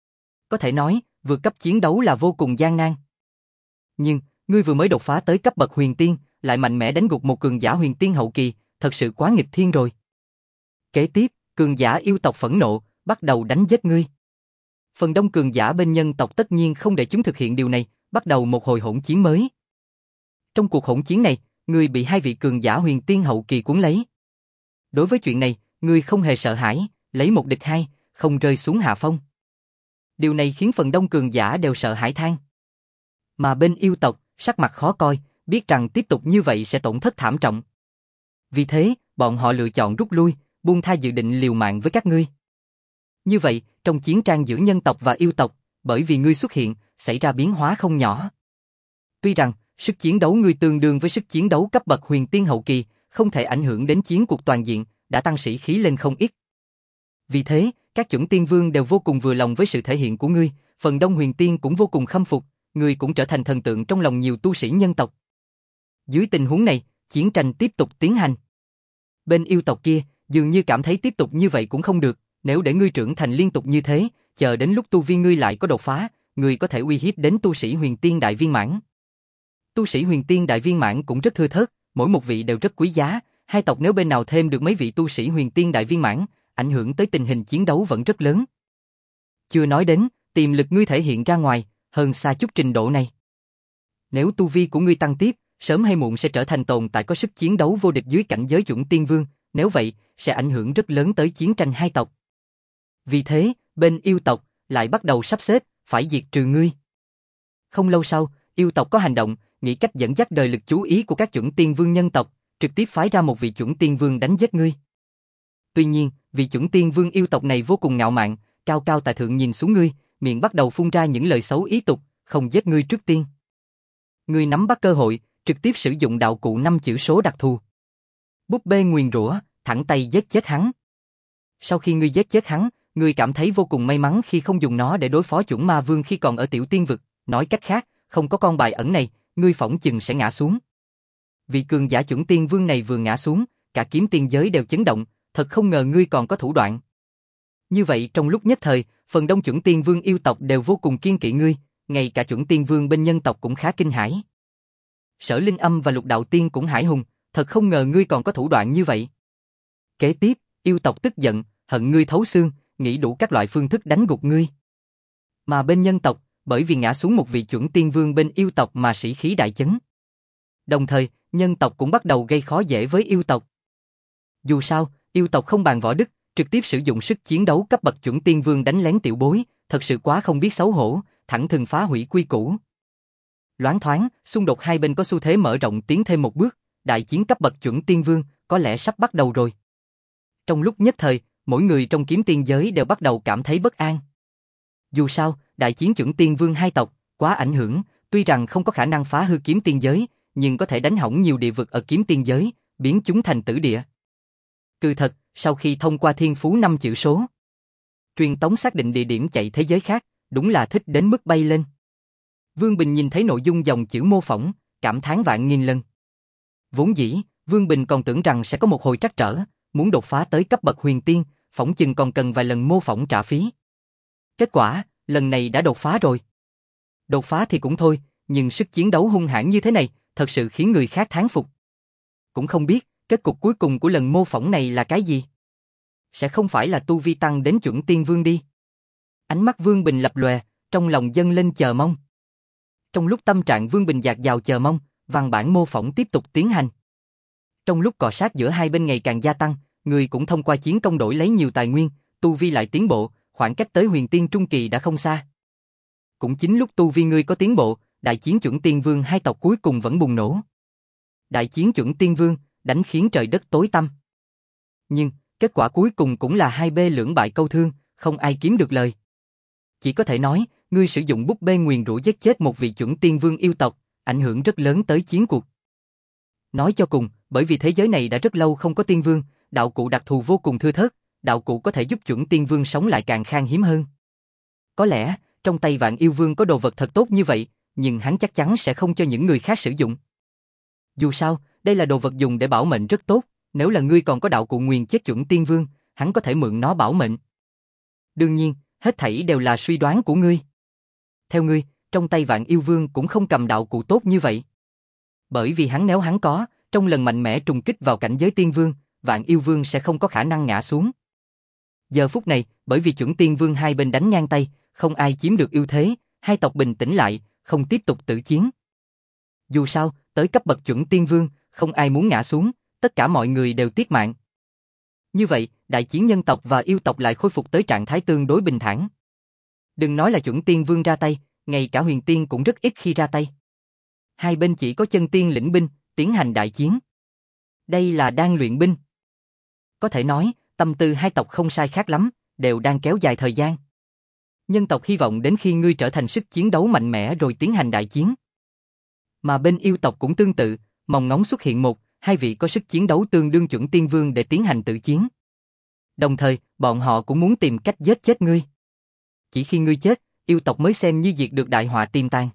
Có thể nói, vượt cấp chiến đấu là vô cùng gian nan. Nhưng, ngươi vừa mới đột phá tới cấp bậc huyền tiên, lại mạnh mẽ đánh gục một cường giả huyền tiên hậu kỳ, thật sự quá nghịch thiên rồi. Kế tiếp, cường giả yêu tộc phẫn nộ, bắt đầu đánh giết ngươi. Phần đông cường giả bên nhân tộc tất nhiên không để chúng thực hiện điều này, bắt đầu một hồi hỗn chiến mới. Trong cuộc hỗn chiến này, ngươi bị hai vị cường giả huyền tiên hậu kỳ cuốn lấy. Đối với chuyện này, ngươi không hề sợ hãi, lấy một địch hai, không rơi xuống hạ phong. Điều này khiến phần đông cường giả đều sợ hãi than. Mà bên yêu tộc, sắc mặt khó coi, biết rằng tiếp tục như vậy sẽ tổn thất thảm trọng. Vì thế, bọn họ lựa chọn rút lui, buông tha dự định liều mạng với các ngươi. Như vậy, trong chiến tranh giữa nhân tộc và yêu tộc, bởi vì ngươi xuất hiện, xảy ra biến hóa không nhỏ. Tuy rằng, sức chiến đấu ngươi tương đương với sức chiến đấu cấp bậc huyền tiên hậu kỳ, không thể ảnh hưởng đến chiến cuộc toàn diện, đã tăng sĩ khí lên không ít. Vì thế, các chuẩn tiên vương đều vô cùng vừa lòng với sự thể hiện của ngươi, phần đông huyền tiên cũng vô cùng khâm phục, ngươi cũng trở thành thần tượng trong lòng nhiều tu sĩ nhân tộc. Dưới tình huống này, chiến tranh tiếp tục tiến hành. Bên yêu tộc kia, dường như cảm thấy tiếp tục như vậy cũng không được, nếu để ngươi trưởng thành liên tục như thế, chờ đến lúc tu vi ngươi lại có đột phá, ngươi có thể uy hiếp đến tu sĩ huyền tiên đại viên mãn. Tu sĩ huyền tiên đại viên mãn cũng rất thưa thớt, mỗi một vị đều rất quý giá, hai tộc nếu bên nào thêm được mấy vị tu sĩ huyền tiên đại viên mãn, ảnh hưởng tới tình hình chiến đấu vẫn rất lớn. Chưa nói đến, tiềm lực ngươi thể hiện ra ngoài, hơn xa chút trình độ này. Nếu tu vi của ngươi tăng tiếp, sớm hay muộn sẽ trở thành tồn tại có sức chiến đấu vô địch dưới cảnh giới chuẩn tiên vương, nếu vậy, sẽ ảnh hưởng rất lớn tới chiến tranh hai tộc. Vì thế, bên yêu tộc lại bắt đầu sắp xếp, phải diệt trừ ngươi. Không lâu sau, yêu tộc có hành động, nghĩ cách dẫn dắt đời lực chú ý của các chuẩn tiên vương nhân tộc, trực tiếp phái ra một vị chuẩn tiên vương đánh giết ngươi. Tuy nhiên, vị chuẩn tiên vương yêu tộc này vô cùng ngạo mạn, cao cao tại thượng nhìn xuống ngươi, miệng bắt đầu phun ra những lời xấu ý tục, không giết ngươi trước tiên. Ngươi nắm bắt cơ hội, trực tiếp sử dụng đạo cụ năm chữ số đặc thù. Búp bê nguyền rủa, thẳng tay giết chết hắn. Sau khi ngươi giết chết hắn, ngươi cảm thấy vô cùng may mắn khi không dùng nó để đối phó chuẩn ma vương khi còn ở tiểu tiên vực, nói cách khác, không có con bài ẩn này, ngươi phỏng chừng sẽ ngã xuống. Vị cường giả chuẩn tiên vương này vừa ngã xuống, cả kiếm tiên giới đều chấn động, thật không ngờ ngươi còn có thủ đoạn. Như vậy trong lúc nhất thời, phần đông chuẩn tiên vương yêu tộc đều vô cùng kiên kỵ ngươi, ngay cả chuẩn tiên vương bên nhân tộc cũng khá kinh hãi. Sở Linh Âm và Lục Đạo Tiên cũng hải hùng, thật không ngờ ngươi còn có thủ đoạn như vậy. Kế tiếp, yêu tộc tức giận, hận ngươi thấu xương, nghĩ đủ các loại phương thức đánh gục ngươi. Mà bên nhân tộc, bởi vì ngã xuống một vị chuẩn tiên vương bên yêu tộc mà sĩ khí đại chấn. Đồng thời, nhân tộc cũng bắt đầu gây khó dễ với yêu tộc. Dù sao, yêu tộc không bàn võ đức, trực tiếp sử dụng sức chiến đấu cấp bậc chuẩn tiên vương đánh lén tiểu bối, thật sự quá không biết xấu hổ, thẳng thừng phá hủy quy củ. Loáng thoáng, xung đột hai bên có xu thế mở rộng tiến thêm một bước, đại chiến cấp bậc chuẩn tiên vương có lẽ sắp bắt đầu rồi. Trong lúc nhất thời, mỗi người trong kiếm tiên giới đều bắt đầu cảm thấy bất an. Dù sao, đại chiến chuẩn tiên vương hai tộc, quá ảnh hưởng, tuy rằng không có khả năng phá hư kiếm tiên giới, nhưng có thể đánh hỏng nhiều địa vực ở kiếm tiên giới, biến chúng thành tử địa. Cứ thật, sau khi thông qua thiên phú năm chữ số, truyền tống xác định địa điểm chạy thế giới khác, đúng là thích đến mức bay lên. Vương Bình nhìn thấy nội dung dòng chữ mô phỏng, cảm thán vạn nghìn lần. Vốn dĩ, Vương Bình còn tưởng rằng sẽ có một hồi trắc trở, muốn đột phá tới cấp bậc huyền tiên, phỏng chừng còn cần vài lần mô phỏng trả phí. Kết quả, lần này đã đột phá rồi. Đột phá thì cũng thôi, nhưng sức chiến đấu hung hãn như thế này, thật sự khiến người khác thán phục. Cũng không biết, kết cục cuối cùng của lần mô phỏng này là cái gì? Sẽ không phải là tu vi tăng đến chuẩn tiên vương đi. Ánh mắt Vương Bình lập lòe, trong lòng dâng lên chờ mong. Trong lúc tâm trạng Vương Bình dạt dào chờ mong, văn bản mô phỏng tiếp tục tiến hành. Trong lúc cọ sát giữa hai bên ngày càng gia tăng, người cũng thông qua chiến công đổi lấy nhiều tài nguyên, tu vi lại tiến bộ, khoảng cách tới huyền tiên trung kỳ đã không xa. Cũng chính lúc tu vi ngươi có tiến bộ, đại chiến chuẩn tiên vương hai tộc cuối cùng vẫn bùng nổ. Đại chiến chuẩn tiên vương, đánh khiến trời đất tối tăm. Nhưng, kết quả cuối cùng cũng là hai bê lưỡng bại câu thương, không ai kiếm được lời. Chỉ có thể nói, ngươi sử dụng búp bê nguyền rủa giết chết một vị chuẩn tiên vương yêu tộc, ảnh hưởng rất lớn tới chiến cuộc. Nói cho cùng, bởi vì thế giới này đã rất lâu không có tiên vương, đạo cụ đặc thù vô cùng thưa thớt, đạo cụ có thể giúp chuẩn tiên vương sống lại càng khan hiếm hơn. Có lẽ, trong tay Vạn Yêu Vương có đồ vật thật tốt như vậy, nhưng hắn chắc chắn sẽ không cho những người khác sử dụng. Dù sao, đây là đồ vật dùng để bảo mệnh rất tốt, nếu là ngươi còn có đạo cụ nguyền chết chuẩn tiên vương, hắn có thể mượn nó bảo mệnh. Đương nhiên, hết thảy đều là suy đoán của ngươi. Theo ngươi, trong tay Vạn Yêu Vương cũng không cầm đạo cụ tốt như vậy. Bởi vì hắn nếu hắn có, trong lần mạnh mẽ trùng kích vào cảnh giới tiên vương, Vạn Yêu Vương sẽ không có khả năng ngã xuống. Giờ phút này, bởi vì chuẩn tiên vương hai bên đánh ngang tay, không ai chiếm được ưu thế, hai tộc bình tĩnh lại, không tiếp tục tử chiến. Dù sao, tới cấp bậc chuẩn tiên vương, không ai muốn ngã xuống, tất cả mọi người đều tiếc mạng. Như vậy, đại chiến nhân tộc và yêu tộc lại khôi phục tới trạng thái tương đối bình thản. Đừng nói là chuẩn tiên vương ra tay, ngay cả huyền tiên cũng rất ít khi ra tay. Hai bên chỉ có chân tiên lĩnh binh, tiến hành đại chiến. Đây là đang luyện binh. Có thể nói, tâm tư hai tộc không sai khác lắm, đều đang kéo dài thời gian. Nhân tộc hy vọng đến khi ngươi trở thành sức chiến đấu mạnh mẽ rồi tiến hành đại chiến. Mà bên yêu tộc cũng tương tự, mong ngóng xuất hiện một, hai vị có sức chiến đấu tương đương chuẩn tiên vương để tiến hành tự chiến. Đồng thời, bọn họ cũng muốn tìm cách giết chết ngươi. Chỉ khi ngươi chết, yêu tộc mới xem như diệt được đại họa tiềm tàng.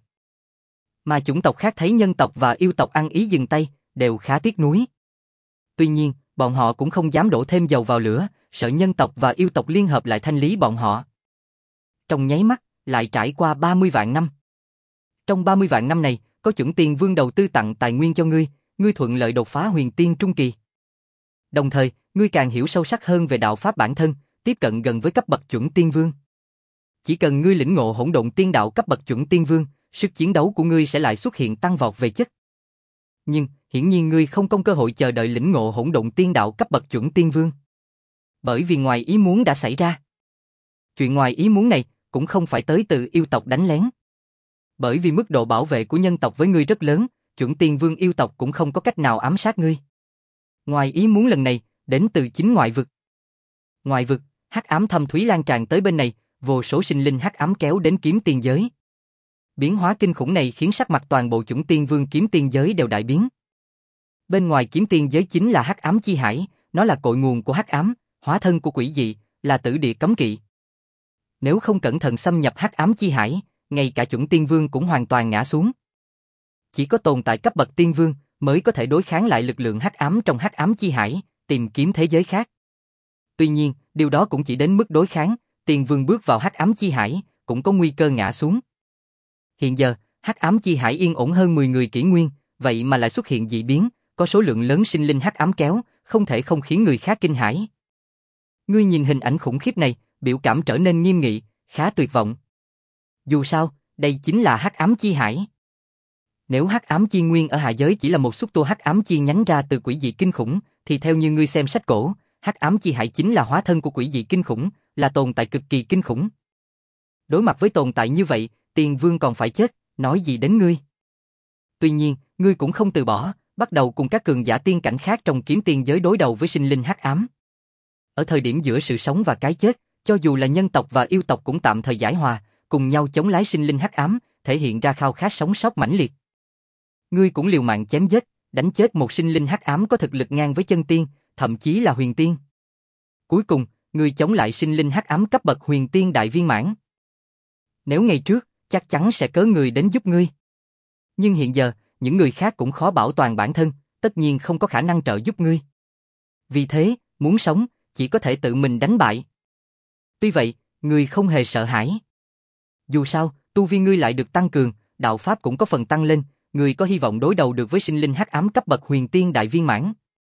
Mà chủng tộc khác thấy nhân tộc và yêu tộc ăn ý dừng tay, đều khá tiếc nuối. Tuy nhiên, bọn họ cũng không dám đổ thêm dầu vào lửa, sợ nhân tộc và yêu tộc liên hợp lại thanh lý bọn họ. Trong nháy mắt, lại trải qua ba mươi vạn năm. Trong ba mươi vạn năm này, có chuẩn tiên vương đầu tư tặng tài nguyên cho ngươi, ngươi thuận lợi đột phá huyền tiên trung kỳ. Đồng thời, ngươi càng hiểu sâu sắc hơn về đạo pháp bản thân, tiếp cận gần với cấp bậc chuẩn tiên vương. Chỉ cần ngươi lĩnh ngộ hỗn độn tiên đạo cấp bậc chuẩn tiên vương, sức chiến đấu của ngươi sẽ lại xuất hiện tăng vọt về chất. Nhưng, hiển nhiên ngươi không có cơ hội chờ đợi lĩnh ngộ hỗn độn tiên đạo cấp bậc chuẩn tiên vương. Bởi vì ngoài ý muốn đã xảy ra. Chuyện ngoài ý muốn này cũng không phải tới từ yêu tộc đánh lén. Bởi vì mức độ bảo vệ của nhân tộc với ngươi rất lớn, chuẩn tiên vương yêu tộc cũng không có cách nào ám sát ngươi. Ngoài ý muốn lần này, đến từ chính ngoại vực. Ngoại vực, hắc ám thâm thúy lan tràn tới bên này, vô số sinh linh hắc ám kéo đến kiếm tiên giới. Biến hóa kinh khủng này khiến sắc mặt toàn bộ chuẩn tiên vương kiếm tiên giới đều đại biến. Bên ngoài kiếm tiên giới chính là hắc ám chi hải, nó là cội nguồn của hắc ám, hóa thân của quỷ dị, là tử địa cấm kỵ. Nếu không cẩn thận xâm nhập hắc ám chi hải, ngay cả chuẩn tiên vương cũng hoàn toàn ngã xuống. Chỉ có tồn tại cấp bậc tiên vương mới có thể đối kháng lại lực lượng hắc ám trong hắc ám chi hải, tìm kiếm thế giới khác. Tuy nhiên, điều đó cũng chỉ đến mức đối kháng, tiên vương bước vào hắc ám chi hải, cũng có nguy cơ ngã xuống. Hiện giờ, hắc ám chi hải yên ổn hơn mười người kỷ nguyên, vậy mà lại xuất hiện dị biến, có số lượng lớn sinh linh hắc ám kéo, không thể không khiến người khác kinh hãi. Ngươi nhìn hình ảnh khủng khiếp này, biểu cảm trở nên nghiêm nghị, khá tuyệt vọng. Dù sao, đây chính là hắc ám chi hải. Nếu hắc ám chi nguyên ở hạ giới chỉ là một xúc tua hắc ám chi nhánh ra từ quỷ dị kinh khủng, thì theo như ngươi xem sách cổ, hắc ám chi hải chính là hóa thân của quỷ dị kinh khủng, là tồn tại cực kỳ kinh khủng. Đối mặt với tồn tại như vậy, tiên vương còn phải chết, nói gì đến ngươi. Tuy nhiên, ngươi cũng không từ bỏ, bắt đầu cùng các cường giả tiên cảnh khác trong kiếm tiên giới đối đầu với sinh linh hắc ám. ở thời điểm giữa sự sống và cái chết, cho dù là nhân tộc và yêu tộc cũng tạm thời giải hòa, cùng nhau chống lại sinh linh hắc ám, thể hiện ra khao khát sống sót mãnh liệt. Ngươi cũng liều mạng chém giết, đánh chết một sinh linh hắc ám có thực lực ngang với chân tiên, thậm chí là huyền tiên. Cuối cùng, ngươi chống lại sinh linh hắc ám cấp bậc huyền tiên đại viên mãn. Nếu ngày trước, chắc chắn sẽ có người đến giúp ngươi. Nhưng hiện giờ, những người khác cũng khó bảo toàn bản thân, tất nhiên không có khả năng trợ giúp ngươi. Vì thế, muốn sống, chỉ có thể tự mình đánh bại. Tuy vậy, ngươi không hề sợ hãi. Dù sao, tu vi ngươi lại được tăng cường, đạo pháp cũng có phần tăng lên, ngươi có hy vọng đối đầu được với sinh linh hắc ám cấp bậc huyền tiên đại viên mãn.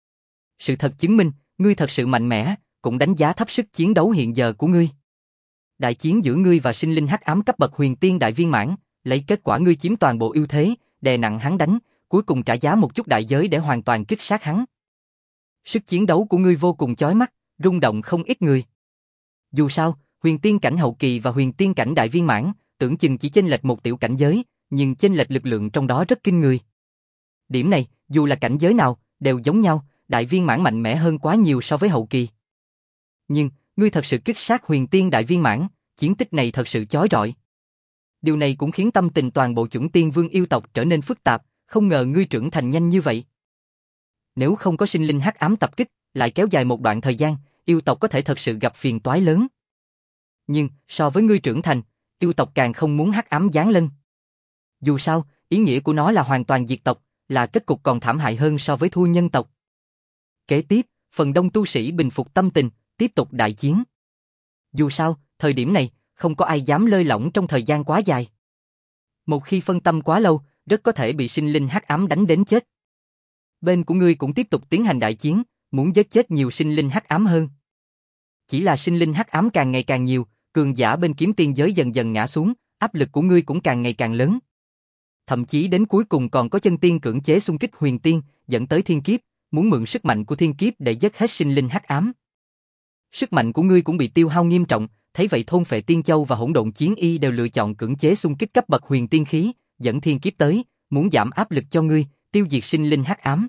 Sự thật chứng minh, ngươi thật sự mạnh mẽ, cũng đánh giá thấp sức chiến đấu hiện giờ của ngươi. Đại chiến giữa ngươi và sinh linh hắc ám cấp bậc huyền tiên đại viên mãn, lấy kết quả ngươi chiếm toàn bộ ưu thế, đè nặng hắn đánh, cuối cùng trả giá một chút đại giới để hoàn toàn kích sát hắn. Sức chiến đấu của ngươi vô cùng chói mắt, rung động không ít người. Dù sao, huyền tiên cảnh hậu kỳ và huyền tiên cảnh đại viên mãn, tưởng chừng chỉ chênh lệch một tiểu cảnh giới, nhưng chênh lệch lực lượng trong đó rất kinh người. Điểm này, dù là cảnh giới nào, đều giống nhau, đại viên mãn mạnh mẽ hơn quá nhiều so với hậu kỳ. Nhưng, ngươi thật sự kích sát huyền tiên đại viên mãn, chiến tích này thật sự chói rọi. Điều này cũng khiến tâm tình toàn bộ chuẩn tiên vương yêu tộc trở nên phức tạp, không ngờ ngươi trưởng thành nhanh như vậy. Nếu không có sinh linh hắc ám tập kích, lại kéo dài một đoạn thời gian, yêu tộc có thể thật sự gặp phiền toái lớn. Nhưng, so với ngươi trưởng thành, yêu tộc càng không muốn hắc ám giáng lâm. Dù sao, ý nghĩa của nó là hoàn toàn diệt tộc, là kết cục còn thảm hại hơn so với thua nhân tộc. Kế tiếp, phần đông tu sĩ bình phục tâm tình, tiếp tục đại chiến. Dù sao, thời điểm này, không có ai dám lơi lỏng trong thời gian quá dài. Một khi phân tâm quá lâu, rất có thể bị sinh linh hắc ám đánh đến chết. Bên của ngươi cũng tiếp tục tiến hành đại chiến, muốn giết chết nhiều sinh linh hắc ám hơn. Chỉ là sinh linh hắc ám càng ngày càng nhiều, cường giả bên kiếm tiên giới dần dần ngã xuống, áp lực của ngươi cũng càng ngày càng lớn. Thậm chí đến cuối cùng còn có chân tiên cưỡng chế xung kích huyền tiên, dẫn tới thiên kiếp, muốn mượn sức mạnh của thiên kiếp để giết hết sinh linh hắc ám. Sức mạnh của ngươi cũng bị tiêu hao nghiêm trọng, thấy vậy thôn phệ tiên châu và hỗn độn chiến y đều lựa chọn cưỡng chế xung kích cấp bậc huyền tiên khí, dẫn thiên kiếp tới, muốn giảm áp lực cho ngươi, tiêu diệt sinh linh hắc ám.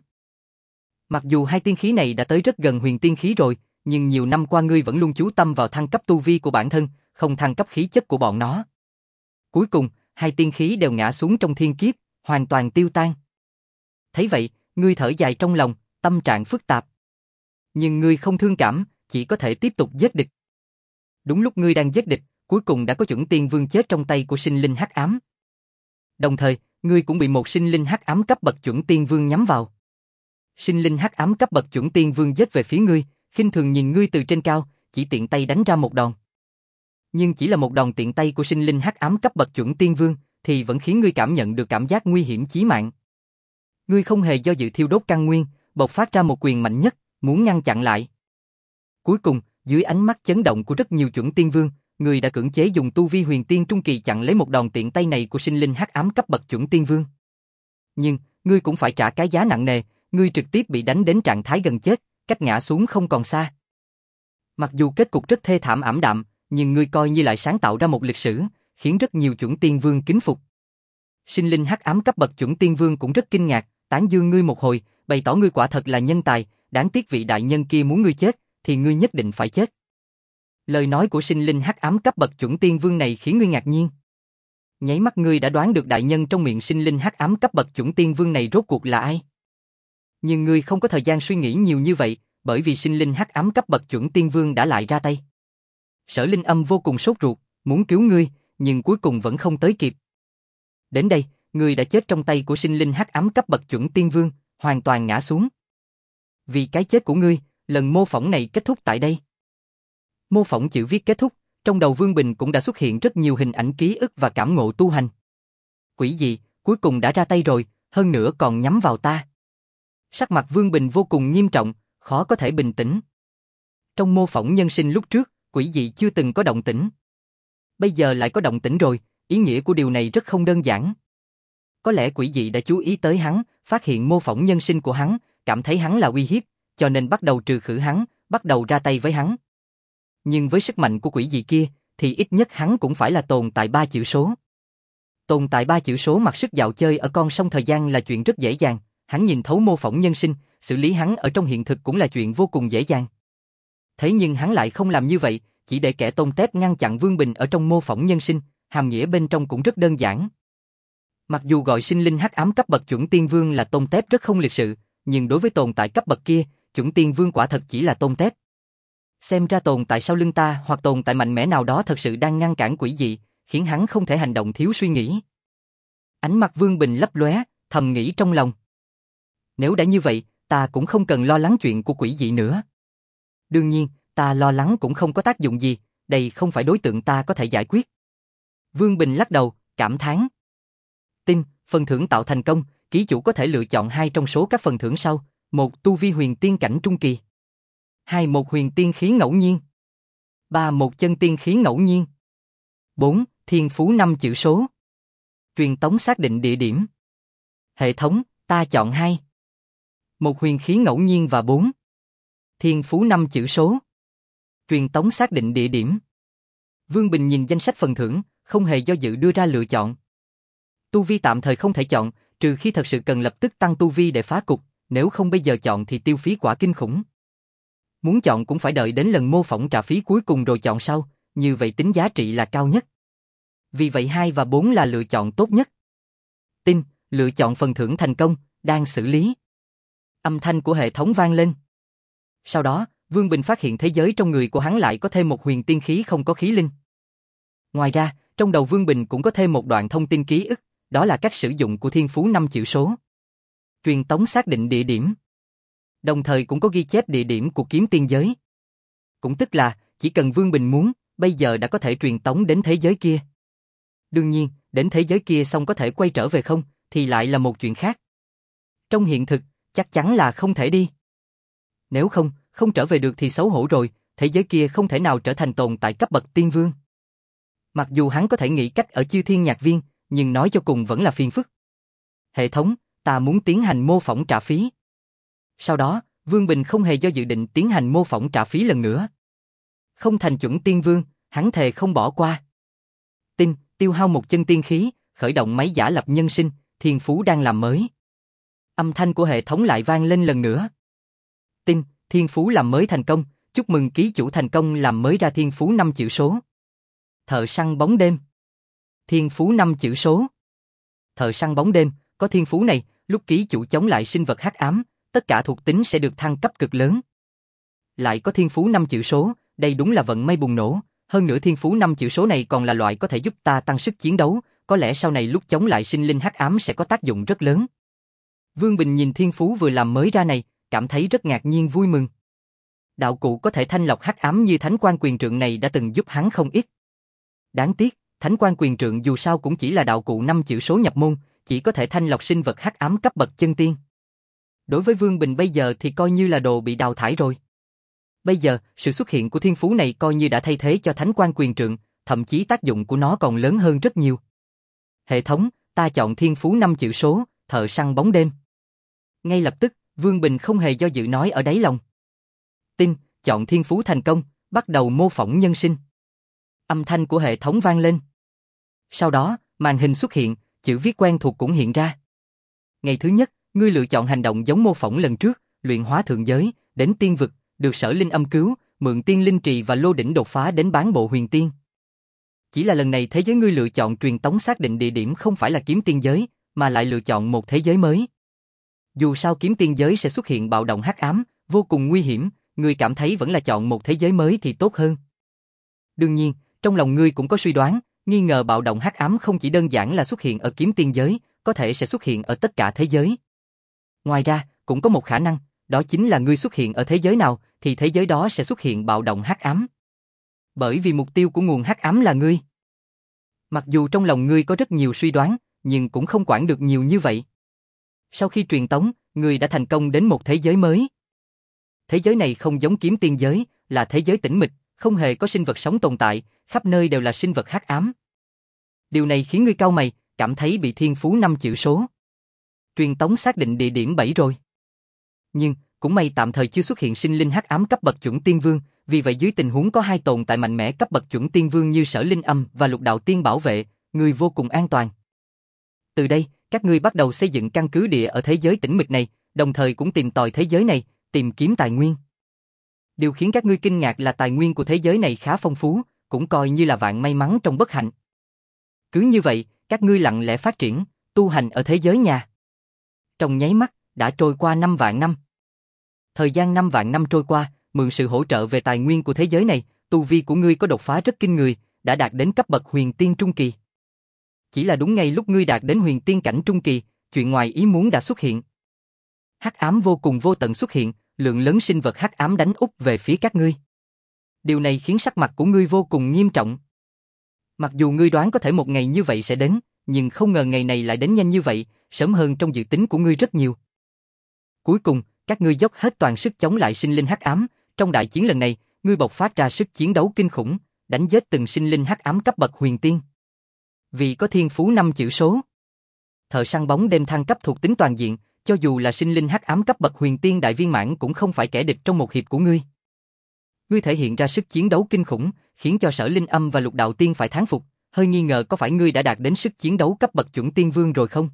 Mặc dù hai tiên khí này đã tới rất gần huyền tiên khí rồi, nhưng nhiều năm qua ngươi vẫn luôn chú tâm vào thăng cấp tu vi của bản thân, không thăng cấp khí chất của bọn nó. Cuối cùng, hai tiên khí đều ngã xuống trong thiên kiếp, hoàn toàn tiêu tan. Thấy vậy, ngươi thở dài trong lòng, tâm trạng phức tạp. Nhưng ngươi không thương cảm, chỉ có thể tiếp tục giết địch. Đúng lúc ngươi đang giết địch, cuối cùng đã có chuẩn tiên vương chết trong tay của sinh linh hắc ám. Đồng thời, ngươi cũng bị một sinh linh hắc ám cấp bậc chuẩn tiên vương nhắm vào. Sinh linh hắc ám cấp bậc chuẩn tiên vương giết về phía ngươi, khinh thường nhìn ngươi từ trên cao, chỉ tiện tay đánh ra một đòn. Nhưng chỉ là một đòn tiện tay của sinh linh hắc ám cấp bậc chuẩn tiên vương, thì vẫn khiến ngươi cảm nhận được cảm giác nguy hiểm chí mạng. Ngươi không hề do dự thiêu đốt căn nguyên, bộc phát ra một quyền mạnh nhất, muốn ngăn chặn lại. Cuối cùng, dưới ánh mắt chấn động của rất nhiều chuẩn tiên vương, ngươi đã cưỡng chế dùng tu vi huyền tiên trung kỳ chặn lấy một đòn tiện tay này của sinh linh hắc ám cấp bậc chuẩn tiên vương. Nhưng, ngươi cũng phải trả cái giá nặng nề, ngươi trực tiếp bị đánh đến trạng thái gần chết, cách ngã xuống không còn xa. Mặc dù kết cục rất thê thảm ảm đạm, nhưng ngươi coi như lại sáng tạo ra một lịch sử, khiến rất nhiều chuẩn tiên vương kính phục. Sinh linh hắc ám cấp bậc chuẩn tiên vương cũng rất kinh ngạc, tán dương ngươi một hồi, bày tỏ ngươi quả thật là nhân tài, đáng tiếc vị đại nhân kia muốn ngươi chết, thì ngươi nhất định phải chết. Lời nói của sinh linh hắc ám cấp bậc chuẩn tiên vương này khiến ngươi ngạc nhiên. Nháy mắt ngươi đã đoán được đại nhân trong miệng sinh linh hắc ám cấp bậc chuẩn tiên vương này rốt cuộc là ai. Nhưng ngươi không có thời gian suy nghĩ nhiều như vậy, bởi vì sinh linh hắc ám cấp bậc chuẩn tiên vương đã lại ra tay. Sở Linh Âm vô cùng sốt ruột, muốn cứu ngươi, nhưng cuối cùng vẫn không tới kịp. Đến đây, ngươi đã chết trong tay của sinh linh hắc ám cấp bậc chuẩn tiên vương, hoàn toàn ngã xuống. Vì cái chết của ngươi, lần mô phỏng này kết thúc tại đây. Mô phỏng chữ viết kết thúc, trong đầu Vương Bình cũng đã xuất hiện rất nhiều hình ảnh ký ức và cảm ngộ tu hành. Quỷ dị, cuối cùng đã ra tay rồi, hơn nữa còn nhắm vào ta. Sắc mặt Vương Bình vô cùng nghiêm trọng, khó có thể bình tĩnh. Trong mô phỏng nhân sinh lúc trước, quỷ dị chưa từng có động tĩnh. Bây giờ lại có động tĩnh rồi, ý nghĩa của điều này rất không đơn giản. Có lẽ quỷ dị đã chú ý tới hắn, phát hiện mô phỏng nhân sinh của hắn, cảm thấy hắn là uy hiếp, cho nên bắt đầu trừ khử hắn, bắt đầu ra tay với hắn. Nhưng với sức mạnh của quỷ dị kia, thì ít nhất hắn cũng phải là tồn tại ba chữ số. Tồn tại ba chữ số mặc sức dạo chơi ở con sông thời gian là chuyện rất dễ dàng, hắn nhìn thấu mô phỏng nhân sinh, xử lý hắn ở trong hiện thực cũng là chuyện vô cùng dễ dàng. Thế nhưng hắn lại không làm như vậy, chỉ để kẻ Tôn Tép ngăn chặn Vương Bình ở trong mô phỏng nhân sinh, hàm nghĩa bên trong cũng rất đơn giản. Mặc dù gọi sinh linh hắc ám cấp bậc chuẩn tiên vương là Tôn Tép rất không lịch sự, nhưng đối với tồn tại cấp bậc kia, chuẩn tiên vương quả thật chỉ là Tôn Tép. Xem ra tồn tại sau lưng ta hoặc tồn tại mạnh mẽ nào đó thật sự đang ngăn cản quỷ dị, khiến hắn không thể hành động thiếu suy nghĩ. Ánh mắt Vương Bình lấp lóe, thầm nghĩ trong lòng. Nếu đã như vậy, ta cũng không cần lo lắng chuyện của quỷ dị nữa. Đương nhiên, ta lo lắng cũng không có tác dụng gì, đây không phải đối tượng ta có thể giải quyết. Vương Bình lắc đầu, cảm thán. Tin, phần thưởng tạo thành công, ký chủ có thể lựa chọn hai trong số các phần thưởng sau, một tu vi huyền tiên cảnh trung kỳ, hai một huyền tiên khí ngẫu nhiên, ba một chân tiên khí ngẫu nhiên, bốn thiên phú năm chữ số. Truyền tống xác định địa điểm. Hệ thống, ta chọn hai. Một huyền khí ngẫu nhiên và bốn thiên phú năm chữ số. Truyền tống xác định địa điểm. Vương Bình nhìn danh sách phần thưởng, không hề do dự đưa ra lựa chọn. Tu vi tạm thời không thể chọn, trừ khi thật sự cần lập tức tăng tu vi để phá cục, nếu không bây giờ chọn thì tiêu phí quả kinh khủng. Muốn chọn cũng phải đợi đến lần mô phỏng trả phí cuối cùng rồi chọn sau, như vậy tính giá trị là cao nhất. Vì vậy hai và bốn là lựa chọn tốt nhất. Tin, lựa chọn phần thưởng thành công, đang xử lý. Âm thanh của hệ thống vang lên. Sau đó, Vương Bình phát hiện thế giới trong người của hắn lại có thêm một huyền tiên khí không có khí linh. Ngoài ra, trong đầu Vương Bình cũng có thêm một đoạn thông tin ký ức, đó là cách sử dụng của thiên phú năm chữ số. Truyền tống xác định địa điểm. Đồng thời cũng có ghi chép địa điểm của kiếm tiên giới. Cũng tức là, chỉ cần Vương Bình muốn, bây giờ đã có thể truyền tống đến thế giới kia. Đương nhiên, đến thế giới kia xong có thể quay trở về không, thì lại là một chuyện khác. Trong hiện thực, chắc chắn là không thể đi. Nếu không, không trở về được thì xấu hổ rồi, thế giới kia không thể nào trở thành tồn tại cấp bậc tiên vương. Mặc dù hắn có thể nghĩ cách ở Chư Thiên Nhạc Viên, nhưng nói cho cùng vẫn là phiền phức. Hệ thống, ta muốn tiến hành mô phỏng trả phí. Sau đó, Vương Bình không hề do dự định tiến hành mô phỏng trả phí lần nữa. Không thành chuẩn tiên vương, hắn thề không bỏ qua. Tin, tiêu hao một chân tiên khí, khởi động máy giả lập nhân sinh, thiên phú đang làm mới. Âm thanh của hệ thống lại vang lên lần nữa. Tin, thiên phú làm mới thành công, chúc mừng ký chủ thành công làm mới ra thiên phú năm chữ số. Thợ săn bóng đêm. Thiên phú năm chữ số. Thợ săn bóng đêm, có thiên phú này, lúc ký chủ chống lại sinh vật hắc ám, tất cả thuộc tính sẽ được thăng cấp cực lớn. Lại có thiên phú năm chữ số, đây đúng là vận may bùng nổ, hơn nữa thiên phú năm chữ số này còn là loại có thể giúp ta tăng sức chiến đấu, có lẽ sau này lúc chống lại sinh linh hắc ám sẽ có tác dụng rất lớn. Vương Bình nhìn thiên phú vừa làm mới ra này, cảm thấy rất ngạc nhiên vui mừng. Đạo cụ có thể thanh lọc hắc ám như Thánh Quan Quyền Trượng này đã từng giúp hắn không ít. Đáng tiếc, Thánh Quan Quyền Trượng dù sao cũng chỉ là đạo cụ năm chữ số nhập môn, chỉ có thể thanh lọc sinh vật hắc ám cấp bậc chân tiên. Đối với Vương Bình bây giờ thì coi như là đồ bị đào thải rồi. Bây giờ, sự xuất hiện của thiên phú này coi như đã thay thế cho Thánh Quan Quyền Trượng, thậm chí tác dụng của nó còn lớn hơn rất nhiều. Hệ thống, ta chọn thiên phú năm chữ số, thợ săn bóng đêm. Ngay lập tức, Vương Bình không hề do dự nói ở đáy lòng. Tin, chọn thiên phú thành công, bắt đầu mô phỏng nhân sinh. Âm thanh của hệ thống vang lên. Sau đó, màn hình xuất hiện, chữ viết quen thuộc cũng hiện ra. Ngày thứ nhất, ngươi lựa chọn hành động giống mô phỏng lần trước, luyện hóa thượng giới, đến tiên vực, được Sở Linh Âm cứu, mượn tiên linh trì và lô đỉnh đột phá đến bán bộ huyền tiên. Chỉ là lần này thế giới ngươi lựa chọn truyền tống xác định địa điểm không phải là kiếm tiên giới, mà lại lựa chọn một thế giới mới. Dù sao kiếm tiên giới sẽ xuất hiện bạo động hắc ám, vô cùng nguy hiểm, ngươi cảm thấy vẫn là chọn một thế giới mới thì tốt hơn. Đương nhiên, trong lòng ngươi cũng có suy đoán, nghi ngờ bạo động hắc ám không chỉ đơn giản là xuất hiện ở kiếm tiên giới, có thể sẽ xuất hiện ở tất cả thế giới. Ngoài ra, cũng có một khả năng, đó chính là ngươi xuất hiện ở thế giới nào, thì thế giới đó sẽ xuất hiện bạo động hắc ám. Bởi vì mục tiêu của nguồn hắc ám là ngươi. Mặc dù trong lòng ngươi có rất nhiều suy đoán, nhưng cũng không quản được nhiều như vậy. Sau khi truyền tống, ngươi đã thành công đến một thế giới mới. Thế giới này không giống kiếm tiên giới, là thế giới tĩnh mịch, không hề có sinh vật sống tồn tại, khắp nơi đều là sinh vật hắc ám. Điều này khiến ngươi cau mày, cảm thấy bị thiên phú năm chữ số. Truyền tống xác định địa điểm bảy rồi. Nhưng, cũng may tạm thời chưa xuất hiện sinh linh hắc ám cấp bậc chuẩn tiên vương, vì vậy dưới tình huống có hai tồn tại mạnh mẽ cấp bậc chuẩn tiên vương như Sở Linh Âm và Lục Đạo Tiên bảo vệ, ngươi vô cùng an toàn. Từ đây, các ngươi bắt đầu xây dựng căn cứ địa ở thế giới tĩnh mịch này, đồng thời cũng tìm tòi thế giới này, tìm kiếm tài nguyên. Điều khiến các ngươi kinh ngạc là tài nguyên của thế giới này khá phong phú, cũng coi như là vạn may mắn trong bất hạnh. Cứ như vậy, các ngươi lặng lẽ phát triển, tu hành ở thế giới nhà. Trong nháy mắt, đã trôi qua năm vạn năm. Thời gian năm vạn năm trôi qua, mượn sự hỗ trợ về tài nguyên của thế giới này, tu vi của ngươi có đột phá rất kinh người, đã đạt đến cấp bậc huyền tiên trung kỳ. Chỉ là đúng ngay lúc ngươi đạt đến huyền tiên cảnh trung kỳ, chuyện ngoài ý muốn đã xuất hiện. Hắc ám vô cùng vô tận xuất hiện, lượng lớn sinh vật hắc ám đánh úp về phía các ngươi. Điều này khiến sắc mặt của ngươi vô cùng nghiêm trọng. Mặc dù ngươi đoán có thể một ngày như vậy sẽ đến, nhưng không ngờ ngày này lại đến nhanh như vậy, sớm hơn trong dự tính của ngươi rất nhiều. Cuối cùng, các ngươi dốc hết toàn sức chống lại sinh linh hắc ám, trong đại chiến lần này, ngươi bộc phát ra sức chiến đấu kinh khủng, đánh giết từng sinh linh hắc ám cấp bậc huyền tiên. Vì có thiên phú năm chữ số, thợ săn bóng đêm thăng cấp thuộc tính toàn diện, cho dù là sinh linh hắc ám cấp bậc huyền tiên đại viên mãn cũng không phải kẻ địch trong một hiệp của ngươi. Ngươi thể hiện ra sức chiến đấu kinh khủng, khiến cho Sở Linh Âm và Lục Đạo Tiên phải thán phục, hơi nghi ngờ có phải ngươi đã đạt đến sức chiến đấu cấp bậc chuẩn tiên vương rồi không?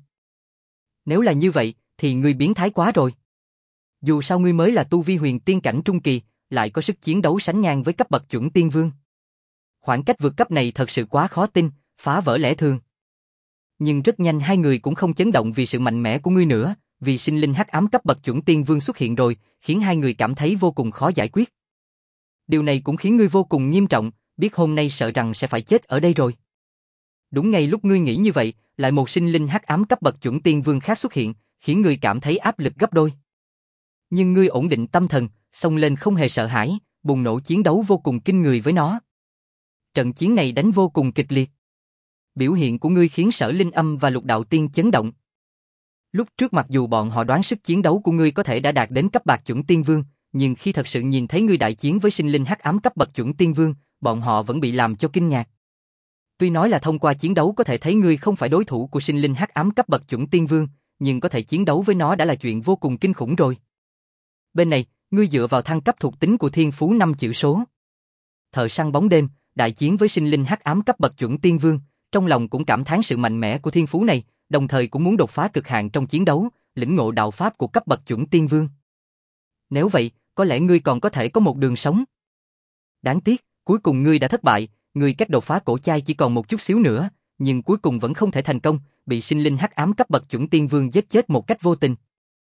Nếu là như vậy, thì ngươi biến thái quá rồi. Dù sao ngươi mới là tu vi huyền tiên cảnh trung kỳ, lại có sức chiến đấu sánh ngang với cấp bậc chuẩn tiên vương. Khoảng cách vượt cấp này thật sự quá khó tin, phá vỡ lẽ thường. Nhưng rất nhanh hai người cũng không chấn động vì sự mạnh mẽ của ngươi nữa, vì sinh linh hắc ám cấp bậc chuẩn tiên vương xuất hiện rồi, khiến hai người cảm thấy vô cùng khó giải quyết. Điều này cũng khiến ngươi vô cùng nghiêm trọng, biết hôm nay sợ rằng sẽ phải chết ở đây rồi. Đúng ngay lúc ngươi nghĩ như vậy, lại một sinh linh hắc ám cấp bậc chuẩn tiên vương khác xuất hiện, khiến ngươi cảm thấy áp lực gấp đôi. Nhưng ngươi ổn định tâm thần, xông lên không hề sợ hãi, bùng nổ chiến đấu vô cùng kinh người với nó. Trận chiến này đánh vô cùng kịch liệt. Biểu hiện của ngươi khiến Sở Linh Âm và Lục Đạo Tiên chấn động. Lúc trước mặc dù bọn họ đoán sức chiến đấu của ngươi có thể đã đạt đến cấp bạc chuẩn tiên vương, nhưng khi thật sự nhìn thấy ngươi đại chiến với sinh linh hắc ám cấp bậc chuẩn tiên vương, bọn họ vẫn bị làm cho kinh ngạc. Tuy nói là thông qua chiến đấu có thể thấy ngươi không phải đối thủ của sinh linh hắc ám cấp bậc chuẩn tiên vương, nhưng có thể chiến đấu với nó đã là chuyện vô cùng kinh khủng rồi. Bên này, ngươi dựa vào thăng cấp thuộc tính của thiên phú năm chữ số. Thợ săn bóng đêm, đại chiến với sinh linh hắc ám cấp bậc chuẩn tiên vương, trong lòng cũng cảm thán sự mạnh mẽ của thiên phú này, đồng thời cũng muốn đột phá cực hạn trong chiến đấu, lĩnh ngộ đạo pháp của cấp bậc chuẩn tiên vương. Nếu vậy, có lẽ ngươi còn có thể có một đường sống. Đáng tiếc, cuối cùng ngươi đã thất bại, ngươi cách đột phá cổ chai chỉ còn một chút xíu nữa, nhưng cuối cùng vẫn không thể thành công, bị sinh linh hắc ám cấp bậc chuẩn tiên vương giết chết một cách vô tình.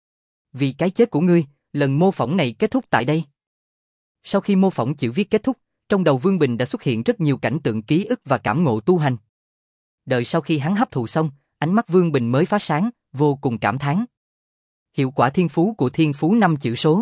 Vì cái chết của ngươi, lần mô phỏng này kết thúc tại đây. Sau khi mô phỏng chữ viết kết thúc, trong đầu Vương Bình đã xuất hiện rất nhiều cảnh tượng ký ức và cảm ngộ tu hành. Đợi sau khi hắn hấp thụ xong, ánh mắt Vương Bình mới phát sáng, vô cùng cảm thán. Hiệu quả thiên phú của thiên phú năm chữ số.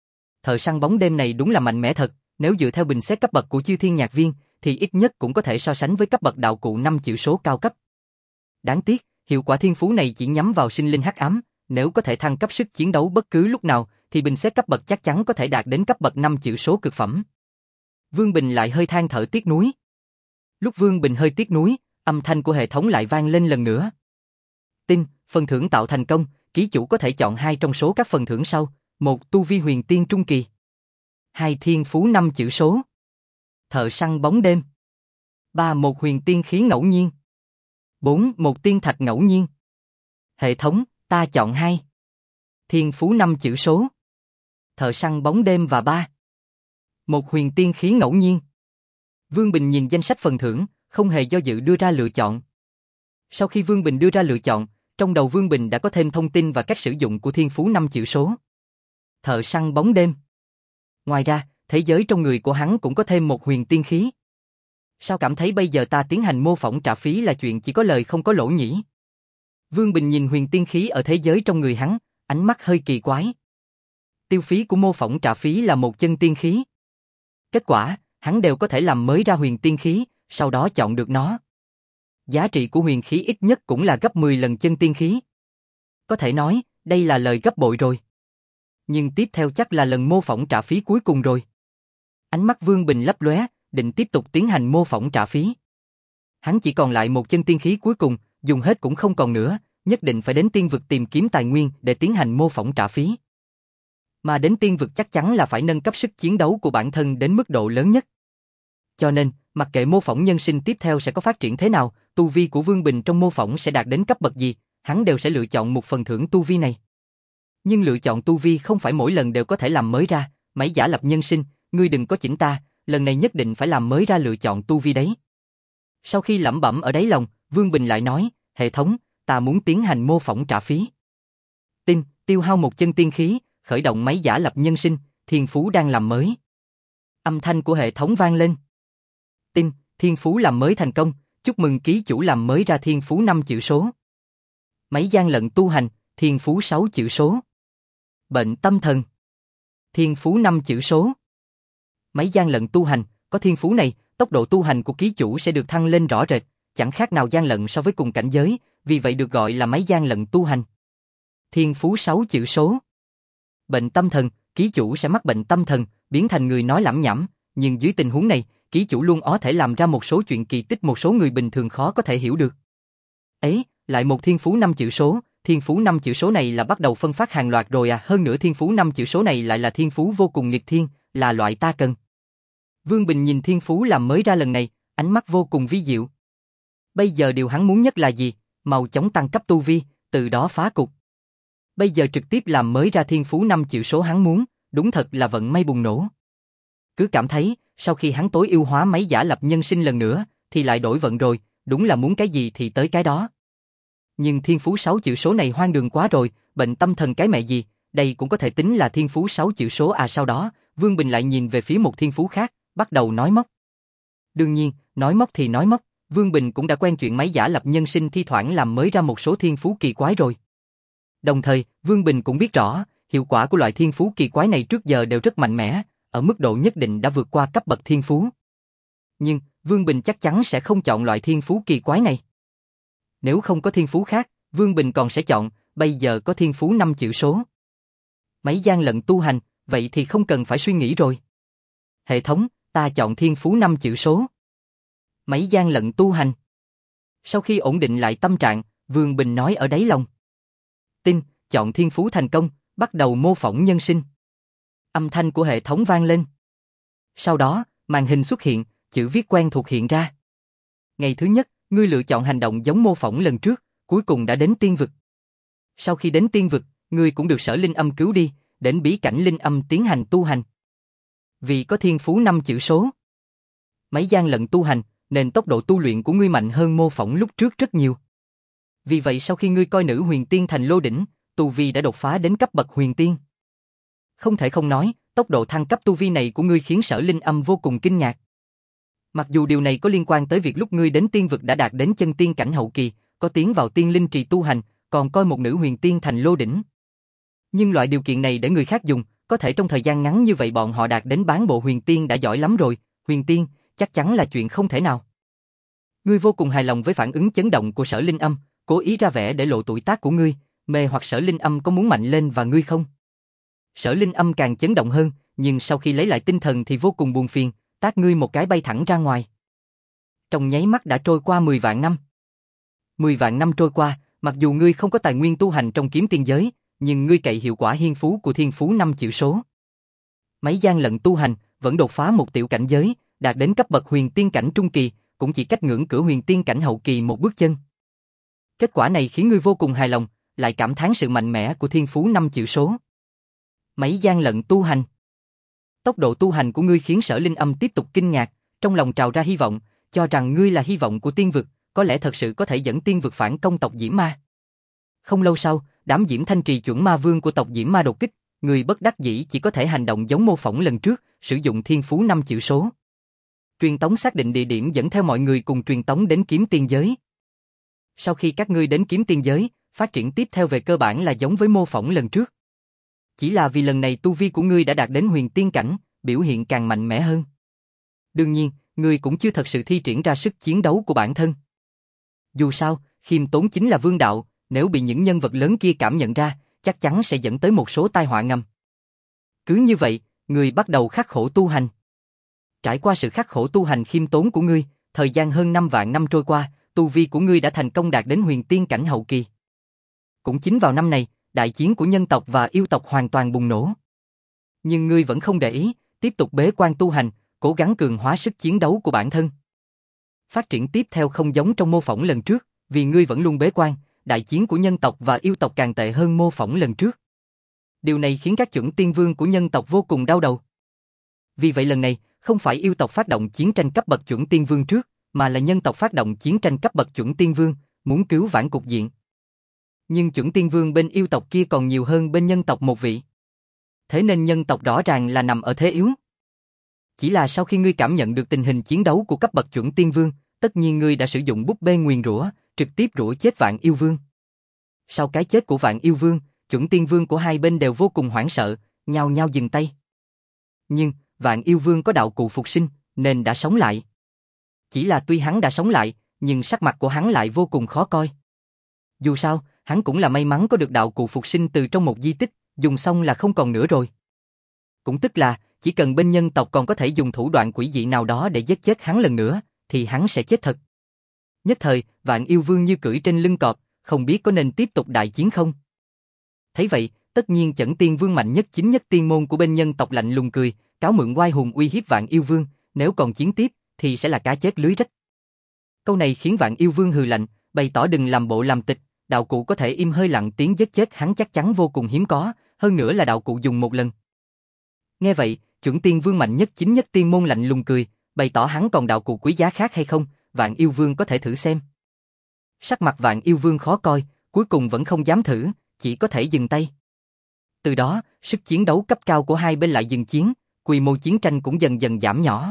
Thợ săn bóng đêm này đúng là mạnh mẽ thật, nếu dựa theo bình xét cấp bậc của Chư Thiên Nhạc Viên, thì ít nhất cũng có thể so sánh với cấp bậc đạo cụ năm chữ số cao cấp. Đáng tiếc, hiệu quả thiên phú này chỉ nhắm vào sinh linh hắc ám, nếu có thể thăng cấp sức chiến đấu bất cứ lúc nào, thì bình xét cấp bậc chắc chắn có thể đạt đến cấp bậc năm chữ số cực phẩm. Vương Bình lại hơi than thở tiếc nuối. Lúc Vương Bình hơi tiếc nuối, âm thanh của hệ thống lại vang lên lần nữa. Tin, phần thưởng tạo thành công, ký chủ có thể chọn hai trong số các phần thưởng sau, một tu vi huyền tiên trung kỳ, hai thiên phú năm chữ số, thợ săn bóng đêm, ba một huyền tiên khí ngẫu nhiên, bốn một tiên thạch ngẫu nhiên. Hệ thống, ta chọn hai. Thiên phú năm chữ số, thợ săn bóng đêm và ba một huyền tiên khí ngẫu nhiên. Vương Bình nhìn danh sách phần thưởng, không hề do dự đưa ra lựa chọn. Sau khi Vương Bình đưa ra lựa chọn, trong đầu Vương Bình đã có thêm thông tin và cách sử dụng của thiên phú năm chữ số. Thợ săn bóng đêm. Ngoài ra, thế giới trong người của hắn cũng có thêm một huyền tiên khí. Sao cảm thấy bây giờ ta tiến hành mô phỏng trả phí là chuyện chỉ có lời không có lỗ nhỉ? Vương Bình nhìn huyền tiên khí ở thế giới trong người hắn, ánh mắt hơi kỳ quái. Tiêu phí của mô phỏng trả phí là một chân tiên khí. Kết quả, hắn đều có thể làm mới ra huyền tiên khí, sau đó chọn được nó. Giá trị của huyền khí ít nhất cũng là gấp mười lần chân tiên khí. Có thể nói, đây là lời gấp bội rồi. Nhưng tiếp theo chắc là lần mô phỏng trả phí cuối cùng rồi. Ánh mắt Vương Bình lấp lóe, định tiếp tục tiến hành mô phỏng trả phí. Hắn chỉ còn lại một chân tiên khí cuối cùng, dùng hết cũng không còn nữa, nhất định phải đến tiên vực tìm kiếm tài nguyên để tiến hành mô phỏng trả phí. Mà đến tiên vực chắc chắn là phải nâng cấp sức chiến đấu của bản thân đến mức độ lớn nhất. Cho nên, mặc kệ mô phỏng nhân sinh tiếp theo sẽ có phát triển thế nào, tu vi của Vương Bình trong mô phỏng sẽ đạt đến cấp bậc gì, hắn đều sẽ lựa chọn một phần thưởng tu vi này. Nhưng lựa chọn tu vi không phải mỗi lần đều có thể làm mới ra, máy giả lập nhân sinh, ngươi đừng có chỉnh ta, lần này nhất định phải làm mới ra lựa chọn tu vi đấy. Sau khi lẩm bẩm ở đáy lòng, Vương Bình lại nói, hệ thống, ta muốn tiến hành mô phỏng trả phí. Tin, tiêu hao một chân tiên khí, khởi động máy giả lập nhân sinh, thiên phú đang làm mới. Âm thanh của hệ thống vang lên. Tin, thiên phú làm mới thành công, chúc mừng ký chủ làm mới ra thiên phú năm chữ số. Máy gian lận tu hành, thiên phú sáu chữ số. Bệnh tâm thần, thiên phú năm chữ số. Máy gian lận tu hành, có thiên phú này, tốc độ tu hành của ký chủ sẽ được thăng lên rõ rệt, chẳng khác nào gian lận so với cùng cảnh giới, vì vậy được gọi là máy gian lận tu hành. Thiên phú sáu chữ số. Bệnh tâm thần, ký chủ sẽ mắc bệnh tâm thần, biến thành người nói lẩm nhẩm, nhưng dưới tình huống này, ký chủ luôn có thể làm ra một số chuyện kỳ tích một số người bình thường khó có thể hiểu được. Ấy, lại một thiên phú năm chữ số, thiên phú năm chữ số này là bắt đầu phân phát hàng loạt rồi à, hơn nữa thiên phú năm chữ số này lại là thiên phú vô cùng nghịch thiên, là loại ta cần. Vương Bình nhìn thiên phú làm mới ra lần này, ánh mắt vô cùng vi diệu. Bây giờ điều hắn muốn nhất là gì? Mau chóng tăng cấp tu vi, từ đó phá cục. Bây giờ trực tiếp làm mới ra thiên phú năm chữ số hắn muốn, đúng thật là vận may bùng nổ. Cứ cảm thấy, sau khi hắn tối ưu hóa máy giả lập nhân sinh lần nữa, thì lại đổi vận rồi, đúng là muốn cái gì thì tới cái đó. Nhưng thiên phú sáu chữ số này hoang đường quá rồi, bệnh tâm thần cái mẹ gì, đây cũng có thể tính là thiên phú sáu chữ số à. Sau đó, Vương Bình lại nhìn về phía một thiên phú khác, bắt đầu nói móc. Đương nhiên, nói móc thì nói móc, Vương Bình cũng đã quen chuyện máy giả lập nhân sinh thi thoảng làm mới ra một số thiên phú kỳ quái rồi. Đồng thời, Vương Bình cũng biết rõ, hiệu quả của loại thiên phú kỳ quái này trước giờ đều rất mạnh mẽ, ở mức độ nhất định đã vượt qua cấp bậc thiên phú. Nhưng, Vương Bình chắc chắn sẽ không chọn loại thiên phú kỳ quái này. Nếu không có thiên phú khác, Vương Bình còn sẽ chọn, bây giờ có thiên phú năm chữ số. Máy gian lận tu hành, vậy thì không cần phải suy nghĩ rồi. Hệ thống, ta chọn thiên phú năm chữ số. Máy gian lận tu hành. Sau khi ổn định lại tâm trạng, Vương Bình nói ở đáy lòng. Tin, chọn thiên phú thành công, bắt đầu mô phỏng nhân sinh. Âm thanh của hệ thống vang lên. Sau đó, màn hình xuất hiện, chữ viết quen thuộc hiện ra. Ngày thứ nhất, ngươi lựa chọn hành động giống mô phỏng lần trước, cuối cùng đã đến tiên vực. Sau khi đến tiên vực, ngươi cũng được Sở Linh Âm cứu đi, đến bí cảnh Linh Âm tiến hành tu hành. Vì có thiên phú năm chữ số. Máy gian lận tu hành, nên tốc độ tu luyện của ngươi mạnh hơn mô phỏng lúc trước rất nhiều. Vì vậy sau khi ngươi coi nữ huyền tiên thành lô đỉnh, tu vi đã đột phá đến cấp bậc huyền tiên. Không thể không nói, tốc độ thăng cấp tu vi này của ngươi khiến Sở Linh Âm vô cùng kinh ngạc. Mặc dù điều này có liên quan tới việc lúc ngươi đến tiên vực đã đạt đến chân tiên cảnh hậu kỳ, có tiến vào tiên linh trì tu hành, còn coi một nữ huyền tiên thành lô đỉnh. Nhưng loại điều kiện này để người khác dùng, có thể trong thời gian ngắn như vậy bọn họ đạt đến bán bộ huyền tiên đã giỏi lắm rồi, huyền tiên, chắc chắn là chuyện không thể nào. Ngươi vô cùng hài lòng với phản ứng chấn động của Sở Linh Âm, cố ý ra vẻ để lộ tuổi tác của ngươi, mê hoặc Sở Linh Âm có muốn mạnh lên và ngươi không? Sở Linh Âm càng chấn động hơn, nhưng sau khi lấy lại tinh thần thì vô cùng buồn phiền, tát ngươi một cái bay thẳng ra ngoài. Trong nháy mắt đã trôi qua mười vạn năm. mười vạn năm trôi qua, mặc dù ngươi không có tài nguyên tu hành trong kiếm tiên giới, nhưng ngươi cậy hiệu quả hiên phú của thiên phú năm chữ số. Máy gian lận tu hành, vẫn đột phá một tiểu cảnh giới, đạt đến cấp bậc huyền tiên cảnh trung kỳ, cũng chỉ cách ngưỡng cửa huyền tiên cảnh hậu kỳ một bước chân. Kết quả này khiến ngươi vô cùng hài lòng, lại cảm thán sự mạnh mẽ của thiên phú năm chữ số. Máy gian lận tu hành. Tốc độ tu hành của ngươi khiến Sở Linh Âm tiếp tục kinh ngạc, trong lòng trào ra hy vọng, cho rằng ngươi là hy vọng của tiên vực, có lẽ thật sự có thể dẫn tiên vực phản công tộc Diễm Ma. Không lâu sau, đám Diễm Thanh Trì chuẩn ma vương của tộc Diễm Ma đột kích, người bất đắc dĩ chỉ có thể hành động giống mô phỏng lần trước, sử dụng thiên phú năm chữ số. Truyền tống xác định địa điểm dẫn theo mọi người cùng truyền tống đến kiếm tiên giới. Sau khi các ngươi đến kiếm tiên giới, phát triển tiếp theo về cơ bản là giống với mô phỏng lần trước. Chỉ là vì lần này tu vi của ngươi đã đạt đến huyền tiên cảnh, biểu hiện càng mạnh mẽ hơn. Đương nhiên, ngươi cũng chưa thật sự thi triển ra sức chiến đấu của bản thân. Dù sao, khiêm tốn chính là vương đạo, nếu bị những nhân vật lớn kia cảm nhận ra, chắc chắn sẽ dẫn tới một số tai họa ngầm. Cứ như vậy, ngươi bắt đầu khắc khổ tu hành. Trải qua sự khắc khổ tu hành khiêm tốn của ngươi, thời gian hơn năm vạn năm trôi qua, tu vi của ngươi đã thành công đạt đến huyền tiên cảnh hậu kỳ. Cũng chính vào năm này, đại chiến của nhân tộc và yêu tộc hoàn toàn bùng nổ. Nhưng ngươi vẫn không để ý, tiếp tục bế quan tu hành, cố gắng cường hóa sức chiến đấu của bản thân. Phát triển tiếp theo không giống trong mô phỏng lần trước, vì ngươi vẫn luôn bế quan, đại chiến của nhân tộc và yêu tộc càng tệ hơn mô phỏng lần trước. Điều này khiến các chuẩn tiên vương của nhân tộc vô cùng đau đầu. Vì vậy lần này, không phải yêu tộc phát động chiến tranh cấp bậc chuẩn tiên vương trước, mà là nhân tộc phát động chiến tranh cấp bậc chuẩn tiên vương, muốn cứu vãn cục diện. Nhưng chuẩn tiên vương bên yêu tộc kia còn nhiều hơn bên nhân tộc một vị. Thế nên nhân tộc rõ ràng là nằm ở thế yếu. Chỉ là sau khi ngươi cảm nhận được tình hình chiến đấu của cấp bậc chuẩn tiên vương, tất nhiên ngươi đã sử dụng búp bê nguyền rủa, trực tiếp rủa chết Vạn Yêu Vương. Sau cái chết của Vạn Yêu Vương, chuẩn tiên vương của hai bên đều vô cùng hoảng sợ, nhao nhao dừng tay. Nhưng, Vạn Yêu Vương có đạo cụ phục sinh, nên đã sống lại. Chỉ là tuy hắn đã sống lại, nhưng sắc mặt của hắn lại vô cùng khó coi. Dù sao, hắn cũng là may mắn có được đạo cụ phục sinh từ trong một di tích, dùng xong là không còn nữa rồi. Cũng tức là, chỉ cần bên nhân tộc còn có thể dùng thủ đoạn quỷ dị nào đó để giết chết hắn lần nữa, thì hắn sẽ chết thật. Nhất thời, Vạn Yêu Vương như cưỡi trên lưng cọp, không biết có nên tiếp tục đại chiến không. Thấy vậy, tất nhiên Chẩn Tiên Vương mạnh nhất chính nhất tiên môn của bên nhân tộc lạnh lùng cười, cáo mượn oai hùng uy hiếp Vạn Yêu Vương, nếu còn chiến tiếp, thì sẽ là cá chết lưới rách. Câu này khiến Vạn Yêu Vương hừ lạnh, bày tỏ đừng làm bộ làm tịch, đạo cụ có thể im hơi lặng tiếng giết chết hắn chắc chắn vô cùng hiếm có, hơn nữa là đạo cụ dùng một lần. Nghe vậy, Chuẩn Tiên Vương mạnh nhất chính nhất tiên môn lạnh lùng cười, bày tỏ hắn còn đạo cụ quý giá khác hay không, Vạn Yêu Vương có thể thử xem. Sắc mặt Vạn Yêu Vương khó coi, cuối cùng vẫn không dám thử, chỉ có thể dừng tay. Từ đó, sức chiến đấu cấp cao của hai bên lại dừng chiến, quy mô chiến tranh cũng dần dần giảm nhỏ.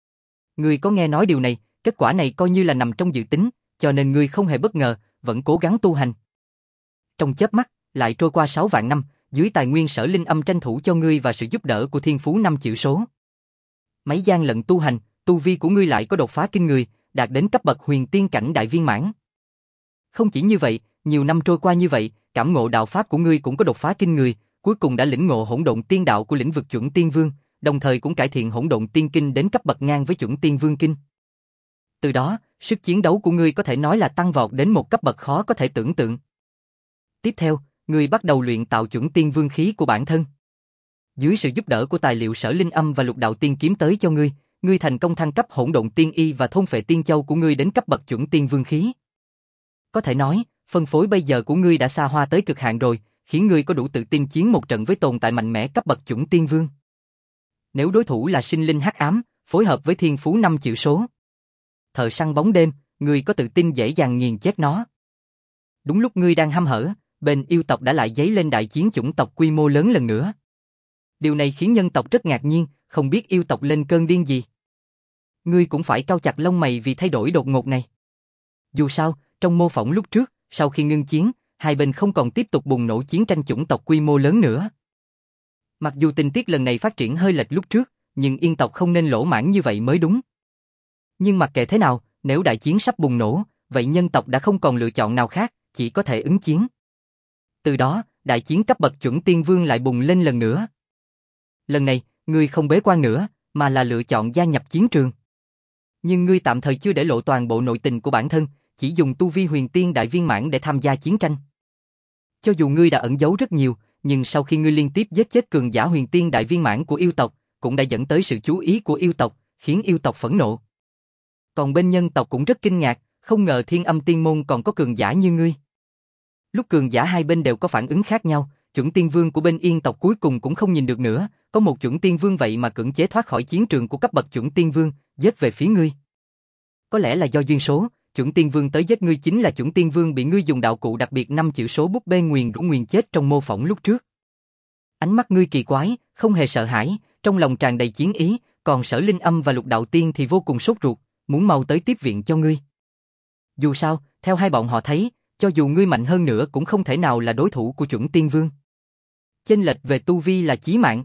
Ngươi có nghe nói điều này, kết quả này coi như là nằm trong dự tính, cho nên ngươi không hề bất ngờ, vẫn cố gắng tu hành. Trong chớp mắt, lại trôi qua sáu vạn năm, dưới tài nguyên Sở Linh Âm tranh thủ cho ngươi và sự giúp đỡ của thiên phú năm chữ số. Mấy gian lận tu hành, tu vi của ngươi lại có đột phá kinh người, đạt đến cấp bậc huyền tiên cảnh đại viên mãn. Không chỉ như vậy, nhiều năm trôi qua như vậy, cảm ngộ đạo pháp của ngươi cũng có đột phá kinh người, cuối cùng đã lĩnh ngộ hỗn độn tiên đạo của lĩnh vực chuẩn tiên vương, đồng thời cũng cải thiện hỗn độn tiên kinh đến cấp bậc ngang với chuẩn tiên vương kinh. Từ đó, sức chiến đấu của ngươi có thể nói là tăng vọt đến một cấp bậc khó có thể tưởng tượng. Tiếp theo, ngươi bắt đầu luyện tạo chuẩn tiên vương khí của bản thân. Dưới sự giúp đỡ của tài liệu Sở Linh Âm và Lục Đạo Tiên kiếm tới cho ngươi, ngươi thành công thăng cấp hỗn độn tiên y và thôn phệ tiên châu của ngươi đến cấp bậc chuẩn tiên vương khí. Có thể nói, phân phối bây giờ của ngươi đã xa hoa tới cực hạn rồi, khiến ngươi có đủ tự tin chiến một trận với tồn tại mạnh mẽ cấp bậc chuẩn tiên vương. Nếu đối thủ là sinh linh hắc ám, phối hợp với thiên phú năm chữ số, thợ săn bóng đêm, ngươi có tự tin dễ dàng nghiền chết nó. Đúng lúc ngươi đang hăm hở, bên yêu tộc đã lại dấy lên đại chiến chủng tộc quy mô lớn lần nữa. Điều này khiến nhân tộc rất ngạc nhiên, không biết yêu tộc lên cơn điên gì. Ngươi cũng phải cau chặt lông mày vì thay đổi đột ngột này. Dù sao, trong mô phỏng lúc trước, sau khi ngưng chiến, hai bên không còn tiếp tục bùng nổ chiến tranh chủng tộc quy mô lớn nữa. Mặc dù tình tiết lần này phát triển hơi lệch lúc trước, nhưng yên tộc không nên lỗ mãng như vậy mới đúng. Nhưng mặc kệ thế nào, nếu đại chiến sắp bùng nổ, vậy nhân tộc đã không còn lựa chọn nào khác, chỉ có thể ứng chiến. Từ đó, đại chiến cấp bậc chuẩn tiên vương lại bùng lên lần nữa. Lần này, ngươi không bế quan nữa, mà là lựa chọn gia nhập chiến trường. Nhưng ngươi tạm thời chưa để lộ toàn bộ nội tình của bản thân, chỉ dùng tu vi huyền tiên đại viên mãn để tham gia chiến tranh. Cho dù ngươi đã ẩn giấu rất nhiều, nhưng sau khi ngươi liên tiếp giết chết cường giả huyền tiên đại viên mãn của yêu tộc, cũng đã dẫn tới sự chú ý của yêu tộc, khiến yêu tộc phẫn nộ. Còn bên nhân tộc cũng rất kinh ngạc, không ngờ Thiên Âm Tiên môn còn có cường giả như ngươi. Lúc cường giả hai bên đều có phản ứng khác nhau, chuẩn tiên vương của bên yên tộc cuối cùng cũng không nhìn được nữa, có một chuẩn tiên vương vậy mà cưỡng chế thoát khỏi chiến trường của cấp bậc chuẩn tiên vương, giết về phía ngươi. Có lẽ là do duyên số, chuẩn tiên vương tới giết ngươi chính là chuẩn tiên vương bị ngươi dùng đạo cụ đặc biệt năm chữ số búp bê nguyền rũ nguyền chết trong mô phỏng lúc trước. Ánh mắt ngươi kỳ quái, không hề sợ hãi, trong lòng tràn đầy chiến ý, còn Sở Linh Âm và Lục Đạo Tiên thì vô cùng sốt ruột, muốn mau tới tiếp viện cho ngươi. Dù sao, theo hai bọn họ thấy, cho dù ngươi mạnh hơn nữa cũng không thể nào là đối thủ của chuẩn tiên vương. Chênh lệch về tu vi là chí mạng.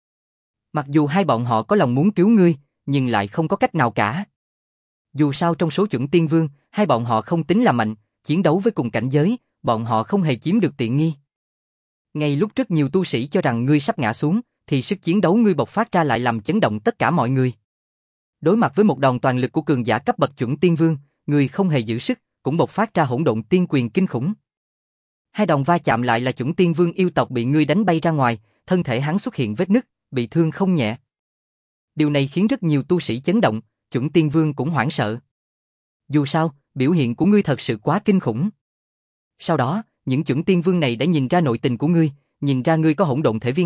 Mặc dù hai bọn họ có lòng muốn cứu ngươi, nhưng lại không có cách nào cả. Dù sao trong số chuẩn tiên vương, hai bọn họ không tính là mạnh, chiến đấu với cùng cảnh giới, bọn họ không hề chiếm được tiện nghi. Ngay lúc rất nhiều tu sĩ cho rằng ngươi sắp ngã xuống, thì sức chiến đấu ngươi bộc phát ra lại làm chấn động tất cả mọi người. Đối mặt với một đòn toàn lực của cường giả cấp bậc chuẩn tiên vương, ngươi không hề giữ sức, cũng bộc phát ra hỗn độn tiên quyền kinh khủng. Hai đòn va chạm lại là chuẩn tiên vương yêu tộc bị ngươi đánh bay ra ngoài, thân thể hắn xuất hiện vết nứt, bị thương không nhẹ. Điều này khiến rất nhiều tu sĩ chấn động, chuẩn tiên vương cũng hoảng sợ. Dù sao, biểu hiện của ngươi thật sự quá kinh khủng. Sau đó, những chuẩn tiên vương này đã nhìn ra nội tình của ngươi, nhìn ra ngươi có hỗn độn thể viên mãn,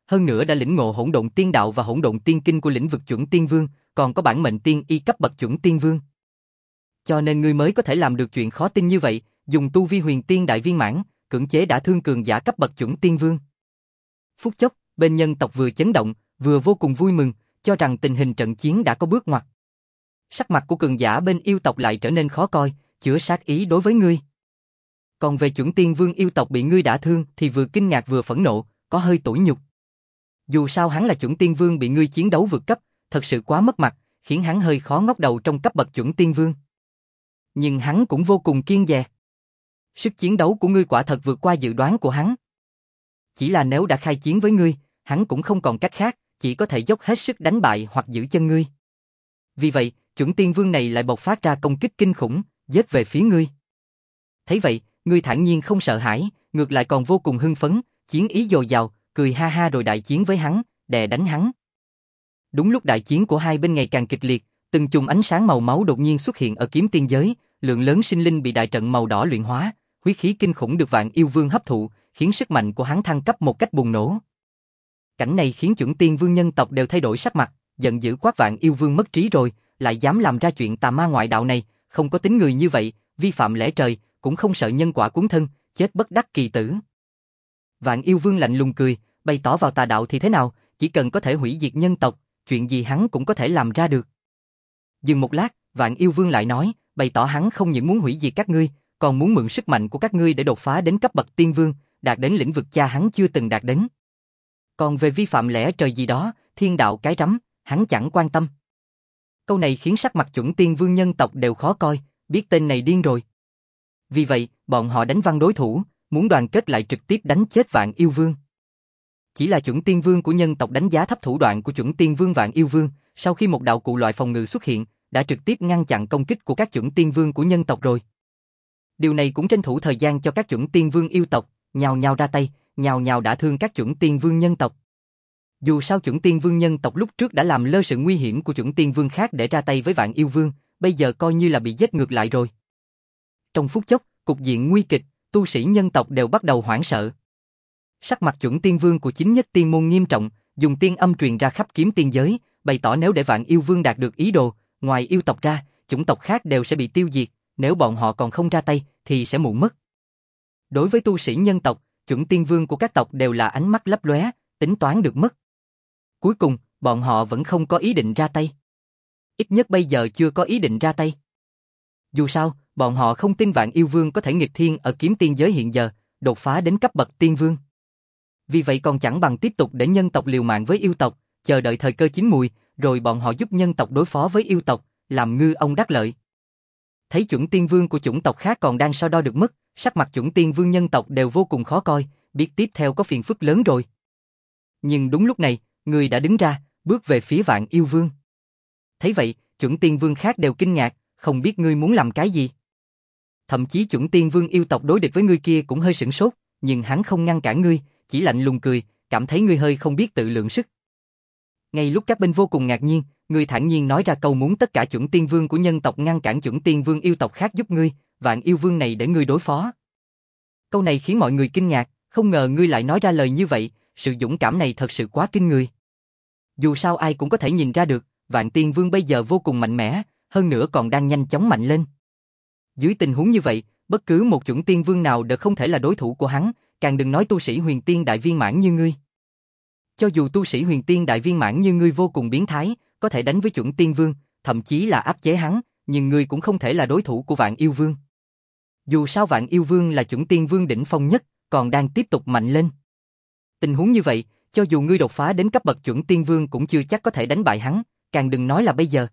hơn nữa đã lĩnh ngộ hỗn độn tiên đạo và hỗn độn tiên kinh của lĩnh vực chuẩn tiên vương, còn có bản mệnh tiên y cấp bậc chuẩn tiên vương. Cho nên ngươi mới có thể làm được chuyện khó tin như vậy, dùng tu vi huyền tiên đại viên mãn, cưỡng chế đả thương cường giả cấp bậc chuẩn tiên vương. Phút chốc, bên nhân tộc vừa chấn động, vừa vô cùng vui mừng, cho rằng tình hình trận chiến đã có bước ngoặt. Sắc mặt của cường giả bên yêu tộc lại trở nên khó coi, chứa sát ý đối với ngươi. Còn về chuẩn tiên vương yêu tộc bị ngươi đả thương thì vừa kinh ngạc vừa phẫn nộ, có hơi tủi nhục. Dù sao hắn là chuẩn tiên vương bị ngươi chiến đấu vượt cấp, thật sự quá mất mặt, khiến hắn hơi khó ngóc đầu trong cấp bậc chuẩn tiên vương. Nhưng hắn cũng vô cùng kiên dè. Sức chiến đấu của ngươi quả thật vượt qua dự đoán của hắn. Chỉ là nếu đã khai chiến với ngươi, hắn cũng không còn cách khác, chỉ có thể dốc hết sức đánh bại hoặc giữ chân ngươi. Vì vậy, chuẩn tiên vương này lại bộc phát ra công kích kinh khủng, giết về phía ngươi. Thấy vậy, ngươi thản nhiên không sợ hãi, ngược lại còn vô cùng hưng phấn, chiến ý dồi dào, cười ha ha rồi đại chiến với hắn, đè đánh hắn. Đúng lúc đại chiến của hai bên ngày càng kịch liệt, từng chùm ánh sáng màu máu đột nhiên xuất hiện ở kiếm tiên giới, lượng lớn sinh linh bị đại trận màu đỏ luyện hóa, huyết khí kinh khủng được Vạn Yêu Vương hấp thụ, khiến sức mạnh của hắn thăng cấp một cách bùng nổ. Cảnh này khiến chuẩn tiên vương nhân tộc đều thay đổi sắc mặt, giận dữ quát Vạn Yêu Vương mất trí rồi, lại dám làm ra chuyện tà ma ngoại đạo này, không có tính người như vậy, vi phạm lẽ trời, cũng không sợ nhân quả cuốn thân, chết bất đắc kỳ tử. Vạn Yêu Vương lạnh lùng cười, bày tỏ vào tà đạo thì thế nào, chỉ cần có thể hủy diệt nhân tộc, chuyện gì hắn cũng có thể làm ra được. Dừng một lát, Vạn Yêu Vương lại nói, bày tỏ hắn không những muốn hủy diệt các ngươi, còn muốn mượn sức mạnh của các ngươi để đột phá đến cấp bậc tiên vương, đạt đến lĩnh vực cha hắn chưa từng đạt đến. Còn về vi phạm lẽ trời gì đó, thiên đạo cái rắm, hắn chẳng quan tâm. Câu này khiến sắc mặt chuẩn tiên vương nhân tộc đều khó coi, biết tên này điên rồi. Vì vậy, bọn họ đánh văng đối thủ, muốn đoàn kết lại trực tiếp đánh chết Vạn Yêu Vương. Chỉ là chuẩn tiên vương của nhân tộc đánh giá thấp thủ đoạn của chuẩn tiên vương Vạn Yêu Vương, sau khi một đạo cụ loại phòng ngự xuất hiện, đã trực tiếp ngăn chặn công kích của các chuẩn tiên vương của nhân tộc rồi. Điều này cũng tranh thủ thời gian cho các chuẩn tiên vương yêu tộc, nhào nhào ra tay, nhào nhào đả thương các chuẩn tiên vương nhân tộc. Dù sao chuẩn tiên vương nhân tộc lúc trước đã làm lơ sự nguy hiểm của chuẩn tiên vương khác để ra tay với Vạn Yêu Vương, bây giờ coi như là bị giết ngược lại rồi. Trong phút chốc, cục diện nguy kịch, tu sĩ nhân tộc đều bắt đầu hoảng sợ. Sắc mặt chuẩn tiên vương của chính nhất tiên môn nghiêm trọng, dùng tiên âm truyền ra khắp kiếm tiên giới, bày tỏ nếu để Vạn Yêu Vương đạt được ý đồ, ngoài yêu tộc ra, chủng tộc khác đều sẽ bị tiêu diệt, nếu bọn họ còn không ra tay thì sẽ muộn mất. Đối với tu sĩ nhân tộc, chuẩn tiên vương của các tộc đều là ánh mắt lấp lóe, tính toán được mất. Cuối cùng, bọn họ vẫn không có ý định ra tay. Ít nhất bây giờ chưa có ý định ra tay. Dù sao, bọn họ không tin Vạn Yêu Vương có thể nghịch thiên ở kiếm tiên giới hiện giờ, đột phá đến cấp bậc tiên vương. Vì vậy còn chẳng bằng tiếp tục để nhân tộc liều mạng với yêu tộc, chờ đợi thời cơ chín mùi, rồi bọn họ giúp nhân tộc đối phó với yêu tộc, làm ngư ông đắc lợi. Thấy chuẩn tiên vương của chủng tộc khác còn đang so đo được mất, sắc mặt chuẩn tiên vương nhân tộc đều vô cùng khó coi, biết tiếp theo có phiền phức lớn rồi. Nhưng đúng lúc này, người đã đứng ra, bước về phía Vạn Yêu Vương. Thấy vậy, chuẩn tiên vương khác đều kinh ngạc, không biết ngươi muốn làm cái gì. Thậm chí chuẩn tiên vương yêu tộc đối địch với ngươi kia cũng hơi sửng sốt, nhưng hắn không ngăn cản ngươi, chỉ lạnh lùng cười, cảm thấy ngươi hơi không biết tự lượng sức. Ngay lúc các bên vô cùng ngạc nhiên, ngươi thản nhiên nói ra câu muốn tất cả chuẩn tiên vương của nhân tộc ngăn cản chuẩn tiên vương yêu tộc khác giúp ngươi, Vạn Yêu Vương này để ngươi đối phó. Câu này khiến mọi người kinh ngạc, không ngờ ngươi lại nói ra lời như vậy, sự dũng cảm này thật sự quá kinh người. Dù sao ai cũng có thể nhìn ra được, Vạn Tiên Vương bây giờ vô cùng mạnh mẽ, hơn nữa còn đang nhanh chóng mạnh lên. Dưới tình huống như vậy, bất cứ một chuẩn tiên vương nào đều không thể là đối thủ của hắn, càng đừng nói tu sĩ huyền tiên đại viên mãn như ngươi. Cho dù tu sĩ huyền tiên đại viên mãn như ngươi vô cùng biến thái, có thể đánh với chuẩn tiên vương, thậm chí là áp chế hắn, nhưng ngươi cũng không thể là đối thủ của Vạn Yêu Vương. Dù sao Vạn Yêu Vương là chuẩn tiên vương đỉnh phong nhất, còn đang tiếp tục mạnh lên. Tình huống như vậy, cho dù ngươi đột phá đến cấp bậc chuẩn tiên vương cũng chưa chắc có thể đánh bại hắn, càng đừng nói là bây giờ.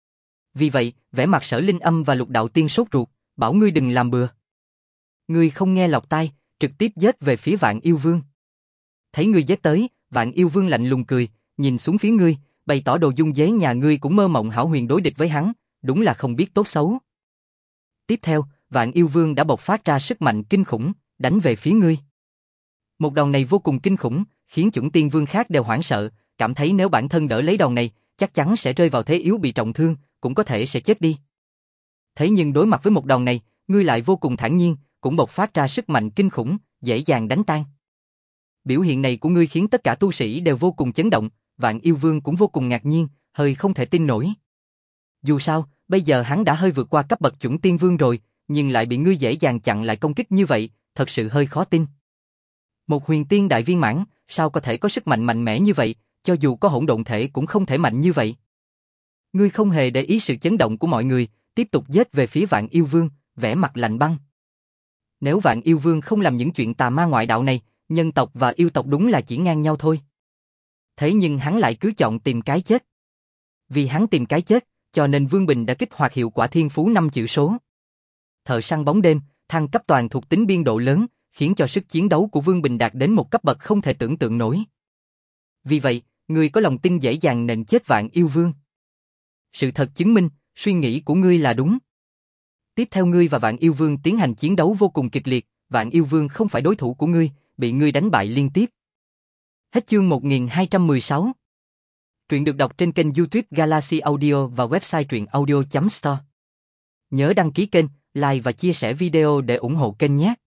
Vì vậy, vẻ mặt Sở Linh Âm và Lục Đạo Tiên sốt ruột, bảo ngươi đừng làm bừa. Ngươi không nghe lọt tai, trực tiếp giết về phía Vạn Yêu Vương. Thấy ngươi giết tới, Vạn Yêu Vương lạnh lùng cười, nhìn xuống phía ngươi, bày tỏ đồ dung dế nhà ngươi cũng mơ mộng hão huyền đối địch với hắn, đúng là không biết tốt xấu. Tiếp theo, Vạn Yêu Vương đã bộc phát ra sức mạnh kinh khủng, đánh về phía ngươi. Một đòn này vô cùng kinh khủng, khiến chuẩn tiên vương khác đều hoảng sợ, cảm thấy nếu bản thân đỡ lấy đòn này, chắc chắn sẽ rơi vào thế yếu bị trọng thương, cũng có thể sẽ chết đi. Thế nhưng đối mặt với một đòn này, ngươi lại vô cùng thản nhiên, cũng bộc phát ra sức mạnh kinh khủng, dễ dàng đánh tan. Biểu hiện này của ngươi khiến tất cả tu sĩ đều vô cùng chấn động, Vạn Yêu Vương cũng vô cùng ngạc nhiên, hơi không thể tin nổi. Dù sao, bây giờ hắn đã hơi vượt qua cấp bậc chuẩn tiên vương rồi, nhưng lại bị ngươi dễ dàng chặn lại công kích như vậy, thật sự hơi khó tin. Một huyền tiên đại viên mãn, sao có thể có sức mạnh mạnh mẽ như vậy, cho dù có hỗn độn thể cũng không thể mạnh như vậy. Ngươi không hề để ý sự chấn động của mọi người, tiếp tục giết về phía Vạn Yêu Vương, vẻ mặt lạnh băng. Nếu Vạn Yêu Vương không làm những chuyện tà ma ngoại đạo này, nhân tộc và yêu tộc đúng là chỉ ngang nhau thôi. Thế nhưng hắn lại cứ chọn tìm cái chết. Vì hắn tìm cái chết, cho nên Vương Bình đã kích hoạt hiệu quả thiên phú năm chữ số. Thợ săn bóng đêm, thăng cấp toàn thuộc tính biên độ lớn, khiến cho sức chiến đấu của Vương Bình đạt đến một cấp bậc không thể tưởng tượng nổi. Vì vậy, ngươi có lòng tin dễ dàng nện chết Vạn Yêu Vương. Sự thật chứng minh, suy nghĩ của ngươi là đúng. Tiếp theo ngươi và Vạn Yêu Vương tiến hành chiến đấu vô cùng kịch liệt, Vạn Yêu Vương không phải đối thủ của ngươi, bị ngươi đánh bại liên tiếp. Hết chương một nghìn hai trăm mười sáu. Truyện được đọc trên kênh YouTube Galaxy Audio và website truyện audio chấm store. Nhớ đăng ký kênh, like và chia sẻ video để ủng hộ kênh nhé.